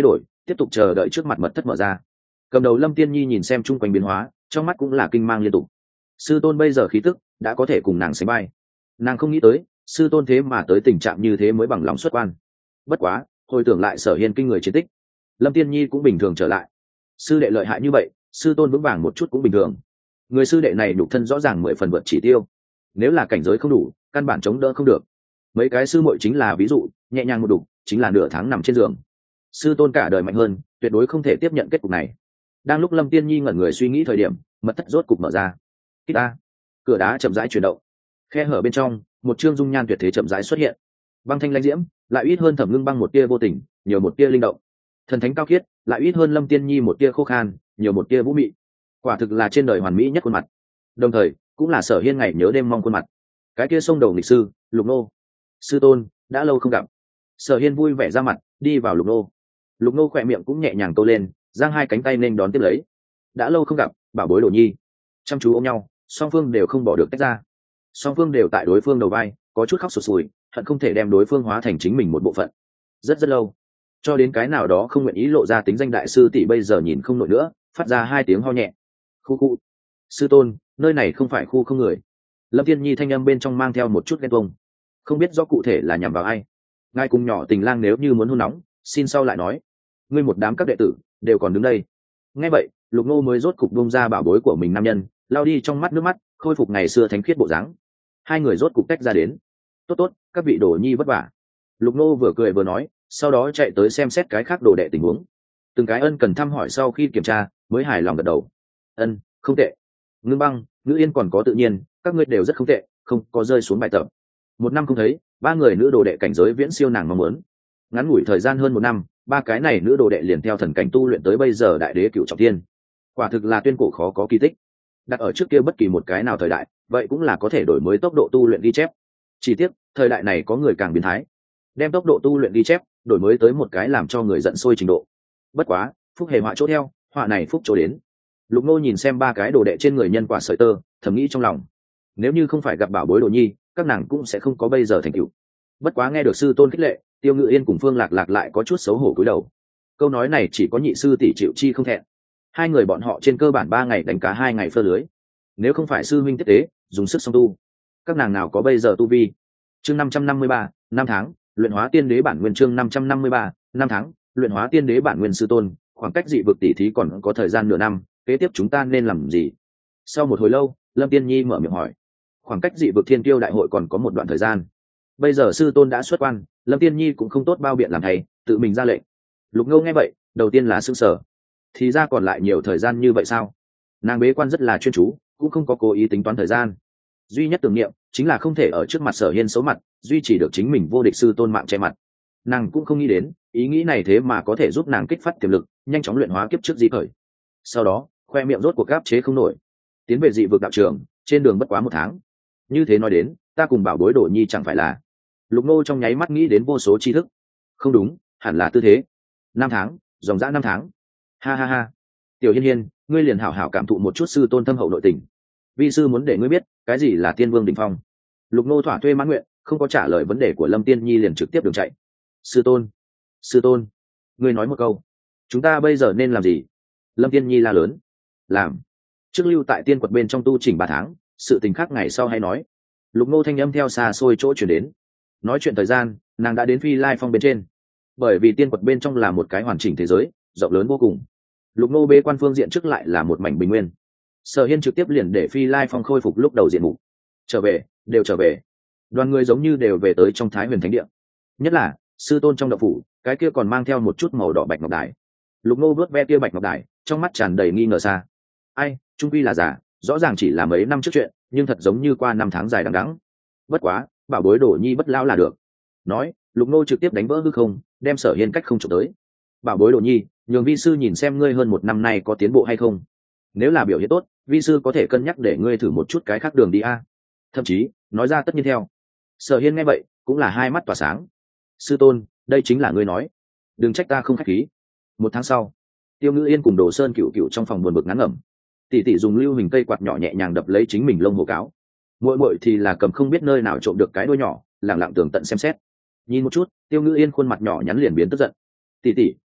tiếp tục chờ đợi trước mặt mật thất mở ra. Cầm đầu Lâm Tiên Nhi nhìn xem chung quanh biến hóa, trong mắt cũng là kinh mang liên tục. Sư tôn bây giờ khí tức đã có thể cùng nàng sánh vai. Nàng không nghĩ tới sư tôn thế mà tới tình trạng như thế mới bằng lòng xuất quan. Bất quá hồi tưởng lại Sở Hiên kinh người chiến tích, Lâm Tiên Nhi cũng bình thường trở lại. Sư đệ lợi hại như vậy, sư tôn vững vàng một chút cũng bình thường. Người sư đệ này nhục thân rõ ràng 10 phần vượt chỉ tiêu, nếu là cảnh giới không đủ căn bản chống đỡ không được. Mấy cái sư muội chính là ví dụ, nhẹ nhàng một đục chính là nửa tháng nằm trên giường. Sư tôn cả đời mạnh hơn, tuyệt đối không thể tiếp nhận kết cục này. Đang lúc Lâm Tiên Nhi ngẩn người suy nghĩ thời điểm, mật thất rốt cục mở ra. Kít a, cửa đá chậm rãi chuyển động, khe hở bên trong một chương dung nhan tuyệt thế chậm rãi xuất hiện. Băng thanh lãnh diễm, lại ít hơn Thẩm Ngưng Băng một tia vô tình, nhiều một tia linh động. Thần thánh cao khiết, lại ít hơn Lâm Tiên Nhi một tia khô khan, nhiều một tia vũ mị. Quả thực là trên đời hoàn mỹ nhất khuôn mặt, đồng thời cũng là Sở Hiên ngày nhớ đêm mong khuôn mặt. Cái kia sông đầu nghịch sư Lục Nô, sư tôn đã lâu không gặp. Sở Hiên vui vẻ ra mặt đi vào Lục Nô. Lục Nô khỏe miệng cũng nhẹ nhàng câu lên, giang hai cánh tay nên đón tiếp lấy. Đã lâu không gặp, bảo bối Đồ Nhi. Chăm chú ôm nhau, song phương đều không bỏ được tách ra. Song phương đều tại đối phương đầu vai, có chút khóc sụt sùi, hận không thể đem đối phương hóa thành chính mình một bộ phận. Rất rất lâu, cho đến cái nào đó không nguyện ý lộ ra tính danh đại sư tỷ bây giờ nhìn không nổi nữa, phát ra 2 tiếng ho nhẹ. Khu khu. Sư tôn, nơi này không phải khu không người. Lâm Tiên Nhi thanh âm bên trong mang theo một chút ghen tuông, không biết rõ cụ thể là nhằm vào ai. Ngài cùng nhỏ tình lang nếu như muốn hôn nóng, xin sau lại nói. Ngươi một đám các đệ tử đều còn đứng đây. Nghe vậy, Lục Nô mới rốt cục bông ra bảo bối của mình nam nhân, lao đi trong mắt nước mắt, khôi phục ngày xưa thánh khiết bộ dáng. Hai người rốt cục tách ra đến. Tốt tốt, các vị đồ nhi vất vả. Lục Nô vừa cười vừa nói, sau đó chạy tới xem xét cái khác đồ đệ tình huống. Từng cái ân cần thăm hỏi sau khi kiểm tra, mới hài lòng gật đầu. Ân, không tệ. Ngưng Băng, Ngữ Yên còn có tự nhiên, các ngươi đều rất không tệ, không có rơi xuống bài tập. 1 năm không thấy, 3 người nữ đồ đệ cảnh giới viễn siêu nàng mong muốn. Ngắn ngủi thời gian hơn 1 năm, 3 cái này nữ đồ đệ liền theo thần cảnh tu luyện tới bây giờ đại đế cửu trọng thiên. Quả thực là tuyên cổ khó có kỳ tích. Đặt ở trước kia bất kỳ một cái nào thời đại, vậy cũng là có thể đổi mới tốc độ tu luyện ghi chép. Chỉ tiếc, thời đại này có người càng biến thái, đem tốc độ tu luyện ghi chép đổi mới tới một cái làm cho người giận sôi trình độ. Bất quá, phúc hề họa chỗ theo, họa này phúc chỗ đến. Lục Nô nhìn xem 3 cái đồ đệ trên người nhân quả sợi tơ, thầm nghĩ trong lòng, nếu như không phải gặp bảo bối Đồ Nhi, các nàng cũng sẽ không có bây giờ thành tựu. Bất quá nghe được sư tôn khích lệ, Tiêu Ngự Yên cùng Phương Lạc Lạc lại có chút xấu hổ cúi đầu. Câu nói này chỉ có nhị sư tỷ chịu chi không thẹn. Hai người bọn họ trên cơ bản 3 ngày đánh cá 2 ngày phơ lưới. Nếu không phải sư huynh tiếp tế dùng sức song tu, các nàng nào có bây giờ tu vi. Chương 553, 5 tháng, luyện hóa tiên đế bản nguyên. Chương 553, 5 tháng, luyện hóa tiên đế bản nguyên. Sư tôn, khoảng cách dị vực tỷ thí còn có thời gian nửa năm, kế tiếp chúng ta nên làm gì? Sau một hồi lâu, Lâm Tiên Nhi mở miệng hỏi. Khoảng cách dị vực thiên tiêu đại hội còn có một đoạn thời gian. Bây giờ sư tôn đã xuất quan, Lâm Tiên Nhi cũng không tốt bao biện làm thầy, tự mình ra lệnh. Lục Ngô nghe vậy, đầu tiên là sững sờ. Thì ra còn lại nhiều thời gian như vậy sao? Nàng bế quan rất là chuyên chú, cũng không có cố ý tính toán thời gian. Duy nhất tưởng niệm chính là không thể ở trước mặt Sở Hiên xấu mặt, duy trì được chính mình vô địch sư tôn mạng che mặt. Nàng cũng không nghĩ đến, ý nghĩ này thế mà có thể giúp nàng kích phát tiềm lực, nhanh chóng luyện hóa kiếp trước di khởi. Sau đó, khoe miệng rốt cuộc áp chế không nổi. Tiến về dị vực đạo trường, trên đường bất quá 1 tháng. Như thế nói đến, ta cùng bảo bối Đồ Nhi chẳng phải là. Lục Ngô trong nháy mắt nghĩ đến vô số tri thức. Không đúng, hẳn là tư thế. 5 tháng, dòng dã 5 tháng. Ha ha ha. Tiểu Hiên Hiên, ngươi liền hảo hảo cảm thụ một chút sư tôn thâm hậu nội tình. Vi sư muốn để ngươi biết, cái gì là tiên vương đỉnh phong. Lục Ngô thỏa thuê mãn nguyện, không có trả lời vấn đề của Lâm Tiên Nhi liền trực tiếp đường chạy. Sư tôn, ngươi nói một câu, chúng ta bây giờ nên làm gì? Lâm Tiên Nhi la lớn. Làm. Trước lưu tại tiên quật bên trong tu chỉnh 3 tháng, sự tình khác ngày sau hay nói. Lục Ngô thanh âm theo xa xôi chỗ chuyển đến. Nói chuyện thời gian, nàng đã đến Phi Lai Phong bên trên. Bởi vì tiên quật bên trong là một cái hoàn chỉnh thế giới, rộng lớn vô cùng. Lục Ngô bế quan phương diện trước lại là một mảnh bình nguyên. Sở Hiên trực tiếp liền để Phi Lai Phong khôi phục lúc đầu diện mục. Trở về, đều trở về. Đoàn người giống như đều về tới trong Thái Huyền Thánh Địa. Nhất là sư tôn trong động phủ, cái kia còn mang theo một chút màu đỏ bạch ngọc đài. Lục Ngô vớt ve kia bạch ngọc đài, trong mắt tràn đầy nghi ngờ xa. Ai, trung quy là giả, rõ ràng chỉ là mấy năm trước chuyện, nhưng thật giống như qua 5 tháng dài đằng đẵng. Bất quá, bảo bối Đồ Nhi bất lão là được. Nói, Lục Ngô trực tiếp đánh vỡ hư không, đem Sở Hiên cách không chụp tới. Bảo bối Đồ Nhi, nhường vi sư nhìn xem ngươi hơn 1 năm nay có tiến bộ hay không. Nếu là biểu hiện tốt, vi sư có thể cân nhắc để ngươi thử một chút cái khác đường đi a. Thậm chí, nói ra tất nhiên theo. Sở Hiên nghe vậy, cũng là hai mắt tỏa sáng. Sư tôn, đây chính là ngươi nói. Đừng trách ta không khách khí. 1 tháng sau, Tiêu Ngữ Yên cùng Đồ Sơn Cựu Cựu trong phòng buồn bực ngán ngẩm. Tỷ tỷ dùng lưu hình cây quạt nhỏ nhẹ nhàng đập lấy chính mình lông hồ cáo. Muội muội thì là cầm không biết nơi nào trộm được cái đuôi nhỏ, lẳng lặng tường tận xem xét. Nhìn một chút, Tiêu Ngữ Yên khuôn mặt nhỏ nhắn liền biến tức giận. Tỷ tỷ,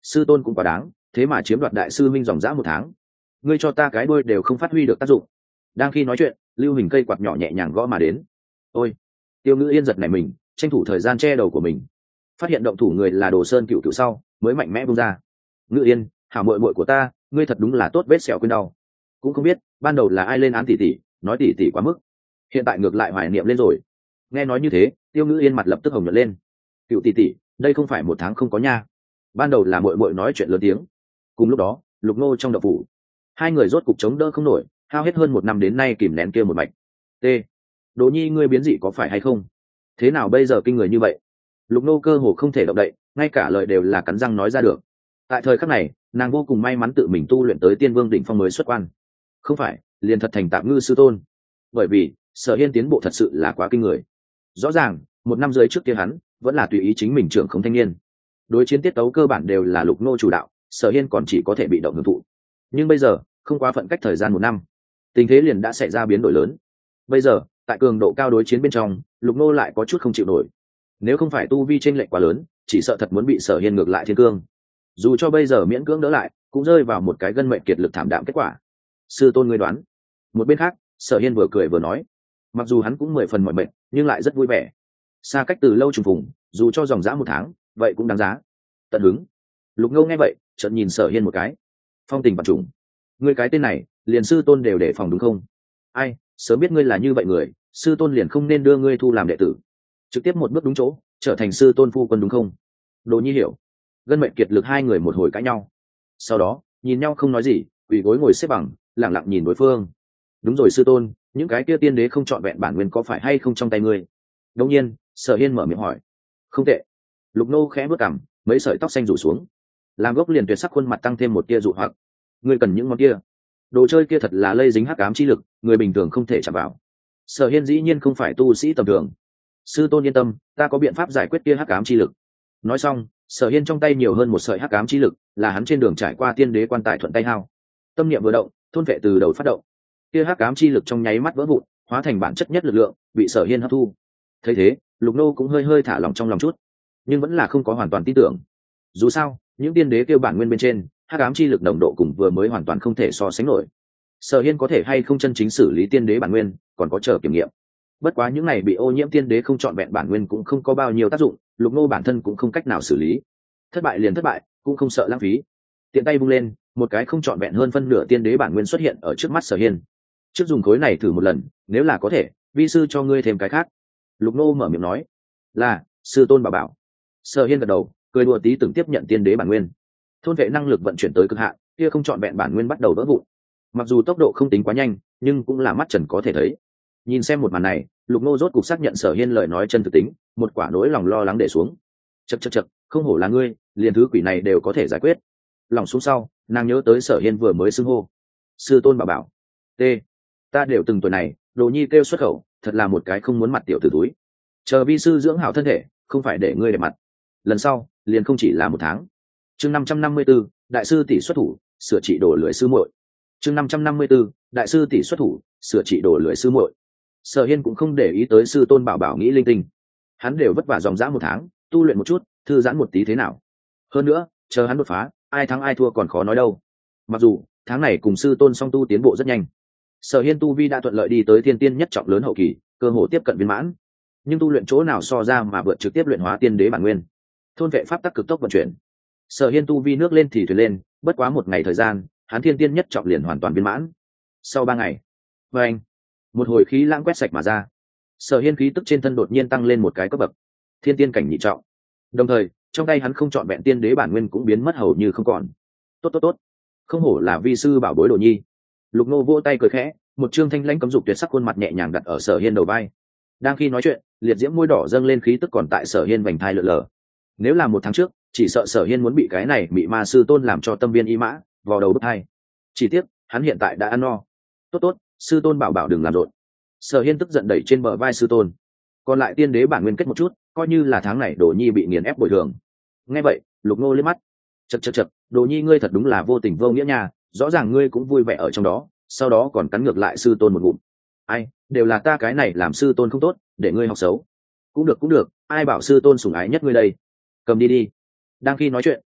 sư tôn cũng quá đáng, thế mà chiếm đoạt đại sư minh dòng dã 1 tháng. Ngươi cho ta cái đuôi đều không phát huy được tác dụng. Đang khi nói chuyện, lưu hình cây quạt nhỏ nhẹ nhàng gõ mà đến. Ôi! Tiêu Ngữ Yên giật nảy mình, tranh thủ thời gian che đầu của mình. Phát hiện động thủ người là Đồ Sơn Cựu Cựu sau, mới mạnh mẽ buông ra. Ngữ Yên, hảo muội muội của ta, ngươi thật đúng là tốt vết sẹo quên đau. Cũng không biết ban đầu là ai lên án tỷ tỷ, nói tỷ tỷ quá mức, hiện tại ngược lại hoài niệm lên rồi. Nghe nói như thế, Tiêu Ngữ Yên mặt lập tức hồng nhuận lên. Cựu tỷ tỷ, đây không phải 1 tháng không có nha. Ban đầu là muội muội nói chuyện lớn tiếng. Cùng lúc đó, Lục Ngô trong động phủ, hai người rốt cục chống đỡ không nổi, hao hết hơn 1 năm đến nay kìm nén kia một mạch. T. Đỗ Nhi ngươi biến dị có phải hay không? Thế nào bây giờ kinh người như vậy? Lục Nô cơ hồ không thể động đậy, ngay cả lời đều là cắn răng nói ra được. Tại thời khắc này, nàng vô cùng may mắn tự mình tu luyện tới Tiên Vương đỉnh phong mới xuất quan. Không phải, liền thật thành Tạm Ngư sư tôn. Bởi vì, Sở Hiên tiến bộ thật sự là quá kinh người. Rõ ràng, 1 năm rưỡi trước kia hắn vẫn là tùy ý chính mình trưởng không thanh niên. Đối chiến tiết tấu cơ bản đều là Lục Nô chủ đạo, Sở Hiên còn chỉ có thể bị động hưởng thụ. Nhưng bây giờ, không quá phận cách thời gian 1 năm, tình thế liền đã xảy ra biến đổi lớn. Bây giờ, tại cường độ cao đối chiến bên trong, Lục Nô lại có chút không chịu nổi. Nếu không phải tu vi chênh lệch quá lớn, chỉ sợ thật muốn bị Sở Hiên ngược lại thiên cương. Dù cho bây giờ miễn cưỡng đỡ lại, cũng rơi vào một cái gân mệnh kiệt lực thảm đạm kết quả. Sư tôn ngươi đoán. Một bên khác, Sở Hiên vừa cười vừa nói, mặc dù hắn cũng 10 phần mỏi mệt, nhưng lại rất vui vẻ. Xa cách từ lâu trùng phùng, dù cho dòng dã 1 tháng, vậy cũng đáng giá. Tận hứng. Lục Ngô nghe vậy, chợt nhìn Sở Hiên một cái. Phong tình vạn trùng. Ngươi cái tên này, liền sư tôn đều để phòng đúng không? Ai, sớm biết ngươi là như vậy người, sư tôn liền không nên đưa ngươi thu làm đệ tử, trực tiếp một bước đúng chỗ, trở thành sư tôn phu quân đúng không? Đồ Nhi hiểu. Gân mệnh kiệt lực hai người một hồi cãi nhau, sau đó nhìn nhau không nói gì, quỳ gối ngồi xếp bằng, lẳng lặng nhìn đối phương. Đúng rồi sư tôn, những cái kia tiên đế không trọn vẹn bản nguyên có phải hay không trong tay ngươi? Đột nhiên, Sở Hiên mở miệng hỏi. Không tệ. Lục Nô khẽ bước cằm, mấy sợi tóc xanh rủ xuống, làm gốc liền tuyệt sắc khuôn mặt tăng thêm một tia dụ hoặc. Ngươi cần những món kia? Đồ chơi kia thật là lây dính hắc ám chi lực, người bình thường không thể chạm vào. Sở Hiên dĩ nhiên không phải tu sĩ tầm thường. Sư tôn yên tâm, ta có biện pháp giải quyết kia hắc ám chi lực. Nói xong, Sở Hiên trong tay nhiều hơn một sợi hắc ám chi lực, là hắn trên đường trải qua tiên đế quan tài thuận tay hao. Tâm niệm vừa động, thôn vệ từ đầu phát động. Kia hắc ám chi lực trong nháy mắt vỡ vụn, hóa thành bản chất nhất lực lượng, bị Sở Hiên hấp thu. Thấy thế, Lục Nô cũng hơi hơi thả lỏng trong lòng chút, nhưng vẫn là không có hoàn toàn tin tưởng. Dù sao, những tiên đế kêu bản nguyên bên trên, hắc ám chi lực nồng độ cùng vừa mới hoàn toàn không thể so sánh nổi. Sở Hiên có thể hay không chân chính xử lý tiên đế bản nguyên, còn có chờ kiểm nghiệm. Bất quá những này bị ô nhiễm tiên đế không chọn vẹn bản nguyên cũng không có bao nhiêu tác dụng, Lục Nô bản thân cũng không cách nào xử lý. Thất bại liền thất bại, cũng không sợ lãng phí. Tiện tay vung lên, một cái không chọn vẹn hơn phân nửa tiên đế bản nguyên xuất hiện ở trước mắt Sở Hiên. Trước dùng khối này thử một lần, nếu là có thể, vi sư cho ngươi thêm cái khác. Lục Nô mở miệng nói. Là, sư tôn bảo bảo. Sở Hiên gật đầu, cười đùa tí từng tiếp nhận tiên đế bản nguyên. Thôn vệ năng lực vận chuyển tới cực hạn, kia không chọn vẹn bản nguyên bắt đầu vỡ vụn. Mặc dù tốc độ không tính quá nhanh, nhưng cũng là mắt trần có thể thấy. Nhìn xem một màn này, Lục Nô rốt cục xác nhận Sở Hiên lời nói chân thực tính, một quả nỗi lòng lo lắng để xuống. Chậc, không hổ là ngươi, liền thứ quỷ này đều có thể giải quyết. Lòng xuống sau, nàng nhớ tới Sở Hiên vừa mới xưng hô. Sư tôn bảo bảo. T. Ta đều từng tuổi này, Đồ Nhi kêu xuất khẩu, thật là một cái không muốn mặt tiểu tử túi. Chờ vi sư dưỡng hảo thân thể, không phải để ngươi để mặt. Lần sau, liền không chỉ là 1 tháng. Chương 554, đại sư tỷ xuất thủ, sửa trị đồ lưỡi sư muội. Chương 554, đại sư tỷ xuất thủ, sửa trị đồ lưỡi sư muội. Sở Hiên cũng không để ý tới sư tôn bảo bảo nghĩ linh tinh. Hắn đều vất vả dòng dã 1 tháng, tu luyện một chút, thư giãn một tí thế nào. Hơn nữa, chờ hắn đột phá, ai thắng ai thua còn khó nói đâu. Mặc dù tháng này cùng sư tôn song tu tiến bộ rất nhanh, Sở Hiên tu vi đã thuận lợi đi tới thiên tiên nhất trọng lớn hậu kỳ, cơ hồ tiếp cận viên mãn. Nhưng tu luyện chỗ nào so ra mà vượt trực tiếp luyện hóa tiên đế bản nguyên. Thôn vệ pháp tắc cực tốc vận chuyển. Sở Hiên tu vi nước lên thì thuyền lên, bất quá 1 ngày thời gian, hắn thiên tiên nhất trọng liền hoàn toàn viên mãn. Sau 3 ngày, anh, một hồi khí lãng quét sạch mà ra. Sở Hiên khí tức trên thân đột nhiên tăng lên một cái cấp bậc, thiên tiên cảnh nhị trọng. Đồng thời, trong tay hắn không chọn vẹn tiên đế bản nguyên cũng biến mất hầu như không còn. Tốt, không hổ là vi sư bảo bối Đồ Nhi. Lục Nô vỗ tay cười khẽ, một trương thanh lãnh cấm dục tuyệt sắc khuôn mặt nhẹ nhàng đặt ở Sở Hiên đầu vai. Đang khi nói chuyện, liệt diễm môi đỏ dâng lên khí tức còn tại Sở Hiên vành thai lượn lờ. Nếu là 1 tháng trước, chỉ sợ Sở Hiên muốn bị cái này bị ma sư tôn làm cho tâm viên ý mã, vào đầu bứt hai. Chỉ tiếc, hắn hiện tại đã ăn no. Tốt, sư tôn bảo bảo đừng làm rộn. Sở Hiên tức giận đẩy trên bờ vai sư tôn. Còn lại tiên đế bản nguyên kết một chút, coi như là tháng này Đồ Nhi bị nghiền ép bồi thường. Nghe vậy, Lục Nô liếc mắt. Chậc, Đồ Nhi ngươi thật đúng là vô tình vô nghĩa nha, rõ ràng ngươi cũng vui vẻ ở trong đó, sau đó còn cắn ngược lại sư tôn một ngụm. Ai, đều là ta cái này làm sư tôn không tốt, để ngươi học xấu. Cũng được, ai bảo sư tôn sủng ái nhất ngươi đây. Cầm đi. Đang khi nói chuyện,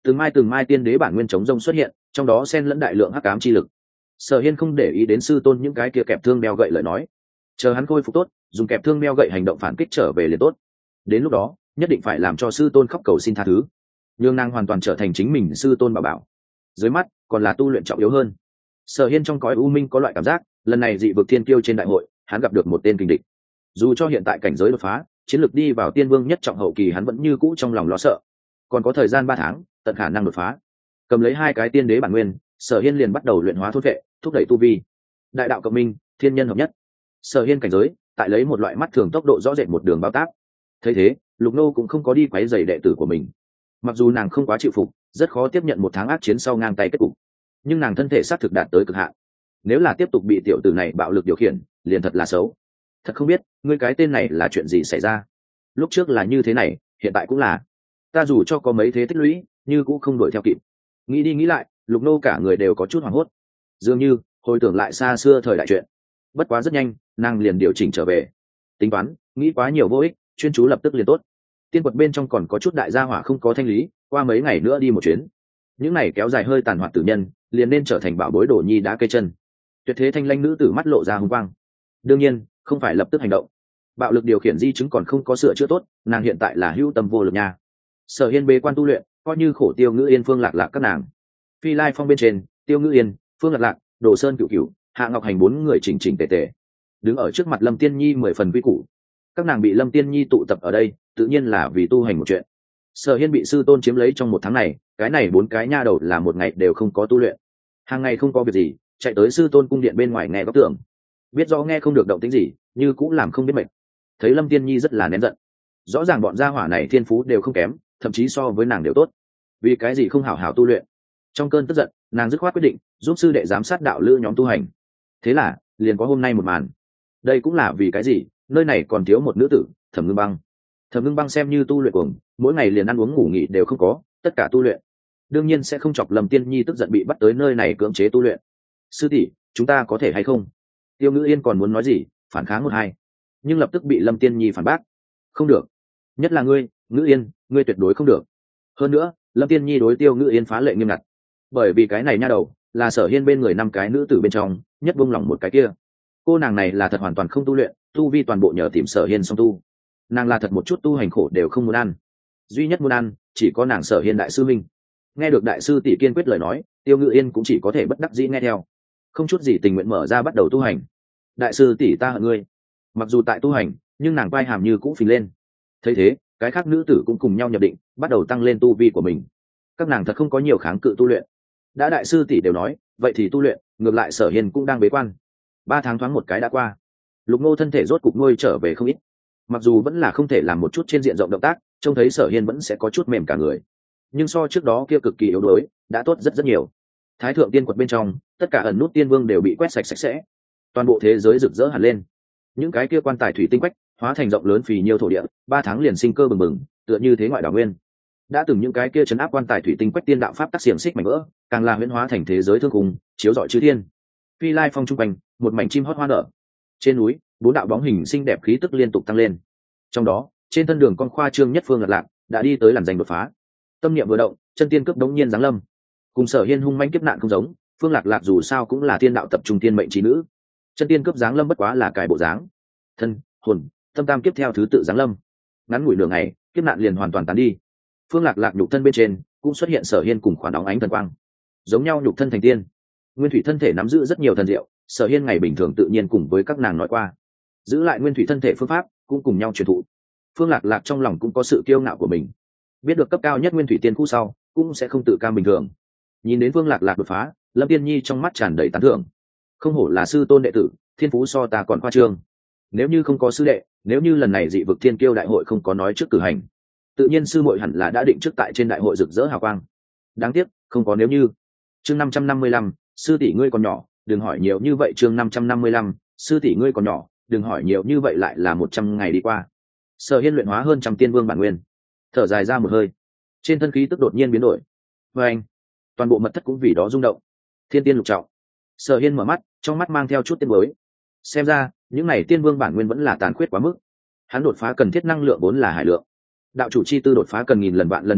từng mai tiên đế bản nguyên chống rông xuất hiện, trong đó xen lẫn đại lượng hắc ám chi lực. Sở Hiên không để ý đến sư tôn những cái kia kẹp thương đeo gậy lời nói, chờ hắn khôi phục tốt, dùng kẹp thương đeo gậy hành động phản kích trở về liền tốt. Đến lúc đó, nhất định phải làm cho sư tôn khóc cầu xin tha thứ, nhưng nàng hoàn toàn trở thành chính mình sư tôn bảo bảo. Dưới mắt còn là tu luyện trọng yếu hơn. Sở Hiên trong cõi u minh có loại cảm giác, lần này dị vực thiên kiêu trên đại hội, hắn gặp được một tên kình địch. Dù cho hiện tại cảnh giới đột phá, chiến lược đi vào tiên vương nhất trọng hậu kỳ, hắn vẫn như cũ trong lòng lo sợ. Còn có thời gian 3 tháng, tận khả năng đột phá. Cầm lấy 2 cái tiên đế bản nguyên, Sở Hiên liền bắt đầu luyện hóa thôn vệ, thúc đẩy tu vi. Đại đạo cộng minh, thiên nhân hợp nhất. Sở Hiên cảnh giới, tại lấy một loại mắt thường tốc độ rõ rệt một đường bao tác. Thấy thế, Lục Nô cũng không có đi quấy rầy đệ tử của mình. Mặc dù nàng không quá chịu phục, rất khó tiếp nhận 1 tháng ác chiến sau ngang tay kết cục, nhưng nàng thân thể xác thực đạt tới cực hạn. Nếu là tiếp tục bị tiểu tử này bạo lực điều khiển, liền thật là xấu. Thật không biết, ngươi cái tên này là chuyện gì xảy ra? Lúc trước là như thế này, hiện tại cũng là. Ta dù cho có mấy thế tích lũy, như cũng không đuổi theo kịp. Nghĩ đi nghĩ lại, Lục Nô cả người đều có chút hoảng hốt, dường như hồi tưởng lại xa xưa thời đại chuyện. Bất quá rất nhanh, nàng liền điều chỉnh trở về. Tính toán, nghĩ quá nhiều vô ích, chuyên chú lập tức liền tốt. Tiên quật bên trong còn có chút đại gia hỏa không có thanh lý, qua mấy ngày nữa đi một chuyến. Những này kéo dài hơi tàn hoạt tử nhân, liền nên trở thành bảo bối đồ nhi đá cây chân. Tuyệt thế thanh lãnh nữ tử mắt lộ ra hung quang. Đương nhiên, không phải lập tức hành động. Bạo lực điều khiển di chứng còn không có sửa chữa tốt, nàng hiện tại là hữu tâm vô lực nha. Sở Hiên bế quan tu luyện, coi như khổ Tiêu Ngữ Yên, Phương Lạc Lạc các nàng. Phi Lai Phong bên trên, Tiêu Ngữ Yên, Phương Lạc Lạc, Đồ Sơn Cửu Cửu, Hạ Ngọc Hành 4 người chỉnh chỉnh tề tề, đứng ở trước mặt Lâm Tiên Nhi 10 phần quy củ. Các nàng bị Lâm Tiên Nhi tụ tập ở đây, tự nhiên là vì tu hành một chuyện. Sở Hiên bị sư tôn chiếm lấy trong 1 tháng này, cái này 4 cái nha đầu là một ngày đều không có tu luyện. Hàng ngày không có việc gì, chạy tới sư tôn cung điện bên ngoài nghe góc tường. Biết rõ nghe không được động tĩnh gì, như cũng làm không biết mệt. Thấy Lâm Tiên Nhi rất là nén giận. Rõ ràng bọn gia hỏa này thiên phú đều không kém, thậm chí so với nàng đều tốt. Vì cái gì không hảo hảo tu luyện? Trong cơn tức giận, nàng dứt khoát quyết định giúp sư đệ giám sát đạo lữ nhóm tu hành. Thế là, liền có hôm nay một màn. Đây cũng là vì cái gì, nơi này còn thiếu một nữ tử, Thẩm Ngưng Băng. Thẩm Ngưng Băng xem như tu luyện cuồng, mỗi ngày liền ăn uống ngủ nghỉ đều không có, tất cả tu luyện. Đương nhiên sẽ không chọc Lâm Tiên Nhi tức giận bị bắt tới nơi này cưỡng chế tu luyện. Sư tỷ, chúng ta có thể hay không? Tiêu Ngữ Yên còn muốn nói gì, phản kháng một hai, nhưng lập tức bị Lâm Tiên Nhi phản bác. Không được, nhất là ngươi, Ngữ Yên, ngươi tuyệt đối không được. Hơn nữa, Lâm Tiên Nhi đối Tiêu Ngữ Yên phá lệ nghiêm ngặt, bởi vì cái này nha đầu là Sở Hiên bên người 5 cái nữ tử bên trong nhất buông lỏng một cái kia. Cô nàng này là thật hoàn toàn không tu luyện, tu vi toàn bộ nhờ tìm Sở Hiên song tu. Nàng là thật một chút tu hành khổ đều không muốn ăn, duy nhất muốn ăn chỉ có nàng Sở Hiên đại sư minh. Nghe được đại sư tỷ kiên quyết lời nói, Tiêu Ngữ Yên cũng chỉ có thể bất đắc dĩ nghe theo, không chút gì tình nguyện mở ra bắt đầu tu hành. Đại sư tỷ, ta hận ngươi. Mặc dù tại tu hành, nhưng nàng vai hàm như cũ phình lên. Thấy thế, cái khác nữ tử cũng cùng nhau nhập định, bắt đầu tăng lên tu vi của mình. Các nàng thật không có nhiều kháng cự tu luyện. Đã đại sư tỷ đều nói, vậy thì tu luyện. Ngược lại Sở Hiên cũng đang bế quan. 3 tháng thoáng một cái đã qua, Lục Ngô thân thể rốt cục nuôi trở về không ít. Mặc dù vẫn là không thể làm một chút trên diện rộng động tác, trông thấy Sở Hiên vẫn sẽ có chút mềm cả người, nhưng so trước đó kia cực kỳ yếu đuối, đã tốt rất rất nhiều. Thái thượng tiên quật bên trong, tất cả ẩn nút tiên vương đều bị quét sạch sạch sẽ, toàn bộ thế giới rực rỡ hẳn lên. Những cái kia quan tài thủy tinh quách hóa thành rộng lớn phì nhiêu thổ địa, 3 tháng liền sinh cơ bừng bừng, tựa như thế ngoại đảo nguyên. Đã từng những cái kia chấn áp quan tài thủy tinh quách tiên đạo pháp tác xiềng xích mảnh vỡ, càng là huyễn hóa thành thế giới thương khung, chiếu rọi chư thiên. Phi Lai Phong trung quanh, một mảnh chim hót hoa nở. Trên núi, 4 đạo bóng hình xinh đẹp khí tức liên tục tăng lên. Trong đó, trên thân đường con khoa trương nhất Phương Lạc Lạc đã đi tới làn danh đột phá. Tâm niệm vừa động, chân tiên cướp đống nhiên giáng lâm. Cùng Sở Hiên hung manh kiếp nạn không giống, Phương Lạc Lạc dù sao cũng là tiên đạo tập trung tiên mệnh trí nữ. Chân tiên cướp giáng lâm bất quá là cải bộ dáng. Thân, hồn, tâm tam kiếp theo thứ tự giáng lâm. Ngắn ngủi nửa ngày, kiếp nạn liền hoàn toàn tán đi. Phương Lạc Lạc nhục thân bên trên cũng xuất hiện Sở Hiên cùng khoản óng ánh thần quang. Giống nhau nhục thân thành tiên. Nguyên thủy thân thể nắm giữ rất nhiều thần diệu, Sở Hiên ngày bình thường tự nhiên cùng với các nàng nói qua. Giữ lại nguyên thủy thân thể phương pháp, cũng cùng nhau truyền thụ. Phương Lạc Lạc trong lòng cũng có sự kiêu ngạo của mình. Biết được cấp cao nhất nguyên thủy tiên khu sau, cũng sẽ không tự cam bình thường. Nhìn đến Phương Lạc Lạc đột phá, Lâm Tiên Nhi trong mắt tràn đầy tán thưởng. Không hổ là sư tôn đệ tử, thiên phú so ta còn khoa trương. Nếu như không có sư đệ, nếu như lần này dị vực thiên kiêu đại hội không có nói trước cử hành, tự nhiên sư muội hẳn là đã định trước tại trên đại hội rực rỡ hào quang. Đáng tiếc, không có nếu như. Chương 555, sư tỷ ngươi còn nhỏ, đừng hỏi nhiều như vậy. Chương 555, sư tỷ ngươi còn nhỏ, đừng hỏi nhiều như vậy. Lại là 100 ngày đi qua. Sở Hiên luyện hóa hơn 100 tiên vương bản nguyên, thở dài ra một hơi, trên thân khí tức đột nhiên biến đổi. Và anh, toàn bộ mật thất cũng vì đó rung động. Thiên tiên lục trọng. Sở Hiên mở mắt, trong mắt mang theo chút tiên mới. Xem ra những này tiên vương bản nguyên vẫn là tàn khuyết quá mức. Hắn đột phá cần thiết năng lượng vốn là hải lượng, đạo chủ chi tư đột phá cần nghìn lần vạn lần năng lượng,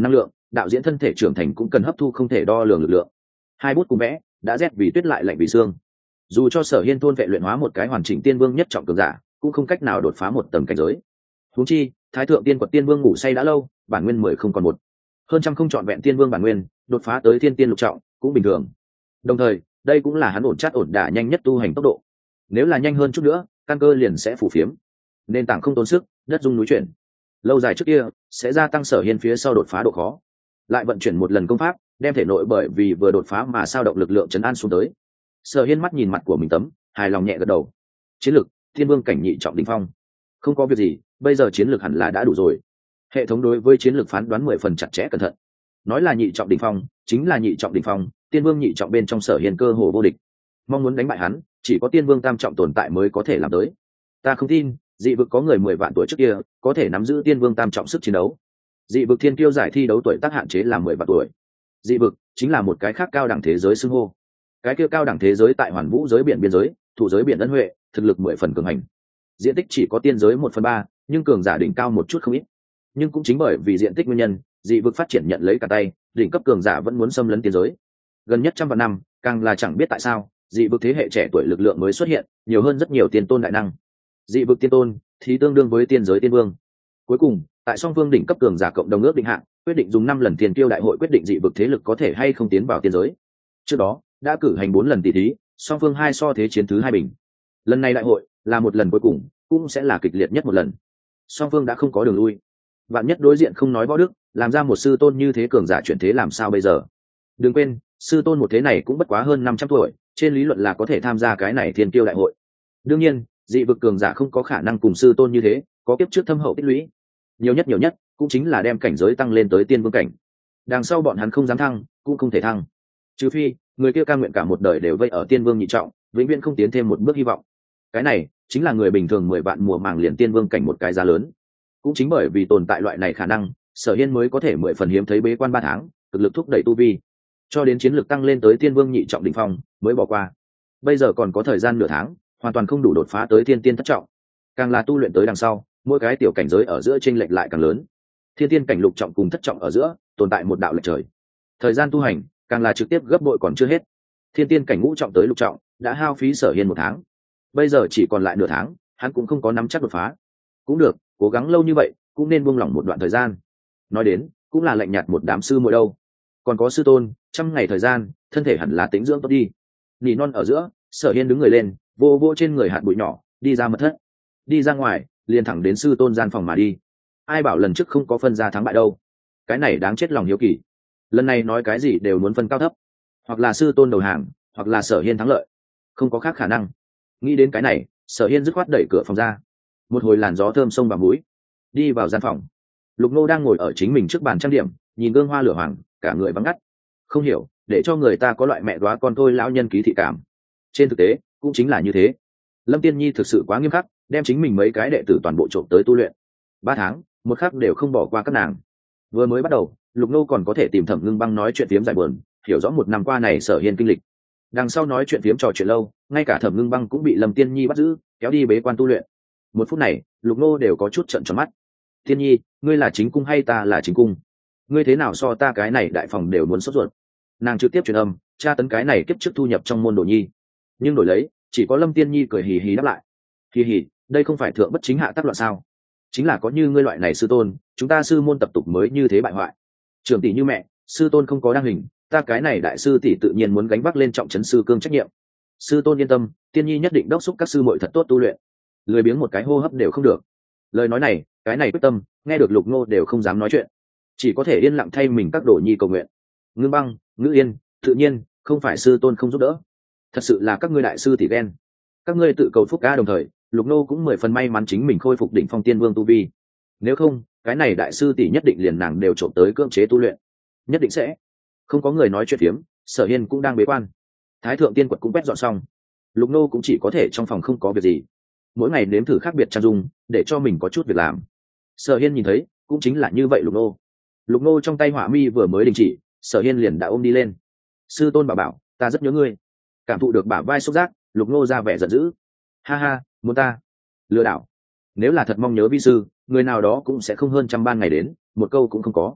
đạo diễn thân thể trưởng thành cũng cần hấp thu không thể đo lường lực lượng. Hai bút cùng vẽ đã rét vì tuyết lại lạnh vì xương. Dù cho Sở Hiên thôn vệ luyện hóa một cái hoàn chỉnh tiên vương nhất trọng cường giả, cũng không cách nào đột phá một tầng cảnh giới. Huống chi, Thái thượng tiên quật tiên vương ngủ say đã lâu, bản nguyên 10 không còn một. Hơn trăm không trọn vẹn tiên vương bản nguyên, đột phá tới thiên tiên lục trọng, cũng bình thường. Đồng thời, đây cũng là hắn ổn chát ổn đả nhanh nhất tu hành tốc độ. Nếu là nhanh hơn chút nữa, căn cơ liền sẽ phủ phiếm. Nền tảng không tốn sức, đất rung núi chuyển. Lâu dài trước kia, sẽ gia tăng Sở Hiên phía sau đột phá độ khó. Lại vận chuyển một lần công pháp, đem thể nội bởi vì vừa đột phá mà sao động lực lượng trấn an xuống tới. Sở Hiên mắt nhìn mặt của mình tấm, hài lòng nhẹ gật đầu. Chiến lực, thiên vương cảnh nhị trọng đỉnh phong. Không có việc gì, bây giờ chiến lược hẳn là đã đủ rồi. Hệ thống đối với chiến lược phán đoán 10 phần chặt chẽ cẩn thận. Nói là nhị trọng đỉnh phong, chính là nhị trọng đỉnh phong, tiên vương nhị trọng bên trong Sở Hiên cơ hồ vô địch. Mong muốn đánh bại hắn, chỉ có tiên vương tam trọng tồn tại mới có thể làm tới. Ta không tin, dị vực có người 10 vạn tuổi trước kia, có thể nắm giữ tiên vương tam trọng sức chiến đấu. Dị vực thiên kiêu giải thi đấu tuổi tác hạn chế là 10 vạn tuổi. Dị vực chính là một cái khác cao đẳng thế giới xưng hô. Cái kia cao đẳng thế giới tại hoàn vũ giới biển biên giới, thủ giới biển ân huệ, thực lực 10 phần cường hành. Diện tích chỉ có tiên giới 1/3, nhưng cường giả đỉnh cao một chút không ít. Nhưng cũng chính bởi vì diện tích nguyên nhân, dị vực phát triển nhận lấy cả tay, đỉnh cấp cường giả vẫn muốn xâm lấn tiên giới. Gần nhất trăm vạn năm, càng là chẳng biết tại sao, dị vực thế hệ trẻ tuổi lực lượng mới xuất hiện, nhiều hơn rất nhiều tiên tôn đại năng. Dị vực tiên tôn thì tương đương với tiên giới tiên vương. Cuối cùng, tại song phương đỉnh cấp cường giả cộng đồng ước định hạng, quyết định dùng 5 lần tiền tiêu đại hội quyết định dị vực thế lực có thể hay không tiến vào tiên giới. Trước đó, đã cử hành 4 lần tỷ thí, song phương hai so thế chiến thứ hai bình. Lần này đại hội là một lần cuối cùng, cũng sẽ là kịch liệt nhất một lần. Song phương đã không có đường lui. Vạn nhất đối diện không nói võ đức, làm ra một sư tôn như thế cường giả chuyển thế làm sao bây giờ? Đừng quên, sư tôn một thế này cũng bất quá hơn 500 tuổi, trên lý luận là có thể tham gia cái này thiên kiêu đại hội. Đương nhiên, dị vực cường giả không có khả năng cùng sư tôn như thế, có kiếp trước thâm hậu tích lũy. Nhiều nhất cũng chính là đem cảnh giới tăng lên tới tiên vương cảnh. Đằng sau bọn hắn không dám thăng, cũng không thể thăng. Trừ phi, người kia ca nguyện cả một đời đều vây ở tiên vương nhị trọng, vĩnh viễn không tiến thêm một bước hy vọng. Cái này chính là người bình thường 10 vạn mùa màng liền tiên vương cảnh một cái giá lớn. Cũng chính bởi vì tồn tại loại này khả năng, Sở Hiên mới có thể 10 phần hiếm thấy bế quan 3 tháng, cực lực thúc đẩy tu vi, cho đến chiến lực tăng lên tới tiên vương nhị trọng đỉnh phong mới bỏ qua. Bây giờ còn có thời gian nửa tháng, hoàn toàn không đủ đột phá tới thiên tiên thất trọng. Càng là tu luyện tới đằng sau, mỗi cái tiểu cảnh giới ở giữa chênh lệch lại càng lớn. Thiên tiên cảnh lục trọng cùng thất trọng ở giữa tồn tại một đạo lệch trời. Thời gian tu hành càng là trực tiếp gấp bội còn chưa hết. Thiên tiên cảnh ngũ trọng tới lục trọng đã hao phí Sở Hiên 1 tháng. Bây giờ chỉ còn lại nửa tháng, hắn cũng không có nắm chắc đột phá. Cũng được, cố gắng lâu như vậy, cũng nên buông lỏng một đoạn thời gian. Nói đến, cũng là lạnh nhạt một đám sư muội đâu. Còn có sư tôn, 100 ngày thời gian, thân thể hẳn là tĩnh dưỡng tốt đi. Nỉ non ở giữa, Sở Hiên đứng người lên, vô vô trên người hạt bụi nhỏ, đi ra mật thất. Đi ra ngoài, liền thẳng đến sư tôn gian phòng mà đi. Ai bảo lần trước không có phân ra thắng bại đâu. Cái này đáng chết lòng hiếu kỳ. Lần này nói cái gì đều muốn phân cao thấp. Hoặc là sư tôn đầu hàng, hoặc là Sở Hiên thắng lợi. Không có khác khả năng. Nghĩ đến cái này, Sở Hiên dứt khoát đẩy cửa phòng ra. Một hồi làn gió thơm xông vào mũi. Đi vào gian phòng. Lục Ngô đang ngồi ở chính mình trước bàn trang điểm, nhìn gương hoa lửa hoàng, cả người vắng ngắt. Không hiểu, để cho người ta có loại mẹ đoá con thôi lão nhân ký thị cảm. Trên thực tế, cũng chính là như thế. Lâm Tiên Nhi thực sự quá nghiêm khắc, đem chính mình mấy cái đệ tử toàn bộ trộm tới tu luyện. 3 tháng, một khắc đều không bỏ qua các nàng. Vừa mới bắt đầu, Lục Nô còn có thể tìm Thẩm Ngưng Băng nói chuyện phiếm giải buồn, hiểu rõ 1 năm qua này Sở Hiên kinh lịch. Đằng sau nói chuyện phiếm trò chuyện lâu, ngay cả Thẩm Ngưng Băng cũng bị Lâm Tiên Nhi bắt giữ, kéo đi bế quan tu luyện. 1 phút này, Lục Nô đều có chút trợn tròn mắt. Tiên Nhi, ngươi là chính cung hay ta là chính cung? Ngươi thế nào so ta cái này đại phòng đều muốn sốt ruột? Nàng trực tiếp truyền âm, tra tấn cái này kiếp trước thu nhập trong môn đồ nhi. Nhưng đổi lấy, chỉ có Lâm Tiên Nhi cười hì hì đáp lại. Hì hì, đây không phải thượng bất chính hạ tác loạn sao? Chính là có như ngươi loại này sư tôn, chúng ta sư môn tập tục mới như thế bại hoại. Trưởng tỷ như mẹ, sư tôn không có đăng hình, ta cái này đại sư tỷ tự nhiên muốn gánh vác lên trọng trấn sư cương trách nhiệm. Sư tôn yên tâm, Tiên Nhi nhất định đốc thúc các sư muội thật tốt tu luyện. Lười biếng một cái hô hấp đều không được. Lời nói này, cái này quyết tâm, nghe được Lục Ngô đều không dám nói chuyện, chỉ có thể yên lặng thay mình các đồ nhi cầu nguyện. Ngưng Băng, Ngữ Yên, tự nhiên không phải sư tôn không giúp đỡ, thật sự là các ngươi đại sư tỷ ghen. Các ngươi tự cầu phúc ca. Đồng thời, Lục Nô cũng 10 phần may mắn chính mình khôi phục đỉnh phong tiên vương tu vi. Nếu không, cái này đại sư tỷ nhất định liền nàng đều trộm tới cưỡng chế tu luyện. Nhất định sẽ. Không có người nói chuyện phiếm, Sở Hiên cũng đang bế quan. Thái thượng tiên quật cũng quét dọn xong. Lục Nô cũng chỉ có thể trong phòng không có việc gì, mỗi ngày nếm thử khác biệt trang dung, để cho mình có chút việc làm. Sở Hiên nhìn thấy, cũng chính là như vậy. Lục Nô trong tay hỏa mi vừa mới đình chỉ, Sở Hiên liền đã ôm đi lên. Sư tôn bảo ta rất nhớ ngươi. Cảm thụ được bả vai xúc giác, Lục Nô ra vẻ giận dữ. Ha ha, muốn ta lừa đảo? Nếu là thật mong nhớ vi sư, người nào đó cũng sẽ không hơn trăm ban ngày đến, một câu cũng không có.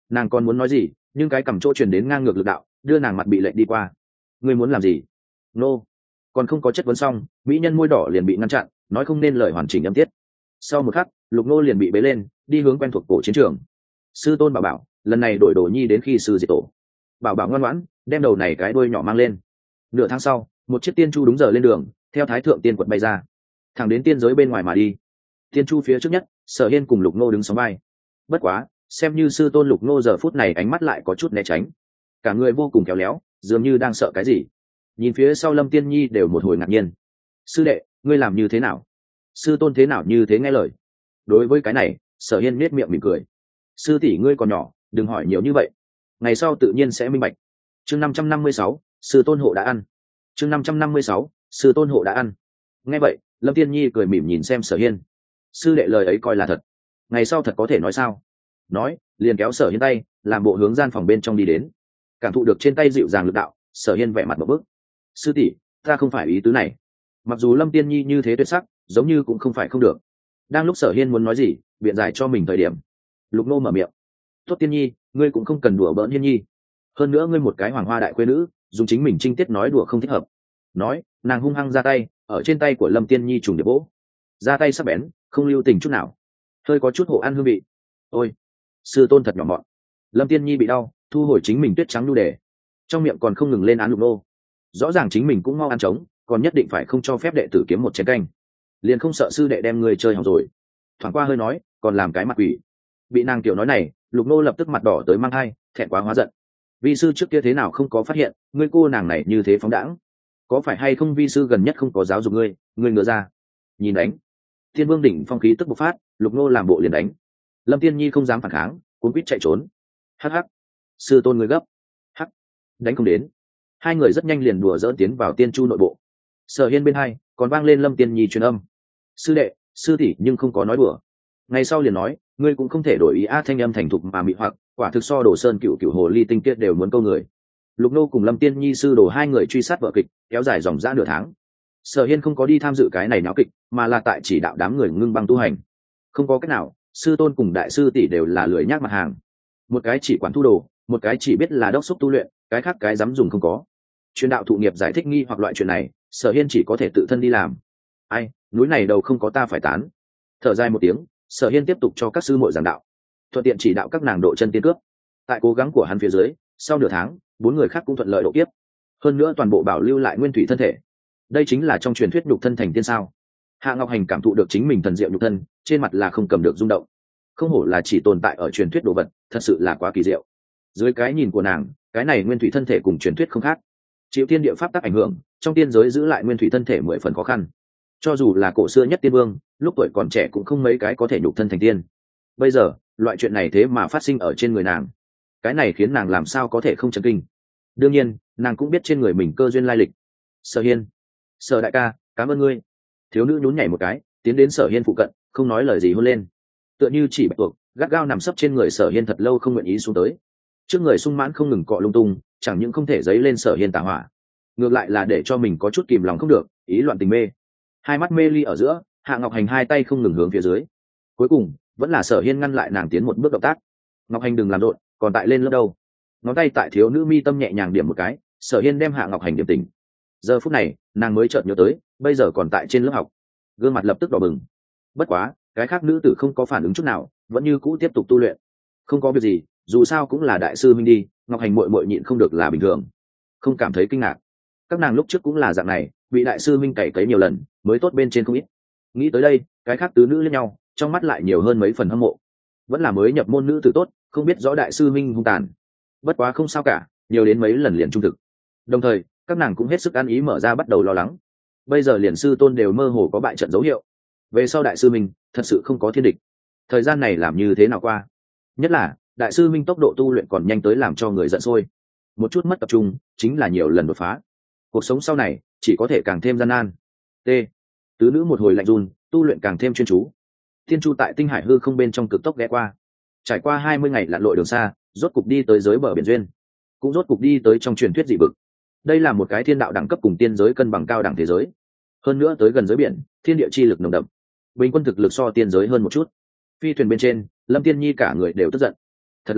Nàng còn muốn nói gì, nhưng cái cầm chỗ truyền đến ngang ngược lực đạo đưa nàng mặt bị lệnh đi qua. Ngươi muốn làm gì? Nô. Còn không có chất vấn xong, mỹ nhân môi đỏ liền bị ngăn chặn, nói không nên lời hoàn chỉnh âm tiết. Sau một khắc, Lục Nô liền bị bế lên, đi hướng quen thuộc cổ chiến trường. Sư tôn bảo bảo, lần này đổi đồ nhi đến khi sư diệt tổ. Bảo bảo ngoan ngoãn, đem đầu này cái đuôi nhỏ mang lên. Nửa tháng sau, một chiếc tiên chu đúng giờ lên đường, theo thái thượng tiên quận bay ra, thẳng đến tiên giới bên ngoài mà đi. Tiên chu phía trước nhất, Sở Hiên cùng Lục Nô đứng sóng vai. Bất quá, xem như sư tôn Lục Nô giờ phút này ánh mắt lại có chút né tránh, cả người vô cùng khéo léo, dường như đang sợ cái gì. Nhìn phía sau Lâm Tiên Nhi đều một hồi ngạc nhiên. Sư đệ, ngươi làm như thế nào? Sư tôn thế nào như thế nghe lời? Đối với cái này, Sở Hiên nết miệng mỉm cười. Sư tỷ ngươi còn nhỏ, đừng hỏi nhiều như vậy, ngày sau tự nhiên sẽ minh bạch. Chương 556, sư tôn hộ đã ăn. Chương 556, sư tôn hộ đã ăn. Nghe vậy, Lâm Tiên Nhi cười mỉm nhìn xem Sở Hiên. Sư đệ lời ấy coi là thật, ngày sau thật có thể nói sao? Nói, liền kéo Sở Hiên tay, làm bộ hướng gian phòng bên trong đi đến. Cảm thụ được trên tay dịu dàng lực đạo, Sở Hiên vẻ mặt một bức. Sư tỷ, ta không phải ý tứ này. Mặc dù Lâm Tiên Nhi như thế tuyệt sắc, giống như cũng không phải không được. Đang lúc Sở Hiên muốn nói gì, biện giải cho mình thời điểm, Lục Nô mở miệng. Tốt Tiên Nhi, ngươi cũng không cần đùa bỡn Hiên Nhi. Hơn nữa ngươi một cái hoàng hoa đại quê nữ, dùng chính mình trinh tiết nói đùa không thích hợp. Nói, nàng hung hăng ra tay, ở trên tay của Lâm Tiên Nhi trùng điệp vỗ. Ra tay sắc bén, không lưu tình chút nào, hơi có chút hộ ăn hương vị. Ôi, sư tôn thật nhỏ mọn. Lâm Tiên Nhi bị đau, thu hồi chính mình tuyết trắng nhu đề, trong miệng còn không ngừng lên án Lục Nô. Rõ ràng chính mình cũng mau ăn trống, còn nhất định phải không cho phép đệ tử kiếm một chén canh, liền không sợ sư đệ đem người chơi hỏng rồi. Thoảng qua hơi nói, còn làm cái mặt quỷ. Bị nàng tiểu nói này, Lục Nô lập tức mặt đỏ tới mang hai, thẹn quá hóa giận. Vi sư trước kia thế nào không có phát hiện ngươi cô nàng này như thế phóng đãng? Có phải hay không vi sư gần nhất không có giáo dục ngươi, ngươi ngửa ra nhìn đánh. Thiên Vương đỉnh phong khí tức bộc phát, Lục Nô làm bộ liền đánh. Lâm Tiên Nhi không dám phản kháng, cuốn quýt chạy trốn. Hắc hắc, sư tôn ngươi gấp. Hắc, đánh không đến. Hai người rất nhanh liền đùa dỡn tiến vào tiên chu nội bộ. Sở Hiên bên hai còn vang lên Lâm Tiên Nhi truyền âm. Sư đệ, sư tỷ nhưng không có nói đùa. Ngày sau liền nói, ngươi cũng không thể đổi ý a, thanh âm thành thục mà mị hoặc, quả thực so Đồ Sơn cựu hồ ly tinh kia đều muốn câu người. Lục Nô cùng Lâm Tiên Nhi sư đồ hai người truy sát vở kịch, kéo dài dòng dã nửa tháng. Sở Hiên không có đi tham dự cái này náo kịch, mà là tại chỉ đạo đám người ngưng băng tu hành. Không có cách nào, sư tôn cùng đại sư tỷ đều là lười nhác mặt hàng. Một cái chỉ quản thu đồ, một cái chỉ biết là đốc xúc tu luyện, cái khác cái dám dùng không có. Truyền đạo thụ nghiệp giải thích nghi hoặc loại chuyện này, Sở Hiên chỉ có thể tự thân đi làm. Ai, núi này đầu không có ta phải tán. Thở dài một tiếng, Sở Hiên tiếp tục cho các sư muội giảng đạo, thuận tiện chỉ đạo các nàng độ chân tiên cướp. Tại cố gắng của hắn phía dưới, sau nửa tháng, 4 người khác cũng thuận lợi độ kiếp. Hơn nữa toàn bộ bảo lưu lại nguyên thủy thân thể. Đây chính là trong truyền thuyết nhục thân thành tiên sao? Hạ Ngọc Hành cảm thụ được chính mình thần diệu nhục thân, trên mặt là không cầm được rung động. Không hổ là chỉ tồn tại ở truyền thuyết đồ vật, thật sự là quá kỳ diệu. Dưới cái nhìn của nàng, cái này nguyên thủy thân thể cùng truyền thuyết không khác. Chịu thiên địa pháp tắc ảnh hưởng, trong tiên giới giữ lại nguyên thủy thân thể 10 phần khó khăn. Cho dù là cổ xưa nhất tiên vương, lúc tuổi còn trẻ cũng không mấy cái có thể nhục thân thành tiên. Bây giờ, loại chuyện này thế mà phát sinh ở trên người nàng, cái này khiến nàng làm sao có thể không chấn kinh. Đương nhiên, nàng cũng biết trên người mình cơ duyên lai lịch. Sở Hiên, Sở đại ca, cảm ơn ngươi. Thiếu nữ nhún nhảy một cái, tiến đến Sở Hiên phụ cận, không nói lời gì hôn lên. Tựa như chỉ bạch tuộc, gắt gao nằm sấp trên người Sở Hiên thật lâu không nguyện ý xuống tới. Trước người sung mãn không ngừng cọ lung tung, chẳng những không thể dấy lên Sở Hiên tà hỏa, ngược lại là để cho mình có chút kìm lòng không được, ý loạn tình mê. Hai mắt mê ly ở giữa, Hạ Ngọc Hành hai tay không ngừng hướng phía dưới. Cuối cùng, vẫn là Sở Hiên ngăn lại nàng tiến một bước động tác. Ngọc Hành đừng làm rộn, còn tại lên lớp đâu. Ngón tay tại thiếu nữ mi tâm nhẹ nhàng điểm một cái, Sở Hiên đem Hạ Ngọc Hành điểm tỉnh. Giờ phút này, nàng mới chợt nhớ tới, bây giờ còn tại trên lớp học. Gương mặt lập tức đỏ bừng. Bất quá, cái khác nữ tử không có phản ứng chút nào, vẫn như cũ tiếp tục tu luyện. Không có việc gì, dù sao cũng là đại sư minh đi, Ngọc Hành muội muội nhịn không được là bình thường, không cảm thấy kinh ngạc. Các nàng lúc trước cũng là dạng này, bị đại sư minh cày cấy nhiều lần, mới tốt bên trên không ít. Nghĩ tới đây, cái khác tứ nữ lên nhau, trong mắt lại nhiều hơn mấy phần hâm mộ. Vẫn là mới nhập môn nữ tử tốt, không biết rõ đại sư minh hung tàn. Bất quá không sao cả, nhiều đến mấy lần liền trung thực. Đồng thời, các nàng cũng hết sức ăn ý mở ra bắt đầu lo lắng. Bây giờ liền sư tôn đều mơ hồ có bại trận dấu hiệu. Về sau đại sư minh, thật sự không có thiên địch. Thời gian này làm như thế nào qua? Nhất là, đại sư minh tốc độ tu luyện còn nhanh tới làm cho người giận sôi. Một chút mất tập trung, chính là nhiều lần đột phá. Cuộc sống sau này, chỉ có thể càng thêm gian nan. T. Tứ nữ một hồi lạnh run, tu luyện càng thêm chuyên chú. Thiên Chu tại tinh hải hư không bên trong cực tốc ghé qua. Trải qua 20 ngày lặn lội đường xa, rốt cục đi tới giới bờ biển duyên, cũng rốt cục đi tới trong truyền thuyết dị vực. Đây là một cái thiên đạo đẳng cấp cùng tiên giới cân bằng cao đẳng thế giới. Hơn nữa tới gần giới biển, thiên địa chi lực nồng đậm, bình quân thực lực so tiên giới hơn một chút. Phi thuyền bên trên, Lâm Tiên Nhi cả người đều tức giận. Thật là,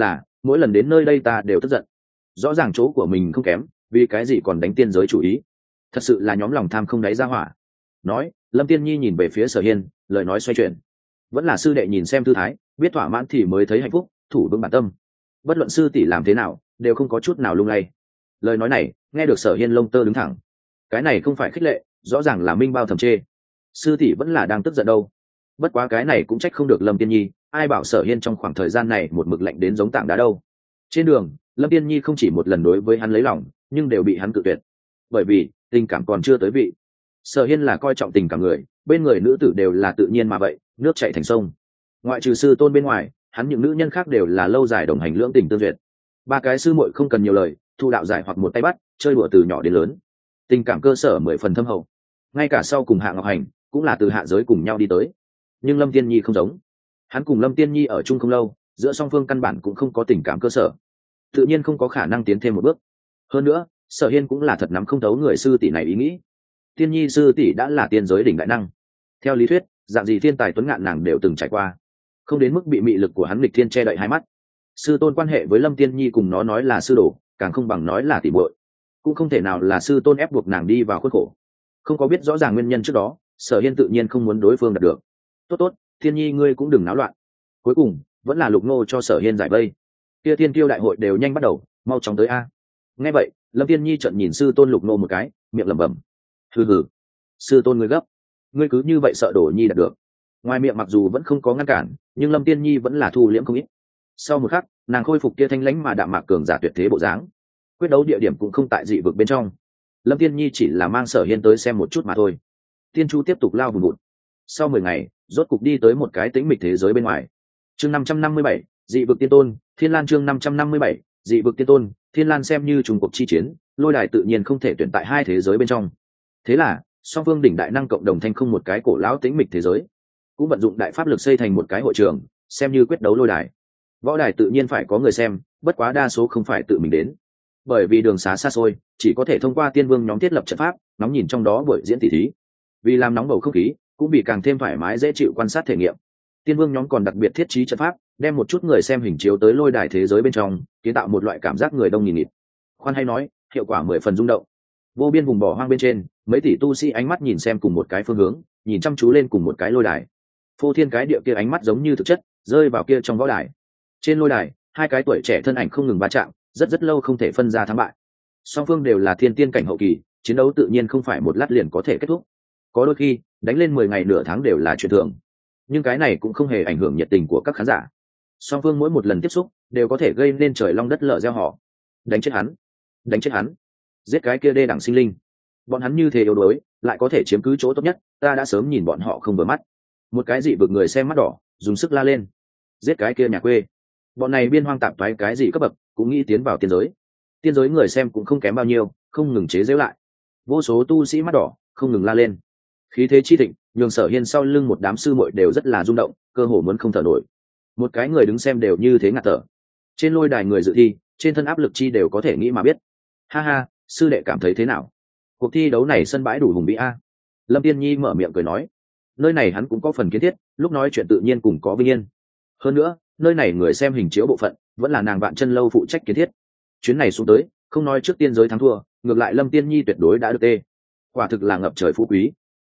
mỗi lần đến nơi đây ta đều tức giận, rõ ràng chỗ của mình không kém, vì cái gì còn đánh tiên giới chủ ý, thật sự là nhóm lòng tham không đáy ra hỏa. Nói, Lâm Tiên Nhi nhìn về phía Sở Hiên, lời nói xoay chuyển. Vẫn là sư đệ nhìn xem thư thái, biết thỏa mãn thì mới thấy hạnh phúc, thủ vững bản tâm. Bất luận sư tỷ làm thế nào, đều không có chút nào lung lay. Lời nói này, nghe được Sở Hiên lông tơ đứng thẳng. Cái này không phải khích lệ, rõ ràng là minh bao thầm chê. Sư tỷ vẫn là đang tức giận đâu. Bất quá cái này cũng trách không được Lâm Tiên Nhi, ai bảo Sở Hiên trong khoảng thời gian này một mực lạnh đến giống tảng đá đâu. Trên đường, Lâm Tiên Nhi không chỉ một lần đối với hắn lấy lòng, nhưng đều bị hắn cự tuyệt. Bởi vì tình cảm còn chưa tới vị. Sở Hiên là coi trọng tình cảm người, bên người nữ tử đều là tự nhiên mà vậy, nước chảy thành sông. Ngoại trừ sư tôn bên ngoài, hắn những nữ nhân khác đều là lâu dài đồng hành lưỡng tình tương duyệt. Ba cái sư muội không cần nhiều lời, thu đạo giải hoặc một tay bắt, chơi đùa từ nhỏ đến lớn. Tình cảm cơ sở 10 phần thâm hậu. Ngay cả sau cùng Hạ Ngọc Hành, cũng là từ hạ giới cùng nhau đi tới. Nhưng Lâm Tiên Nhi không giống. Hắn cùng Lâm Tiên Nhi ở chung không lâu, giữa song phương căn bản cũng không có tình cảm cơ sở, tự nhiên không có khả năng tiến thêm một bước. Hơn nữa, Sở Hiên cũng là thật nắm không thấu người sư tỷ này ý nghĩ. Tiên Nhi sư tỷ đã là tiên giới đỉnh đại năng, theo lý thuyết, dạng gì thiên tài tuấn ngạn nàng đều từng trải qua, không đến mức bị mị lực của hắn nghịch thiên che đậy hai mắt. Sư tôn quan hệ với Lâm Tiên Nhi cùng nó nói là sư đồ, càng không bằng nói là tỉ muội, cũng không thể nào là sư tôn ép buộc nàng đi vào khuất khổ. Không có biết rõ ràng nguyên nhân trước đó, Sở Hiên tự nhiên không muốn đối phương đạt được. Tốt tốt, Tiên Nhi ngươi cũng đừng náo loạn. Cuối cùng vẫn là Lục Ngô cho Sở Hiên giải vây. Kia Thiên Kiêu đại hội đều nhanh bắt đầu, mau chóng tới a. Nghe vậy, Lâm Tiên Nhi trợn nhìn sư tôn Lục Ngô một cái, miệng lẩm bẩm: hừ hừ, sư tôn ngươi gấp, ngươi cứ như vậy sợ Đổ Nhi đạt được. Ngoài miệng mặc dù vẫn không có ngăn cản, nhưng Lâm Tiên Nhi vẫn là thu liễm không ít. Sau một khắc, nàng khôi phục kia thanh lãnh mà đạm mạc cường giả tuyệt thế bộ dáng. Quyết đấu địa điểm cũng không tại dị vực bên trong. Lâm Tiên Nhi chỉ là mang Sở Hiên tới xem một chút mà thôi. Tiên Chu tiếp tục lao vùng vụt. Sau 10 ngày, rốt cục đi tới một cái tĩnh mịch thế giới bên ngoài. Chương 557, dị vực tiên tôn, Thiên Lan chương 557, dị vực tiên tôn, Thiên Lan xem như trùng cuộc chi chiến, Lôi Đài tự nhiên không thể tuyển tại hai thế giới bên trong. Thế là, song phương đỉnh đại năng cộng đồng thành không một cái cổ lão tĩnh mịch thế giới, cũng vận dụng đại pháp lực xây thành một cái hội trường, xem như quyết đấu lôi đài. Võ đài tự nhiên phải có người xem, bất quá đa số không phải tự mình đến, bởi vì đường xá xa xôi, chỉ có thể thông qua tiên vương nhóm thiết lập trận pháp, nóng nhìn trong đó buổi diễn tỷ thí. Vì làm nóng bầu không khí, cũng bị càng thêm thoải mái dễ chịu quan sát thể nghiệm. Tiên vương nhóm còn đặc biệt thiết trí trận pháp, đem một chút người xem hình chiếu tới lôi đài thế giới bên trong, kiến tạo một loại cảm giác người đông nghìn nghịt. Khoan hay nói, hiệu quả 10 phần rung động. Vô biên vùng bỏ hoang bên trên, mấy tỷ tu sĩ ánh mắt nhìn xem cùng một cái phương hướng, nhìn chăm chú lên cùng một cái lôi đài. Phô thiên cái địa kia ánh mắt giống như thực chất, rơi vào kia trong võ đài. Trên lôi đài, hai cái tuổi trẻ thân ảnh không ngừng va chạm, rất lâu không thể phân ra thắng bại. Song phương đều là thiên tiên cảnh hậu kỳ, chiến đấu tự nhiên không phải một lát liền có thể kết thúc. Có đôi khi, đánh lên 10 ngày nửa tháng đều là chuyện thường. Nhưng cái này cũng không hề ảnh hưởng nhiệt tình của các khán giả. Song phương mỗi một lần tiếp xúc, đều có thể gây nên trời long đất lở gieo họ. Đánh chết hắn, đánh chết hắn, giết cái kia đê đẳng sinh linh. Bọn hắn như thế yếu đuối, lại có thể chiếm cứ chỗ tốt nhất, ta đã sớm nhìn bọn họ không vừa mắt. Một cái dị vực người xem mắt đỏ, dùng sức la lên: giết cái kia nhà quê. Bọn này biên hoang tạp toái cái gì cấp bậc, cũng nghĩ tiến vào tiên giới. Tiên giới người xem cũng không kém bao nhiêu, không ngừng chế giễu lại. Vô số tu sĩ mắt đỏ, không ngừng la lên. Khí thế chi thịnh, nhường Sở Hiên sau lưng một đám sư muội đều rất là rung động, cơ hồ muốn không thở nổi. Một cái người đứng xem đều như thế ngạt thở. Trên lôi đài người dự thi, trên thân áp lực chi đều có thể nghĩ mà biết. Ha ha, sư đệ cảm thấy thế nào? Cuộc thi đấu này sân bãi đủ hùng vĩ a. Lâm Tiên Nhi mở miệng cười nói, nơi này hắn cũng có phần kiến thiết, lúc nói chuyện tự nhiên cùng có vinh yên. Hơn nữa, nơi này người xem hình chiếu bộ phận vẫn là nàng Vạn Chân lâu phụ trách kiến thiết. Chuyến này xuống tới, không nói trước tiên giới thắng thua, ngược lại Lâm Tiên Nhi tuyệt đối đã được tê. Quả thực là ngập trời phú quý.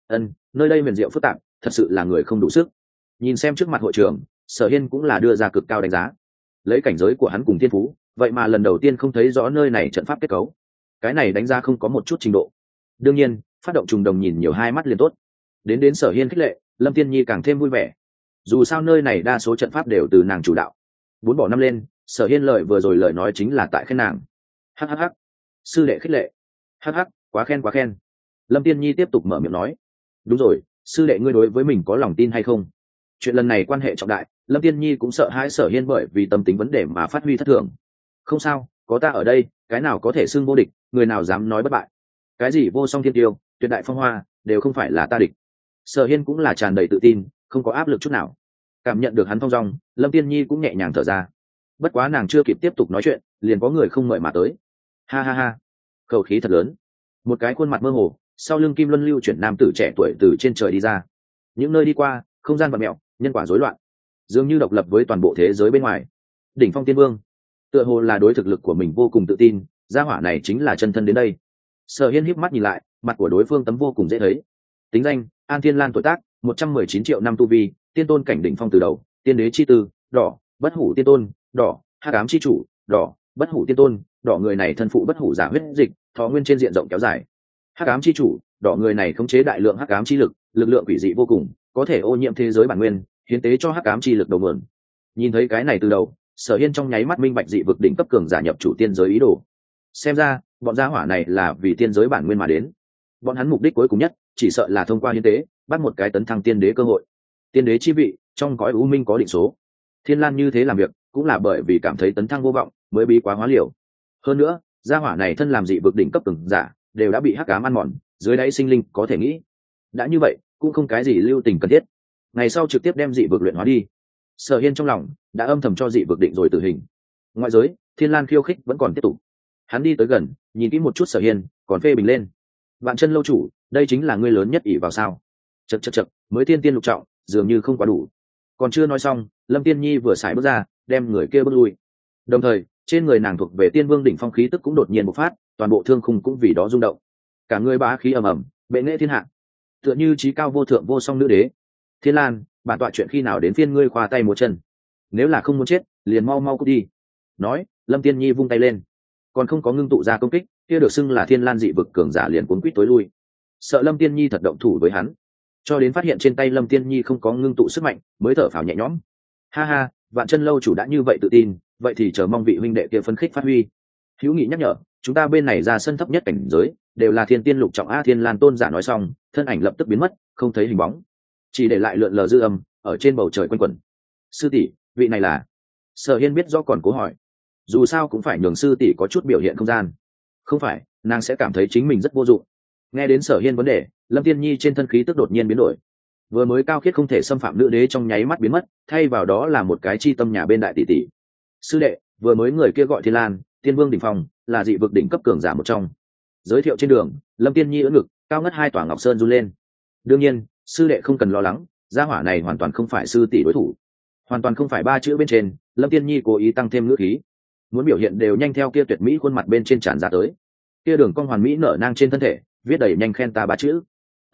Nơi đây huyền diệu phức tạp, thật sự là người không đủ sức. Nhìn xem trước mặt hội trường, Sở Hiên cũng là đưa ra cực cao đánh giá. Lấy cảnh giới của hắn cùng thiên phú, vậy mà lần đầu tiên không thấy rõ nơi này trận pháp kết cấu. Cái này đánh giá không có một chút trình độ. Đương nhiên, phát động trùng đồng nhìn nhiều hai mắt liền tốt. Đến Sở Hiên khích lệ, Lâm Tiên Nhi càng thêm vui vẻ. Dù sao nơi này đa số trận pháp đều từ nàng chủ đạo. 4 bỏ 5 lên, Sở Hiên vừa rồi lời nói chính là tại khen nàng. Hắc hắc hắc, sư đệ khích lệ. Hắc hắc, quá khen quá khen. Lâm Tiên Nhi tiếp tục mở miệng nói, đúng rồi, sư đệ ngươi đối với mình có lòng tin hay không? Chuyện lần này quan hệ trọng đại, Lâm Tiên Nhi cũng sợ hãi Sở Hiên bởi vì tâm tính vấn đề mà phát huy thất thường. Không sao, có ta ở đây, cái nào có thể xưng vô địch, người nào dám nói bất bại. Cái gì vô song thiên tiêu, tuyệt đại phong hoa, đều không phải là ta địch. Sở Hiên cũng là tràn đầy tự tin, không có áp lực chút nào. Cảm nhận được hắn thong dong, Lâm Tiên Nhi cũng nhẹ nhàng thở ra. Bất quá nàng chưa kịp tiếp tục nói chuyện, liền có người không mời mà tới. Ha ha ha, khẩu khí thật lớn. Một cái khuôn mặt mơ hồ, sau lưng kim luân lưu chuyển nam tử trẻ tuổi từ trên trời đi ra. Những nơi đi qua, không gian vặn mẹo, nhân quả rối loạn, dường như độc lập với toàn bộ thế giới bên ngoài. Đỉnh phong tiên vương, tựa hồ là đối thực lực của mình vô cùng tự tin, gia hỏa này chính là chân thân đến đây. Sở Hiên híp mắt nhìn lại, mặt của đối phương tấm vô cùng dễ thấy. Tính danh: An Thiên Lan, tuổi tác 119 triệu năm, tu vi tiên tôn cảnh đỉnh phong từ đầu, tiên đế chi tư, đỏ, bất hủ tiên tôn, đỏ, hắc ám chi chủ, đỏ, bất hủ tiên tôn, đỏ. Người này thân phụ bất hủ giả huyết dịch, thọ nguyên trên diện rộng kéo dài. Hắc ám chi chủ, đỏ. Người này khống chế đại lượng hắc ám chi lực, lực lượng quỷ dị vô cùng, có thể ô nhiễm thế giới bản nguyên, hiến tế cho hắc ám chi lực đầu nguồn. Nhìn thấy cái này từ đầu, Sở Hiên trong nháy mắt minh bạch dị vực đỉnh cấp cường giả nhập chủ tiên giới ý đồ. Xem ra bọn gia hỏa này là vì tiên giới bản nguyên mà đến. Bọn hắn mục đích cuối cùng nhất chỉ sợ là thông qua hiến tế bắt một cái tấn thăng tiên đế cơ hội. Tiên đế chi vị trong cõi u minh có định số. Thiên Lan như thế làm việc cũng là bởi vì cảm thấy tấn thăng vô vọng mới bí quá hóa liều. Hơn nữa gia hỏa này thân làm dị vực đỉnh cấp cường giả đều đã bị hắc ám ăn mòn, dưới đáy sinh linh có thể nghĩ. Đã như vậy cũng không cái gì lưu tình cần thiết, ngày sau trực tiếp đem dị vực luyện hóa đi. Sở Hiên trong lòng đã âm thầm cho dị vực định rồi tử hình. Ngoại giới Thiên Lan khiêu khích vẫn còn tiếp tục. Hắn đi tới gần nhìn kỹ một chút Sở Hiên, còn phê bình lên: Vạn Chân lâu chủ, đây chính là ngươi lớn nhất ỷ vào sao? Chậc, mới tiên tiên lục trọng dường như không quá đủ. Còn chưa nói xong, Lâm Tiên Nhi vừa xài bước ra đem người kia bước lui. Đồng thời trên người nàng thuộc về tiên vương đỉnh phong khí tức cũng đột nhiên bộc phát, toàn bộ thương khung cũng vì đó rung động. Cả người bá khí ầm ầm, bệ nghệ thiên hạ, tựa như trí cao vô thượng vô song nữ đế. Thiên Lan, bản tọa chuyện khi nào đến phiên ngươi khoa tay múa chân? Nếu là không muốn chết liền mau cút đi. Nói Lâm Tiên Nhi vung tay lên, còn không có ngưng tụ ra công kích, kia được xưng là Thiên Lan dị vực cường giả liền cuốn quýt tối lui. Sợ Lâm Tiên Nhi thật động thủ với hắn, cho đến phát hiện trên tay Lâm Tiên Nhi không có ngưng tụ sức mạnh mới thở phào nhẹ nhõm. Ha ha, Vạn Chân lâu chủ đã như vậy tự tin, vậy thì chờ mong vị huynh đệ kia phấn khích phát huy. Hữu Nghị nhắc nhở, chúng ta bên này ra sân thấp nhất cảnh giới đều là thiên tiên lục trọng a. Thiên Lan tôn giả nói xong, thân ảnh lập tức biến mất, không thấy hình bóng, chỉ để lại lượn lờ dư âm ở trên bầu trời quanh quẩn. Sư tỷ, vị này là? Sở Hiên biết do còn cố hỏi, dù sao cũng phải nhường sư tỷ có chút biểu hiện không gian, không phải nàng sẽ cảm thấy chính mình rất vô dụng. Nghe đến Sở Hiên vấn đề, Lâm Tiên Nhi trên thân khí tức đột nhiên biến đổi, vừa mới cao khiết không thể xâm phạm nữ đế trong nháy mắt biến mất, thay vào đó là một cái chi tâm nhà bên đại tỷ tỷ. Sư đệ, vừa mới người kia gọi Thiên Lan, tiên vương đỉnh phong, là dị vực đỉnh cấp cường giả một trong. Giới thiệu trên đường, Lâm Tiên Nhi ưỡn ngực, cao ngất hai tòa ngọc sơn run lên. Đương nhiên sư đệ không cần lo lắng, gia hỏa này hoàn toàn không phải sư tỷ đối thủ, hoàn toàn không phải ba chữ bên trên. Lâm Tiên Nhi cố ý tăng thêm ngữ khí, muốn biểu hiện đều nhanh theo kia tuyệt mỹ khuôn mặt bên trên tràn ra tới. Kia đường cong hoàn mỹ nở nang trên thân thể viết đầy nhanh khen ta ba chữ.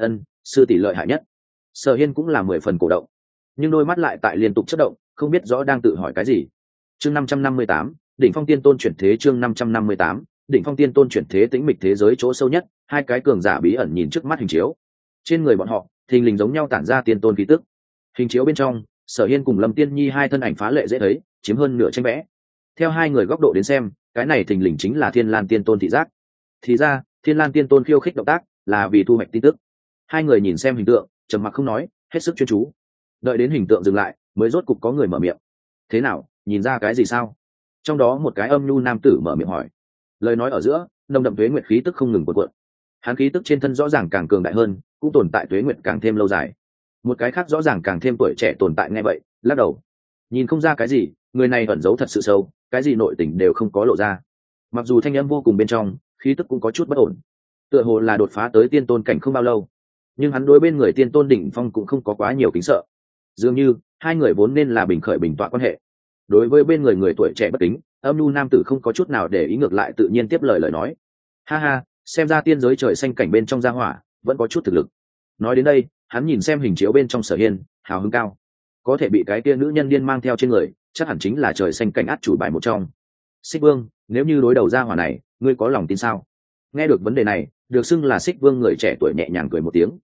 Sư tỷ lợi hại nhất. Sở Hiên cũng là 10 phần cổ động, nhưng đôi mắt lại tại liên tục chớp động, không biết rõ đang tự hỏi cái gì. Chương 558, đỉnh phong tiên tôn chuyển thế. Chương 558, đỉnh phong tiên tôn chuyển thế. Tĩnh mịch thế giới chỗ sâu nhất, hai cái cường giả bí ẩn nhìn trước mắt hình chiếu. Trên người bọn họ thình lình giống nhau tản ra tiên tôn khí tức. Hình chiếu bên trong, Sở Hiên cùng Lâm Tiên Nhi hai thân ảnh phá lệ dễ thấy, chiếm hơn nửa tranh vẽ. Theo hai người góc độ đến xem, cái này thình lình chính là Thiên Lan tiên tôn thị giác. Thì ra Thiên Lan tiên tôn khiêu khích động tác là vì thu hoạch tin tức. Hai người nhìn xem hình tượng, trầm mặc không nói, hết sức chuyên chú. Đợi đến hình tượng dừng lại, mới rốt cục có người mở miệng. Thế nào, nhìn ra cái gì sao? Trong đó một cái âm nhu nam tử mở miệng hỏi. Lời nói ở giữa, nồng đậm tuế nguyệt khí tức không ngừng cuộn cuộn. Hắn khí tức trên thân rõ ràng càng cường đại hơn, cũng tồn tại tuế nguyệt càng thêm lâu dài. Một cái khác rõ ràng càng thêm tuổi trẻ tồn tại nghe vậy, lắc đầu. Nhìn không ra cái gì, người này ẩn giấu thật sự sâu, cái gì nội tình đều không có lộ ra. Mặc dù thanh âm vô cùng bên trong, khí tức cũng có chút bất ổn, tựa hồ là đột phá tới tiên tôn cảnh không bao lâu, nhưng hắn đối bên người tiên tôn đỉnh phong cũng không có quá nhiều kính sợ. Dường như hai người vốn nên là bình khởi bình tọa quan hệ. Đối với bên người tuổi trẻ bất kính, âm nhu nam tử không có chút nào để ý, ngược lại tự nhiên tiếp lời nói. Ha ha, xem ra tiên giới trời xanh cảnh bên trong gia hỏa vẫn có chút thực lực. Nói đến đây, hắn nhìn xem hình chiếu bên trong Sở Hiên, hào hứng cao. Có thể bị cái kia nữ nhân điên mang theo trên người, chắc hẳn chính là trời xanh cảnh át chủ bài một trong. Xích Vương, nếu như đối đầu gia hỏa này, ngươi có lòng tin sao? Nghe được vấn đề này, được xưng là Xích Vương người trẻ tuổi nhẹ nhàng cười một tiếng.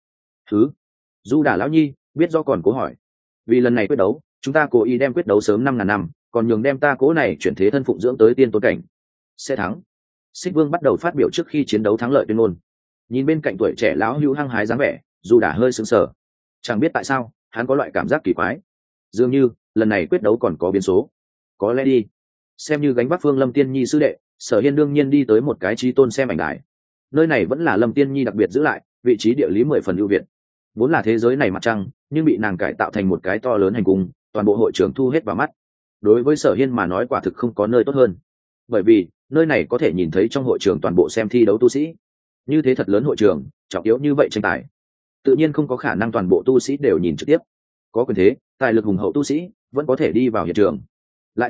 Du Đả lão nhi, biết do còn cố hỏi. Vì lần này quyết đấu, chúng ta cố ý đem quyết đấu sớm 5.000 năm, còn nhường đem ta cố này chuyển thế thân phụng dưỡng tới tiên tôn cảnh. Sẽ thắng. Xích Vương bắt đầu phát biểu trước khi chiến đấu thắng lợi tuyên ngôn. Nhìn bên cạnh tuổi trẻ lão hữu hăng hái dáng vẻ, Du Đả hơi sững sờ. Chẳng biết tại sao, hắn có loại cảm giác kỳ quái. Dường như lần này quyết đấu còn có biến số. Có lẽ đi. Xem như gánh vác Phương Lâm Tiên Nhi sư đệ, Sở Hiên đương nhiên đi tới một cái chí tôn xem ảnh đài. Nơi này vẫn là Lâm Tiên Nhi đặc biệt giữ lại, vị trí địa lý 10 phần ưu việt. Vốn là thế giới này mặt trăng, nhưng bị nàng cải tạo thành một cái to lớn hành cung, toàn bộ hội trường thu hết vào mắt. Đối với Sở Hiên mà nói quả thực không có nơi tốt hơn, bởi vì nơi này có thể nhìn thấy trong hội trường toàn bộ xem thi đấu tu sĩ. Như thế thật lớn hội trường, trọng yếu như vậy tranh tài, tự nhiên không có khả năng toàn bộ tu sĩ đều nhìn trực tiếp. Có quyền thế, tài lực hùng hậu tu sĩ vẫn có thể đi vào hiện trường. Lại thêm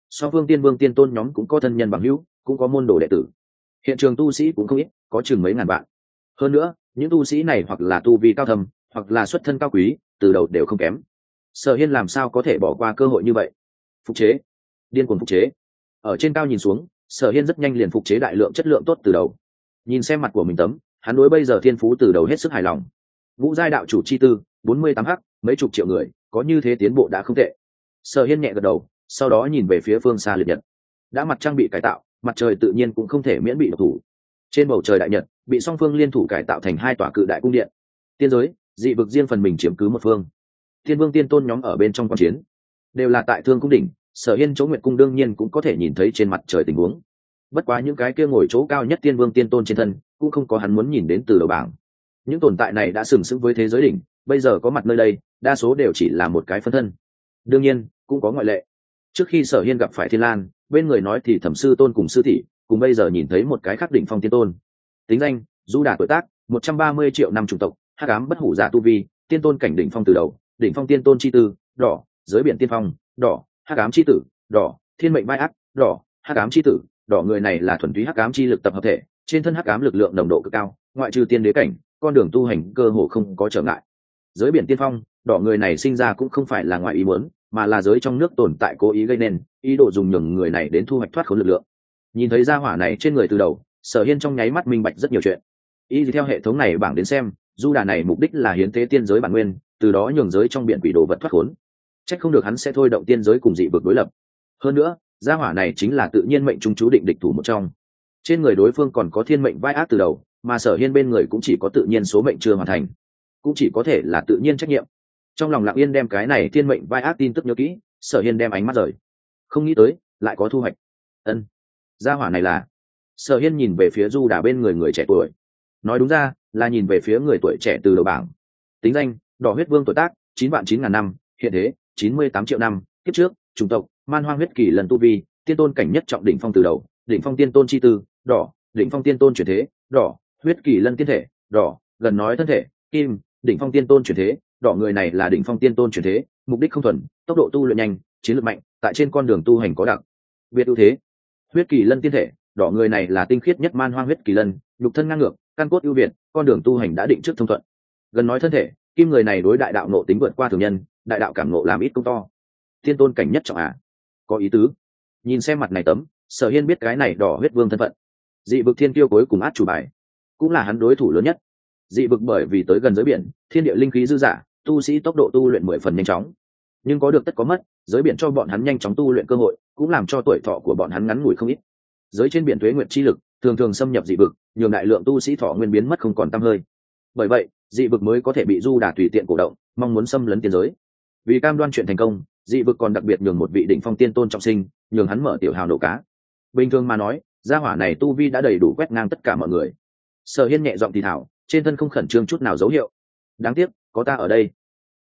song phương tiên vương tiên tôn nhóm cũng có thân nhân bằng hữu, cũng có môn đồ đệ tử. Hiện trường tu sĩ cũng không ít, có chừng mấy ngàn vạn. Hơn nữa những tu sĩ này hoặc là tu vi cao thâm, hoặc là xuất thân cao quý, từ đầu đều không kém. Sở Hiên làm sao có thể bỏ qua cơ hội như vậy? Phục chế, điên cuồng phục chế. Ở trên cao nhìn xuống, Sở Hiên rất nhanh liền phục chế đại lượng chất lượng tốt từ đầu. Nhìn xem mặt của mình tấm, hắn đối bây giờ thiên phú từ đầu hết sức hài lòng. Ngũ giai đạo chủ chi tư, 48 h, mấy chục triệu người, có như thế tiến bộ đã không tệ. Sở Hiên nhẹ gật đầu, sau đó nhìn về phía phương xa liệt nhật. Đã mặt trăng bị cải tạo, mặt trời tự nhiên cũng không thể miễn bị độc thủ. Trên bầu trời đại nhật, bị song phương liên thủ cải tạo thành hai tòa cự đại cung điện. Tiên giới, dị vực riêng phần mình chiếm cứ một phương. Thiên vương tiên tôn nhóm ở bên trong quan chiến, đều là tại Thương cung đỉnh. Sở Hiên chỗ Nguyệt cung đương nhiên cũng có thể nhìn thấy trên mặt trời tình huống. Bất quá những cái kia ngồi chỗ cao nhất tiên vương tiên tôn trên thân, cũng không có hắn muốn nhìn đến từ đầu bảng. Những tồn tại này đã sừng sững với thế giới đỉnh, bây giờ có mặt nơi đây, đa số đều chỉ là một cái phân thân. Đương nhiên cũng có ngoại lệ. Trước khi Sở Hiên gặp phải Thiên Lan, bên người nói thì Thẩm sư tôn cùng sư thị, cùng bây giờ nhìn thấy một cái khắc đỉnh phong tiên tôn. Tính danh: Du Đà, tuổi tác 130 triệu năm, chủng tộc hắc ám bất hủ giả, tu vi tiên tôn cảnh đỉnh phong từ đầu, đỉnh phong tiên tôn chi tư đỏ, giới biển tiên phong đỏ, hắc ám chi tử đỏ, thiên mệnh vai ác đỏ, hắc ám chi tử đỏ. Người này là thuần túy hắc ám chi lực tập hợp thể, trên thân hắc ám lực lượng nồng độ cực cao, ngoại trừ tiên đế cảnh, con đường tu hành cơ hồ không có trở ngại. Giới biển tiên phong đỏ, người này sinh ra cũng không phải là ngoài ý muốn, mà là giới trong nước tồn tại cố ý gây nên, ý đồ dùng nhường người này đến thu hoạch thoát khốn lực lượng. Nhìn thấy gia hỏa này trên người từ đầu, Sở Hiên trong nháy mắt minh bạch rất nhiều chuyện. Ý theo hệ thống này bảng đến xem, Du Đà này mục đích là hiến tế tiên giới bản nguyên, từ đó nhường giới trong biển quỷ đồ vật thoát khốn. Trách không được hắn sẽ thôi động tiên giới cùng dị vực đối lập. Hơn nữa gia hỏa này chính là tự nhiên mệnh trung chú định địch thủ một trong. Trên người đối phương còn có thiên mệnh vai ác từ đầu, mà Sở Hiên bên người cũng chỉ có tự nhiên số mệnh chưa hoàn thành, cũng chỉ có thể là tự nhiên trách nhiệm. Trong lòng lặng yên đem cái này thiên mệnh vai ác tin tức nhớ kỹ, Sở Hiên đem ánh mắt rời, không nghĩ tới lại có thu hoạch. Gia hỏa này là... Sở Hiên nhìn về phía Du Đà bên người người trẻ tuổi, nói đúng ra là nhìn về phía người tuổi trẻ từ đầu bảng. Tính danh: Đỏ huyết vương, tuổi tác 9.900.000 năm, hiện thế 98 triệu năm, kiếp trước chủng tộc man hoang huyết kỳ lần, tu vi tiên tôn cảnh nhất trọng, đỉnh phong từ đầu, đỉnh phong tiên tôn chi tư đỏ, đỉnh phong tiên tôn chuyển thế đỏ, huyết kỳ lân tiên thể đỏ, gần nói thân thể kim, đỉnh phong tiên tôn chuyển thế đỏ. Người này là đỉnh phong tiên tôn chuyển thế, mục đích không thuần, tốc độ tu luyện nhanh, chiến lược mạnh, tại trên con đường tu hành có đặc biệt ưu thế. Huyết kỳ lân tiên thể đỏ, người này là tinh khiết nhất man hoang huyết kỳ lân, nhục thân ngang ngược, căn cốt ưu việt, con đường tu hành đã định trước thông thuận. Gần nói thân thể kim, người này đối đại đạo nộ tính vượt qua thường nhân, đại đạo cảm nộ làm ít công to. Tiên tôn cảnh nhất trọng à? Có ý tứ. Nhìn xem mặt này tấm, Sở Hiên biết cái này đỏ huyết vương thân phận, dị vực thiên kiêu cuối cùng át chủ bài, cũng là hắn đối thủ lớn nhất. Dị vực bởi vì tới gần giới biển, thiên địa linh khí dư dả, tu sĩ tốc độ tu luyện 10 phần nhanh chóng, nhưng có được tất có mất, giới biển cho bọn hắn nhanh chóng tu luyện cơ hội, cũng làm cho tuổi thọ của bọn hắn ngắn ngủi không ít. Giới trên biển tuế nguyệt chi lực thường thường xâm nhập dị vực, nhường đại lượng tu sĩ thọ nguyên biến mất không còn tăm hơi. Bởi vậy dị vực mới có thể bị Du Đà tùy tiện cổ động, mong muốn xâm lấn tiên giới. Vì cam đoan chuyện thành công, dị vực còn đặc biệt nhường một vị đỉnh phong tiên tôn trọng sinh, nhường hắn mở tiểu hào nổ cá. Bình thường mà nói, gia hỏa này tu vi đã đầy đủ quét ngang tất cả mọi người. Sở Hiên nhẹ giọng thì thảo, trên thân không khẩn trương chút nào dấu hiệu. Đáng tiếc có ta ở đây.